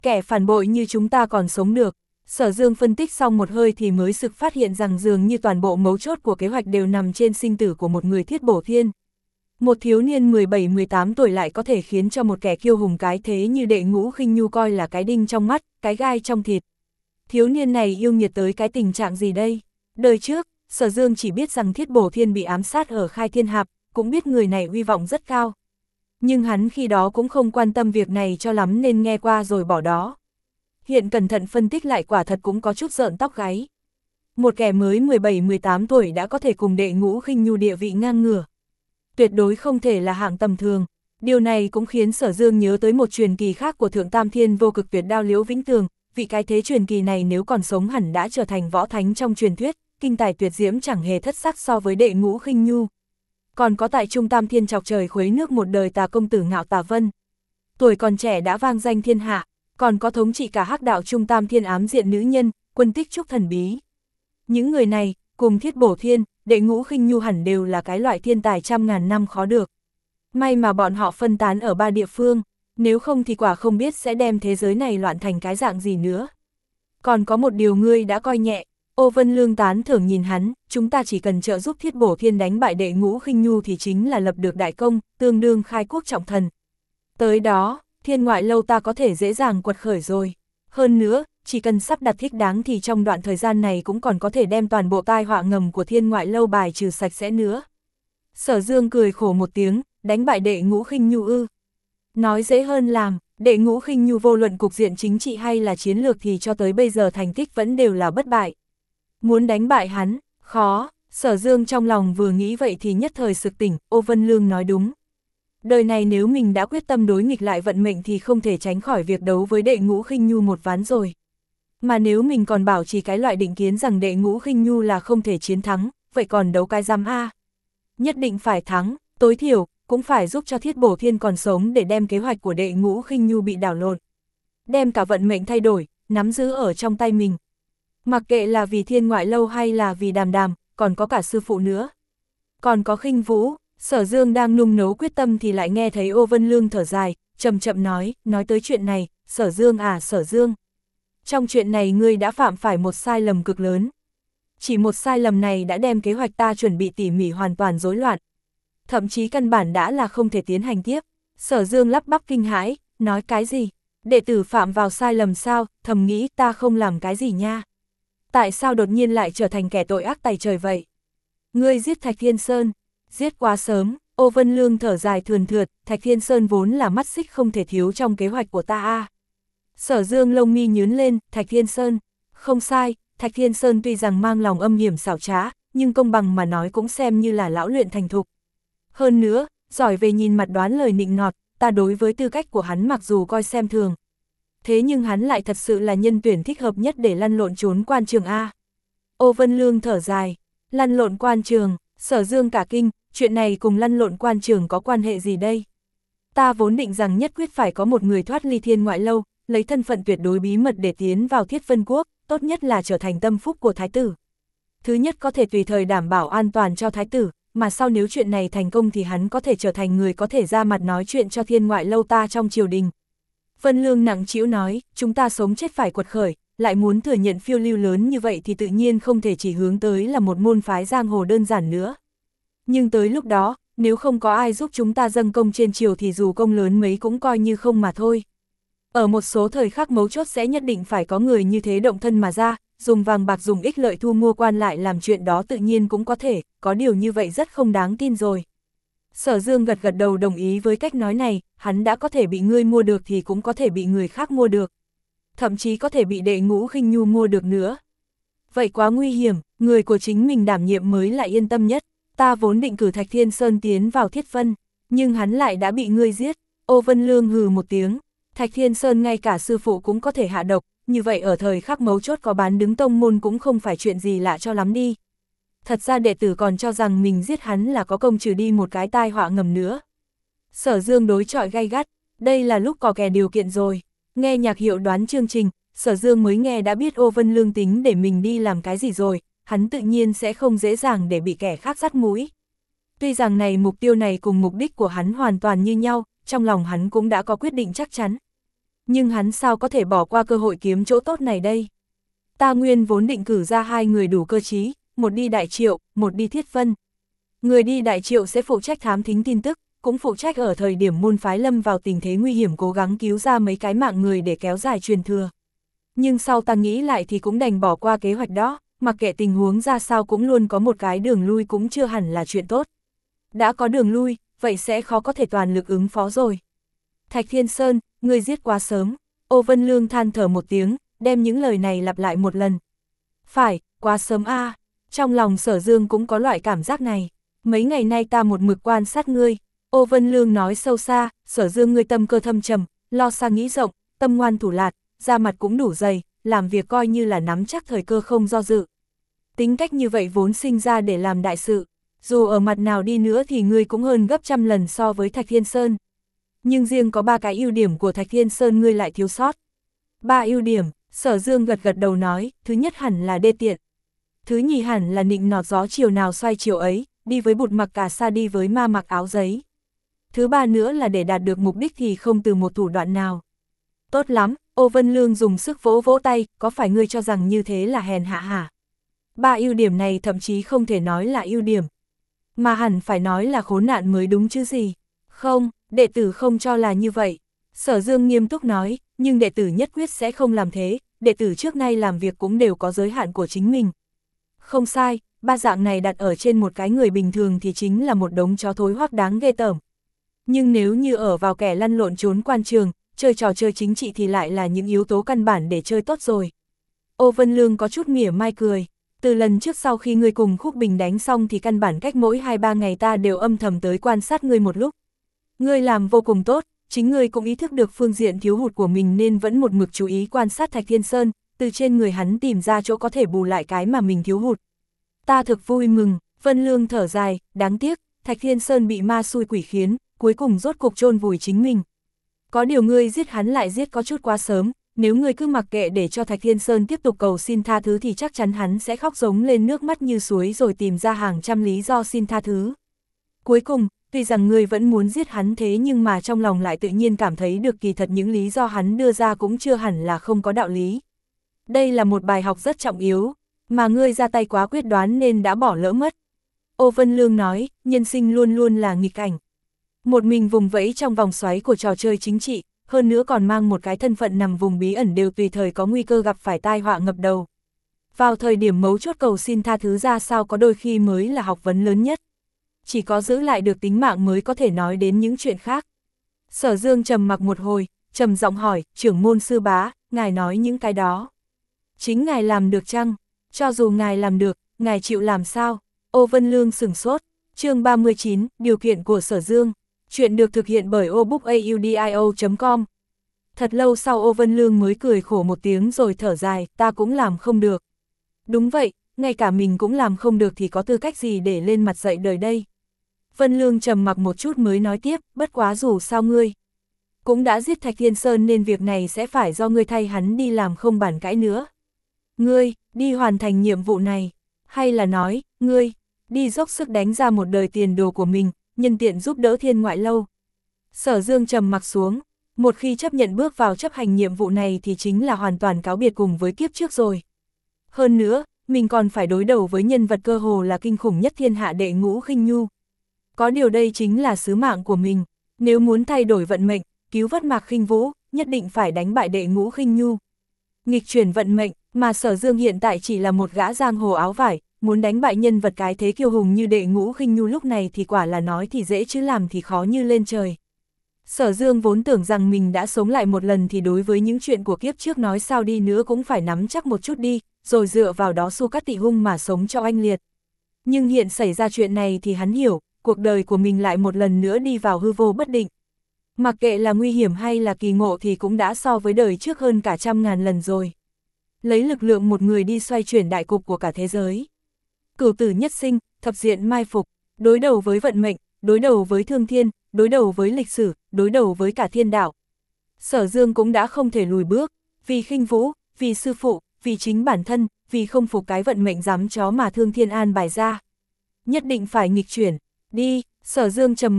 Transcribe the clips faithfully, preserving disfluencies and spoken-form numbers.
kẻ phản bội như chúng ta còn sống được. Sở Dương phân tích xong một hơi thì mới sực phát hiện rằng dường như toàn bộ mấu chốt của kế hoạch đều nằm trên sinh tử của một người Thiết Bổ Thiên. Một thiếu niên mười bảy mười tám tuổi lại có thể khiến cho một kẻ kiêu hùng cái thế như Đệ Ngũ Khinh Nhu coi là cái đinh trong mắt, cái gai trong thịt. Thiếu niên này yêu nghiệt tới cái tình trạng gì đây? Đời trước, Sở Dương chỉ biết rằng Thiết Bổ Thiên bị ám sát ở Khai Thiên Hạp, cũng biết người này uy vọng rất cao. Nhưng hắn khi đó cũng không quan tâm việc này cho lắm nên nghe qua rồi bỏ đó. Hiện cẩn thận phân tích lại quả thật cũng có chút rợn tóc gáy. Một kẻ mới mười bảy mười tám tuổi đã có thể cùng Đệ Ngũ Khinh Nhu địa vị ngang ngửa. Tuyệt đối không thể là hạng tầm thường. Điều này cũng khiến Sở Dương nhớ tới một truyền kỳ khác của Thượng Tam Thiên Vô Cực Tuyệt Đao Liễu Vĩnh Tường. Vị cái thế truyền kỳ này nếu còn sống hẳn đã trở thành võ thánh trong truyền thuyết, kinh tài tuyệt diễm chẳng hề thất sắc so với Đệ Ngũ Khinh Nhu. Còn có tại Trung Tam Thiên chọc trời khuấy nước một đời Tà công tử Ngạo Tà Vân. Tuổi còn trẻ đã vang danh thiên hạ, còn có thống trị cả hắc đạo Trung Tam Thiên ám diện nữ nhân, Quân Tích Trúc thần bí. Những người này, cùng Thiết Bổ Thiên, Đệ Ngũ Khinh Nhu hẳn đều là cái loại thiên tài trăm ngàn năm khó được. May mà bọn họ phân tán ở ba địa phương, nếu không thì quả không biết sẽ đem thế giới này loạn thành cái dạng gì nữa. Còn có một điều ngươi đã coi nhẹ. Ô Vân Lương tán thưởng nhìn hắn, chúng ta chỉ cần trợ giúp Thiết Bổ Thiên đánh bại Đệ Ngũ Khinh Nhu thì chính là lập được đại công, tương đương khai quốc trọng thần. Tới đó, Thiên Ngoại Lâu ta có thể dễ dàng quật khởi rồi. Hơn nữa, chỉ cần sắp đặt thích đáng thì trong đoạn thời gian này cũng còn có thể đem toàn bộ tai họa ngầm của Thiên Ngoại Lâu bài trừ sạch sẽ nữa. Sở Dương cười khổ một tiếng, đánh bại Đệ Ngũ Khinh Nhu ư. Nói dễ hơn làm, Đệ Ngũ Khinh Nhu vô luận cục diện chính trị hay là chiến lược thì cho tới bây giờ thành tích vẫn đều là bất bại. Muốn đánh bại hắn, khó. Sở Dương trong lòng vừa nghĩ vậy thì nhất thời sực tỉnh, Ô Vân Lương nói đúng. Đời này nếu mình đã quyết tâm đối nghịch lại vận mệnh thì không thể tránh khỏi việc đấu với Đệ Ngũ Khinh Nhu một ván rồi. Mà nếu mình còn bảo trì cái loại định kiến rằng Đệ Ngũ Khinh Nhu là không thể chiến thắng, vậy còn đấu cái giám a? Nhất định phải thắng, tối thiểu cũng phải giúp cho Thiết Bổ Thiên còn sống để đem kế hoạch của Đệ Ngũ Khinh Nhu bị đảo lộn. Đem cả vận mệnh thay đổi, nắm giữ ở trong tay mình. Mặc kệ là vì Thiên Ngoại Lâu hay là vì Đàm Đàm, còn có cả sư phụ nữa. Còn có Khinh Vũ. Sở Dương đang nung nấu quyết tâm thì lại nghe thấy Ô Vân Lương thở dài, chậm chậm nói, nói tới chuyện này, Sở Dương à Sở Dương. Trong chuyện này ngươi đã phạm phải một sai lầm cực lớn. Chỉ một sai lầm này đã đem kế hoạch ta chuẩn bị tỉ mỉ hoàn toàn rối loạn. Thậm chí căn bản đã là không thể tiến hành tiếp. Sở Dương lắp bắp kinh hãi, nói cái gì? Đệ tử phạm vào sai lầm sao, thầm nghĩ ta không làm cái gì nha. Tại sao đột nhiên lại trở thành kẻ tội ác tày trời vậy? Ngươi giết Thạch Thiên Sơn. Giết quá sớm, Ô Vân Lương thở dài thườn thượt, Thạch Thiên Sơn vốn là mắt xích không thể thiếu trong kế hoạch của ta a. À. Sở Dương lông mi nhướng lên, Thạch Thiên Sơn, không sai, Thạch Thiên Sơn tuy rằng mang lòng âm hiểm xảo trá, nhưng công bằng mà nói cũng xem như là lão luyện thành thục. Hơn nữa, giỏi về nhìn mặt đoán lời nịnh nọt, ta đối với tư cách của hắn mặc dù coi xem thường. Thế nhưng hắn lại thật sự là nhân tuyển thích hợp nhất để lăn lộn trốn quan trường a. Ô Vân Lương thở dài, lăn lộn quan trường. Sở Dương cả kinh, chuyện này cùng lăn lộn quan trường có quan hệ gì đây? Ta vốn định rằng nhất quyết phải có một người thoát ly Thiên Ngoại Lâu, lấy thân phận tuyệt đối bí mật để tiến vào Thiết Vân Quốc, tốt nhất là trở thành tâm phúc của Thái tử. Thứ nhất có thể tùy thời đảm bảo an toàn cho Thái tử, mà sau nếu chuyện này thành công thì hắn có thể trở thành người có thể ra mặt nói chuyện cho Thiên Ngoại Lâu ta trong triều đình. Vân Lương nặng trĩu nói, chúng ta sống chết phải quật khởi, lại muốn thừa nhận phiêu lưu lớn như vậy thì tự nhiên không thể chỉ hướng tới là một môn phái giang hồ đơn giản nữa. Nhưng tới lúc đó, nếu không có ai giúp chúng ta dâng công trên triều thì dù công lớn mấy cũng coi như không mà thôi. Ở một số thời khắc mấu chốt sẽ nhất định phải có người như thế động thân mà ra, dùng vàng bạc dùng ích lợi thu mua quan lại làm chuyện đó tự nhiên cũng có thể, có điều như vậy rất không đáng tin rồi. Sở Dương gật gật đầu đồng ý với cách nói này, hắn đã có thể bị ngươi mua được thì cũng có thể bị người khác mua được. Thậm chí có thể bị Đệ Ngũ Khinh Nhu mua được nữa. Vậy quá nguy hiểm, người của chính mình đảm nhiệm mới lại yên tâm nhất. Ta vốn định cử Thạch Thiên Sơn tiến vào Thiết Vân, nhưng hắn lại đã bị ngươi giết. Ô Vân Lương hừ một tiếng, Thạch Thiên Sơn ngay cả sư phụ cũng có thể hạ độc, như vậy ở thời khắc mấu chốt có bán đứng tông môn cũng không phải chuyện gì lạ cho lắm đi. Thật ra đệ tử còn cho rằng mình giết hắn là có công trừ đi một cái tai họa ngầm nữa. Sở Dương đối chọi gay gắt, đây là lúc có kẻ điều kiện rồi. Nghe nhạc hiệu đoán chương trình, Sở Dương mới nghe đã biết Ô Vân Lương tính để mình đi làm cái gì rồi, hắn tự nhiên sẽ không dễ dàng để bị kẻ khác dắt mũi. Tuy rằng này mục tiêu này cùng mục đích của hắn hoàn toàn như nhau, trong lòng hắn cũng đã có quyết định chắc chắn. nhưng hắn sao có thể bỏ qua cơ hội kiếm chỗ tốt này đây? Ta nguyên vốn định cử ra hai người đủ cơ trí, một đi Đại Triệu, một đi Thiết Vân. Người đi Đại Triệu sẽ phụ trách thám thính tin tức, cũng phụ trách ở thời điểm môn phái lâm vào tình thế nguy hiểm cố gắng cứu ra mấy cái mạng người để kéo dài truyền thừa. Nhưng sau ta nghĩ lại thì cũng đành bỏ qua kế hoạch đó, mặc kệ tình huống ra sao cũng luôn có một cái đường lui cũng chưa hẳn là chuyện tốt. Đã có đường lui, vậy sẽ khó có thể toàn lực ứng phó rồi. Thạch Thiên Sơn, ngươi giết quá sớm. Ô Vân Lương than thở một tiếng, đem những lời này lặp lại một lần. Phải, quá sớm a. À. Trong lòng Sở Dương cũng có loại cảm giác này. Mấy ngày nay ta một mực quan sát ngươi. Ô Vân Lương nói sâu xa, Sở Dương ngươi tâm cơ thâm trầm, lo xa nghĩ rộng, tâm ngoan thủ lạt, da mặt cũng đủ dày, làm việc coi như là nắm chắc thời cơ không do dự. Tính cách như vậy vốn sinh ra để làm đại sự, dù ở mặt nào đi nữa thì ngươi cũng hơn gấp trăm lần so với Thạch Thiên Sơn. Nhưng riêng có ba cái ưu điểm của Thạch Thiên Sơn ngươi lại thiếu sót. Ba ưu điểm, Sở Dương gật gật đầu nói, thứ nhất hẳn là đê tiện. Thứ nhì hẳn là nịnh nọt gió chiều nào xoay chiều ấy, đi với bụt mặc cả sa đi với ma mặc áo giấy. Thứ ba nữa là để đạt được mục đích thì không từ một thủ đoạn nào. Tốt lắm, Ô Vân Lương dùng sức vỗ vỗ tay, có phải ngươi cho rằng như thế là hèn hạ hả? Ba ưu điểm này thậm chí không thể nói là ưu điểm, mà hẳn phải nói là khốn nạn mới đúng chứ gì. Không, đệ tử không cho là như vậy. Sở Dương nghiêm túc nói, nhưng đệ tử nhất quyết sẽ không làm thế, đệ tử trước nay làm việc cũng đều có giới hạn của chính mình. Không sai, ba dạng này đặt ở trên một cái người bình thường thì chính là một đống chó thối hoắc đáng ghê tởm. Nhưng nếu như ở vào kẻ lăn lộn trốn quan trường, chơi trò chơi chính trị thì lại là những yếu tố căn bản để chơi tốt rồi. Ô Vân Lương có chút mỉa mai cười, từ lần trước sau khi ngươi cùng Khúc Bình đánh xong thì căn bản cách mỗi hai ba ngày ta đều âm thầm tới quan sát ngươi một lúc. Ngươi làm vô cùng tốt, chính ngươi cũng ý thức được phương diện thiếu hụt của mình nên vẫn một mực chú ý quan sát Thạch Thiên Sơn, từ trên người hắn tìm ra chỗ có thể bù lại cái mà mình thiếu hụt. Ta thực vui mừng. Vân Lương thở dài, đáng tiếc, Thạch Thiên Sơn bị ma xui quỷ khiến, cuối cùng rốt cục chôn vùi chính mình. Có điều ngươi giết hắn lại giết có chút quá sớm, nếu ngươi cứ mặc kệ để cho Thạch Thiên Sơn tiếp tục cầu xin tha thứ thì chắc chắn hắn sẽ khóc giống lên nước mắt như suối rồi tìm ra hàng trăm lý do xin tha thứ. Cuối cùng, tuy rằng ngươi vẫn muốn giết hắn thế nhưng mà trong lòng lại tự nhiên cảm thấy được kỳ thật những lý do hắn đưa ra cũng chưa hẳn là không có đạo lý. Đây là một bài học rất trọng yếu, mà ngươi ra tay quá quyết đoán nên đã bỏ lỡ mất. Ô Vân Lương nói, nhân sinh luôn luôn là nghịch cảnh. Một mình vùng vẫy trong vòng xoáy của trò chơi chính trị, hơn nữa còn mang một cái thân phận nằm vùng bí ẩn đều tùy thời có nguy cơ gặp phải tai họa ngập đầu. Vào thời điểm mấu chốt cầu xin tha thứ ra sao có đôi khi mới là học vấn lớn nhất. Chỉ có giữ lại được tính mạng mới có thể nói đến những chuyện khác. Sở Dương trầm mặc một hồi, trầm giọng hỏi, trưởng môn sư bá, ngài nói những cái đó. Chính ngài làm được chăng? Cho dù ngài làm được, ngài chịu làm sao? Ô Vân Lương sửng sốt. Chương ba mươi chín, điều kiện của Sở Dương. Chuyện được thực hiện bởi obookaudio chấm com. Thật lâu sau Ô Vân Lương mới cười khổ một tiếng rồi thở dài, ta cũng làm không được. Đúng vậy, ngay cả mình cũng làm không được thì có tư cách gì để lên mặt dạy đời đây. Vân Lương trầm mặc một chút mới nói tiếp, bất quá dù sao ngươi cũng đã giết Thạch Thiên Sơn nên việc này sẽ phải do ngươi thay hắn đi làm không bàn cãi nữa. Ngươi, đi hoàn thành nhiệm vụ này, hay là nói, ngươi, đi dốc sức đánh ra một đời tiền đồ của mình, nhân tiện giúp đỡ Thiên Ngoại Lâu. Sở Dương trầm mặc xuống, một khi chấp nhận bước vào chấp hành nhiệm vụ này thì chính là hoàn toàn cáo biệt cùng với kiếp trước rồi. Hơn nữa, mình còn phải đối đầu với nhân vật cơ hồ là kinh khủng nhất thiên hạ Đệ Ngũ Khinh Nhu. Có điều đây chính là sứ mạng của mình, nếu muốn thay đổi vận mệnh, cứu vớt Mạc Khinh Vũ, nhất định phải đánh bại Đệ Ngũ Khinh Nhu. Nghịch chuyển vận mệnh, mà Sở Dương hiện tại chỉ là một gã giang hồ áo vải, muốn đánh bại nhân vật cái thế kiêu hùng như Đệ Ngũ Khinh Nhu lúc này thì quả là nói thì dễ chứ làm thì khó như lên trời. Sở Dương vốn tưởng rằng mình đã sống lại một lần thì đối với những chuyện của kiếp trước nói sao đi nữa cũng phải nắm chắc một chút đi, rồi dựa vào đó Su Cát Tị Hung mà sống cho oanh liệt. Nhưng hiện xảy ra chuyện này thì hắn hiểu, cuộc đời của mình lại một lần nữa đi vào hư vô bất định. Mặc kệ là nguy hiểm hay là kỳ ngộ thì cũng đã so với đời trước hơn cả trăm ngàn lần rồi. Lấy lực lượng một người đi xoay chuyển đại cục của cả thế giới. Cửu tử nhất sinh, thập diện mai phục, đối đầu với vận mệnh, đối đầu với thương thiên, đối đầu với lịch sử, đối đầu với cả thiên đạo. Sở Dương cũng đã không thể lùi bước, vì Khinh Vũ, vì sư phụ, vì chính bản thân, vì không phục cái vận mệnh dám chó mà thương thiên an bài ra. Nhất định phải nghịch chuyển, đi, Sở Dương trầm mặc,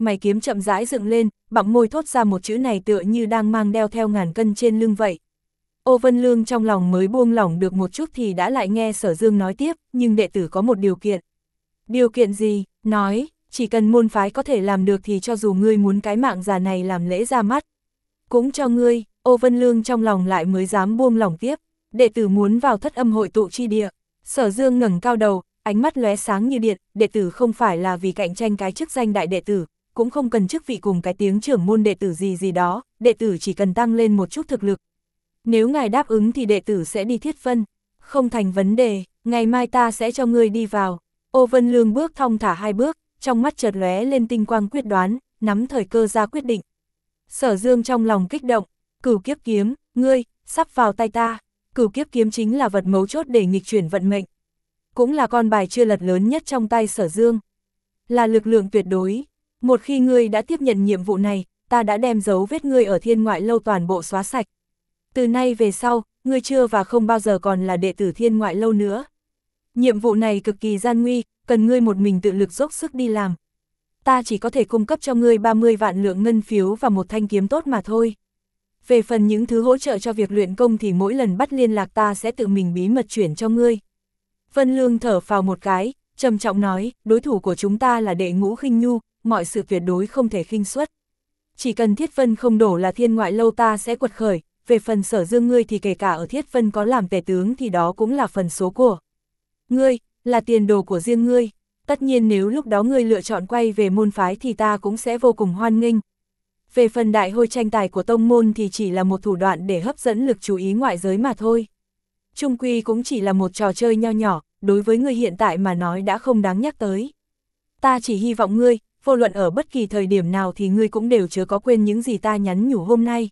mày kiếm chậm rãi dựng lên, bặm môi thốt ra một chữ này tựa như đang mang đeo theo ngàn cân trên lưng vậy. Ô Vân Lương trong lòng mới buông lỏng được một chút thì đã lại nghe Sở Dương nói tiếp, nhưng đệ tử có một điều kiện. Điều kiện gì? Nói, chỉ cần môn phái có thể làm được thì cho dù ngươi muốn cái mạng già này làm lễ ra mắt, cũng cho ngươi. Ô Vân Lương trong lòng lại mới dám buông lỏng tiếp, đệ tử muốn vào thất âm hội tụ chi địa. Sở Dương ngẩng cao đầu, ánh mắt lóe sáng như điện, đệ tử không phải là vì cạnh tranh cái chức danh đại đệ tử, cũng không cần chức vị cùng cái tiếng trưởng môn đệ tử gì gì đó, đệ tử chỉ cần tăng lên một chút thực lực. Nếu ngài đáp ứng thì đệ tử sẽ đi Thiết Vân, không thành vấn đề, ngày mai ta sẽ cho ngươi đi vào. Ô Vân Lương bước thong thả hai bước, trong mắt chợt lóe lên tinh quang quyết đoán, nắm thời cơ ra quyết định. Sở Dương trong lòng kích động, Cửu Kiếp Kiếm, ngươi, sắp vào tay ta. Cửu Kiếp Kiếm chính là vật mấu chốt để nghịch chuyển vận mệnh, cũng là con bài chưa lật lớn nhất trong tay Sở Dương, là lực lượng tuyệt đối. Một khi ngươi đã tiếp nhận nhiệm vụ này, ta đã đem dấu vết ngươi ở Thiên Ngoại Lâu toàn bộ xóa sạch. Từ nay về sau, ngươi chưa và không bao giờ còn là đệ tử Thiên Ngoại Lâu nữa. Nhiệm vụ này cực kỳ gian nguy, cần ngươi một mình tự lực dốc sức đi làm. Ta chỉ có thể cung cấp cho ngươi ba mươi vạn lượng ngân phiếu và một thanh kiếm tốt mà thôi. Về phần những thứ hỗ trợ cho việc luyện công thì mỗi lần bắt liên lạc ta sẽ tự mình bí mật chuyển cho ngươi. Vân Lương thở phào một cái, trầm trọng nói, đối thủ của chúng ta là Đệ Ngũ Khinh Nhu, mọi sự tuyệt đối không thể khinh suất. Chỉ cần Thiết Vân không đổ là Thiên Ngoại Lâu ta sẽ quật khởi, về phần Sở Dương ngươi thì kể cả ở Thiết Vân có làm tể tướng thì đó cũng là phần số của ngươi, là tiền đồ của riêng ngươi. Tất nhiên nếu lúc đó ngươi lựa chọn quay về môn phái thì ta cũng sẽ vô cùng hoan nghênh. Về phần đại hội tranh tài của tông môn thì chỉ là một thủ đoạn để hấp dẫn lực chú ý ngoại giới mà thôi. Chung quy cũng chỉ là một trò chơi nho nhỏ, đối với ngươi hiện tại mà nói đã không đáng nhắc tới. Ta chỉ hy vọng ngươi, vô luận ở bất kỳ thời điểm nào thì ngươi cũng đều chớ có quên những gì ta nhắn nhủ hôm nay.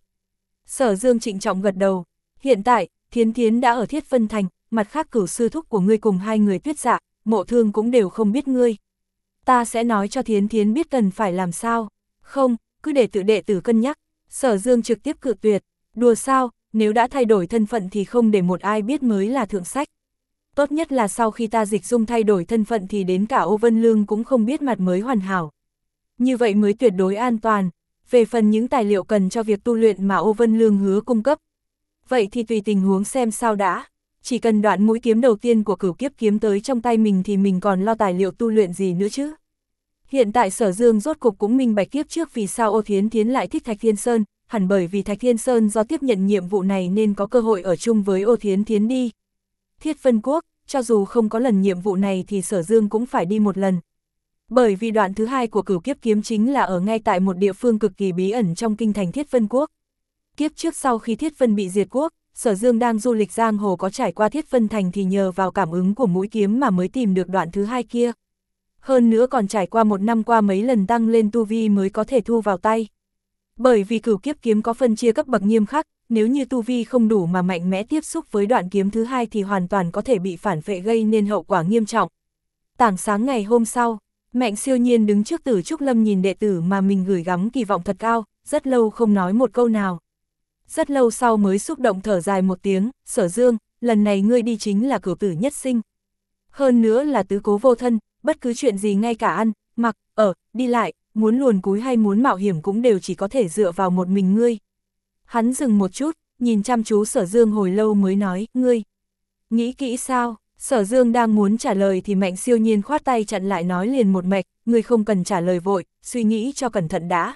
Sở Dương trịnh trọng gật đầu, hiện tại, Thiến Thiến đã ở Thiết Vân Thành, mặt khác Cửu sư thúc của ngươi cùng hai người Tuyết Dạ, Mộ Thương cũng đều không biết ngươi. Ta sẽ nói cho Thiến Thiến biết cần phải làm sao, không, cứ để tự đệ tử cân nhắc. Sở Dương trực tiếp cự tuyệt, đùa sao, nếu đã thay đổi thân phận thì không để một ai biết mới là thượng sách. Tốt nhất là sau khi ta dịch dung thay đổi thân phận thì đến cả Ô Vân Lương cũng không biết mặt mới hoàn hảo. Như vậy mới tuyệt đối an toàn. Về phần những tài liệu cần cho việc tu luyện mà Ô Vân Lương hứa cung cấp, vậy thì tùy tình huống xem sao đã. Chỉ cần đoạn mũi kiếm đầu tiên của Cửu Kiếp Kiếm tới trong tay mình thì mình còn lo tài liệu tu luyện gì nữa chứ. Hiện tại Sở Dương rốt cục cũng minh bạch kiếp trước vì sao Ô Thiến Thiến lại thích Thạch Thiên Sơn, hẳn bởi vì Thạch Thiên Sơn do tiếp nhận nhiệm vụ này nên có cơ hội ở chung với Ô Thiến Thiến đi. Thiết Vân Quốc, cho dù không có lần nhiệm vụ này thì Sở Dương cũng phải đi một lần. Bởi vì đoạn thứ hai của Cửu Kiếp Kiếm chính là ở ngay tại một địa phương cực kỳ bí ẩn trong kinh thành Thiết Vân Quốc. Kiếp trước sau khi Thiết Vân bị diệt quốc, Sở Dương đang du lịch giang hồ có trải qua Thiết Vân Thành thì nhờ vào cảm ứng của mũi kiếm mà mới tìm được đoạn thứ hai kia. Hơn nữa còn trải qua một năm qua mấy lần tăng lên tu vi mới có thể thu vào tay. Bởi vì Cửu Kiếp Kiếm có phân chia cấp bậc nghiêm khắc, nếu như tu vi không đủ mà mạnh mẽ tiếp xúc với đoạn kiếm thứ hai thì hoàn toàn có thể bị phản vệ gây nên hậu quả nghiêm trọng. Tảng sáng ngày hôm sau, Mạnh Siêu Nhiên đứng trước Tử Trúc Lâm nhìn đệ tử mà mình gửi gắm kỳ vọng thật cao, rất lâu không nói một câu nào. Rất lâu sau mới xúc động thở dài một tiếng, Sở Dương, lần này ngươi đi chính là cửu tử nhất sinh. Hơn nữa là tứ cố vô thân, bất cứ chuyện gì ngay cả ăn, mặc, ở, đi lại, muốn luồn cúi hay muốn mạo hiểm cũng đều chỉ có thể dựa vào một mình ngươi. Hắn dừng một chút, nhìn chăm chú Sở Dương hồi lâu mới nói, ngươi, nghĩ kỹ sao? Sở Dương đang muốn trả lời thì Mạnh Siêu Nhiên khoát tay chặn lại nói liền một mạch, ngươi không cần trả lời vội, suy nghĩ cho cẩn thận đã.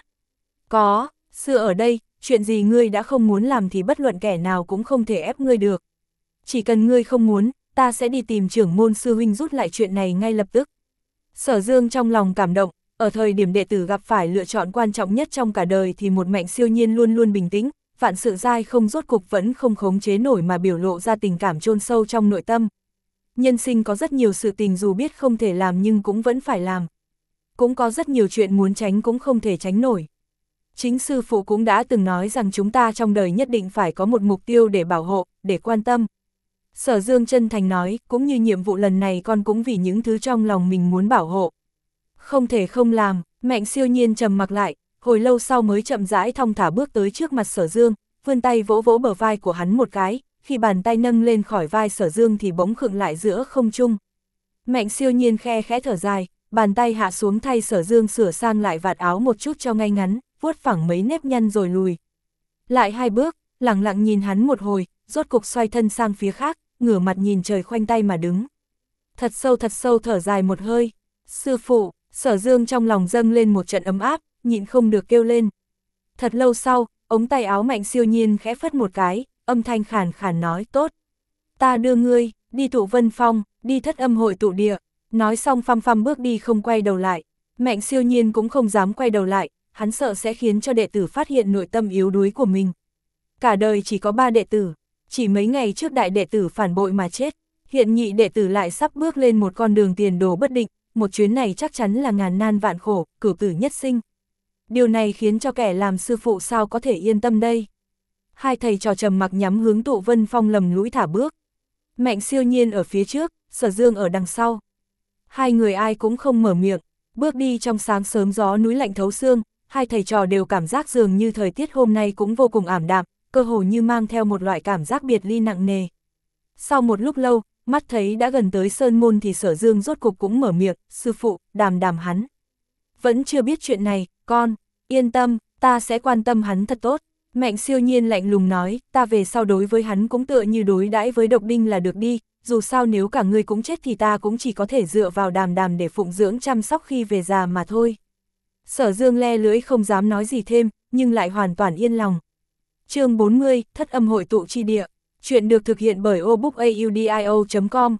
Có, xưa ở đây, chuyện gì ngươi đã không muốn làm thì bất luận kẻ nào cũng không thể ép ngươi được. Chỉ cần ngươi không muốn, ta sẽ đi tìm trưởng môn sư huynh rút lại chuyện này ngay lập tức. Sở Dương trong lòng cảm động, ở thời điểm đệ tử gặp phải lựa chọn quan trọng nhất trong cả đời thì một Mạnh Siêu Nhiên luôn luôn bình tĩnh, vạn sự dai không rốt cục vẫn không khống chế nổi mà biểu lộ ra tình cảm chôn sâu trong nội tâm. Nhân sinh có rất nhiều sự tình dù biết không thể làm nhưng cũng vẫn phải làm. Cũng có rất nhiều chuyện muốn tránh cũng không thể tránh nổi. Chính sư phụ cũng đã từng nói rằng chúng ta trong đời nhất định phải có một mục tiêu để bảo hộ, để quan tâm. Sở Dương chân thành nói, cũng như nhiệm vụ lần này con cũng vì những thứ trong lòng mình muốn bảo hộ. Không thể không làm. Mạnh Siêu Nhiên trầm mặc lại, hồi lâu sau mới chậm rãi thong thả bước tới trước mặt Sở Dương, vươn tay vỗ vỗ bờ vai của hắn một cái, khi bàn tay nâng lên khỏi vai Sở Dương thì bỗng khựng lại giữa không trung. Mạnh Siêu Nhiên khe khẽ thở dài, bàn tay hạ xuống thay Sở Dương sửa sang lại vạt áo một chút cho ngay ngắn, vuốt phẳng mấy nếp nhăn rồi lùi. Lại hai bước, lặng lặng nhìn hắn một hồi, rốt cục xoay thân sang phía khác, ngửa mặt nhìn trời khoanh tay mà đứng. Thật sâu thật sâu thở dài một hơi. Sư phụ, Sở Dương trong lòng dâng lên một trận ấm áp, nhịn không được kêu lên. Thật lâu sau, ống tay áo Mạnh Siêu Nhiên khẽ phất một cái, âm thanh khàn khàn nói tốt. Ta đưa ngươi, đi tụ Vân Phong, đi Thất Âm hội tụ địa. Nói xong phăm phăm bước đi không quay đầu lại. Mạnh Siêu Nhiên cũng không dám quay đầu lại, hắn sợ sẽ khiến cho đệ tử phát hiện nội tâm yếu đuối của mình. Cả đời chỉ có ba đệ tử, chỉ mấy ngày trước đại đệ tử phản bội mà chết, hiện nhị đệ tử lại sắp bước lên một con đường tiền đồ bất định, một chuyến này chắc chắn là ngàn nan vạn khổ, cửu tử nhất sinh. Điều này khiến cho kẻ làm sư phụ sao có thể yên tâm đây. Hai thầy trò trầm mặc nhắm hướng tụ Vân Phong lầm lũi thả bước. Mạnh Siêu Nhiên ở phía trước, Sở Dương ở đằng sau. Hai người ai cũng không mở miệng, bước đi trong sáng sớm gió núi lạnh thấu xương, hai thầy trò đều cảm giác dường như thời tiết hôm nay cũng vô cùng ảm đạm, cơ hồ như mang theo một loại cảm giác biệt ly nặng nề. Sau một lúc lâu, mắt thấy đã gần tới sơn môn thì Sở Dương rốt cục cũng mở miệng, sư phụ, đàm đàm hắn. Vẫn chưa biết chuyện này, con, yên tâm, ta sẽ quan tâm hắn thật tốt. Mạnh Siêu Nhiên lạnh lùng nói, ta về sau đối với hắn cũng tựa như đối đãi với Độc Đinh là được đi, dù sao nếu cả người cũng chết thì ta cũng chỉ có thể dựa vào đàm đàm để phụng dưỡng chăm sóc khi về già mà thôi. Sở Dương le lưỡi không dám nói gì thêm, nhưng lại hoàn toàn yên lòng. Chương bốn mươi, Thất Âm hội tụ chi địa. Chuyện được thực hiện bởi obookaudio chấm com.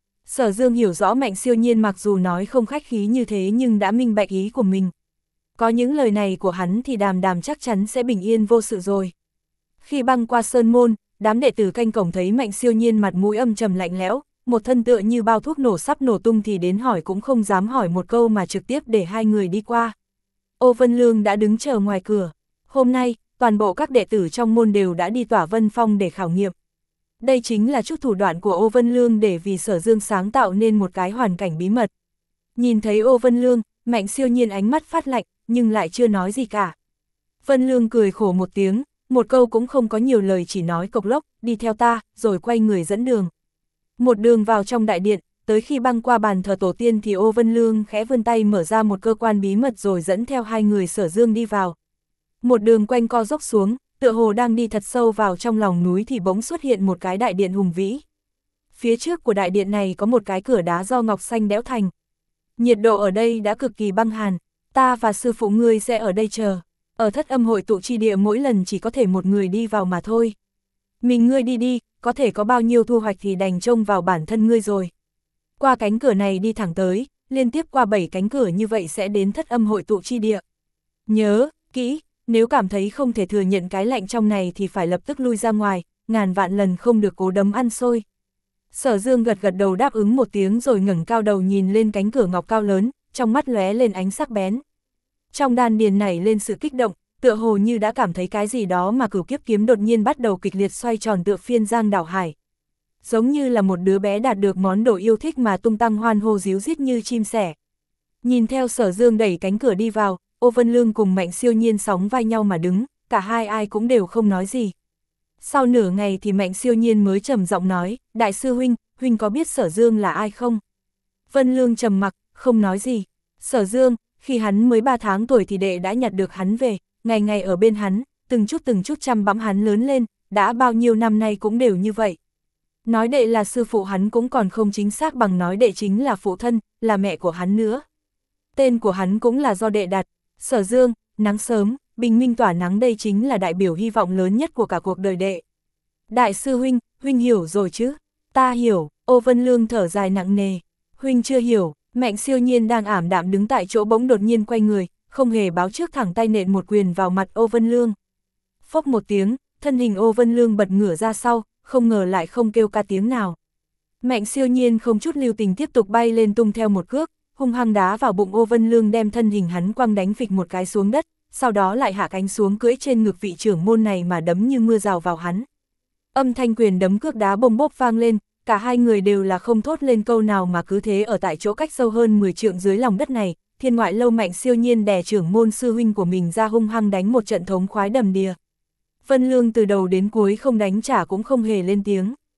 Sở Dương hiểu rõ Mạnh Siêu Nhiên mặc dù nói không khách khí như thế nhưng đã minh bạch ý của mình. Có những lời này của hắn thì đàm đàm chắc chắn sẽ bình yên vô sự rồi. Khi băng qua sơn môn, đám đệ tử canh cổng thấy Mạnh Siêu Nhiên mặt mũi âm trầm lạnh lẽo, một thân tựa như bao thuốc nổ sắp nổ tung thì đến hỏi cũng không dám hỏi một câu mà trực tiếp để hai người đi qua. Ô Vân Lương đã đứng chờ ngoài cửa. Hôm nay, toàn bộ các đệ tử trong môn đều đã đi tỏa Vân Phong để khảo nghiệm. Đây chính là chút thủ đoạn của Ô Vân Lương để vì Sở Dương sáng tạo nên một cái hoàn cảnh bí mật. Nhìn thấy Ô Vân Lương, Mạnh Siêu Nhiên ánh mắt phát lạnh, nhưng lại chưa nói gì cả. Vân Lương cười khổ một tiếng, một câu cũng không có nhiều lời chỉ nói cộc lốc, đi theo ta, rồi quay người dẫn đường. Một đường vào trong đại điện, tới khi băng qua bàn thờ tổ tiên thì Ô Vân Lương khẽ vươn tay mở ra một cơ quan bí mật rồi dẫn theo hai người Sở Dương đi vào. Một đường quanh co dốc xuống, tựa hồ đang đi thật sâu vào trong lòng núi thì bỗng xuất hiện một cái đại điện hùng vĩ. Phía trước của đại điện này có một cái cửa đá do ngọc xanh đẽo thành. Nhiệt độ ở đây đã cực kỳ băng hàn, ta và sư phụ ngươi sẽ ở đây chờ. Ở Thất Âm hội tụ chi địa mỗi lần chỉ có thể một người đi vào mà thôi. Mình ngươi đi đi, có thể có bao nhiêu thu hoạch thì đành trông vào bản thân ngươi rồi. Qua cánh cửa này đi thẳng tới, liên tiếp qua bảy cánh cửa như vậy sẽ đến Thất Âm hội tụ chi địa. Nhớ, kỹ, nếu cảm thấy không thể thừa nhận cái lạnh trong này thì phải lập tức lui ra ngoài, ngàn vạn lần không được cố đấm ăn xôi. Sở Dương gật gật đầu đáp ứng một tiếng rồi ngẩng cao đầu nhìn lên cánh cửa ngọc cao lớn, trong mắt lóe lên ánh sắc bén. Trong đan điền nảy lên sự kích động, tựa hồ như đã cảm thấy cái gì đó mà Cửu Kiếp kiếm đột nhiên bắt đầu kịch liệt xoay tròn tựa phiên giang đảo hải. Giống như là một đứa bé đạt được món đồ yêu thích mà tung tăng hoan hô ríu rít như chim sẻ. Nhìn theo Sở Dương đẩy cánh cửa đi vào, Ô Vân Lương cùng Mạnh Siêu Nhiên sóng vai nhau mà đứng, cả hai ai cũng đều không nói gì. Sau nửa ngày thì Mạnh Siêu Nhiên mới trầm giọng nói, đại sư huynh, huynh có biết Sở Dương là ai không? Vân Lương trầm mặc, không nói gì. Sở Dương, khi hắn mới ba tháng tuổi thì đệ đã nhặt được hắn về, ngày ngày ở bên hắn, từng chút từng chút chăm bẵm hắn lớn lên, đã bao nhiêu năm nay cũng đều như vậy. Nói đệ là sư phụ hắn cũng còn không chính xác bằng nói đệ chính là phụ thân, là mẹ của hắn nữa. Tên của hắn cũng là do đệ đặt, Sở Dương, nắng sớm, bình minh tỏa nắng, đây chính là đại biểu hy vọng lớn nhất của cả cuộc đời đệ. Đại sư huynh, huynh hiểu rồi chứ? Ta hiểu. Ô Vân Lương thở dài nặng nề. Huynh chưa hiểu. Mạnh Siêu Nhiên đang ảm đạm đứng tại chỗ bỗng đột nhiên quay người, không hề báo trước thẳng tay nện một quyền vào mặt Ô Vân Lương. Phốc một tiếng, thân hình Ô Vân Lương bật ngửa ra sau, không ngờ lại không kêu ca tiếng nào. Mạnh Siêu Nhiên không chút lưu tình tiếp tục bay lên tung theo một cước, hung hăng đá vào bụng Ô Vân Lương đem thân hình hắn quăng đánh phịch một cái xuống đất, sau đó lại hạ cánh xuống cưỡi trên ngực vị trưởng môn này mà đấm như mưa rào vào hắn. Âm thanh quyền đấm cước đá bông bốp vang lên, cả hai người đều là không thốt lên câu nào mà cứ thế ở tại chỗ cách sâu hơn mười trượng dưới lòng đất này, Thiên Ngoại Lâu Mạnh Siêu Nhiên đè trưởng môn sư huynh của mình ra hung hăng đánh một trận thống khoái đầm đìa. Vân Lương từ đầu đến cuối không đánh trả cũng không hề lên tiếng.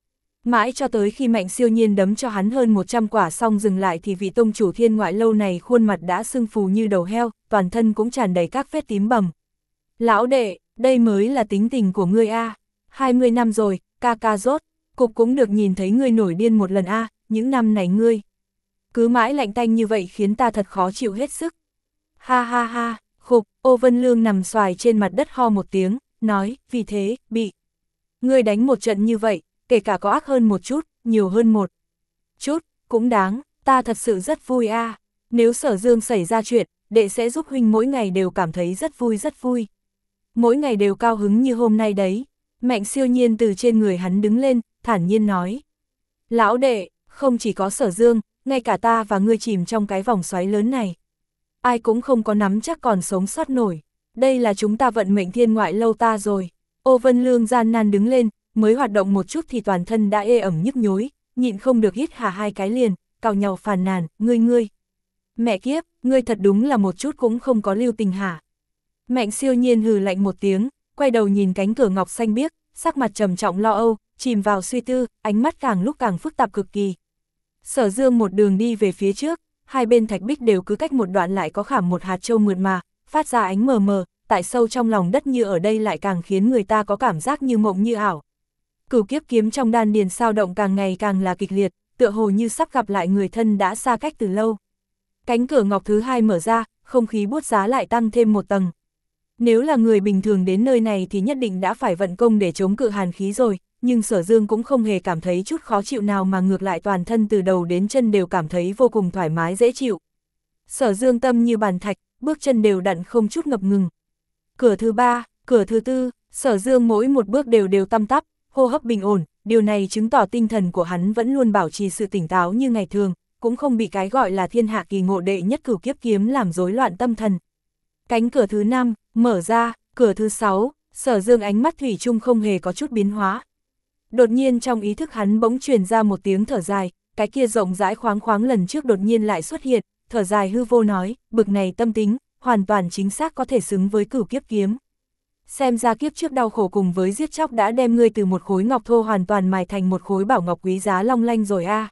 Mãi cho tới khi Mạnh Siêu Nhiên đấm cho hắn hơn một trăm quả xong dừng lại thì vị tông chủ Thiên Ngoại Lâu này khuôn mặt đã sưng phù như đầu heo, toàn thân cũng tràn đầy các vết tím bầm. Lão đệ, đây mới là tính tình của ngươi a. hai mươi năm rồi, ca ca rốt, cục cũng được nhìn thấy ngươi nổi điên một lần a, những năm này ngươi. Cứ mãi lạnh tanh như vậy khiến ta thật khó chịu hết sức. Ha ha ha, khục, Ô Vân Lương nằm xoài trên mặt đất ho một tiếng, nói, vì thế, bị. Ngươi đánh một trận như vậy, kể cả có ác hơn một chút, nhiều hơn một chút, cũng đáng, ta thật sự rất vui a. À. Nếu Sở Dương xảy ra chuyện, đệ sẽ giúp huynh mỗi ngày đều cảm thấy rất vui rất vui. Mỗi ngày đều cao hứng như hôm nay đấy. Mạnh Siêu Nhiên từ trên người hắn đứng lên, thản nhiên nói. Lão đệ, không chỉ có Sở Dương, ngay cả ta và ngươi chìm trong cái vòng xoáy lớn này. Ai cũng không có nắm chắc còn sống sót nổi. Đây là chúng ta vận mệnh Thiên Ngoại Lâu ta rồi. Ô Vân Lương gian nan đứng lên, mới hoạt động một chút thì toàn thân đã ê ẩm nhức nhối, nhịn không được hít hà hai cái liền, cào nhau phàn nàn, ngươi ngươi. Mẹ kiếp, ngươi thật đúng là một chút cũng không có lưu tình hả. Mạnh Siêu Nhiên hừ lạnh một tiếng, quay đầu nhìn cánh cửa ngọc xanh biếc, sắc mặt trầm trọng lo âu, chìm vào suy tư, ánh mắt càng lúc càng phức tạp cực kỳ. Sở Dương một đường đi về phía trước, hai bên thạch bích đều cứ cách một đoạn lại có khảm một hạt châu mượt mà, phát ra ánh mờ mờ, tại sâu trong lòng đất như ở đây lại càng khiến người ta có cảm giác như mộng như ảo. Cửu kiếp kiếm trong đan điền sao động càng ngày càng là kịch liệt, tựa hồ như sắp gặp lại người thân đã xa cách từ lâu. Cánh cửa ngọc thứ hai mở ra, không khí buốt giá lại tăng thêm một tầng. Nếu là người bình thường đến nơi này thì nhất định đã phải vận công để chống cự hàn khí rồi, nhưng Sở Dương cũng không hề cảm thấy chút khó chịu nào mà ngược lại toàn thân từ đầu đến chân đều cảm thấy vô cùng thoải mái dễ chịu. Sở Dương tâm như bàn thạch, bước chân đều đặn không chút ngập ngừng. Cửa thứ ba, cửa thứ tư, Sở Dương mỗi một bước đều đều tăm tắp, hô hấp bình ổn, điều này chứng tỏ tinh thần của hắn vẫn luôn bảo trì sự tỉnh táo như ngày thường, cũng không bị cái gọi là thiên hạ kỳ ngộ đệ nhất cửu kiếp kiếm làm rối loạn tâm thần. Cánh cửa thứ năm, mở ra, cửa thứ sáu, Sở Dương ánh mắt thủy chung không hề có chút biến hóa. Đột nhiên trong ý thức hắn bỗng truyền ra một tiếng thở dài, cái kia rộng rãi khoáng khoáng lần trước đột nhiên lại xuất hiện, thở dài hư vô nói, bực này tâm tính, hoàn toàn chính xác có thể xứng với cửu kiếp kiếm. Xem ra kiếp trước đau khổ cùng với giết chóc đã đem ngươi từ một khối ngọc thô hoàn toàn mài thành một khối bảo ngọc quý giá long lanh rồi a. À.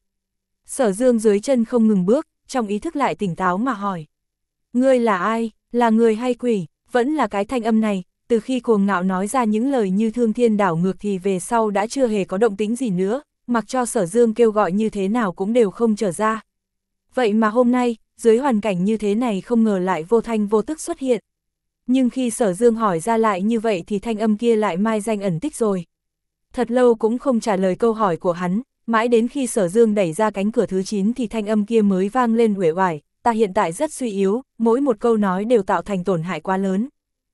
Sở Dương dưới chân không ngừng bước, trong ý thức lại tỉnh táo mà hỏi. Ngươi là ai, là người hay quỷ, vẫn là cái thanh âm này, từ khi cuồng ngạo nói ra những lời như thương thiên đảo ngược thì về sau đã chưa hề có động tĩnh gì nữa, mặc cho Sở Dương kêu gọi như thế nào cũng đều không trở ra. Vậy mà hôm nay, dưới hoàn cảnh như thế này không ngờ lại vô thanh vô tức xuất hiện. Nhưng khi Sở Dương hỏi ra lại như vậy thì thanh âm kia lại mai danh ẩn tích rồi. Thật lâu cũng không trả lời câu hỏi của hắn, mãi đến khi Sở Dương đẩy ra cánh cửa thứ chín thì thanh âm kia mới vang lên uể oải, ta hiện tại rất suy yếu, mỗi một câu nói đều tạo thành tổn hại quá lớn.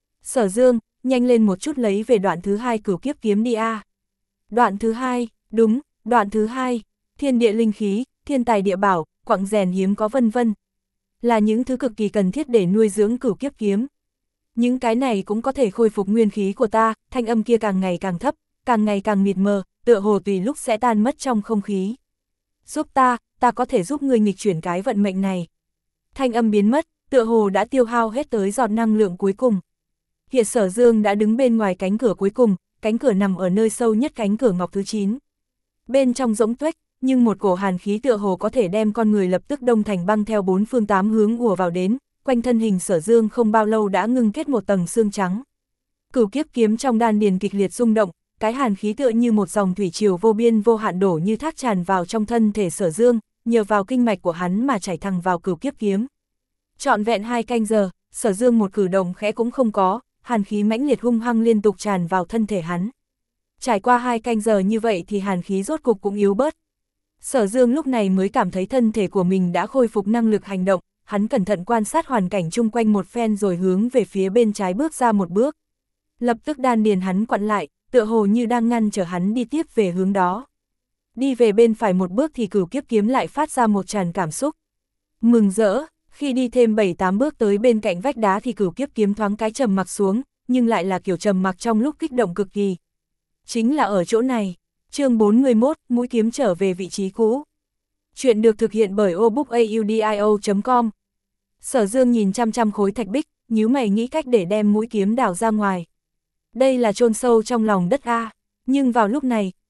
Sở Dương, nhanh lên một chút lấy về đoạn thứ hai cửu kiếp kiếm đi a. À. Đoạn thứ hai, đúng, đoạn thứ hai, thiên địa linh khí, thiên tài địa bảo, quặng rèn hiếm có vân vân. Là những thứ cực kỳ cần thiết để nuôi dưỡng cửu kiếp kiếm. Những cái này cũng có thể khôi phục nguyên khí của ta, thanh âm kia càng ngày càng thấp, càng ngày càng mịt mờ, tựa hồ tùy lúc sẽ tan mất trong không khí. Giúp ta, ta có thể giúp ngươi nghịch chuyển cái vận mệnh này. Thanh âm biến mất, tựa hồ đã tiêu hao hết tới giọt năng lượng cuối cùng. Hiện Sở Dương đã đứng bên ngoài cánh cửa cuối cùng, cánh cửa nằm ở nơi sâu nhất cánh cửa ngọc thứ chín. Bên trong rỗng tuếch, nhưng một cổ hàn khí tựa hồ có thể đem con người lập tức đông thành băng theo bốn phương tám hướng ùa vào đến, quanh thân hình Sở Dương không bao lâu đã ngưng kết một tầng xương trắng. Cửu kiếp kiếm trong đan điền kịch liệt rung động, cái hàn khí tựa như một dòng thủy triều vô biên vô hạn đổ như thác tràn vào trong thân thể Sở Dương, nhờ vào kinh mạch của hắn mà chảy thẳng vào cửu kiếp kiếm. Trọn vẹn hai canh giờ, Sở Dương một cử động khẽ cũng không có, hàn khí mãnh liệt hung hăng liên tục tràn vào thân thể hắn. Trải qua hai canh giờ như vậy thì hàn khí rốt cục cũng yếu bớt. Sở Dương lúc này mới cảm thấy thân thể của mình đã khôi phục năng lực hành động, hắn cẩn thận quan sát hoàn cảnh chung quanh một phen rồi hướng về phía bên trái bước ra một bước. Lập tức đan điền hắn quặn lại, tựa hồ như đang ngăn trở hắn đi tiếp về hướng đó. Đi về bên phải một bước thì cửu kiếp kiếm lại phát ra một tràn cảm xúc. Mừng rỡ, khi đi thêm bảy tám bước tới bên cạnh vách đá thì cửu kiếp kiếm thoáng cái trầm mặc xuống, nhưng lại là kiểu trầm mặc trong lúc kích động cực kỳ. Chính là ở chỗ này, chương bốn mươi mốt, mũi kiếm trở về vị trí cũ. Chuyện được thực hiện bởi obookaudio chấm com. Sở Dương nhìn chăm chăm khối thạch bích, nhíu mày nghĩ cách để đem mũi kiếm đào ra ngoài. Đây là chôn sâu trong lòng đất a, nhưng vào lúc này,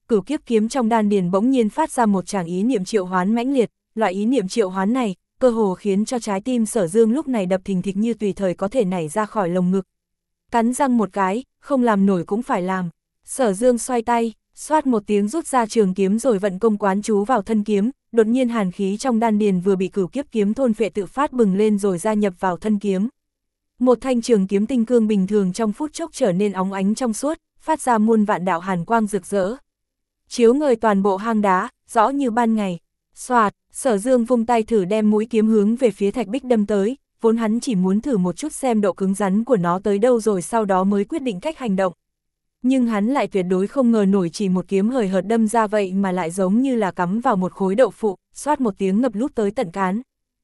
cửu kiếp kiếm trong đan điền bỗng nhiên phát ra một tràng ý niệm triệu hoán mãnh liệt, loại ý niệm triệu hoán này, cơ hồ khiến cho trái tim Sở Dương lúc này đập thình thịch như tùy thời có thể nảy ra khỏi lồng ngực. Cắn răng một cái, không làm nổi cũng phải làm. Sở Dương xoay tay, xoát một tiếng rút ra trường kiếm rồi vận công quán chú vào thân kiếm, đột nhiên hàn khí trong đan điền vừa bị cửu kiếp kiếm thôn phệ tự phát bừng lên rồi gia nhập vào thân kiếm. Một thanh trường kiếm tinh cương bình thường trong phút chốc trở nên óng ánh trong suốt, phát ra muôn vạn đạo hàn quang rực rỡ. Chiếu ngời toàn bộ hang đá, rõ như ban ngày. Xoạt, Sở Dương vung tay thử đem mũi kiếm hướng về phía thạch bích đâm tới, vốn hắn chỉ muốn thử một chút xem độ cứng rắn của nó tới đâu rồi sau đó mới quyết định cách hành động. Nhưng hắn lại tuyệt đối không ngờ nổi chỉ một kiếm hời hợt đâm ra vậy mà lại giống như là cắm vào một khối đậu phụ, xoát một tiếng ngập lút tới tận cán.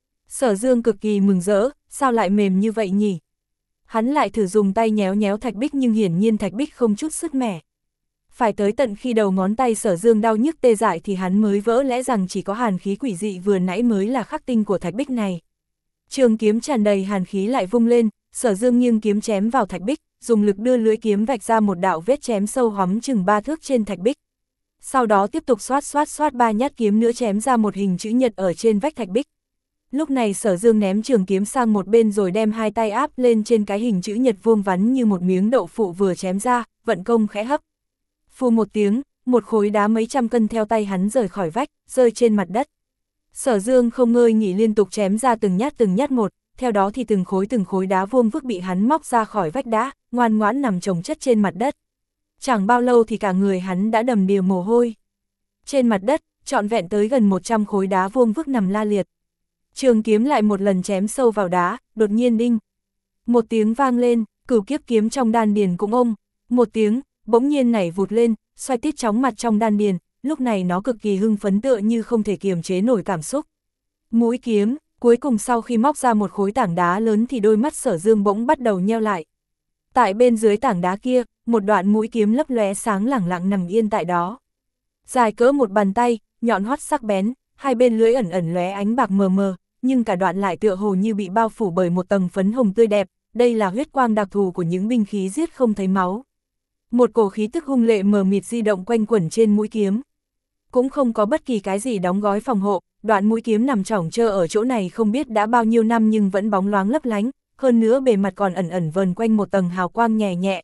Sở Dương cực kỳ mừng rỡ, sao lại mềm như vậy nhỉ? Hắn lại thử dùng tay nhéo nhéo thạch bích nhưng hiển nhiên thạch bích không chút sức mẻ. Phải tới tận khi đầu ngón tay Sở Dương đau nhức tê dại thì hắn mới vỡ lẽ rằng chỉ có hàn khí quỷ dị vừa nãy mới là khắc tinh của thạch bích này. Trường kiếm tràn đầy hàn khí lại vung lên, Sở Dương nghiêng kiếm chém vào thạch bích, dùng lực đưa lưỡi kiếm vạch ra một đạo vết chém sâu hóm chừng ba thước trên thạch bích. Sau đó tiếp tục xoát xoát xoát ba nhát kiếm nữa chém ra một hình chữ nhật ở trên vách thạch bích. Lúc này Sở Dương ném trường kiếm sang một bên rồi đem hai tay áp lên trên cái hình chữ nhật vuông vắn như một miếng đậu phụ vừa chém ra, vận công khẽ hấp. Phù một tiếng, một khối đá mấy trăm cân theo tay hắn rời khỏi vách, rơi trên mặt đất. Sở Dương không ngơi nghỉ liên tục chém ra từng nhát từng nhát một, theo đó thì từng khối từng khối đá vuông vức bị hắn móc ra khỏi vách đá, ngoan ngoãn nằm chồng chất trên mặt đất. Chẳng bao lâu thì cả người hắn đã đầm đìa mồ hôi. Trên mặt đất, trọn vẹn tới gần một trăm khối đá vuông vức nằm la liệt. Trường kiếm lại một lần chém sâu vào đá, đột nhiên đinh. Một tiếng vang lên, cửu kiếp kiếm trong đan điền cũng ông. Một tiếng, bỗng nhiên nảy vụt lên, xoay tít chóng mặt trong đan điền, lúc này nó cực kỳ hưng phấn tựa như không thể kiềm chế nổi cảm xúc. Mũi kiếm, cuối cùng sau khi móc ra một khối tảng đá lớn thì đôi mắt Sở Dương bỗng bắt đầu nheo lại. Tại bên dưới tảng đá kia, một đoạn mũi kiếm lấp lóe sáng lẳng lặng nằm yên tại đó. Dài cỡ một bàn tay, nhọn hoắt sắc bén, hai bên lưỡi ẩn ẩn lóe ánh bạc mờ mờ, nhưng cả đoạn lại tựa hồ như bị bao phủ bởi một tầng phấn hồng tươi đẹp, đây là huyết quang đặc thù của những binh khí giết không thấy máu. Một cổ khí tức hung lệ mờ mịt di động quanh quẩn trên mũi kiếm. Cũng không có bất kỳ cái gì đóng gói phòng hộ, đoạn mũi kiếm nằm chỏng trơ ở chỗ này không biết đã bao nhiêu năm nhưng vẫn bóng loáng lấp lánh, hơn nữa bề mặt còn ẩn ẩn vờn quanh một tầng hào quang nhẹ nhẹ.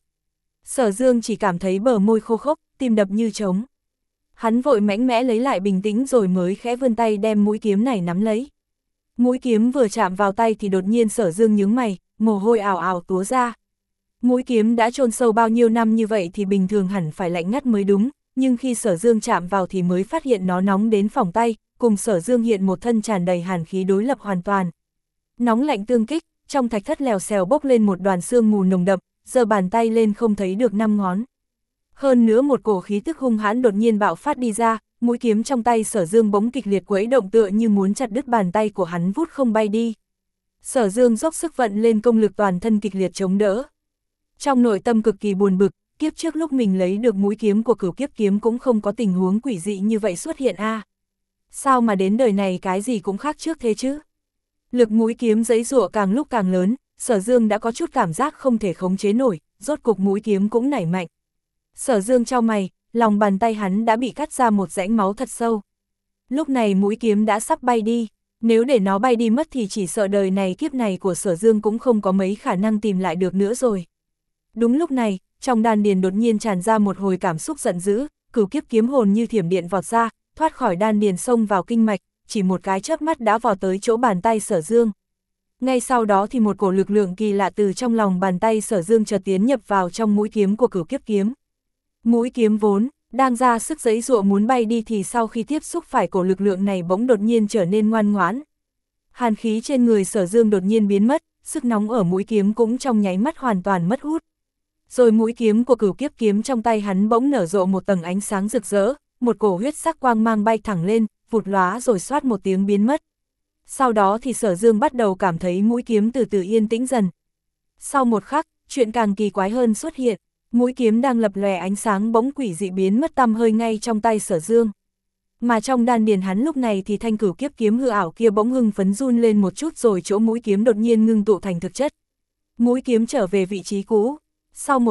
Sở Dương chỉ cảm thấy bờ môi khô khốc, tim đập như trống. Hắn vội mãnh mẽ lấy lại bình tĩnh rồi mới khẽ vươn tay đem mũi kiếm này nắm lấy. Mũi kiếm vừa chạm vào tay thì đột nhiên Sở Dương nhướng mày, mồ hôi ào ào túa ra. Mũi kiếm đã chôn sâu bao nhiêu năm như vậy thì bình thường hẳn phải lạnh ngắt mới đúng, nhưng khi Sở Dương chạm vào thì mới phát hiện nó nóng đến phỏng tay, cùng Sở Dương hiện một thân tràn đầy hàn khí đối lập hoàn toàn. Nóng lạnh tương kích, trong thạch thất lèo xèo bốc lên một đoàn sương mù nồng đậm, giơ bàn tay lên không thấy được năm ngón. Hơn nữa một cổ khí tức hung hãn đột nhiên bạo phát đi ra, mũi kiếm trong tay Sở Dương bỗng kịch liệt quấy động tựa như muốn chặt đứt bàn tay của hắn vút không bay đi. Sở Dương dốc sức vận lên công lực toàn thân kịch liệt chống đỡ. Trong nội tâm cực kỳ buồn bực, kiếp trước lúc mình lấy được mũi kiếm của cửu kiếp kiếm cũng không có tình huống quỷ dị như vậy xuất hiện a. À. Sao mà đến đời này cái gì cũng khác trước thế chứ? Lực mũi kiếm giãy giụa càng lúc càng lớn, Sở Dương đã có chút cảm giác không thể khống chế nổi, rốt cục mũi kiếm cũng nảy mạnh. Sở Dương chau mày, lòng bàn tay hắn đã bị cắt ra một rãnh máu thật sâu. Lúc này mũi kiếm đã sắp bay đi, nếu để nó bay đi mất thì chỉ sợ đời này kiếp này của Sở Dương cũng không có mấy khả năng tìm lại được nữa rồi. Đúng lúc này, trong đan điền đột nhiên tràn ra một hồi cảm xúc giận dữ, cửu kiếp kiếm hồn như thiểm điện vọt ra, thoát khỏi đan điền xông vào kinh mạch, chỉ một cái chớp mắt đã vọt tới chỗ bàn tay Sở Dương. Ngay sau đó thì một cổ lực lượng kỳ lạ từ trong lòng bàn tay Sở Dương chợt tiến nhập vào trong mũi kiếm của cửu kiếp kiếm. Mũi kiếm vốn đang ra sức giãy giụa muốn bay đi thì sau khi tiếp xúc phải cổ lực lượng này bỗng đột nhiên trở nên ngoan ngoãn. Hàn khí trên người Sở Dương đột nhiên biến mất, sức nóng ở mũi kiếm cũng trong nháy mắt hoàn toàn mất hút. Rồi mũi kiếm của cửu kiếp kiếm trong tay hắn bỗng nở rộ một tầng ánh sáng rực rỡ, một cổ huyết sắc quang mang bay thẳng lên, vụt lóa rồi xoát một tiếng biến mất. Sau đó thì Sở Dương bắt đầu cảm thấy mũi kiếm từ từ yên tĩnh dần. Sau một khắc, chuyện càng kỳ quái hơn xuất hiện, mũi kiếm đang lập lòe ánh sáng bỗng quỷ dị biến mất tăm hơi ngay trong tay Sở Dương. Mà trong đan điền hắn lúc này thì thanh cửu kiếp kiếm hư ảo kia bỗng hưng phấn run lên một chút rồi chỗ mũi kiếm đột nhiên ngưng tụ thành thực chất. Mũi kiếm trở về vị trí cũ. Sau một khắc,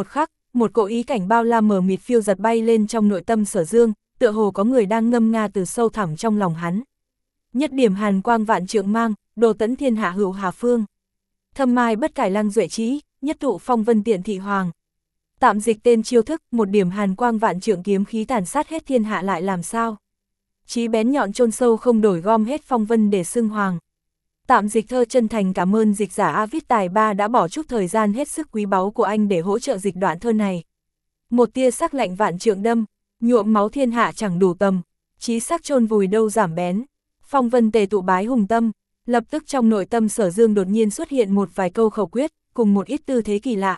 một cỗ ý cảnh bao la mờ mịt phiêu giật bay lên trong nội tâm Sở Dương, tựa hồ có người đang ngâm nga từ sâu thẳm trong lòng hắn. Nhất điểm hàn quang vạn trượng mang, đồ tẫn thiên hạ hữu hà phương. Thâm mai bất cải lăng duệ trí, nhất tụ phong vân tiện thị hoàng. Tạm dịch tên chiêu thức, một điểm hàn quang vạn trượng kiếm khí tàn sát hết thiên hạ lại làm sao. Chí bén nhọn chôn sâu không đổi gom hết phong vân để xưng hoàng. Tạm dịch thơ chân thành cảm ơn dịch giả A Viết Tài Ba đã bỏ chút thời gian hết sức quý báu của anh để hỗ trợ dịch đoạn thơ này. Một tia sắc lạnh vạn trượng đâm, nhuộm máu thiên hạ chẳng đủ tầm, chí sắc chôn vùi đâu giảm bén. Phong vân tề tụ bái hùng tâm, lập tức trong nội tâm Sở Dương đột nhiên xuất hiện một vài câu khẩu quyết, cùng một ít tư thế kỳ lạ.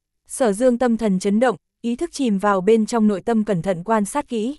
Sở Dương tâm thần chấn động, ý thức chìm vào bên trong nội tâm cẩn thận quan sát kỹ.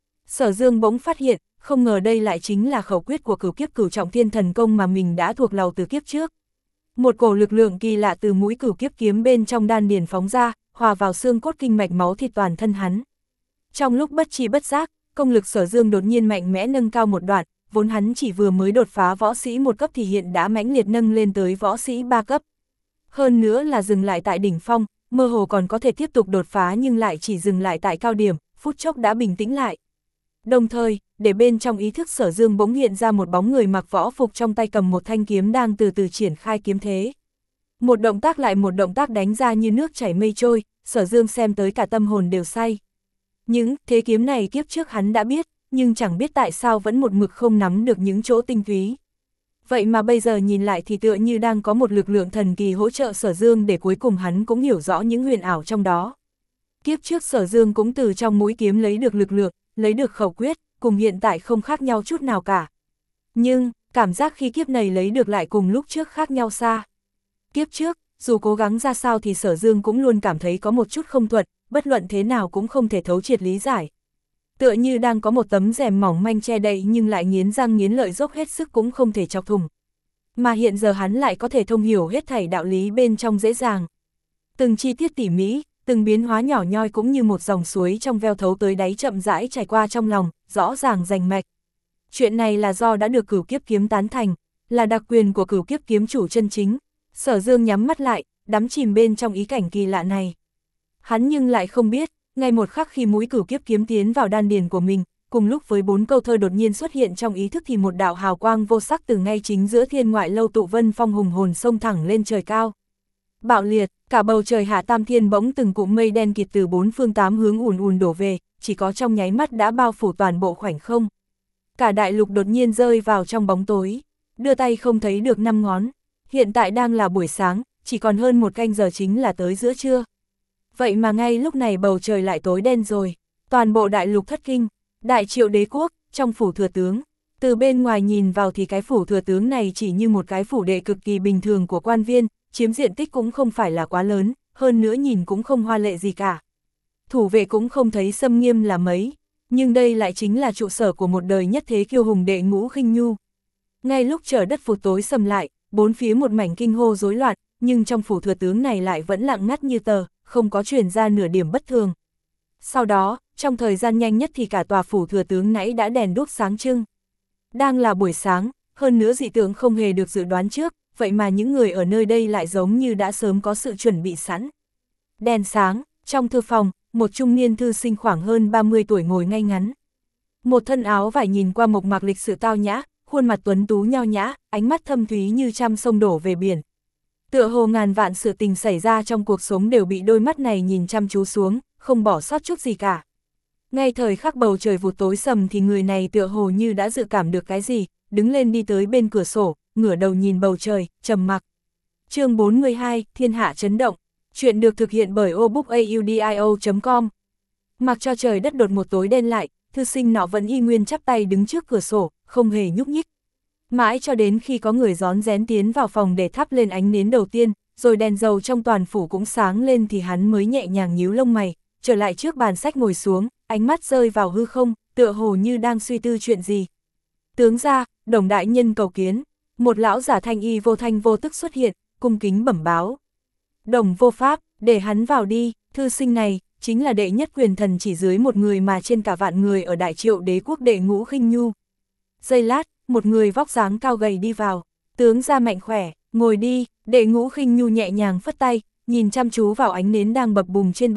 Sở Dương bỗng phát hiện, không ngờ đây lại chính là khẩu quyết của cửu kiếp cửu trọng thiên thần công mà mình đã thuộc lòng từ kiếp trước. Một cổ lực lượng kỳ lạ từ mũi cửu kiếp kiếm bên trong đan điền phóng ra, hòa vào xương cốt kinh mạch máu thịt toàn thân hắn. Trong lúc bất tri bất giác, công lực Sở Dương đột nhiên mạnh mẽ nâng cao một đoạn, vốn hắn chỉ vừa mới đột phá võ sĩ một cấp thì hiện đã mãnh liệt nâng lên tới võ sĩ ba cấp. Hơn nữa là dừng lại tại đỉnh phong, mơ hồ còn có thể tiếp tục đột phá nhưng lại chỉ dừng lại tại cao điểm, phút chốc đã bình tĩnh lại. Đồng thời, để bên trong ý thức Sở Dương bỗng hiện ra một bóng người mặc võ phục trong tay cầm một thanh kiếm đang từ từ triển khai kiếm thế. Một động tác lại một động tác đánh ra như nước chảy mây trôi, Sở Dương xem tới cả tâm hồn đều say. Những thế kiếm này kiếp trước hắn đã biết, nhưng chẳng biết tại sao vẫn một mực không nắm được những chỗ tinh túy. Vậy mà bây giờ nhìn lại thì tựa như đang có một lực lượng thần kỳ hỗ trợ Sở Dương để cuối cùng hắn cũng hiểu rõ những huyền ảo trong đó. Kiếp trước Sở Dương cũng từ trong mũi kiếm lấy được lực lượng, lấy được khẩu quyết, cùng hiện tại không khác nhau chút nào cả. Nhưng, cảm giác khi kiếp này lấy được lại cùng lúc trước khác nhau xa. Kiếp trước, dù cố gắng ra sao thì Sở Dương cũng luôn cảm thấy có một chút không thuận, bất luận thế nào cũng không thể thấu triệt lý giải. Tựa như đang có một tấm rèm mỏng manh che đậy nhưng lại nghiến răng nghiến lợi dốc hết sức cũng không thể chọc thủng. Mà hiện giờ hắn lại có thể thông hiểu hết thảy đạo lý bên trong dễ dàng. Từng chi tiết tỉ mỉ, từng biến hóa nhỏ nhoi cũng như một dòng suối trong veo thấu tới đáy chậm rãi trải qua trong lòng, rõ ràng rành mạch. Chuyện này là do đã được cửu kiếp kiếm tán thành, là đặc quyền của cửu kiếp kiếm chủ chân chính. Sở Dương nhắm mắt lại, đắm chìm bên trong ý cảnh kỳ lạ này. Hắn nhưng lại không biết, ngay một khắc khi mũi cửu kiếp kiếm tiến vào đan điền của mình, cùng lúc với bốn câu thơ đột nhiên xuất hiện trong ý thức thì một đạo hào quang vô sắc từ ngay chính giữa thiên ngoại lâu tụ vân phong hùng hồn xông thẳng lên trời cao. Bạo liệt, cả bầu trời hạ tam thiên bỗng từng cụm mây đen kịt từ bốn phương tám hướng ùn ùn đổ về, chỉ có trong nháy mắt đã bao phủ toàn bộ khoảnh không. Cả đại lục đột nhiên rơi vào trong bóng tối, đưa tay không thấy được năm ngón. Hiện tại đang là buổi sáng, chỉ còn hơn một canh giờ chính là tới giữa trưa. Vậy mà ngay lúc này bầu trời lại tối đen rồi, toàn bộ đại lục thất kinh, Đại Triệu đế quốc, trong phủ thừa tướng. Từ bên ngoài nhìn vào thì cái phủ thừa tướng này chỉ như một cái phủ đệ cực kỳ bình thường của quan viên, chiếm diện tích cũng không phải là quá lớn, hơn nữa nhìn cũng không hoa lệ gì cả. Thủ vệ cũng không thấy xâm nghiêm là mấy, nhưng đây lại chính là trụ sở của một đời nhất thế kiêu hùng Đệ Ngũ Khinh Nhu. Ngay lúc trời đất phụt tối sầm lại, bốn phía một mảnh kinh hô rối loạn, nhưng trong phủ thừa tướng này lại vẫn lặng ngắt như tờ, không có truyền ra nửa điểm bất thường. Sau đó, trong thời gian nhanh nhất thì cả tòa phủ thừa tướng nãy đã đèn đuốc sáng trưng. Đang là buổi sáng, hơn nữa dị tượng không hề được dự đoán trước, vậy mà những người ở nơi đây lại giống như đã sớm có sự chuẩn bị sẵn. Đèn sáng, trong thư phòng, một trung niên thư sinh khoảng hơn ba mươi tuổi ngồi ngay ngắn. Một thân áo vải nhìn qua mộc mạc lịch sự tao nhã, khuôn mặt tuấn tú nho nhã, ánh mắt thâm thúy như trăm sông đổ về biển. Tựa hồ ngàn vạn sự tình xảy ra trong cuộc sống đều bị đôi mắt này nhìn chăm chú xuống, không bỏ sót chút gì cả. Ngay thời khắc bầu trời vụt tối sầm thì người này tựa hồ như đã dự cảm được cái gì, đứng lên đi tới bên cửa sổ, ngửa đầu nhìn bầu trời, trầm mặc. Chương bốn mươi hai, Thiên hạ chấn động. Chuyện được thực hiện bởi obookaudio chấm com. Mặc cho trời đất đột một tối đen lại, thư sinh nọ vẫn y nguyên chắp tay đứng trước cửa sổ, không hề nhúc nhích. Mãi cho đến khi có người rón rén tiến vào phòng để thắp lên ánh nến đầu tiên, rồi đèn dầu trong toàn phủ cũng sáng lên thì hắn mới nhẹ nhàng nhíu lông mày, trở lại trước bàn sách ngồi xuống, ánh mắt rơi vào hư không, tựa hồ như đang suy tư chuyện gì. Tướng gia, Đồng đại nhân cầu kiến. Một lão giả thanh y vô thanh vô tức xuất hiện, cung kính bẩm báo. Đồng vô pháp, để hắn vào đi, thư sinh này, chính là đệ nhất quyền thần chỉ dưới một người mà trên cả vạn người ở Đại Triệu đế quốc Đệ Ngũ Khinh Nhu. Giây lát, một người vóc dáng cao gầy đi vào, tướng gia mạnh khỏe, ngồi đi, Đệ Ngũ Khinh Nhu nhẹ nhàng phất tay, nhìn chăm chú vào ánh nến đang bập bùng trên bàn,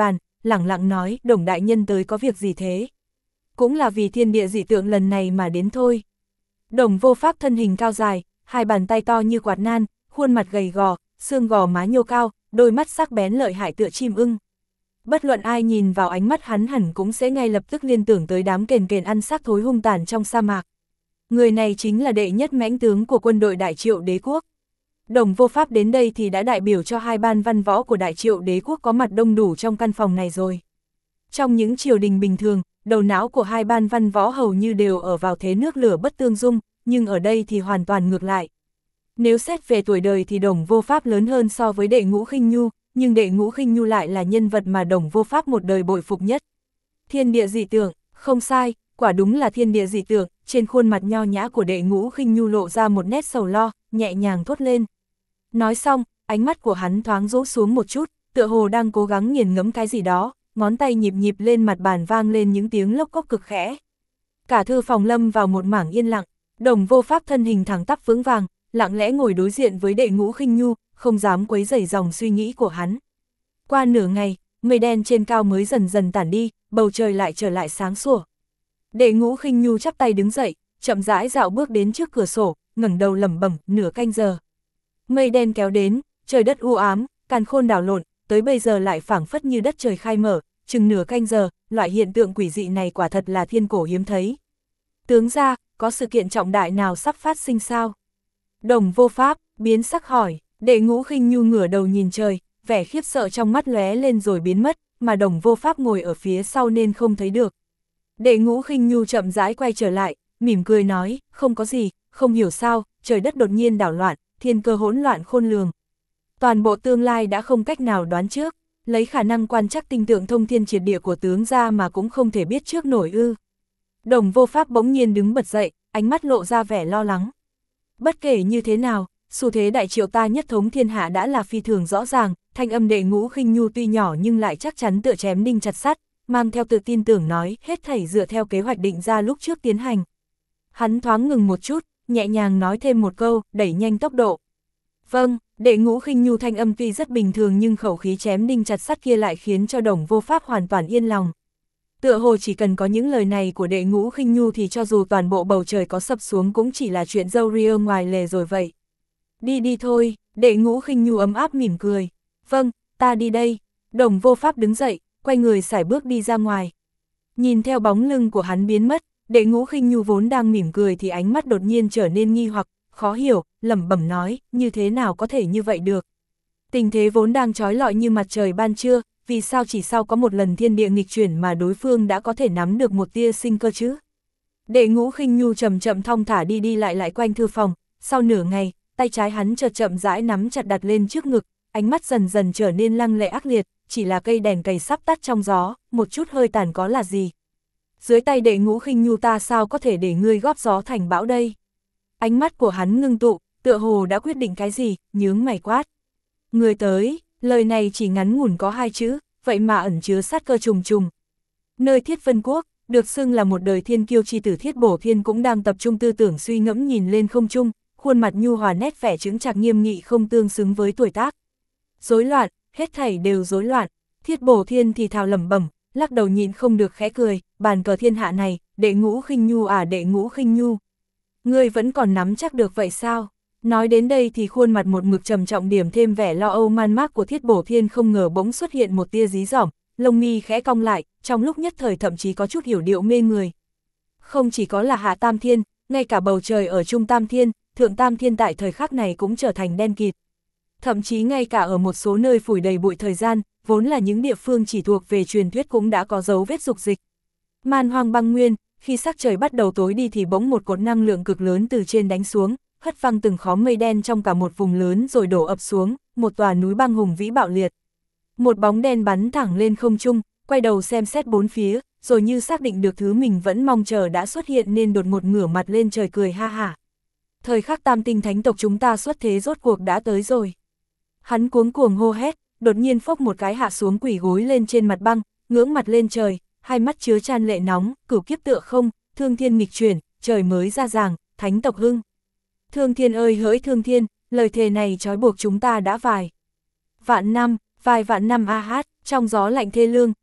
lẳng lặng nói, Đồng đại nhân tới có việc gì thế? Cũng là vì thiên địa dị tượng lần này mà đến thôi. Đồng Vô Pháp thân hình cao dài, hai bàn tay to như quạt nan, khuôn mặt gầy gò, xương gò má nhô cao, đôi mắt sắc bén lợi hại tựa chim ưng. Bất luận ai nhìn vào ánh mắt hắn hẳn cũng sẽ ngay lập tức liên tưởng tới đám kền kền ăn xác thối hung tàn trong sa mạc. Người này chính là đệ nhất mãnh tướng của quân đội Đại Triệu Đế quốc. Đồng Vô Pháp đến đây thì đã đại biểu cho hai ban văn võ của Đại Triệu Đế quốc có mặt đông đủ trong căn phòng này rồi. Trong những triều đình bình thường, đầu não của hai ban văn võ hầu như đều ở vào thế nước lửa bất tương dung, nhưng ở đây thì hoàn toàn ngược lại. Nếu xét về tuổi đời thì Đồng Vô Pháp lớn hơn so với Đệ Ngũ Khinh Nhu, nhưng Đệ Ngũ Khinh Nhu lại là nhân vật mà Đồng Vô Pháp một đời bội phục nhất. Thiên địa dị tượng, không sai, quả đúng là thiên địa dị tượng, trên khuôn mặt nho nhã của Đệ Ngũ Khinh Nhu lộ ra một nét sầu lo, nhẹ nhàng thốt lên. Nói xong, ánh mắt của hắn thoáng rũ xuống một chút, tựa hồ đang cố gắng nghiền ngẫm cái gì đó, ngón tay nhịp nhịp lên mặt bàn vang lên những tiếng lốc cốc cực khẽ. Cả thư phòng lâm vào một mảng yên lặng, Đồng Vô Pháp thân hình thẳng tắp vững vàng, lặng lẽ ngồi đối diện với Đệ Ngũ Khinh Nhu, không dám quấy rầy dòng suy nghĩ của hắn. Qua nửa ngày, mây đen trên cao mới dần dần tản đi, bầu trời lại trở lại sáng sủa. Đệ Ngũ Khinh Nhu chắp tay đứng dậy, chậm rãi dạo bước đến trước cửa sổ, ngẩng đầu lẩm bẩm, nửa canh giờ. Mây đen kéo đến, trời đất u ám, càn khôn đảo lộn, tới bây giờ lại phảng phất như đất trời khai mở, chừng nửa canh giờ, loại hiện tượng quỷ dị này quả thật là thiên cổ hiếm thấy. Tướng gia, có sự kiện trọng đại nào sắp phát sinh sao? Đồng Vô Pháp, biến sắc hỏi. Đệ Ngũ Khinh Nhu ngửa đầu nhìn trời, vẻ khiếp sợ trong mắt lóe lên rồi biến mất, mà Đồng Vô Pháp ngồi ở phía sau nên không thấy được. Đệ Ngũ Khinh Nhu chậm rãi quay trở lại, mỉm cười nói, không có gì, không hiểu sao, trời đất đột nhiên đảo loạn, thiên cơ hỗn loạn khôn lường. Toàn bộ tương lai đã không cách nào đoán trước, lấy khả năng quan trắc tinh tượng thông thiên triệt địa của tướng gia mà cũng không thể biết trước nổi ư. Đồng Vô Pháp bỗng nhiên đứng bật dậy, ánh mắt lộ ra vẻ lo lắng. Bất kể như thế nào, xu thế Đại Triệu ta nhất thống thiên hạ đã là phi thường rõ ràng, thanh âm Đệ Ngũ Khinh Nhu tuy nhỏ nhưng lại chắc chắn tựa chém đinh chặt sắt, mang theo tự tin tưởng nói, hết thảy dựa theo kế hoạch định ra lúc trước tiến hành. Hắn thoáng ngừng một chút, nhẹ nhàng nói thêm một câu, đẩy nhanh tốc độ. Vâng, Đệ Ngũ Khinh Nhu thanh âm tuy rất bình thường nhưng khẩu khí chém đinh chặt sắt kia lại khiến cho Đồng Vô Pháp hoàn toàn yên lòng. Tựa hồ chỉ cần có những lời này của Đệ Ngũ Khinh Nhu thì cho dù toàn bộ bầu trời có sập xuống cũng chỉ là chuyện râu ria ngoài lề rồi vậy. Đi đi thôi, Đệ Ngũ Khinh Nhu ấm áp mỉm cười. Vâng, ta đi đây. Đồng Vô Pháp đứng dậy, quay người sải bước đi ra ngoài. Nhìn theo bóng lưng của hắn biến mất, Đệ Ngũ Khinh Nhu vốn đang mỉm cười thì ánh mắt đột nhiên trở nên nghi hoặc, khó hiểu, lẩm bẩm nói, như thế nào có thể như vậy được. Tình thế vốn đang trói lọi như mặt trời ban trưa, vì sao chỉ sau có một lần thiên địa nghịch chuyển mà đối phương đã có thể nắm được một tia sinh cơ chứ? Đệ Ngũ Khinh Nhu chậm chậm thong thả đi đi lại lại quanh thư phòng, sau nửa ngày, tay trái hắn chợt chậm rãi nắm chặt đặt lên trước ngực, ánh mắt dần dần trở nên lăng lệ ác liệt, chỉ là cây đèn cầy sắp tắt trong gió, một chút hơi tàn có là gì? Dưới tay Đệ Ngũ Khinh Nhu ta sao có thể để ngươi góp gió thành bão đây? Ánh mắt của hắn ngưng tụ, tựa hồ đã quyết định cái gì, nhướng mày quát. Người tới, lời này chỉ ngắn ngủn có hai chữ, vậy mà ẩn chứa sát cơ trùng trùng. Nơi Thiết Vân Quốc, được xưng là một đời thiên kiêu chi tử Thiết Bổ Thiên cũng đang tập trung tư tưởng suy ngẫm nhìn lên không trung, khuôn mặt nhu hòa nét vẻ chững chạc nghiêm nghị không tương xứng với tuổi tác. Rối loạn, hết thảy đều rối loạn. Thiết Bổ Thiên thì thào lẩm bẩm, lắc đầu nhịn không được khẽ cười, bàn cờ thiên hạ này, Đệ Ngũ Khinh Nhu à Đệ Ngũ Khinh Nhu. Ngươi vẫn còn nắm chắc được vậy sao? Nói đến đây thì khuôn mặt một mực trầm trọng điểm thêm vẻ lo âu man mác của Thiết Bổ Thiên không ngờ bỗng xuất hiện một tia dí dỏm, lông mi khẽ cong lại, trong lúc nhất thời thậm chí có chút hiểu điệu mê người. Không chỉ có là Hạ Tam Thiên, ngay cả bầu trời ở Trung Tam Thiên, Thượng Tam Thiên tại thời khắc này cũng trở thành đen kịt. Thậm chí ngay cả ở một số nơi phủi đầy bụi thời gian, vốn là những địa phương chỉ thuộc về truyền thuyết cũng đã có dấu vết dục dịch. Man Hoang Băng Nguyên, khi sắc trời bắt đầu tối đi thì bỗng một cột năng lượng cực lớn từ trên đánh xuống, hất văng từng khóm mây đen trong cả một vùng lớn rồi đổ ập xuống, một tòa núi băng hùng vĩ bạo liệt. Một bóng đen bắn thẳng lên không trung, quay đầu xem xét bốn phía, rồi như xác định được thứ mình vẫn mong chờ đã xuất hiện nên đột ngột ngửa mặt lên trời cười ha hả. Thời khắc tam tinh thánh tộc chúng ta xuất thế rốt cuộc đã tới rồi. Hắn cuống cuồng hô hét, đột nhiên phốc một cái hạ xuống quỳ gối lên trên mặt băng, ngưỡng mặt lên trời, hai mắt chứa chan lệ nóng, cửu kiếp tựa không, thương thiên nghịch chuyển, trời mới ra ràng, thánh tộc hưng. Thương thiên ơi hỡi thương thiên, lời thề này trói buộc chúng ta đã vài vạn năm, vài vạn năm a hát, trong gió lạnh thê lương,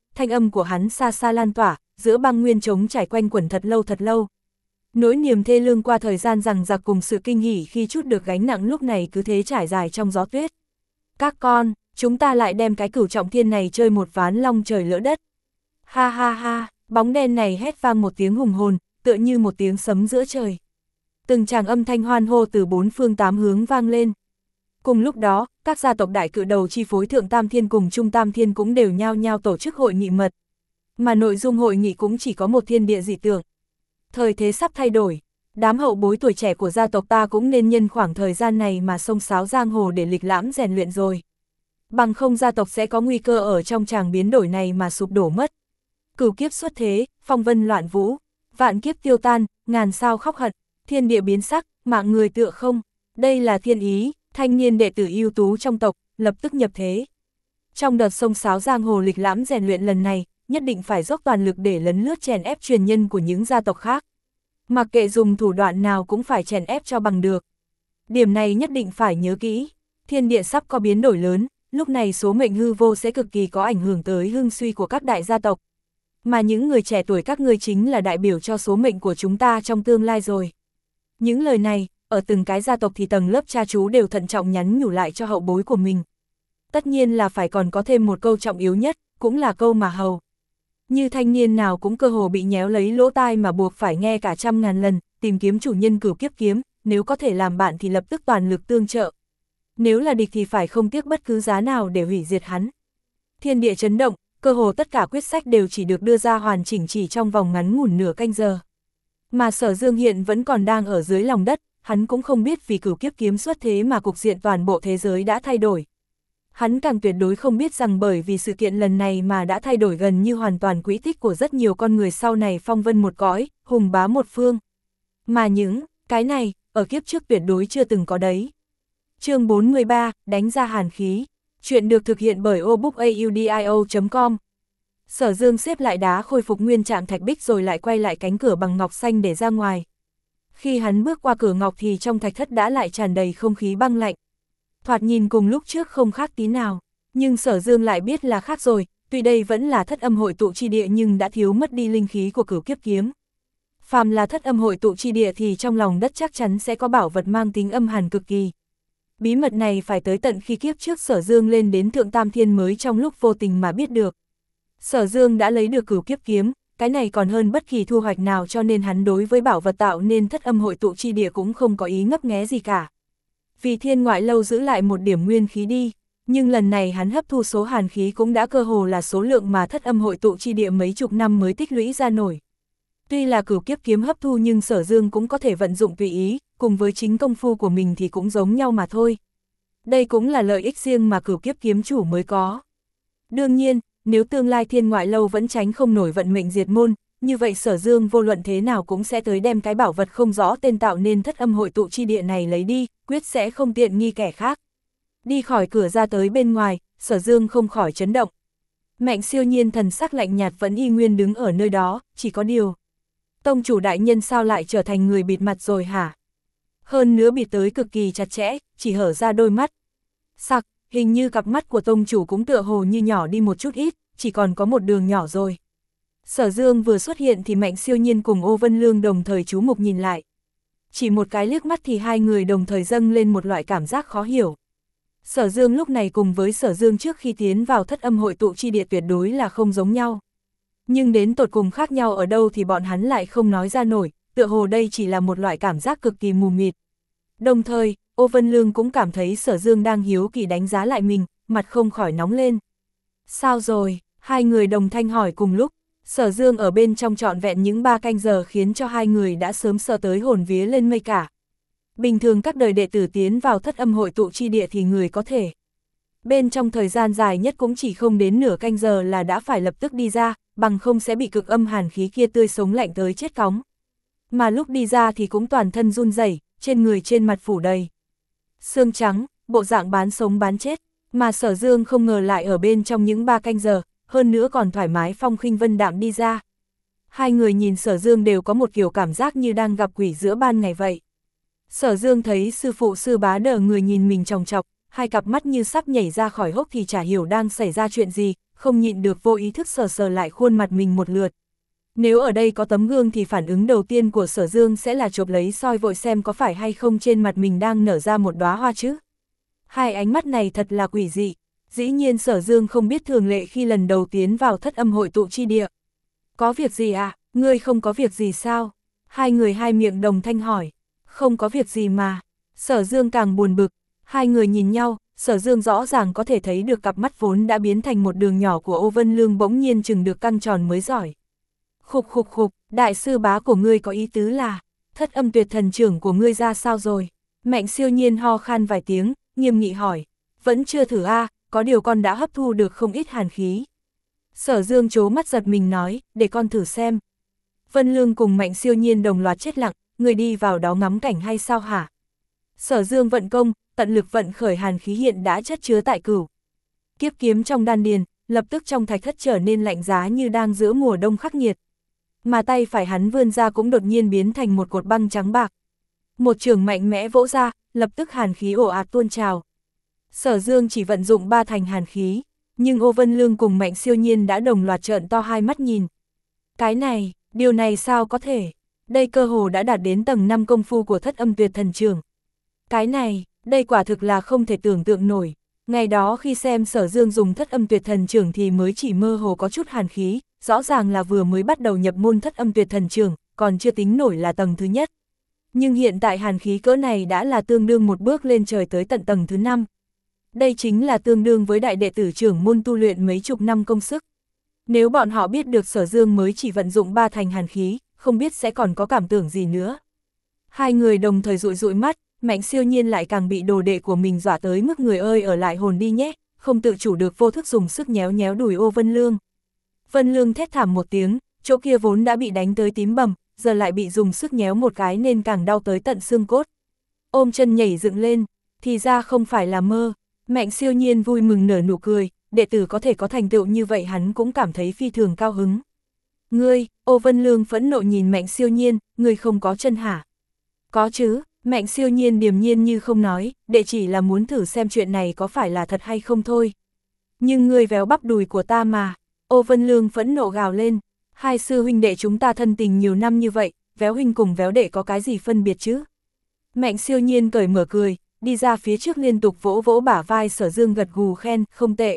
thanh âm của hắn xa xa lan tỏa, giữa băng nguyên trống trải quanh quẩn thật lâu thật lâu. Nỗi niềm thê lương qua thời gian rằng giặc cùng sự kinh hỉ khi chút được gánh nặng lúc này cứ thế trải dài trong gió tuyết. Các con, chúng ta lại đem cái cửu trọng thiên này chơi một ván long trời lỡ đất. Ha ha ha, bóng đen này hét vang một tiếng hùng hồn, tựa như một tiếng sấm giữa trời. Từng tràng âm thanh hoan hô từ bốn phương tám hướng vang lên. Cùng lúc đó, các gia tộc đại cự đầu chi phối Thượng Tam Thiên cùng Trung Tam Thiên cũng đều nhao nhao tổ chức hội nghị mật. Mà nội dung hội nghị cũng chỉ có một thiên địa dị tượng. Thời thế sắp thay đổi, đám hậu bối tuổi trẻ của gia tộc ta cũng nên nhân khoảng thời gian này mà xông xáo giang hồ để lịch lãm rèn luyện rồi. Bằng không gia tộc sẽ có nguy cơ ở trong tràng biến đổi này mà sụp đổ mất. Cửu kiếp xuất thế, phong vân loạn vũ, vạn kiếp tiêu tan, ngàn sao khóc hận, thiên địa biến sắc, mạng người tựa không. Đây là thiên ý, thanh niên đệ tử ưu tú trong tộc, lập tức nhập thế. Trong đợt xông xáo giang hồ lịch lãm rèn luyện lần này, nhất định phải dốc toàn lực để lấn lướt chèn ép truyền nhân của những gia tộc khác. Mặc kệ dùng thủ đoạn nào cũng phải chèn ép cho bằng được. Điểm này nhất định phải nhớ kỹ, thiên địa sắp có biến đổi lớn, lúc này số mệnh hư vô sẽ cực kỳ có ảnh hưởng tới hưng suy của các đại gia tộc. Mà những người trẻ tuổi các ngươi chính là đại biểu cho số mệnh của chúng ta trong tương lai rồi. Những lời này, ở từng cái gia tộc thì tầng lớp cha chú đều thận trọng nhắn nhủ lại cho hậu bối của mình. Tất nhiên là phải còn có thêm một câu trọng yếu nhất, cũng là câu mà hầu. Như thanh niên nào cũng cơ hồ bị nhéo lấy lỗ tai mà buộc phải nghe cả trăm ngàn lần, tìm kiếm chủ nhân cửu kiếp kiếm, nếu có thể làm bạn thì lập tức toàn lực tương trợ. Nếu là địch thì phải không tiếc bất cứ giá nào để hủy diệt hắn. Thiên địa chấn động, cơ hồ tất cả quyết sách đều chỉ được đưa ra hoàn chỉnh chỉ trong vòng ngắn ngủn nửa canh giờ. Mà Sở Dương hiện vẫn còn đang ở dưới lòng đất, hắn cũng không biết vì cửu kiếp kiếm xuất thế mà cục diện toàn bộ thế giới đã thay đổi. Hắn càng tuyệt đối không biết rằng bởi vì sự kiện lần này mà đã thay đổi gần như hoàn toàn quỹ tích của rất nhiều con người sau này phong vân một cõi, hùng bá một phương. Mà những cái này, ở kiếp trước tuyệt đối chưa từng có đấy. Chương bốn mươi ba, đánh ra hàn khí. Chuyện được thực hiện bởi obookaudio chấm com. Sở Dương xếp lại đá khôi phục nguyên trạng thạch bích rồi lại quay lại cánh cửa bằng ngọc xanh để ra ngoài. Khi hắn bước qua cửa ngọc thì trong thạch thất đã lại tràn đầy không khí băng lạnh. Thoạt nhìn cùng lúc trước không khác tí nào, nhưng Sở Dương lại biết là khác rồi, tuy đây vẫn là thất âm hội tụ chi địa nhưng đã thiếu mất đi linh khí của cửu kiếp kiếm. Phàm là thất âm hội tụ chi địa thì trong lòng đất chắc chắn sẽ có bảo vật mang tính âm hàn cực kỳ. Bí mật này phải tới tận khi kiếp trước Sở Dương lên đến Thượng Tam Thiên mới trong lúc vô tình mà biết được. Sở Dương đã lấy được cửu kiếp kiếm, cái này còn hơn bất kỳ thu hoạch nào cho nên hắn đối với bảo vật tạo nên thất âm hội tụ chi địa cũng không có ý ngấp nghé gì cả. Vì Thiên Ngoại Lâu giữ lại một điểm nguyên khí đi, nhưng lần này hắn hấp thu số hàn khí cũng đã cơ hồ là số lượng mà thất âm hội tụ chi địa mấy chục năm mới tích lũy ra nổi. Tuy là cửu kiếp kiếm hấp thu nhưng Sở Dương cũng có thể vận dụng tùy ý, cùng với chính công phu của mình thì cũng giống nhau mà thôi. Đây cũng là lợi ích riêng mà cửu kiếp kiếm chủ mới có. Đương nhiên, nếu tương lai Thiên Ngoại Lâu vẫn tránh không nổi vận mệnh diệt môn, như vậy Sở Dương vô luận thế nào cũng sẽ tới đem cái bảo vật không rõ tên tạo nên thất âm hội tụ chi địa này lấy đi, quyết sẽ không tiện nghi kẻ khác. Đi khỏi cửa ra tới bên ngoài, Sở Dương không khỏi chấn động. Mạnh Siêu Nhiên thần sắc lạnh nhạt vẫn y nguyên đứng ở nơi đó, chỉ có điều. Tông chủ đại nhân sao lại trở thành người bịt mặt rồi hả? Hơn nữa bịt tới cực kỳ chặt chẽ, chỉ hở ra đôi mắt. Sặc, hình như cặp mắt của tông chủ cũng tựa hồ như nhỏ đi một chút ít, chỉ còn có một đường nhỏ rồi. Sở Dương vừa xuất hiện thì Mạnh Siêu Nhiên cùng Ô Vân Lương đồng thời chú mục nhìn lại. Chỉ một cái liếc mắt thì hai người đồng thời dâng lên một loại cảm giác khó hiểu. Sở Dương lúc này cùng với Sở Dương trước khi tiến vào thất âm hội tụ chi địa tuyệt đối là không giống nhau. Nhưng đến tột cùng khác nhau ở đâu thì bọn hắn lại không nói ra nổi, tựa hồ đây chỉ là một loại cảm giác cực kỳ mù mịt. Đồng thời, Ô Vân Lương cũng cảm thấy Sở Dương đang hiếu kỳ đánh giá lại mình, mặt không khỏi nóng lên. Sao rồi? Hai người đồng thanh hỏi cùng lúc. Sở Dương ở bên trong trọn vẹn những ba canh giờ khiến cho hai người đã sớm sợ tới hồn vía lên mây cả. Bình thường các đời đệ tử tiến vào thất âm hội tụ chi địa thì người có thể. Bên trong thời gian dài nhất cũng chỉ không đến nửa canh giờ là đã phải lập tức đi ra, bằng không sẽ bị cực âm hàn khí kia tươi sống lạnh tới chết cóng. Mà lúc đi ra thì cũng toàn thân run rẩy, trên người trên mặt phủ đầy xương trắng, bộ dạng bán sống bán chết, mà Sở Dương không ngờ lại ở bên trong những ba canh giờ, hơn nữa còn thoải mái phong khinh vân đạm đi ra. Hai người nhìn Sở Dương đều có một kiểu cảm giác như đang gặp quỷ giữa ban ngày vậy. Sở Dương thấy sư phụ sư bá đờ người nhìn mình chòng chọc, hai cặp mắt như sắp nhảy ra khỏi hốc thì chả hiểu đang xảy ra chuyện gì, không nhịn được vô ý thức sờ sờ lại khuôn mặt mình một lượt. Nếu ở đây có tấm gương thì phản ứng đầu tiên của Sở Dương sẽ là chộp lấy soi vội xem có phải hay không trên mặt mình đang nở ra một đóa hoa chứ. Hai ánh mắt này thật là quỷ dị. Dĩ nhiên Sở Dương không biết thường lệ khi lần đầu tiến vào thất âm hội tụ chi địa. Có việc gì à, ngươi không có việc gì sao? Hai người hai miệng đồng thanh hỏi. Không có việc gì mà. Sở Dương càng buồn bực. Hai người nhìn nhau, Sở Dương rõ ràng có thể thấy được cặp mắt vốn đã biến thành một đường nhỏ của Ô Vân Lương bỗng nhiên chừng được căng tròn mới giỏi. Khục khục khục, đại sư bá của ngươi có ý tứ là, thất âm tuyệt thần trưởng của ngươi ra sao rồi? Mạnh Siêu Nhiên ho khan vài tiếng, nghiêm nghị hỏi. Vẫn chưa thử a, à, có điều con đã hấp thu được không ít hàn khí. Sở Dương trố mắt giật mình nói, để con thử xem. Vân Lương cùng Mạnh Siêu Nhiên đồng loạt chết lặng, người đi vào đó ngắm cảnh hay sao hả? Sở Dương vận công, tận lực vận khởi hàn khí hiện đã chất chứa tại cửu kiếp kiếm trong đan điền, lập tức trong thạch thất trở nên lạnh giá như đang giữa mùa đông khắc nghiệt. Mà tay phải hắn vươn ra cũng đột nhiên biến thành một cột băng trắng bạc. Một trường mạnh mẽ vỗ ra, lập tức hàn khí ồ ạt tuôn trào. Sở Dương chỉ vận dụng ba thành hàn khí, nhưng Ô Vân Lương cùng Mạnh Siêu Nhiên đã đồng loạt trợn to hai mắt nhìn. Cái này, điều này sao có thể? Đây cơ hồ đã đạt đến tầng năm công phu của thất âm tuyệt thần trưởng. Cái này, đây quả thực là không thể tưởng tượng nổi. Ngày đó khi xem Sở Dương dùng thất âm tuyệt thần trưởng thì mới chỉ mơ hồ có chút hàn khí, rõ ràng là vừa mới bắt đầu nhập môn thất âm tuyệt thần trưởng, còn chưa tính nổi là tầng thứ nhất. Nhưng hiện tại hàn khí cỡ này đã là tương đương một bước lên trời tới tận tầng thứ năm. Đây chính là tương đương với đại đệ tử trưởng môn tu luyện mấy chục năm công sức. Nếu bọn họ biết được Sở Dương mới chỉ vận dụng ba thành hàn khí, không biết sẽ còn có cảm tưởng gì nữa. Hai người đồng thời dụi dụi mắt, Mạnh Siêu Nhiên lại càng bị đồ đệ của mình dọa tới mức người ơi ở lại hồn đi nhé, không tự chủ được vô thức dùng sức nhéo nhéo đùi Ô Vân Lương. Vân Lương thét thảm một tiếng, chỗ kia vốn đã bị đánh tới tím bầm, giờ lại bị dùng sức nhéo một cái nên càng đau tới tận xương cốt. Ôm chân nhảy dựng lên, thì ra không phải là mơ. Mạnh Siêu Nhiên vui mừng nở nụ cười, đệ tử có thể có thành tựu như vậy hắn cũng cảm thấy phi thường cao hứng. Ngươi, Ô Vân Lương phẫn nộ nhìn Mạnh Siêu Nhiên, ngươi không có chân hả? Có chứ, Mạnh Siêu Nhiên điềm nhiên như không nói, đệ chỉ là muốn thử xem chuyện này có phải là thật hay không thôi. Nhưng ngươi véo bắp đùi của ta mà. Ô Vân Lương phẫn nộ gào lên, hai sư huynh đệ chúng ta thân tình nhiều năm như vậy, véo huynh cùng véo đệ có cái gì phân biệt chứ? Mạnh Siêu Nhiên cởi mở cười, đi ra phía trước liên tục vỗ vỗ bả vai Sở Dương gật gù khen, không tệ.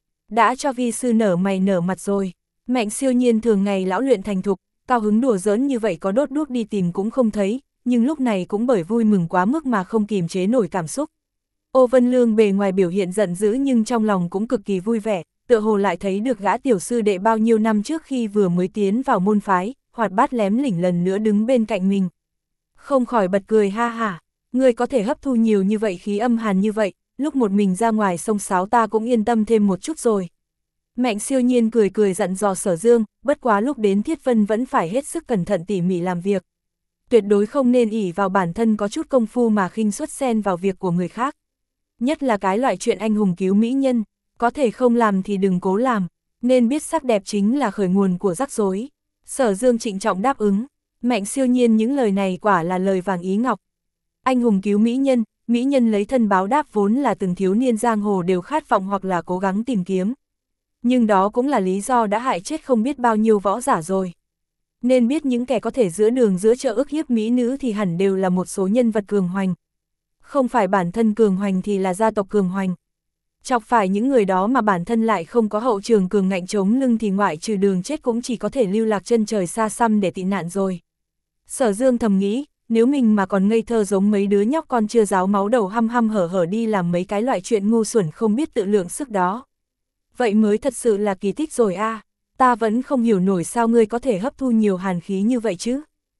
Đã cho vi sư nở mày nở mặt rồi. Mạnh Siêu Nhiên thường ngày lão luyện thành thục, cao hứng đùa giỡn như vậy có đốt đuốc đi tìm cũng không thấy, nhưng lúc này cũng bởi vui mừng quá mức mà không kìm chế nổi cảm xúc. Ô Vân Lương bề ngoài biểu hiện giận dữ nhưng trong lòng cũng cực kỳ vui vẻ, tựa hồ lại thấy được gã tiểu sư đệ bao nhiêu năm trước khi vừa mới tiến vào môn phái, hoạt bát lém lỉnh lần nữa đứng bên cạnh mình. Không khỏi bật cười ha hả, ngươi có thể hấp thu nhiều như vậy khí âm hàn như vậy, lúc một mình ra ngoài sông sáo ta cũng yên tâm thêm một chút rồi. Mạnh Siêu Nhiên cười cười dặn dò Sở Dương, bất quá lúc đến Thiết Vân vẫn phải hết sức cẩn thận tỉ mỉ làm việc. Tuyệt đối không nên ỷ vào bản thân có chút công phu mà khinh suất xen vào việc của người khác. Nhất là cái loại chuyện anh hùng cứu mỹ nhân, có thể không làm thì đừng cố làm, nên biết sắc đẹp chính là khởi nguồn của rắc rối. Sở Dương trịnh trọng đáp ứng, Mạnh Siêu Nhiên những lời này quả là lời vàng ý ngọc. Anh hùng cứu mỹ nhân, mỹ nhân lấy thân báo đáp vốn là từng thiếu niên giang hồ đều khát vọng hoặc là cố gắng tìm kiếm. Nhưng đó cũng là lý do đã hại chết không biết bao nhiêu võ giả rồi. Nên biết những kẻ có thể giữa đường giữa chợ ức hiếp mỹ nữ thì hẳn đều là một số nhân vật cường hoành. Không phải bản thân cường hoành thì là gia tộc cường hoành. Chọc phải những người đó mà bản thân lại không có hậu trường cường ngạnh chống lưng thì ngoại trừ đường chết cũng chỉ có thể lưu lạc chân trời xa xăm để tị nạn rồi. Sở Dương thầm nghĩ, nếu mình mà còn ngây thơ giống mấy đứa nhóc con chưa ráo máu đầu hăm hăm hở hở đi làm mấy cái loại chuyện ngu xuẩn không biết tự lượng sức đó. Vậy mới thật sự là kỳ tích rồi a. À. Ta vẫn không hiểu nổi sao ngươi có thể hấp thu nhiều hàn khí như vậy chứ.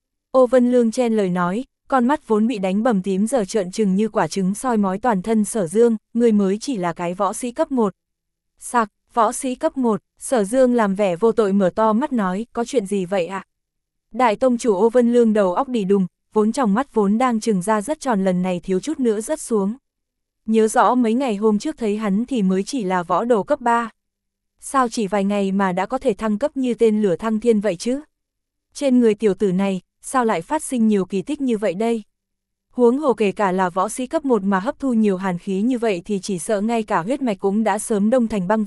Ô Vân Lương chen lời nói, con mắt vốn bị đánh bầm tím giờ trợn trừng như quả trứng soi mói toàn thân Sở Dương, ngươi mới chỉ là cái võ sĩ cấp một. Sặc, võ sĩ cấp một, Sở Dương làm vẻ vô tội mở to mắt nói, có chuyện gì vậy ạ? À? Đại tông chủ Ô Vân Lương đầu óc đì đùng, vốn trong mắt vốn đang trừng ra rất tròn lần này thiếu chút nữa rớt xuống. Nhớ rõ mấy ngày hôm trước thấy hắn thì mới chỉ là võ đồ cấp ba. Sao chỉ vài ngày mà đã có thể thăng cấp như tên lửa thăng thiên vậy chứ? Trên người tiểu tử này, sao lại phát sinh nhiều kỳ tích như vậy đây? Huống hồ kể cả là võ sĩ cấp một mà hấp thu nhiều hàn khí như vậy thì chỉ sợ ngay cả huyết mạch cũng đã sớm đông thành băng vụn,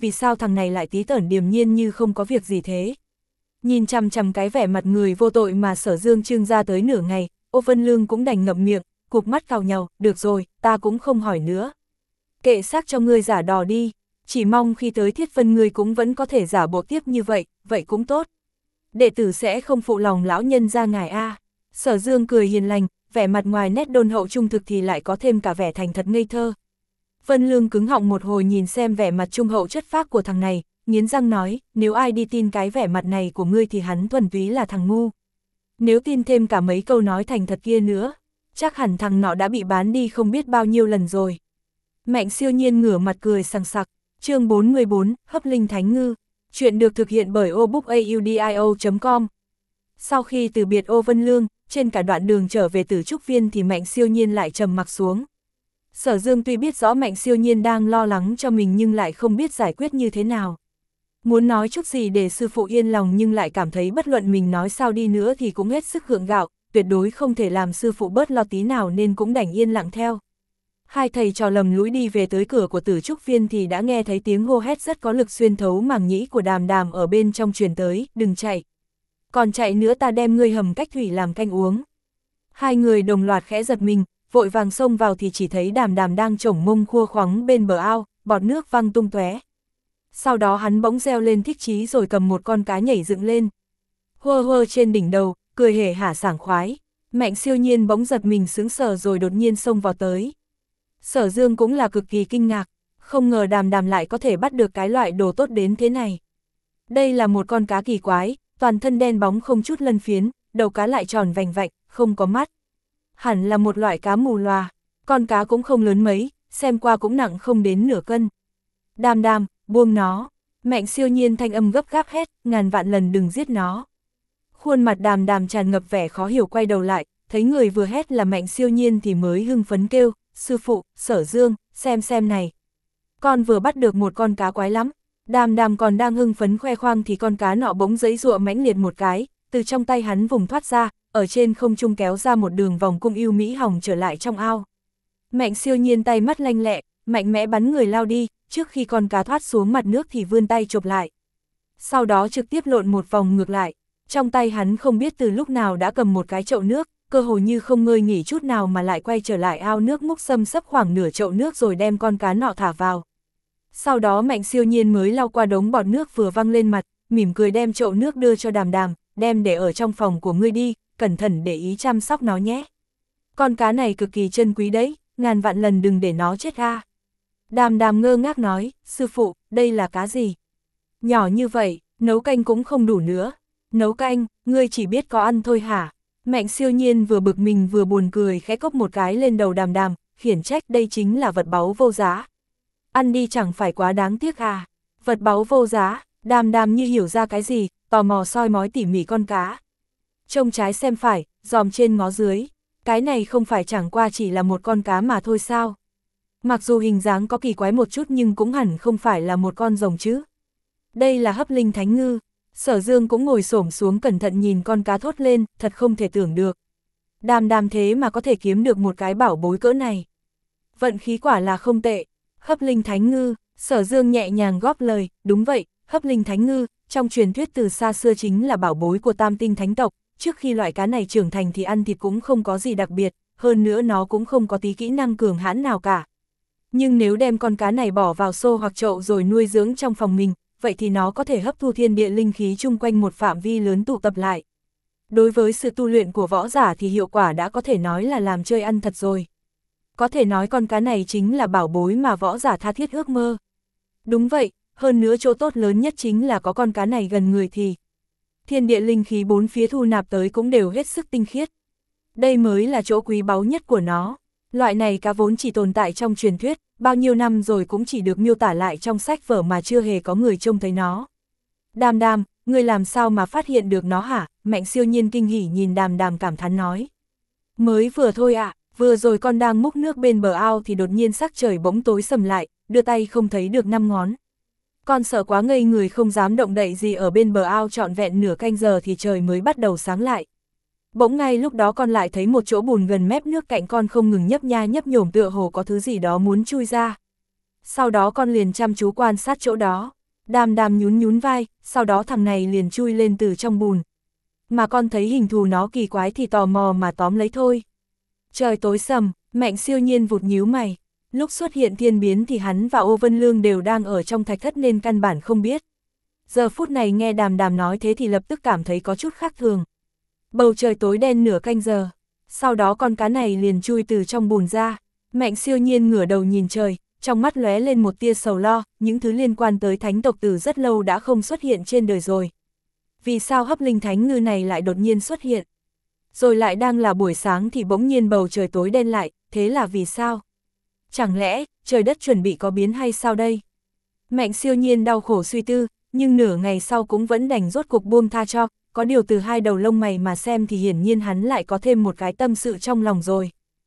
vì sao thằng này lại tí tởn điềm nhiên như không có việc gì thế. Nhìn chằm chằm cái vẻ mặt người vô tội mà Sở Dương trưng ra tới nửa ngày, Ô Vân Lương cũng đành ngậm miệng, cụp mắt cào nhau, được rồi, ta cũng không hỏi nữa. Kệ xác cho ngươi giả đò đi, chỉ mong khi tới Thiết Vân ngươi cũng vẫn có thể giả bộ tiếp như vậy, vậy cũng tốt. Đệ tử sẽ không phụ lòng lão nhân ra ngài a. Sở Dương cười hiền lành, vẻ mặt ngoài nét đôn hậu trung thực thì lại có thêm cả vẻ thành thật ngây thơ. Vân Lương cứng họng một hồi nhìn xem vẻ mặt trung hậu chất phác của thằng này, nghiến răng nói, nếu ai đi tin cái vẻ mặt này của ngươi thì hắn thuần túy là thằng ngu. Nếu tin thêm cả mấy câu nói thành thật kia nữa, chắc hẳn thằng nọ đã bị bán đi không biết bao nhiêu lần rồi. Mạnh Siêu Nhiên ngửa mặt cười sằng sặc, chương bốn mươi bốn, Hấp Linh Thánh Ngư, chuyện được thực hiện bởi obookaudio chấm com. Sau khi từ biệt Ô Vân Lương, trên cả đoạn đường trở về Tử Trúc Viên thì Mạnh Siêu Nhiên lại trầm mặc xuống. Sở Dương tuy biết rõ Mạnh Siêu Nhiên đang lo lắng cho mình nhưng lại không biết giải quyết như thế nào. Muốn nói chút gì để sư phụ yên lòng nhưng lại cảm thấy bất luận mình nói sao đi nữa thì cũng hết sức gượng gạo, tuyệt đối không thể làm sư phụ bớt lo tí nào nên cũng đành yên lặng theo. Hai thầy trò lầm lũi đi về tới cửa của Tử Trúc Viên thì đã nghe thấy tiếng hô hét rất có lực xuyên thấu màng nhĩ của Đàm Đàm ở bên trong truyền tới, đừng chạy. Còn chạy nữa ta đem ngươi hầm cách thủy làm canh uống. Hai người đồng loạt khẽ giật mình, vội vàng xông vào thì chỉ thấy Đàm Đàm đang chổng mông khua khoắng bên bờ ao, bọt nước văng tung tóe. Sau đó hắn bỗng reo lên thích chí rồi cầm một con cá nhảy dựng lên. Hơ hơ trên đỉnh đầu, cười hề hả sảng khoái. Mạnh Siêu Nhiên bỗng giật mình sững sờ rồi đột nhiên xông vào tới. Sở Dương cũng là cực kỳ kinh ngạc, không ngờ Đàm Đàm lại có thể bắt được cái loại đồ tốt đến thế này. Đây là một con cá kỳ quái, toàn thân đen bóng không chút lân phiến, đầu cá lại tròn vành vạnh, không có mắt. Hẳn là một loại cá mù loà, con cá cũng không lớn mấy, xem qua cũng nặng không đến nửa cân. Đàm Đàm, buông nó. Mạnh Siêu Nhiên thanh âm gấp gáp hét, ngàn vạn lần đừng giết nó. Khuôn mặt Đàm Đàm tràn ngập vẻ khó hiểu quay đầu lại, thấy người vừa hét là Mạnh Siêu Nhiên thì mới hưng phấn kêu, sư phụ, Sở Dương, xem xem này. Con vừa bắt được một con cá quái lắm. Đàm Đàm còn đang hưng phấn khoe khoang thì con cá nọ bỗng giãy giụa mãnh liệt một cái, từ trong tay hắn vùng thoát ra, ở trên không trung kéo ra một đường vòng cung yêu mỹ hồng trở lại trong ao. Mạnh Siêu Nhiên tay mắt lanh lẹ, mạnh mẽ bắn người lao đi, trước khi con cá thoát xuống mặt nước thì vươn tay chụp lại. Sau đó trực tiếp lộn một vòng ngược lại, trong tay hắn không biết từ lúc nào đã cầm một cái chậu nước, cơ hồ như không ngơi nghỉ chút nào mà lại quay trở lại ao nước múc xâm xấp khoảng nửa chậu nước rồi đem con cá nọ thả vào. Sau đó Mạnh Siêu Nhiên mới lau qua đống bọt nước vừa văng lên mặt, mỉm cười đem chậu nước đưa cho Đàm Đàm, đem để ở trong phòng của ngươi đi, cẩn thận để ý chăm sóc nó nhé. Con cá này cực kỳ chân quý đấy, ngàn vạn lần đừng để nó chết ra. Đàm Đàm ngơ ngác nói, sư phụ, đây là cá gì? Nhỏ như vậy, nấu canh cũng không đủ nữa. Nấu canh, ngươi chỉ biết có ăn thôi hả? Mạnh Siêu Nhiên vừa bực mình vừa buồn cười khẽ cốc một cái lên đầu Đàm Đàm, khiển trách đây chính là vật báu vô giá. Ăn đi chẳng phải quá đáng tiếc à? Vật báu vô giá, Đàm Đàm như hiểu ra cái gì, tò mò soi mói tỉ mỉ con cá. Trông trái xem phải, dòm trên ngó dưới, cái này không phải chẳng qua chỉ là một con cá mà thôi sao? Mặc dù hình dáng có kỳ quái một chút nhưng cũng hẳn không phải là một con rồng chứ. Đây là Hấp Linh Thánh Ngư. Sở Dương cũng ngồi xổm xuống cẩn thận nhìn con cá thốt lên, thật không thể tưởng được. Đàm Đàm thế mà có thể kiếm được một cái bảo bối cỡ này. Vận khí quả là không tệ. Hấp Linh Thánh Ngư, Sở Dương nhẹ nhàng góp lời, đúng vậy, Hấp Linh Thánh Ngư, trong truyền thuyết từ xa xưa chính là bảo bối của Tam Tinh Thánh tộc, trước khi loại cá này trưởng thành thì ăn thịt cũng không có gì đặc biệt, hơn nữa nó cũng không có tí kỹ năng cường hãn nào cả. Nhưng nếu đem con cá này bỏ vào xô hoặc chậu rồi nuôi dưỡng trong phòng mình, vậy thì nó có thể hấp thu thiên địa linh khí chung quanh một phạm vi lớn tụ tập lại. Đối với sự tu luyện của võ giả thì hiệu quả đã có thể nói là làm chơi ăn thật rồi. Có thể nói con cá này chính là bảo bối mà võ giả tha thiết ước mơ. Đúng vậy, hơn nữa chỗ tốt lớn nhất chính là có con cá này gần người thì thiên địa linh khí bốn phía thu nạp tới cũng đều hết sức tinh khiết. Đây mới là chỗ quý báu nhất của nó. Loại này cá vốn chỉ tồn tại trong truyền thuyết, bao nhiêu năm rồi cũng chỉ được miêu tả lại trong sách vở mà chưa hề có người trông thấy nó. Đàm Đàm, ngươi làm sao mà phát hiện được nó hả? Mạnh Siêu Nhiên kinh hỉ nhìn Đàm Đàm cảm thán nói. Mới vừa thôi ạ, à, vừa rồi con đang múc nước bên bờ ao thì đột nhiên sắc trời bỗng tối sầm lại, đưa tay không thấy được năm ngón. Con sợ quá ngây người không dám động đậy gì ở bên bờ ao trọn vẹn nửa canh giờ thì trời mới bắt đầu sáng lại. Bỗng ngay lúc đó con lại thấy một chỗ bùn gần mép nước cạnh con không ngừng nhấp nha nhấp nhổm tựa hồ có thứ gì đó muốn chui ra. Sau đó con liền chăm chú quan sát chỗ đó. Đàm đàm nhún nhún vai, sau đó thằng này liền chui lên từ trong bùn. Mà con thấy hình thù nó kỳ quái thì tò mò mà tóm lấy thôi. Trời tối sầm, Mạnh Siêu Nhiên vụt nhíu mày. Lúc xuất hiện thiên biến thì hắn và Ô Vân Lương đều đang ở trong thạch thất nên căn bản không biết. Giờ phút này nghe đàm đàm nói thế thì lập tức cảm thấy có chút khác thường. Bầu trời tối đen nửa canh giờ. Sau đó con cá này liền chui từ trong bùn ra. Mạnh Siêu Nhiên ngửa đầu nhìn trời, trong mắt lóe lên một tia sầu lo, những thứ liên quan tới thánh tộc từ rất lâu đã không xuất hiện trên đời rồi. Vì sao hấp linh thánh ngư này lại đột nhiên xuất hiện? Rồi lại đang là buổi sáng thì bỗng nhiên bầu trời tối đen lại, thế là vì sao? Chẳng lẽ, trời đất chuẩn bị có biến hay sao đây? Mạnh Siêu Nhiên đau khổ suy tư, nhưng nửa ngày sau cũng vẫn đành rốt cuộc buông tha cho, có điều từ hai đầu lông mày mà xem thì hiển nhiên hắn lại có thêm một cái tâm sự trong lòng rồi.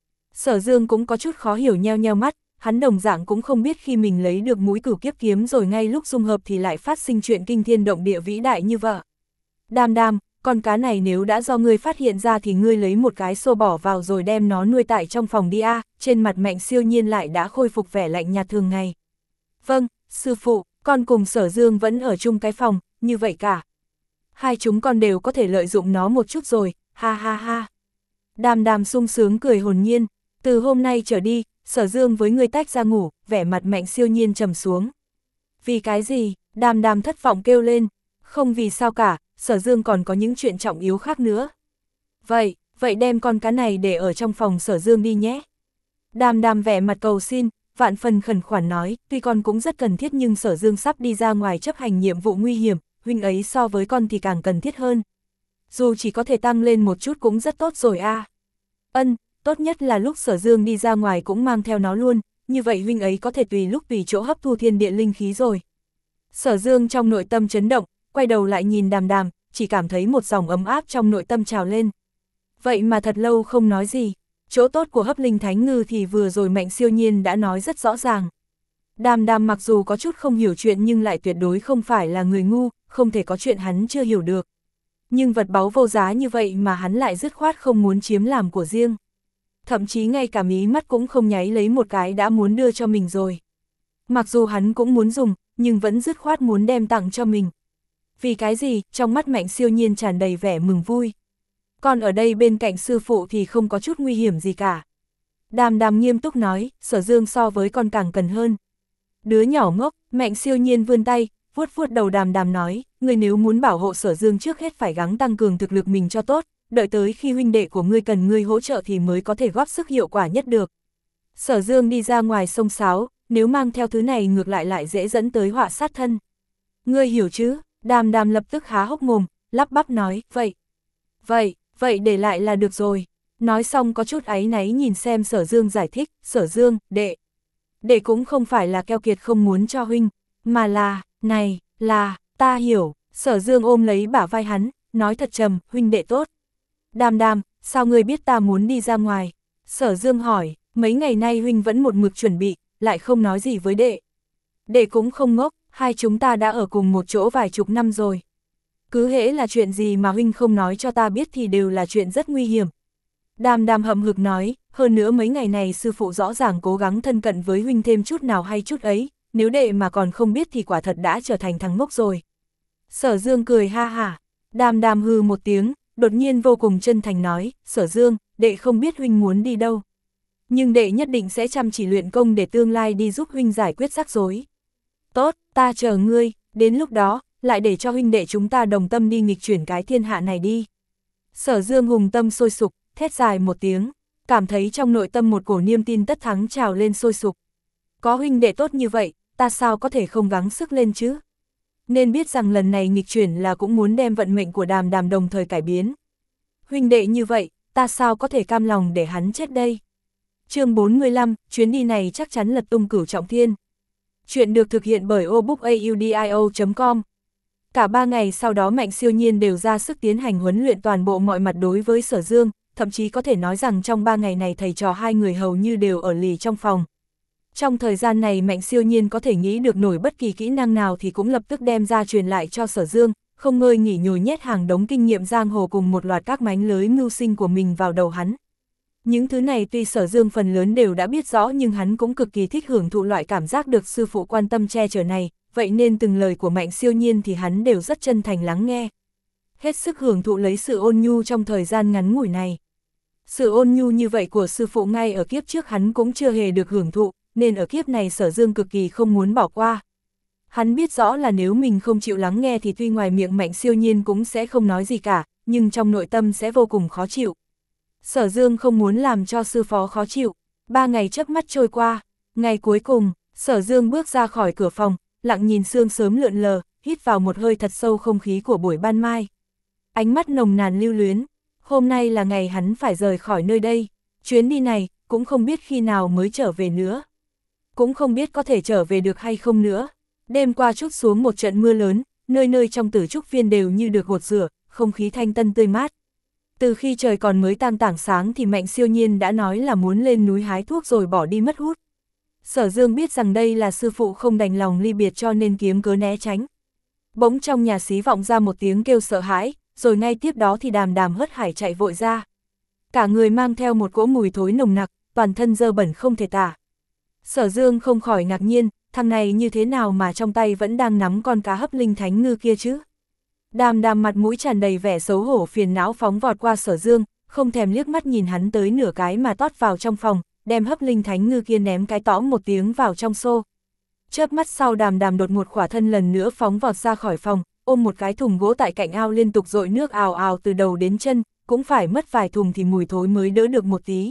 Sở Dương cũng có chút khó hiểu nheo nheo mắt, hắn đồng dạng cũng không biết khi mình lấy được mũi cửu kiếp kiếm rồi ngay lúc dung hợp thì lại phát sinh chuyện kinh thiên động địa vĩ đại như vậy. Đam đam, con cá này nếu đã do ngươi phát hiện ra thì ngươi lấy một cái xô bỏ vào rồi đem nó nuôi tại trong phòng đi a. Trên mặt Mạnh Siêu Nhiên lại đã khôi phục vẻ lạnh nhạt thường ngày. Vâng, sư phụ, con cùng Sở Dương vẫn ở chung cái phòng, như vậy cả. Hai chúng con đều có thể lợi dụng nó một chút rồi, ha ha ha. Đàm đàm sung sướng cười hồn nhiên, từ hôm nay trở đi, Sở Dương với ngươi tách ra ngủ, vẻ mặt Mạnh Siêu Nhiên trầm xuống. Vì cái gì? Đàm đàm thất vọng kêu lên, không vì sao cả, Sở Dương còn có những chuyện trọng yếu khác nữa. Vậy, vậy đem con cá này để ở trong phòng Sở Dương đi nhé. Đàm đàm vẻ mặt cầu xin, vạn phần khẩn khoản nói, tuy con cũng rất cần thiết nhưng Sở Dương sắp đi ra ngoài chấp hành nhiệm vụ nguy hiểm, huynh ấy so với con thì càng cần thiết hơn. Dù chỉ có thể tăng lên một chút cũng rất tốt rồi a. À. Ân, tốt nhất là lúc Sở Dương đi ra ngoài cũng mang theo nó luôn, như vậy huynh ấy có thể tùy lúc tùy chỗ hấp thu thiên địa linh khí rồi. Sở Dương trong nội tâm chấn động, quay đầu lại nhìn đàm đàm, chỉ cảm thấy một dòng ấm áp trong nội tâm trào lên. Vậy mà thật lâu không nói gì, chỗ tốt của hấp linh thánh ngư thì vừa rồi Mạnh Siêu Nhiên đã nói rất rõ ràng. Đàm đàm mặc dù có chút không hiểu chuyện nhưng lại tuyệt đối không phải là người ngu, không thể có chuyện hắn chưa hiểu được. Nhưng vật báu vô giá như vậy mà hắn lại dứt khoát không muốn chiếm làm của riêng. Thậm chí ngay cả mí mắt cũng không nháy lấy một cái đã muốn đưa cho mình rồi. Mặc dù hắn cũng muốn dùng, nhưng vẫn dứt khoát muốn đem tặng cho mình. Vì cái gì? Trong mắt Mạnh Siêu Nhiên tràn đầy vẻ mừng vui. Còn ở đây bên cạnh sư phụ thì không có chút nguy hiểm gì cả. Đàm đàm nghiêm túc nói, Sở Dương so với con càng cần hơn. Đứa nhỏ ngốc, Mạnh Siêu Nhiên vươn tay, vuốt vuốt đầu đàm đàm nói, ngươi nếu muốn bảo hộ Sở Dương trước hết phải gắng tăng cường thực lực mình cho tốt, đợi tới khi huynh đệ của ngươi cần ngươi hỗ trợ thì mới có thể góp sức hiệu quả nhất được. Sở Dương đi ra ngoài sông sáo, nếu mang theo thứ này ngược lại lại dễ dẫn tới họa sát thân. Ngươi hiểu chứ? Đàm đàm lập tức há hốc mồm, lắp bắp nói, vậy, vậy, vậy để lại là được rồi. Nói xong có chút áy náy nhìn xem Sở Dương giải thích, Sở Dương, đệ. Đệ cũng không phải là keo kiệt không muốn cho huynh, mà là, này, là, ta hiểu. Sở Dương ôm lấy bả vai hắn, nói thật trầm, huynh đệ tốt. Đàm đàm, sao ngươi biết ta muốn đi ra ngoài? Sở Dương hỏi, mấy ngày nay huynh vẫn một mực chuẩn bị, lại không nói gì với đệ. Đệ cũng không ngốc, hai chúng ta đã ở cùng một chỗ vài chục năm rồi. Cứ hễ là chuyện gì mà huynh không nói cho ta biết thì đều là chuyện rất nguy hiểm. Đàm đàm hậm hực nói, hơn nữa mấy ngày này sư phụ rõ ràng cố gắng thân cận với huynh thêm chút nào hay chút ấy, nếu đệ mà còn không biết thì quả thật đã trở thành thằng ngốc rồi. Sở Dương cười ha hả, đàm đàm hừ một tiếng, đột nhiên vô cùng chân thành nói, Sở Dương, đệ không biết huynh muốn đi đâu. Nhưng đệ nhất định sẽ chăm chỉ luyện công để tương lai đi giúp huynh giải quyết rắc rối. Tốt, ta chờ ngươi, đến lúc đó, lại để cho huynh đệ chúng ta đồng tâm đi nghịch chuyển cái thiên hạ này đi. Sở Dương hùng tâm sôi sục, thét dài một tiếng, cảm thấy trong nội tâm một cổ niềm tin tất thắng trào lên sôi sục. Có huynh đệ tốt như vậy, ta sao có thể không gắng sức lên chứ? Nên biết rằng lần này nghịch chuyển là cũng muốn đem vận mệnh của đàm đàm đồng thời cải biến. Huynh đệ như vậy, ta sao có thể cam lòng để hắn chết đây? Chương bốn mươi lăm, chuyến đi này chắc chắn lật tung cửu trọng thiên. Chuyện được thực hiện bởi obookaudio chấm com. Cả ba ngày sau đó Mạnh Siêu Nhiên đều ra sức tiến hành huấn luyện toàn bộ mọi mặt đối với Sở Dương, thậm chí có thể nói rằng trong ba ngày này thầy trò hai người hầu như đều ở lì trong phòng. Trong thời gian này Mạnh Siêu Nhiên có thể nghĩ được nổi bất kỳ kỹ năng nào thì cũng lập tức đem ra truyền lại cho Sở Dương, không ngơi nghỉ nhồi nhét hàng đống kinh nghiệm giang hồ cùng một loạt các mánh lưới mưu sinh của mình vào đầu hắn. Những thứ này tuy Sở Dương phần lớn đều đã biết rõ nhưng hắn cũng cực kỳ thích hưởng thụ loại cảm giác được sư phụ quan tâm che chở này, vậy nên từng lời của Mạnh Siêu Nhiên thì hắn đều rất chân thành lắng nghe. Hết sức hưởng thụ lấy sự ôn nhu trong thời gian ngắn ngủi này. Sự ôn nhu như vậy của sư phụ ngay ở kiếp trước hắn cũng chưa hề được hưởng thụ, nên ở kiếp này Sở Dương cực kỳ không muốn bỏ qua. Hắn biết rõ là nếu mình không chịu lắng nghe thì tuy ngoài miệng Mạnh Siêu Nhiên cũng sẽ không nói gì cả, nhưng trong nội tâm sẽ vô cùng khó chịu. Sở Dương không muốn làm cho sư phó khó chịu. Ba ngày chớp mắt trôi qua, ngày cuối cùng, Sở Dương bước ra khỏi cửa phòng, lặng nhìn sương sớm lượn lờ, hít vào một hơi thật sâu không khí của buổi ban mai. Ánh mắt nồng nàn lưu luyến, hôm nay là ngày hắn phải rời khỏi nơi đây, chuyến đi này cũng không biết khi nào mới trở về nữa. Cũng không biết có thể trở về được hay không nữa. Đêm qua trút xuống một trận mưa lớn, nơi nơi trong Tử Trúc Viên đều như được gột rửa, không khí thanh tân tươi mát. Từ khi trời còn mới tang tảng sáng thì Mạnh Siêu Nhiên đã nói là muốn lên núi hái thuốc rồi bỏ đi mất hút. Sở Dương biết rằng đây là sư phụ không đành lòng ly biệt cho nên kiếm cớ né tránh. Bỗng trong nhà xí vọng ra một tiếng kêu sợ hãi, rồi ngay tiếp đó thì Đàm Đàm hớt hải chạy vội ra. Cả người mang theo một cỗ mùi thối nồng nặc, toàn thân dơ bẩn không thể tả. Sở Dương không khỏi ngạc nhiên, thằng này như thế nào mà trong tay vẫn đang nắm con cá hấp linh thánh ngư kia chứ? Đàm Đàm mặt mũi tràn đầy vẻ xấu hổ phiền não phóng vọt qua Sở Dương, không thèm liếc mắt nhìn hắn tới nửa cái mà tót vào trong phòng, đem hấp linh thánh ngư kia ném cái tõm một tiếng vào trong xô. Chớp mắt sau Đàm Đàm đột ngột khỏa thân lần nữa phóng vọt ra khỏi phòng, ôm một cái thùng gỗ tại cạnh ao liên tục dội nước ào ào từ đầu đến chân, cũng phải mất vài thùng thì mùi thối mới đỡ được một tí.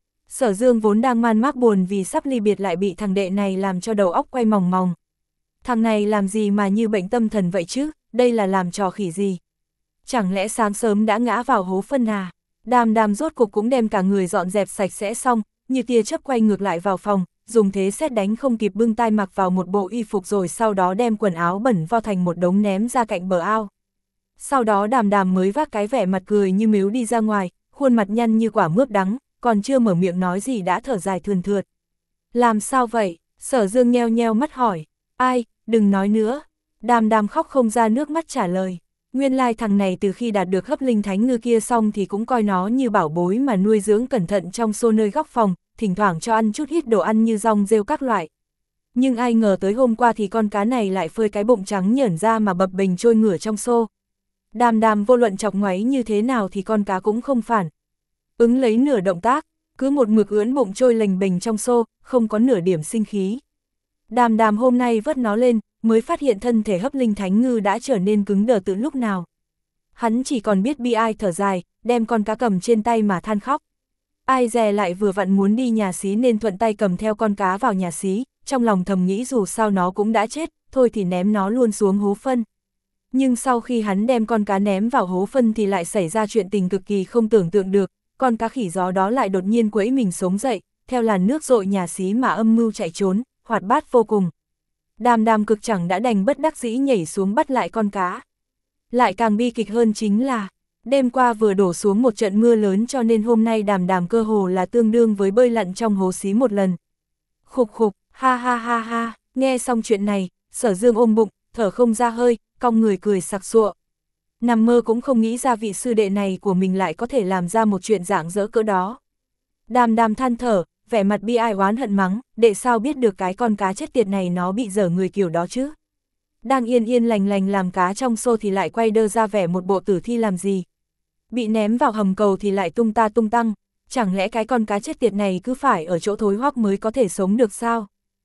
Sở Dương vốn đang man mác buồn vì sắp ly biệt lại bị thằng đệ này làm cho đầu óc quay mòng mòng. Thằng này làm gì mà như bệnh tâm thần vậy chứ, đây là làm trò khỉ gì? Chẳng lẽ sáng sớm đã ngã vào hố phân à? Đàm Đàm rốt cục cũng đem cả người dọn dẹp sạch sẽ xong, như tia chớp quay ngược lại vào phòng, dùng thế sét đánh không kịp bưng tay mặc vào một bộ y phục rồi sau đó đem quần áo bẩn vo thành một đống ném ra cạnh bờ ao. Sau đó Đàm Đàm mới vác cái vẻ mặt cười như mếu đi ra ngoài, khuôn mặt nhăn như quả mướp đắng, còn chưa mở miệng nói gì đã thở dài thườn thượt. Làm sao vậy? Sở Dương nheo nheo mắt hỏi. Ai, đừng nói nữa. Đàm Đàm khóc không ra nước mắt trả lời. Nguyên lai thằng này từ khi đạt được hấp linh thánh ngư kia xong thì cũng coi nó như bảo bối mà nuôi dưỡng cẩn thận trong xô nơi góc phòng, thỉnh thoảng cho ăn chút ít đồ ăn như rong rêu các loại. Nhưng ai ngờ tới hôm qua thì con cá này lại phơi cái bụng trắng nhởn ra mà bập bềnh trôi ngửa trong xô. Đàm Đàm vô luận chọc ngoáy như thế nào thì con cá cũng không phản ứng lấy nửa động tác, cứ một mực ưỡn bụng trôi lềnh bềnh trong xô, không có nửa điểm sinh khí. Đàm Đàm hôm nay vớt nó lên, mới phát hiện thân thể hấp linh thánh ngư đã trở nên cứng đờ từ lúc nào. Hắn chỉ còn biết bi ai thở dài, đem con cá cầm trên tay mà than khóc. Ai dè lại vừa vặn muốn đi nhà xí nên thuận tay cầm theo con cá vào nhà xí, trong lòng thầm nghĩ dù sao nó cũng đã chết, thôi thì ném nó luôn xuống hố phân. Nhưng sau khi hắn đem con cá ném vào hố phân thì lại xảy ra chuyện tình cực kỳ không tưởng tượng được, con cá khỉ gió đó lại đột nhiên quẫy mình sống dậy, theo làn nước dội nhà xí mà âm mưu chạy trốn, hoạt bát vô cùng. Đàm Đàm cực chẳng đã đành bất đắc dĩ nhảy xuống bắt lại con cá. Lại càng bi kịch hơn chính là, đêm qua vừa đổ xuống một trận mưa lớn cho nên hôm nay Đàm Đàm cơ hồ là tương đương với bơi lặn trong hố xí một lần. Khục khục, ha ha ha ha, nghe xong chuyện này, Sở Dương ôm bụng, thở không ra hơi, cong người cười sặc sụa. Nằm mơ cũng không nghĩ ra vị sư đệ này của mình lại có thể làm ra một chuyện dạng dỡ cỡ đó. Đàm Đàm than thở, vẻ mặt bi ai oán hận mắng, đệ sao biết được cái con cá chết tiệt này nó bị dở người kiểu đó chứ. Đang yên yên lành lành làm cá trong xô thì lại quay đơ ra vẻ một bộ tử thi làm gì. Bị ném vào hầm cầu thì lại tung ta tung tăng, chẳng lẽ cái con cá chết tiệt này cứ phải ở chỗ thối hoắc mới có thể sống được sao?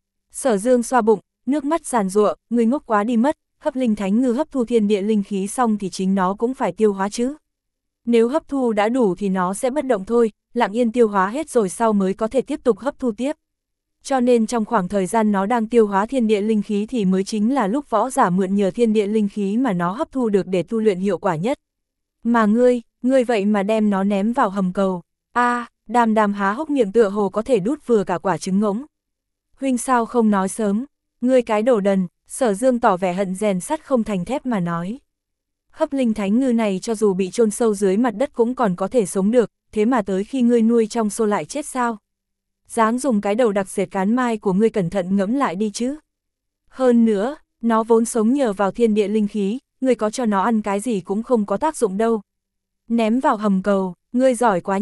Sở Dương xoa bụng, nước mắt giàn giụa, người ngốc quá đi mất, hấp linh thánh ngư hấp thu thiên địa linh khí xong thì chính nó cũng phải tiêu hóa chứ. Nếu hấp thu đã đủ thì nó sẽ bất động thôi, lặng yên tiêu hóa hết rồi sau mới có thể tiếp tục hấp thu tiếp. Cho nên trong khoảng thời gian nó đang tiêu hóa thiên địa linh khí thì mới chính là lúc võ giả mượn nhờ thiên địa linh khí mà nó hấp thu được để tu luyện hiệu quả nhất. Mà ngươi, ngươi vậy mà đem nó ném vào hầm cầu. A, à, Đàm Đàm há hốc miệng tựa hồ có thể đút vừa cả quả trứng ngỗng. Huynh sao không nói sớm, ngươi cái đồ đần, Sở Dương tỏ vẻ hận rèn sắt không thành thép mà nói. Hấp linh thánh ngư này cho dù bị chôn sâu dưới mặt đất cũng còn có thể sống được, thế mà tới khi ngươi nuôi trong xô lại chết sao? Dáng dùng cái đầu đặc sệt cán mai của ngươi cẩn thận ngẫm lại đi chứ. Hơn nữa, nó vốn sống nhờ vào thiên địa linh khí, ngươi có cho nó ăn cái gì cũng không có tác dụng đâu. Ném vào hầm cầu, ngươi giỏi quá nhỉ,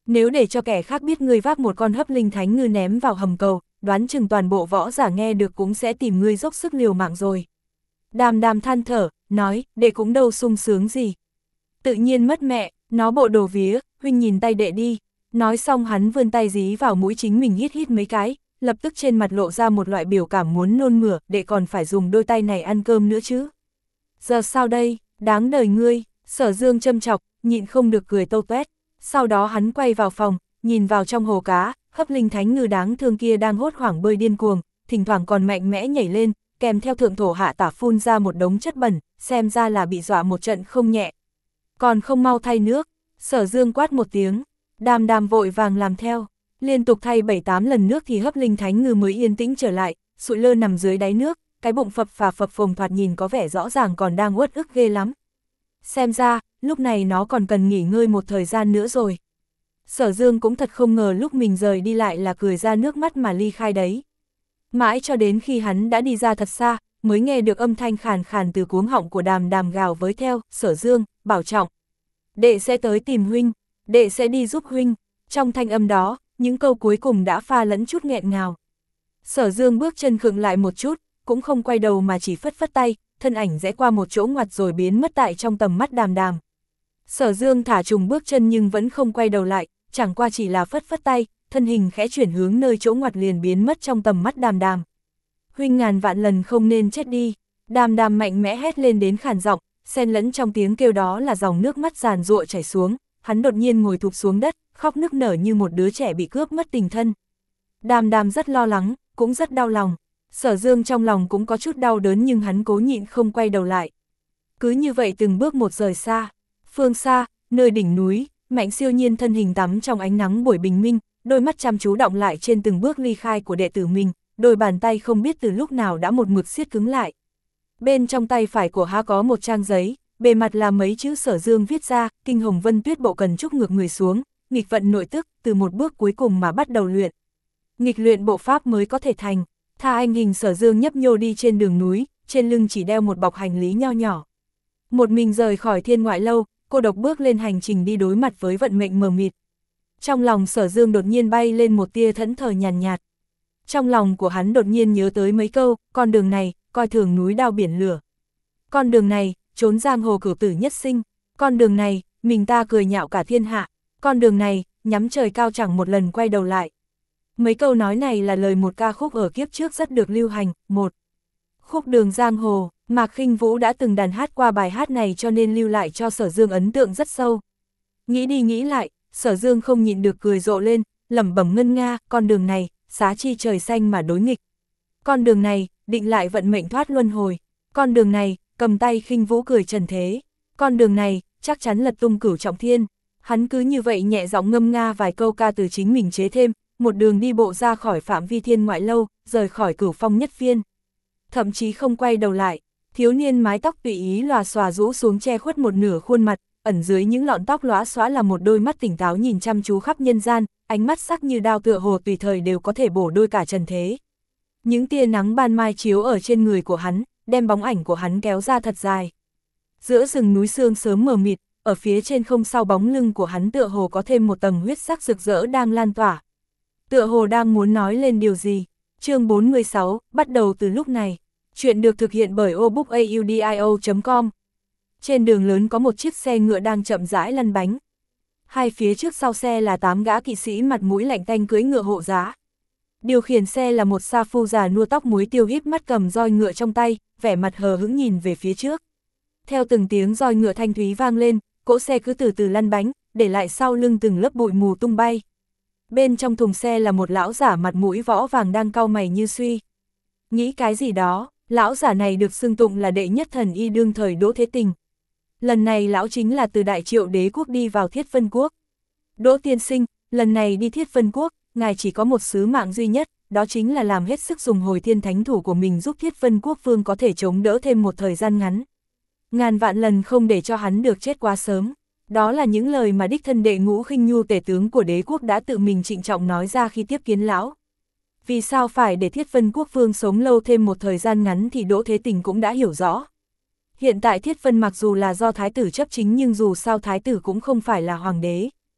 Nếu để cho kẻ khác biết ngươi vác một con hấp linh thánh ngư ném vào hầm cầu, đoán chừng toàn bộ võ giả nghe được cũng sẽ tìm ngươi dốc sức liều mạng rồi. Đàm Đàm than thở, nói, đệ cũng đâu sung sướng gì. Tự nhiên mất mẹ, nó bộ đồ vía, huynh nhìn tay đệ đi. Nói xong hắn vươn tay dí vào mũi chính mình hít hít mấy cái, lập tức trên mặt lộ ra một loại biểu cảm muốn nôn mửa, đệ còn phải dùng đôi tay này ăn cơm nữa chứ. Giờ sao đây, đáng đời ngươi, Sở Dương châm chọc, nhịn không được cười tâu tuét. Sau đó hắn quay vào phòng, nhìn vào trong hồ cá, hấp linh thánh ngư đáng thương kia đang hốt hoảng bơi điên cuồng, thỉnh thoảng còn mạnh mẽ nhảy lên, kèm theo thượng thổ hạ tả phun ra một đống chất bẩn, xem ra là bị dọa một trận không nhẹ. Còn không mau thay nước, Sở Dương quát một tiếng, Đàm Đàm vội vàng làm theo, liên tục thay bảy tám lần nước thì hấp linh thánh ngư mới yên tĩnh trở lại, sụi lơ nằm dưới đáy nước, cái bụng phập phà phập phồng thoạt nhìn có vẻ rõ ràng còn đang uất ức ghê lắm. Xem ra, lúc này nó còn cần nghỉ ngơi một thời gian nữa rồi. Sở Dương cũng thật không ngờ lúc mình rời đi lại là cười ra nước mắt mà ly khai đấy. Mãi cho đến khi hắn đã đi ra thật xa, mới nghe được âm thanh khàn khàn từ cuống họng của Đàm Đàm gào với theo, Sở Dương, bảo trọng. Đệ sẽ tới tìm huynh, đệ sẽ đi giúp huynh. Trong thanh âm đó, những câu cuối cùng đã pha lẫn chút nghẹn ngào. Sở Dương bước chân khựng lại một chút, cũng không quay đầu mà chỉ phất phất tay, thân ảnh rẽ qua một chỗ ngoặt rồi biến mất tại trong tầm mắt Đàm Đàm. Sở Dương thả trùng bước chân nhưng vẫn không quay đầu lại, chẳng qua chỉ là phất phất tay, thân hình khẽ chuyển hướng nơi chỗ ngoặt liền biến mất trong tầm mắt Đàm Đàm. Huynh ngàn vạn lần không nên chết đi, Đàm Đàm mạnh mẽ hét lên đến khàn giọng, xen lẫn trong tiếng kêu đó là dòng nước mắt giàn giụa chảy xuống, hắn đột nhiên ngồi thụp xuống đất, khóc nức nở như một đứa trẻ bị cướp mất tình thân. Đàm Đàm rất lo lắng, cũng rất đau lòng. Sở Dương trong lòng cũng có chút đau đớn nhưng hắn cố nhịn không quay đầu lại. Cứ như vậy từng bước một rời xa. Phương xa, nơi đỉnh núi, Mạnh Siêu Nhiên thân hình tắm trong ánh nắng buổi bình minh, đôi mắt chăm chú đọng lại trên từng bước ly khai của đệ tử mình, đôi bàn tay không biết từ lúc nào đã một mực siết cứng lại. Bên trong tay phải của hắn có một trang giấy, bề mặt là mấy chữ Sở Dương viết ra, Kinh Hồng Vân Tuyết Bộ cần trúc ngược người xuống, nghịch vận nội tức, từ một bước cuối cùng mà bắt đầu luyện. Nghịch luyện bộ pháp mới có thể thành. Tha anh hình Sở Dương nhấp nhô đi trên đường núi, trên lưng chỉ đeo một bọc hành lý nho nhỏ. Một mình rời khỏi Thiên Ngoại Lâu, cô độc bước lên hành trình đi đối mặt với vận mệnh mờ mịt. Trong lòng Sở Dương đột nhiên bay lên một tia thẫn thờ nhàn nhạt, nhạt. Trong lòng của hắn đột nhiên nhớ tới mấy câu, con đường này, coi thường núi đao biển lửa. Con đường này, trốn giang hồ cửu tử nhất sinh. Con đường này, mình ta cười nhạo cả thiên hạ. Con đường này, nhắm trời cao chẳng một lần quay đầu lại. Mấy câu nói này là lời một ca khúc ở kiếp trước rất được lưu hành. Một khúc đường giang hồ, Mạc Khinh Vũ đã từng đàn hát qua bài hát này cho nên lưu lại cho Sở Dương ấn tượng rất sâu. Nghĩ đi nghĩ lại, Sở Dương không nhịn được cười rộ lên, lẩm bẩm ngân nga, con đường này, xá chi trời xanh mà đối nghịch. Con đường này, định lại vận mệnh thoát luân hồi. Con đường này, cầm tay Khinh Vũ cười trần thế. Con đường này, chắc chắn lật tung cửu trọng thiên. Hắn cứ như vậy nhẹ giọng ngâm nga vài câu ca từ chính mình chế thêm, một đường đi bộ ra khỏi phạm vi Thiên Ngoại Lâu, rời khỏi Cửu Phong Nhất Phiên. Thậm chí không quay đầu lại, thiếu niên mái tóc tùy ý lòa xòa rũ xuống che khuất một nửa khuôn mặt, ẩn dưới những lọn tóc lóa xóa là một đôi mắt tỉnh táo nhìn chăm chú khắp nhân gian, ánh mắt sắc như đao tựa hồ tùy thời đều có thể bổ đôi cả trần thế. Những tia nắng ban mai chiếu ở trên người của hắn, đem bóng ảnh của hắn kéo ra thật dài. Giữa rừng núi sương sớm mờ mịt, ở phía trên không sau bóng lưng của hắn tựa hồ có thêm một tầng huyết sắc rực rỡ đang lan tỏa. Tựa hồ đang muốn nói lên điều gì. Chương bốn mươi sáu, bắt đầu từ lúc này. Chuyện được thực hiện bởi obookaudio chấm com. Trên đường lớn có một chiếc xe ngựa đang chậm rãi lăn bánh. Hai phía trước sau xe là tám gã kỵ sĩ mặt mũi lạnh tanh cưỡi ngựa hộ giá. Điều khiển xe là một sa phu già nua tóc muối tiêu híp mắt cầm roi ngựa trong tay, vẻ mặt hờ hững nhìn về phía trước. Theo từng tiếng roi ngựa thanh thúy vang lên, cỗ xe cứ từ từ lăn bánh, để lại sau lưng từng lớp bụi mù tung bay. Bên trong thùng xe là một lão giả mặt mũi võ vàng đang cau mày như suy nghĩ cái gì đó. Lão giả này được xưng tụng là đệ nhất thần y đương thời Đỗ Thế Tình. Lần này lão chính là từ Đại Triệu Đế quốc đi vào Thiết Vân Quốc. Đỗ tiên sinh, lần này đi Thiết Vân Quốc, ngài chỉ có một sứ mạng duy nhất, đó chính là làm hết sức dùng hồi thiên thánh thủ của mình giúp Thiết Vân Quốc vương có thể chống đỡ thêm một thời gian ngắn. Ngàn vạn lần không để cho hắn được chết quá sớm. Đó là những lời mà đích thân đệ Ngũ Khinh Nhu tể tướng của đế quốc đã tự mình trịnh trọng nói ra khi tiếp kiến lão. Vì sao phải để Thiết Vân Quốc vương sống lâu thêm một thời gian ngắn thì Đỗ Thế Tình cũng đã hiểu rõ. Hiện tại Thiết Vân mặc dù là do thái tử chấp chính nhưng dù sao thái tử cũng không phải là hoàng đế.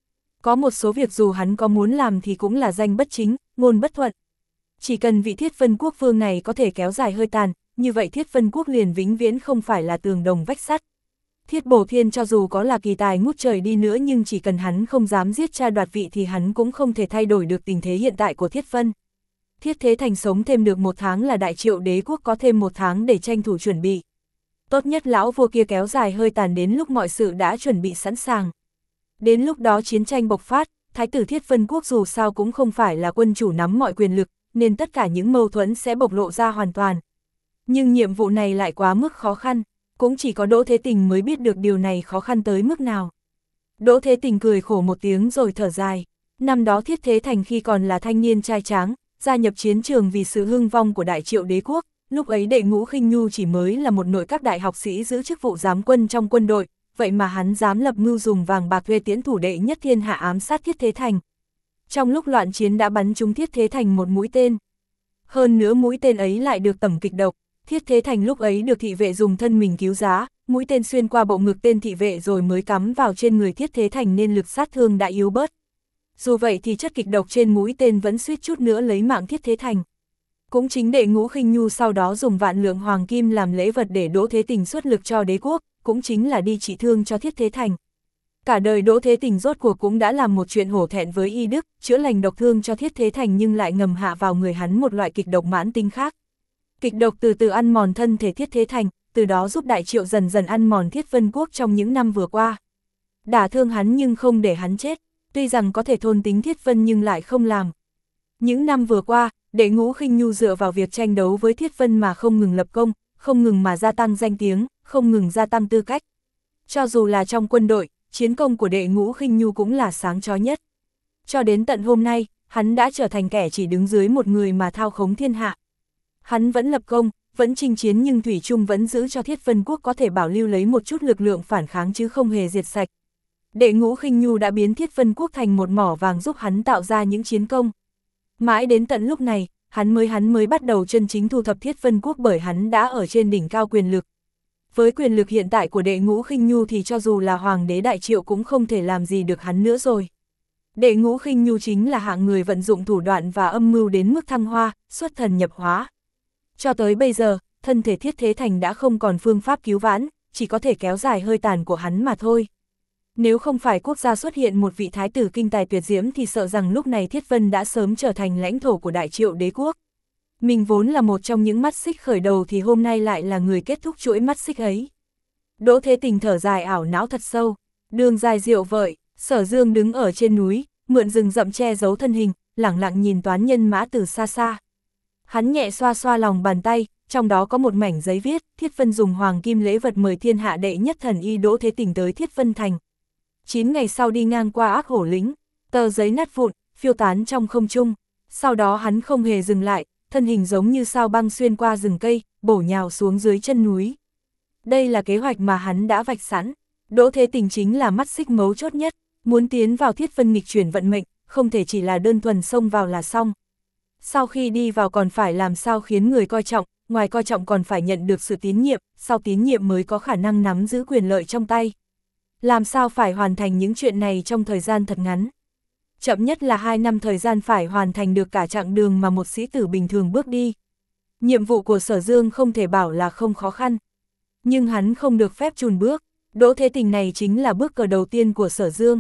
Có một số việc dù hắn có muốn làm thì cũng là danh bất chính, ngôn bất thuận. Chỉ cần vị Thiết Vân Quốc vương này có thể kéo dài hơi tàn, như vậy Thiết Vân Quốc liền vĩnh viễn không phải là tường đồng vách sắt. Thiết Bổ Thiên cho dù có là kỳ tài ngút trời đi nữa nhưng chỉ cần hắn không dám giết cha đoạt vị thì hắn cũng không thể thay đổi được tình thế hiện tại của Thiết Vân. Thiết Thế Thành sống thêm được một tháng là Đại Triệu Đế Quốc có thêm một tháng để tranh thủ chuẩn bị. Tốt nhất lão vua kia kéo dài hơi tàn đến lúc mọi sự đã chuẩn bị sẵn sàng. Đến lúc đó chiến tranh bộc phát, Thái tử Thiết Vân Quốc dù sao cũng không phải là quân chủ nắm mọi quyền lực, nên tất cả những mâu thuẫn sẽ bộc lộ ra hoàn toàn. Nhưng nhiệm vụ này lại quá mức khó khăn, cũng chỉ có Đỗ Thế Tình mới biết được điều này khó khăn tới mức nào. Đỗ Thế Tình cười khổ một tiếng rồi thở dài. Năm đó Thiết Thế Thành khi còn là thanh niên trai tráng, gia nhập chiến trường vì sự hưng vong của Đại Triệu Đế Quốc, lúc ấy Đệ Ngũ Khinh Nhu chỉ mới là một nội các đại học sĩ giữ chức vụ giám quân trong quân đội, vậy mà hắn dám lập mưu dùng vàng bạc thuê tiễn thủ đệ nhất thiên hạ ám sát Thiết Thế Thành. Trong lúc loạn chiến đã bắn trúng Thiết Thế Thành một mũi tên. Hơn nữa mũi tên ấy lại được tẩm kịch độc, Thiết Thế Thành lúc ấy được thị vệ dùng thân mình cứu giá, mũi tên xuyên qua bộ ngực tên thị vệ rồi mới cắm vào trên người Thiết Thế Thành nên lực sát thương đã yếu bớt. Dù vậy thì chất kịch độc trên mũi tên vẫn suýt chút nữa lấy mạng Thiết Thế Thành. Cũng chính Đệ Ngũ Khinh Nhu sau đó dùng vạn lượng hoàng kim làm lễ vật để Đỗ Thế Tình xuất lực cho đế quốc, cũng chính là đi trị thương cho Thiết Thế Thành. Cả đời Đỗ Thế Tình rốt cuộc cũng đã làm một chuyện hổ thẹn với y đức, chữa lành độc thương cho Thiết Thế Thành nhưng lại ngầm hạ vào người hắn một loại kịch độc mãn tính khác. Kịch độc từ từ ăn mòn thân thể Thiết Thế Thành, từ đó giúp Đại Triệu dần dần ăn mòn Thiết Vân Quốc trong những năm vừa qua. Đả thương hắn nhưng không để hắn chết, tuy rằng có thể thôn tính Thiết Vân nhưng lại không làm. Những năm vừa qua, Đệ Ngũ Khinh Nhu dựa vào việc tranh đấu với Thiết Vân mà không ngừng lập công, không ngừng mà gia tăng danh tiếng, không ngừng gia tăng tư cách. Cho dù là trong quân đội, chiến công của Đệ Ngũ Khinh Nhu cũng là sáng chói nhất. Cho đến tận hôm nay, hắn đã trở thành kẻ chỉ đứng dưới một người mà thao khống thiên hạ. Hắn vẫn lập công, vẫn chinh chiến nhưng thủy chung vẫn giữ cho Thiết Vân Quốc có thể bảo lưu lấy một chút lực lượng phản kháng chứ không hề diệt sạch. Đệ Ngũ Khinh Nhu đã biến Thiết Vân Quốc thành một mỏ vàng giúp hắn tạo ra những chiến công. Mãi đến tận lúc này, hắn mới hắn mới bắt đầu chân chính thu thập Thiết Vân Quốc bởi hắn đã ở trên đỉnh cao quyền lực. Với quyền lực hiện tại của Đệ Ngũ Khinh Nhu thì cho dù là Hoàng đế Đại Triệu cũng không thể làm gì được hắn nữa rồi. Đệ Ngũ Khinh Nhu chính là hạng người vận dụng thủ đoạn và âm mưu đến mức thăng hoa, xuất thần nhập hóa. Cho tới bây giờ, thân thể Thiết Thế Thành đã không còn phương pháp cứu vãn, chỉ có thể kéo dài hơi tàn của hắn mà thôi. Nếu không phải quốc gia xuất hiện một vị thái tử kinh tài tuyệt diễm thì sợ rằng lúc này Thiết Vân đã sớm trở thành lãnh thổ của Đại Triệu Đế Quốc. Mình vốn là một trong những mắt xích khởi đầu thì hôm nay lại là người kết thúc chuỗi mắt xích ấy. Đỗ Thế Tình thở dài ảo não thật sâu, đường dài diệu vợi, Sở Dương đứng ở trên núi, mượn rừng rậm che giấu thân hình, lẳng lặng nhìn Toán Nhân Mã từ xa xa. Hắn nhẹ xoa xoa lòng bàn tay, trong đó có một mảnh giấy viết, Thiết Vân dùng hoàng kim lễ vật mời thiên hạ đệ nhất thần y Đỗ Thế Tình tới Thiết Vân Thành. Chín ngày sau đi ngang qua Ác Hổ Lĩnh, tờ giấy nát vụn, phiêu tán trong không trung. Sau đó hắn không hề dừng lại, thân hình giống như sao băng xuyên qua rừng cây, bổ nhào xuống dưới chân núi. Đây là kế hoạch mà hắn đã vạch sẵn. Đỗ Thế Tình chính là mắt xích mấu chốt nhất, muốn tiến vào Thiết Vân nghịch chuyển vận mệnh, không thể chỉ là đơn thuần xông vào là xong. Sau khi đi vào còn phải làm sao khiến người coi trọng, ngoài coi trọng còn phải nhận được sự tín nhiệm, sau tín nhiệm mới có khả năng nắm giữ quyền lợi trong tay. Làm sao phải hoàn thành những chuyện này trong thời gian thật ngắn. Chậm nhất là hai năm thời gian phải hoàn thành được cả chặng đường mà một sĩ tử bình thường bước đi. Nhiệm vụ của Sở Dương không thể bảo là không khó khăn. Nhưng hắn không được phép chùn bước, Đỗ Thế Tình này chính là bước cờ đầu tiên của Sở Dương.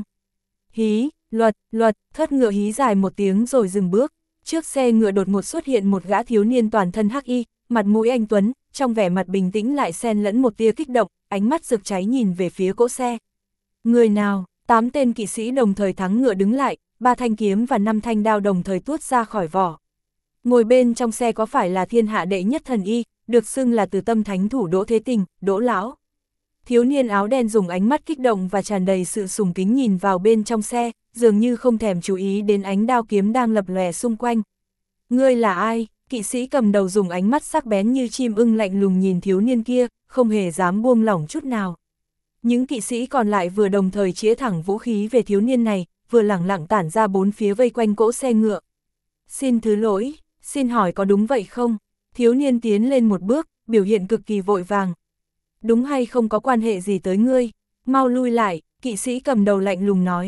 Hí, luật, luật, thất ngựa hí dài một tiếng rồi dừng bước. Trước xe ngựa đột ngột xuất hiện một gã thiếu niên toàn thân hắc y, mặt mũi anh tuấn, trong vẻ mặt bình tĩnh lại xen lẫn một tia kích động, ánh mắt rực cháy nhìn về phía cỗ xe. Người nào? Tám tên kỵ sĩ đồng thời thắng ngựa đứng lại, ba thanh kiếm và năm thanh đao đồng thời tuốt ra khỏi vỏ. Ngồi bên trong xe có phải là thiên hạ đệ nhất thần y, được xưng là Từ Tâm Thánh Thủ Đỗ Thế Tình, Đỗ lão. Thiếu niên áo đen dùng ánh mắt kích động và tràn đầy sự sùng kính nhìn vào bên trong xe, dường như không thèm chú ý đến ánh đao kiếm đang lập lòe xung quanh. Ngươi là ai? Kỵ sĩ cầm đầu dùng ánh mắt sắc bén như chim ưng lạnh lùng nhìn thiếu niên kia, không hề dám buông lỏng chút nào. Những kỵ sĩ còn lại vừa đồng thời chĩa thẳng vũ khí về thiếu niên này, vừa lẳng lặng tản ra bốn phía vây quanh cỗ xe ngựa. Xin thứ lỗi, xin hỏi có đúng vậy không? Thiếu niên tiến lên một bước, biểu hiện cực kỳ vội vàng. Đúng hay không có quan hệ gì tới ngươi? Mau lui lại, kỵ sĩ cầm đầu lạnh lùng nói.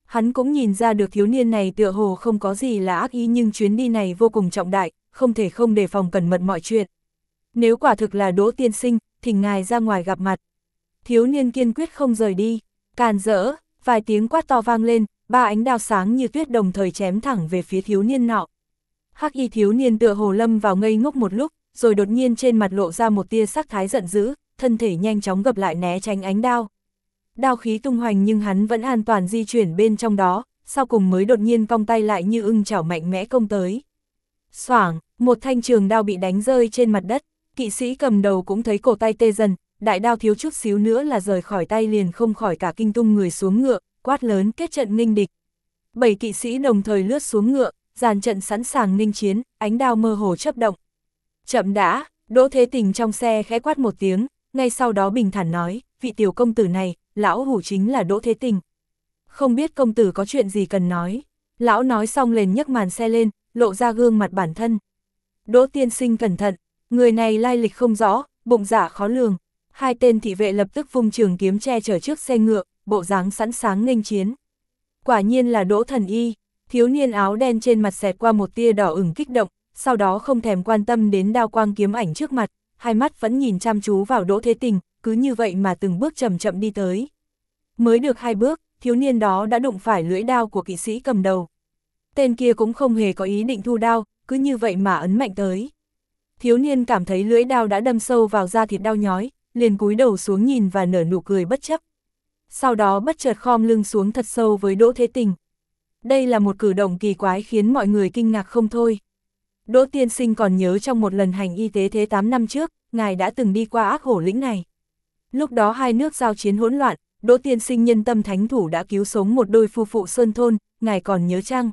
Hắn cũng nhìn ra được thiếu niên này tựa hồ không có gì là ác ý, nhưng chuyến đi này vô cùng trọng đại, không thể không đề phòng cẩn mật mọi chuyện. Nếu quả thực là Đỗ tiên sinh, thỉnh ngài ra ngoài gặp mặt. Thiếu niên kiên quyết không rời đi, càn rỡ, vài tiếng quát to vang lên, ba ánh đao sáng như tuyết đồng thời chém thẳng về phía thiếu niên nọ. Hắc y thiếu niên tựa hồ lâm vào ngây ngốc một lúc, rồi đột nhiên trên mặt lộ ra một tia sắc thái giận dữ, thân thể nhanh chóng gập lại né tránh ánh đao. Đao khí tung hoành nhưng hắn vẫn an toàn di chuyển bên trong đó, sau cùng mới đột nhiên cong tay lại như ưng chảo mạnh mẽ công tới. Xoảng, một thanh trường đao bị đánh rơi trên mặt đất, kỵ sĩ cầm đầu cũng thấy cổ tay tê dần, đại đao thiếu chút xíu nữa là rời khỏi tay liền không khỏi cả kinh tung người xuống ngựa, quát lớn kết trận nghênh địch. Bảy kỵ sĩ đồng thời lướt xuống ngựa, dàn trận sẵn sàng nghênh chiến, ánh đao mơ hồ chớp động. Chậm đã, Đỗ Thế Tình trong xe khẽ quát một tiếng, ngay sau đó bình thản nói, vị tiểu công tử này, lão hủ chính là Đỗ Thế Tình. Không biết công tử có chuyện gì cần nói. Lão nói xong liền nhấc màn xe lên, lộ ra gương mặt bản thân. Đỗ tiên sinh cẩn thận, người này lai lịch không rõ, bụng dạ khó lường. Hai tên thị vệ lập tức vung trường kiếm che chở trước xe ngựa, bộ dáng sẵn sàng nghênh chiến. Quả nhiên là Đỗ thần y, thiếu niên áo đen trên mặt xẹt qua một tia đỏ ửng kích động, sau đó không thèm quan tâm đến đao quang kiếm ảnh trước mặt, hai mắt vẫn nhìn chăm chú vào Đỗ Thế Tình, cứ như vậy mà từng bước chậm chậm đi tới. Mới được hai bước, thiếu niên đó đã đụng phải lưỡi đao của kỵ sĩ cầm đầu. Tên kia cũng không hề có ý định thu đao, cứ như vậy mà ấn mạnh tới. Thiếu niên cảm thấy lưỡi đao đã đâm sâu vào da thịt đau nhói, liền cúi đầu xuống nhìn và nở nụ cười bất chấp. Sau đó bất chợt khom lưng xuống thật sâu với Đỗ Thế Tình. Đây là một cử động kỳ quái khiến mọi người kinh ngạc không thôi. Đỗ tiên sinh còn nhớ trong một lần hành y tế thế tám năm trước, ngài đã từng đi qua Ác Hổ lĩnh này. Lúc đó hai nước giao chiến hỗn loạn, Đỗ tiên sinh nhân tâm thánh thủ đã cứu sống một đôi phu phụ sơn thôn, ngài còn nhớ chăng?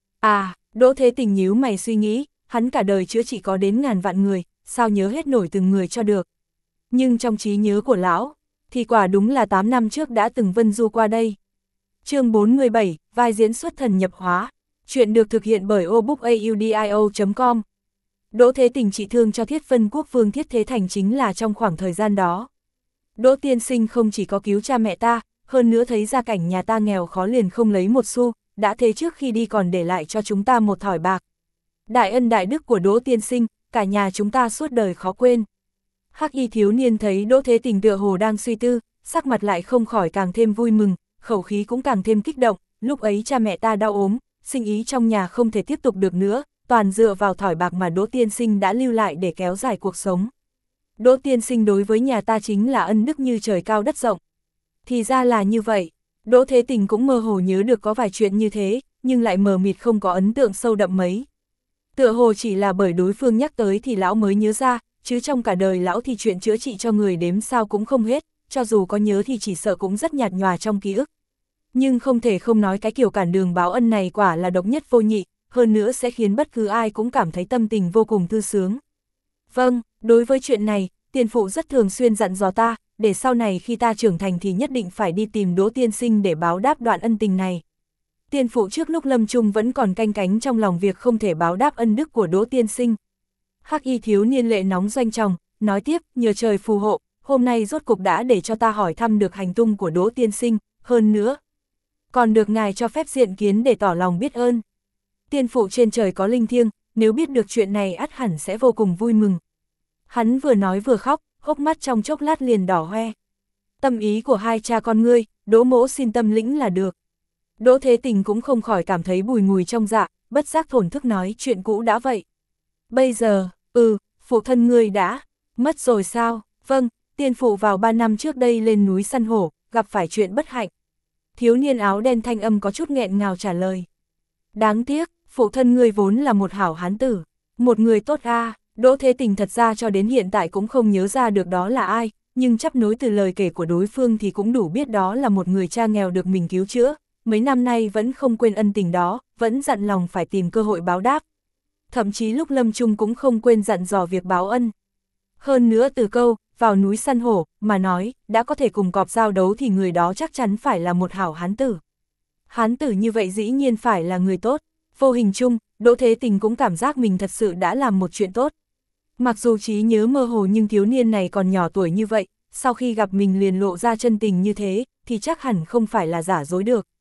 À, Đỗ Thế Tình nhíu mày suy nghĩ, hắn cả đời chữa trị có đến ngàn vạn người, sao nhớ hết nổi từng người cho được. Nhưng trong trí nhớ của lão, thì quả đúng là tám năm trước đã từng vân du qua đây. Chương bốn mươi bảy, vai diễn xuất thần nhập hóa. Chuyện được thực hiện bởi obookaudio chấm com. Đỗ Thế Tình trị thương cho Thiết Vân Quốc vương Thiết Thế Thành chính là trong khoảng thời gian đó. Đỗ tiên sinh không chỉ có cứu cha mẹ ta, hơn nữa thấy gia cảnh nhà ta nghèo khó liền không lấy một xu, đã thế trước khi đi còn để lại cho chúng ta một thỏi bạc. Đại ân đại đức của Đỗ tiên sinh, cả nhà chúng ta suốt đời khó quên. Hắc y thiếu niên thấy Đỗ Thế Tình tựa hồ đang suy tư, sắc mặt lại không khỏi càng thêm vui mừng, khẩu khí cũng càng thêm kích động, lúc ấy cha mẹ ta đau ốm, sinh ý trong nhà không thể tiếp tục được nữa, toàn dựa vào thỏi bạc mà Đỗ tiên sinh đã lưu lại để kéo dài cuộc sống. Đỗ tiên sinh đối với nhà ta chính là ân đức như trời cao đất rộng. Thì ra là như vậy, Đỗ Thế Tình cũng mơ hồ nhớ được có vài chuyện như thế, nhưng lại mờ mịt không có ấn tượng sâu đậm mấy. Tựa hồ chỉ là bởi đối phương nhắc tới thì lão mới nhớ ra, chứ trong cả đời lão thì chuyện chữa trị cho người đếm sao cũng không hết, cho dù có nhớ thì chỉ sợ cũng rất nhạt nhòa trong ký ức. Nhưng không thể không nói cái kiểu cản đường báo ân này quả là độc nhất vô nhị, hơn nữa sẽ khiến bất cứ ai cũng cảm thấy tâm tình vô cùng thư sướng. Vâng, đối với chuyện này, tiền phụ rất thường xuyên dặn dò ta, để sau này khi ta trưởng thành thì nhất định phải đi tìm Đỗ tiên sinh để báo đáp đoạn ân tình này. Tiền phụ trước lúc lâm chung vẫn còn canh cánh trong lòng việc không thể báo đáp ân đức của Đỗ tiên sinh. Hắc y thiếu niên lệ nóng doanh trọng, nói tiếp, nhờ trời phù hộ, hôm nay rốt cục đã để cho ta hỏi thăm được hành tung của Đỗ tiên sinh, hơn nữa còn được ngài cho phép diện kiến để tỏ lòng biết ơn. Tiên phụ trên trời có linh thiêng, nếu biết được chuyện này ắt hẳn sẽ vô cùng vui mừng. Hắn vừa nói vừa khóc, hốc mắt trong chốc lát liền đỏ hoe. Tâm ý của hai cha con ngươi, Đỗ mỗ xin tâm lĩnh là được. Đỗ Thế Tình cũng không khỏi cảm thấy bùi ngùi trong dạ, bất giác thổn thức nói chuyện cũ đã vậy. Bây giờ, ừ, phụ thân ngươi đã mất rồi sao? Vâng, tiên phụ vào ba năm trước đây lên núi săn hổ, gặp phải chuyện bất hạnh. Thiếu niên áo đen thanh âm có chút nghẹn ngào trả lời. Đáng tiếc, phụ thân ngươi vốn là một hảo hán tử, một người tốt a. À. Đỗ Thế Tình thật ra cho đến hiện tại cũng không nhớ ra được đó là ai, nhưng chắp nối từ lời kể của đối phương thì cũng đủ biết đó là một người cha nghèo được mình cứu chữa, mấy năm nay vẫn không quên ân tình đó, vẫn dặn lòng phải tìm cơ hội báo đáp. Thậm chí lúc lâm chung cũng không quên dặn dò việc báo ân. Hơn nữa từ câu, vào núi săn hổ, mà nói, đã có thể cùng cọp giao đấu thì người đó chắc chắn phải là một hảo hán tử. Hán tử như vậy dĩ nhiên phải là người tốt, vô hình chung, Đỗ Thế Tình cũng cảm giác mình thật sự đã làm một chuyện tốt. Mặc dù trí nhớ mơ hồ nhưng thiếu niên này còn nhỏ tuổi như vậy, sau khi gặp mình liền lộ ra chân tình như thế, thì chắc hẳn không phải là giả dối được.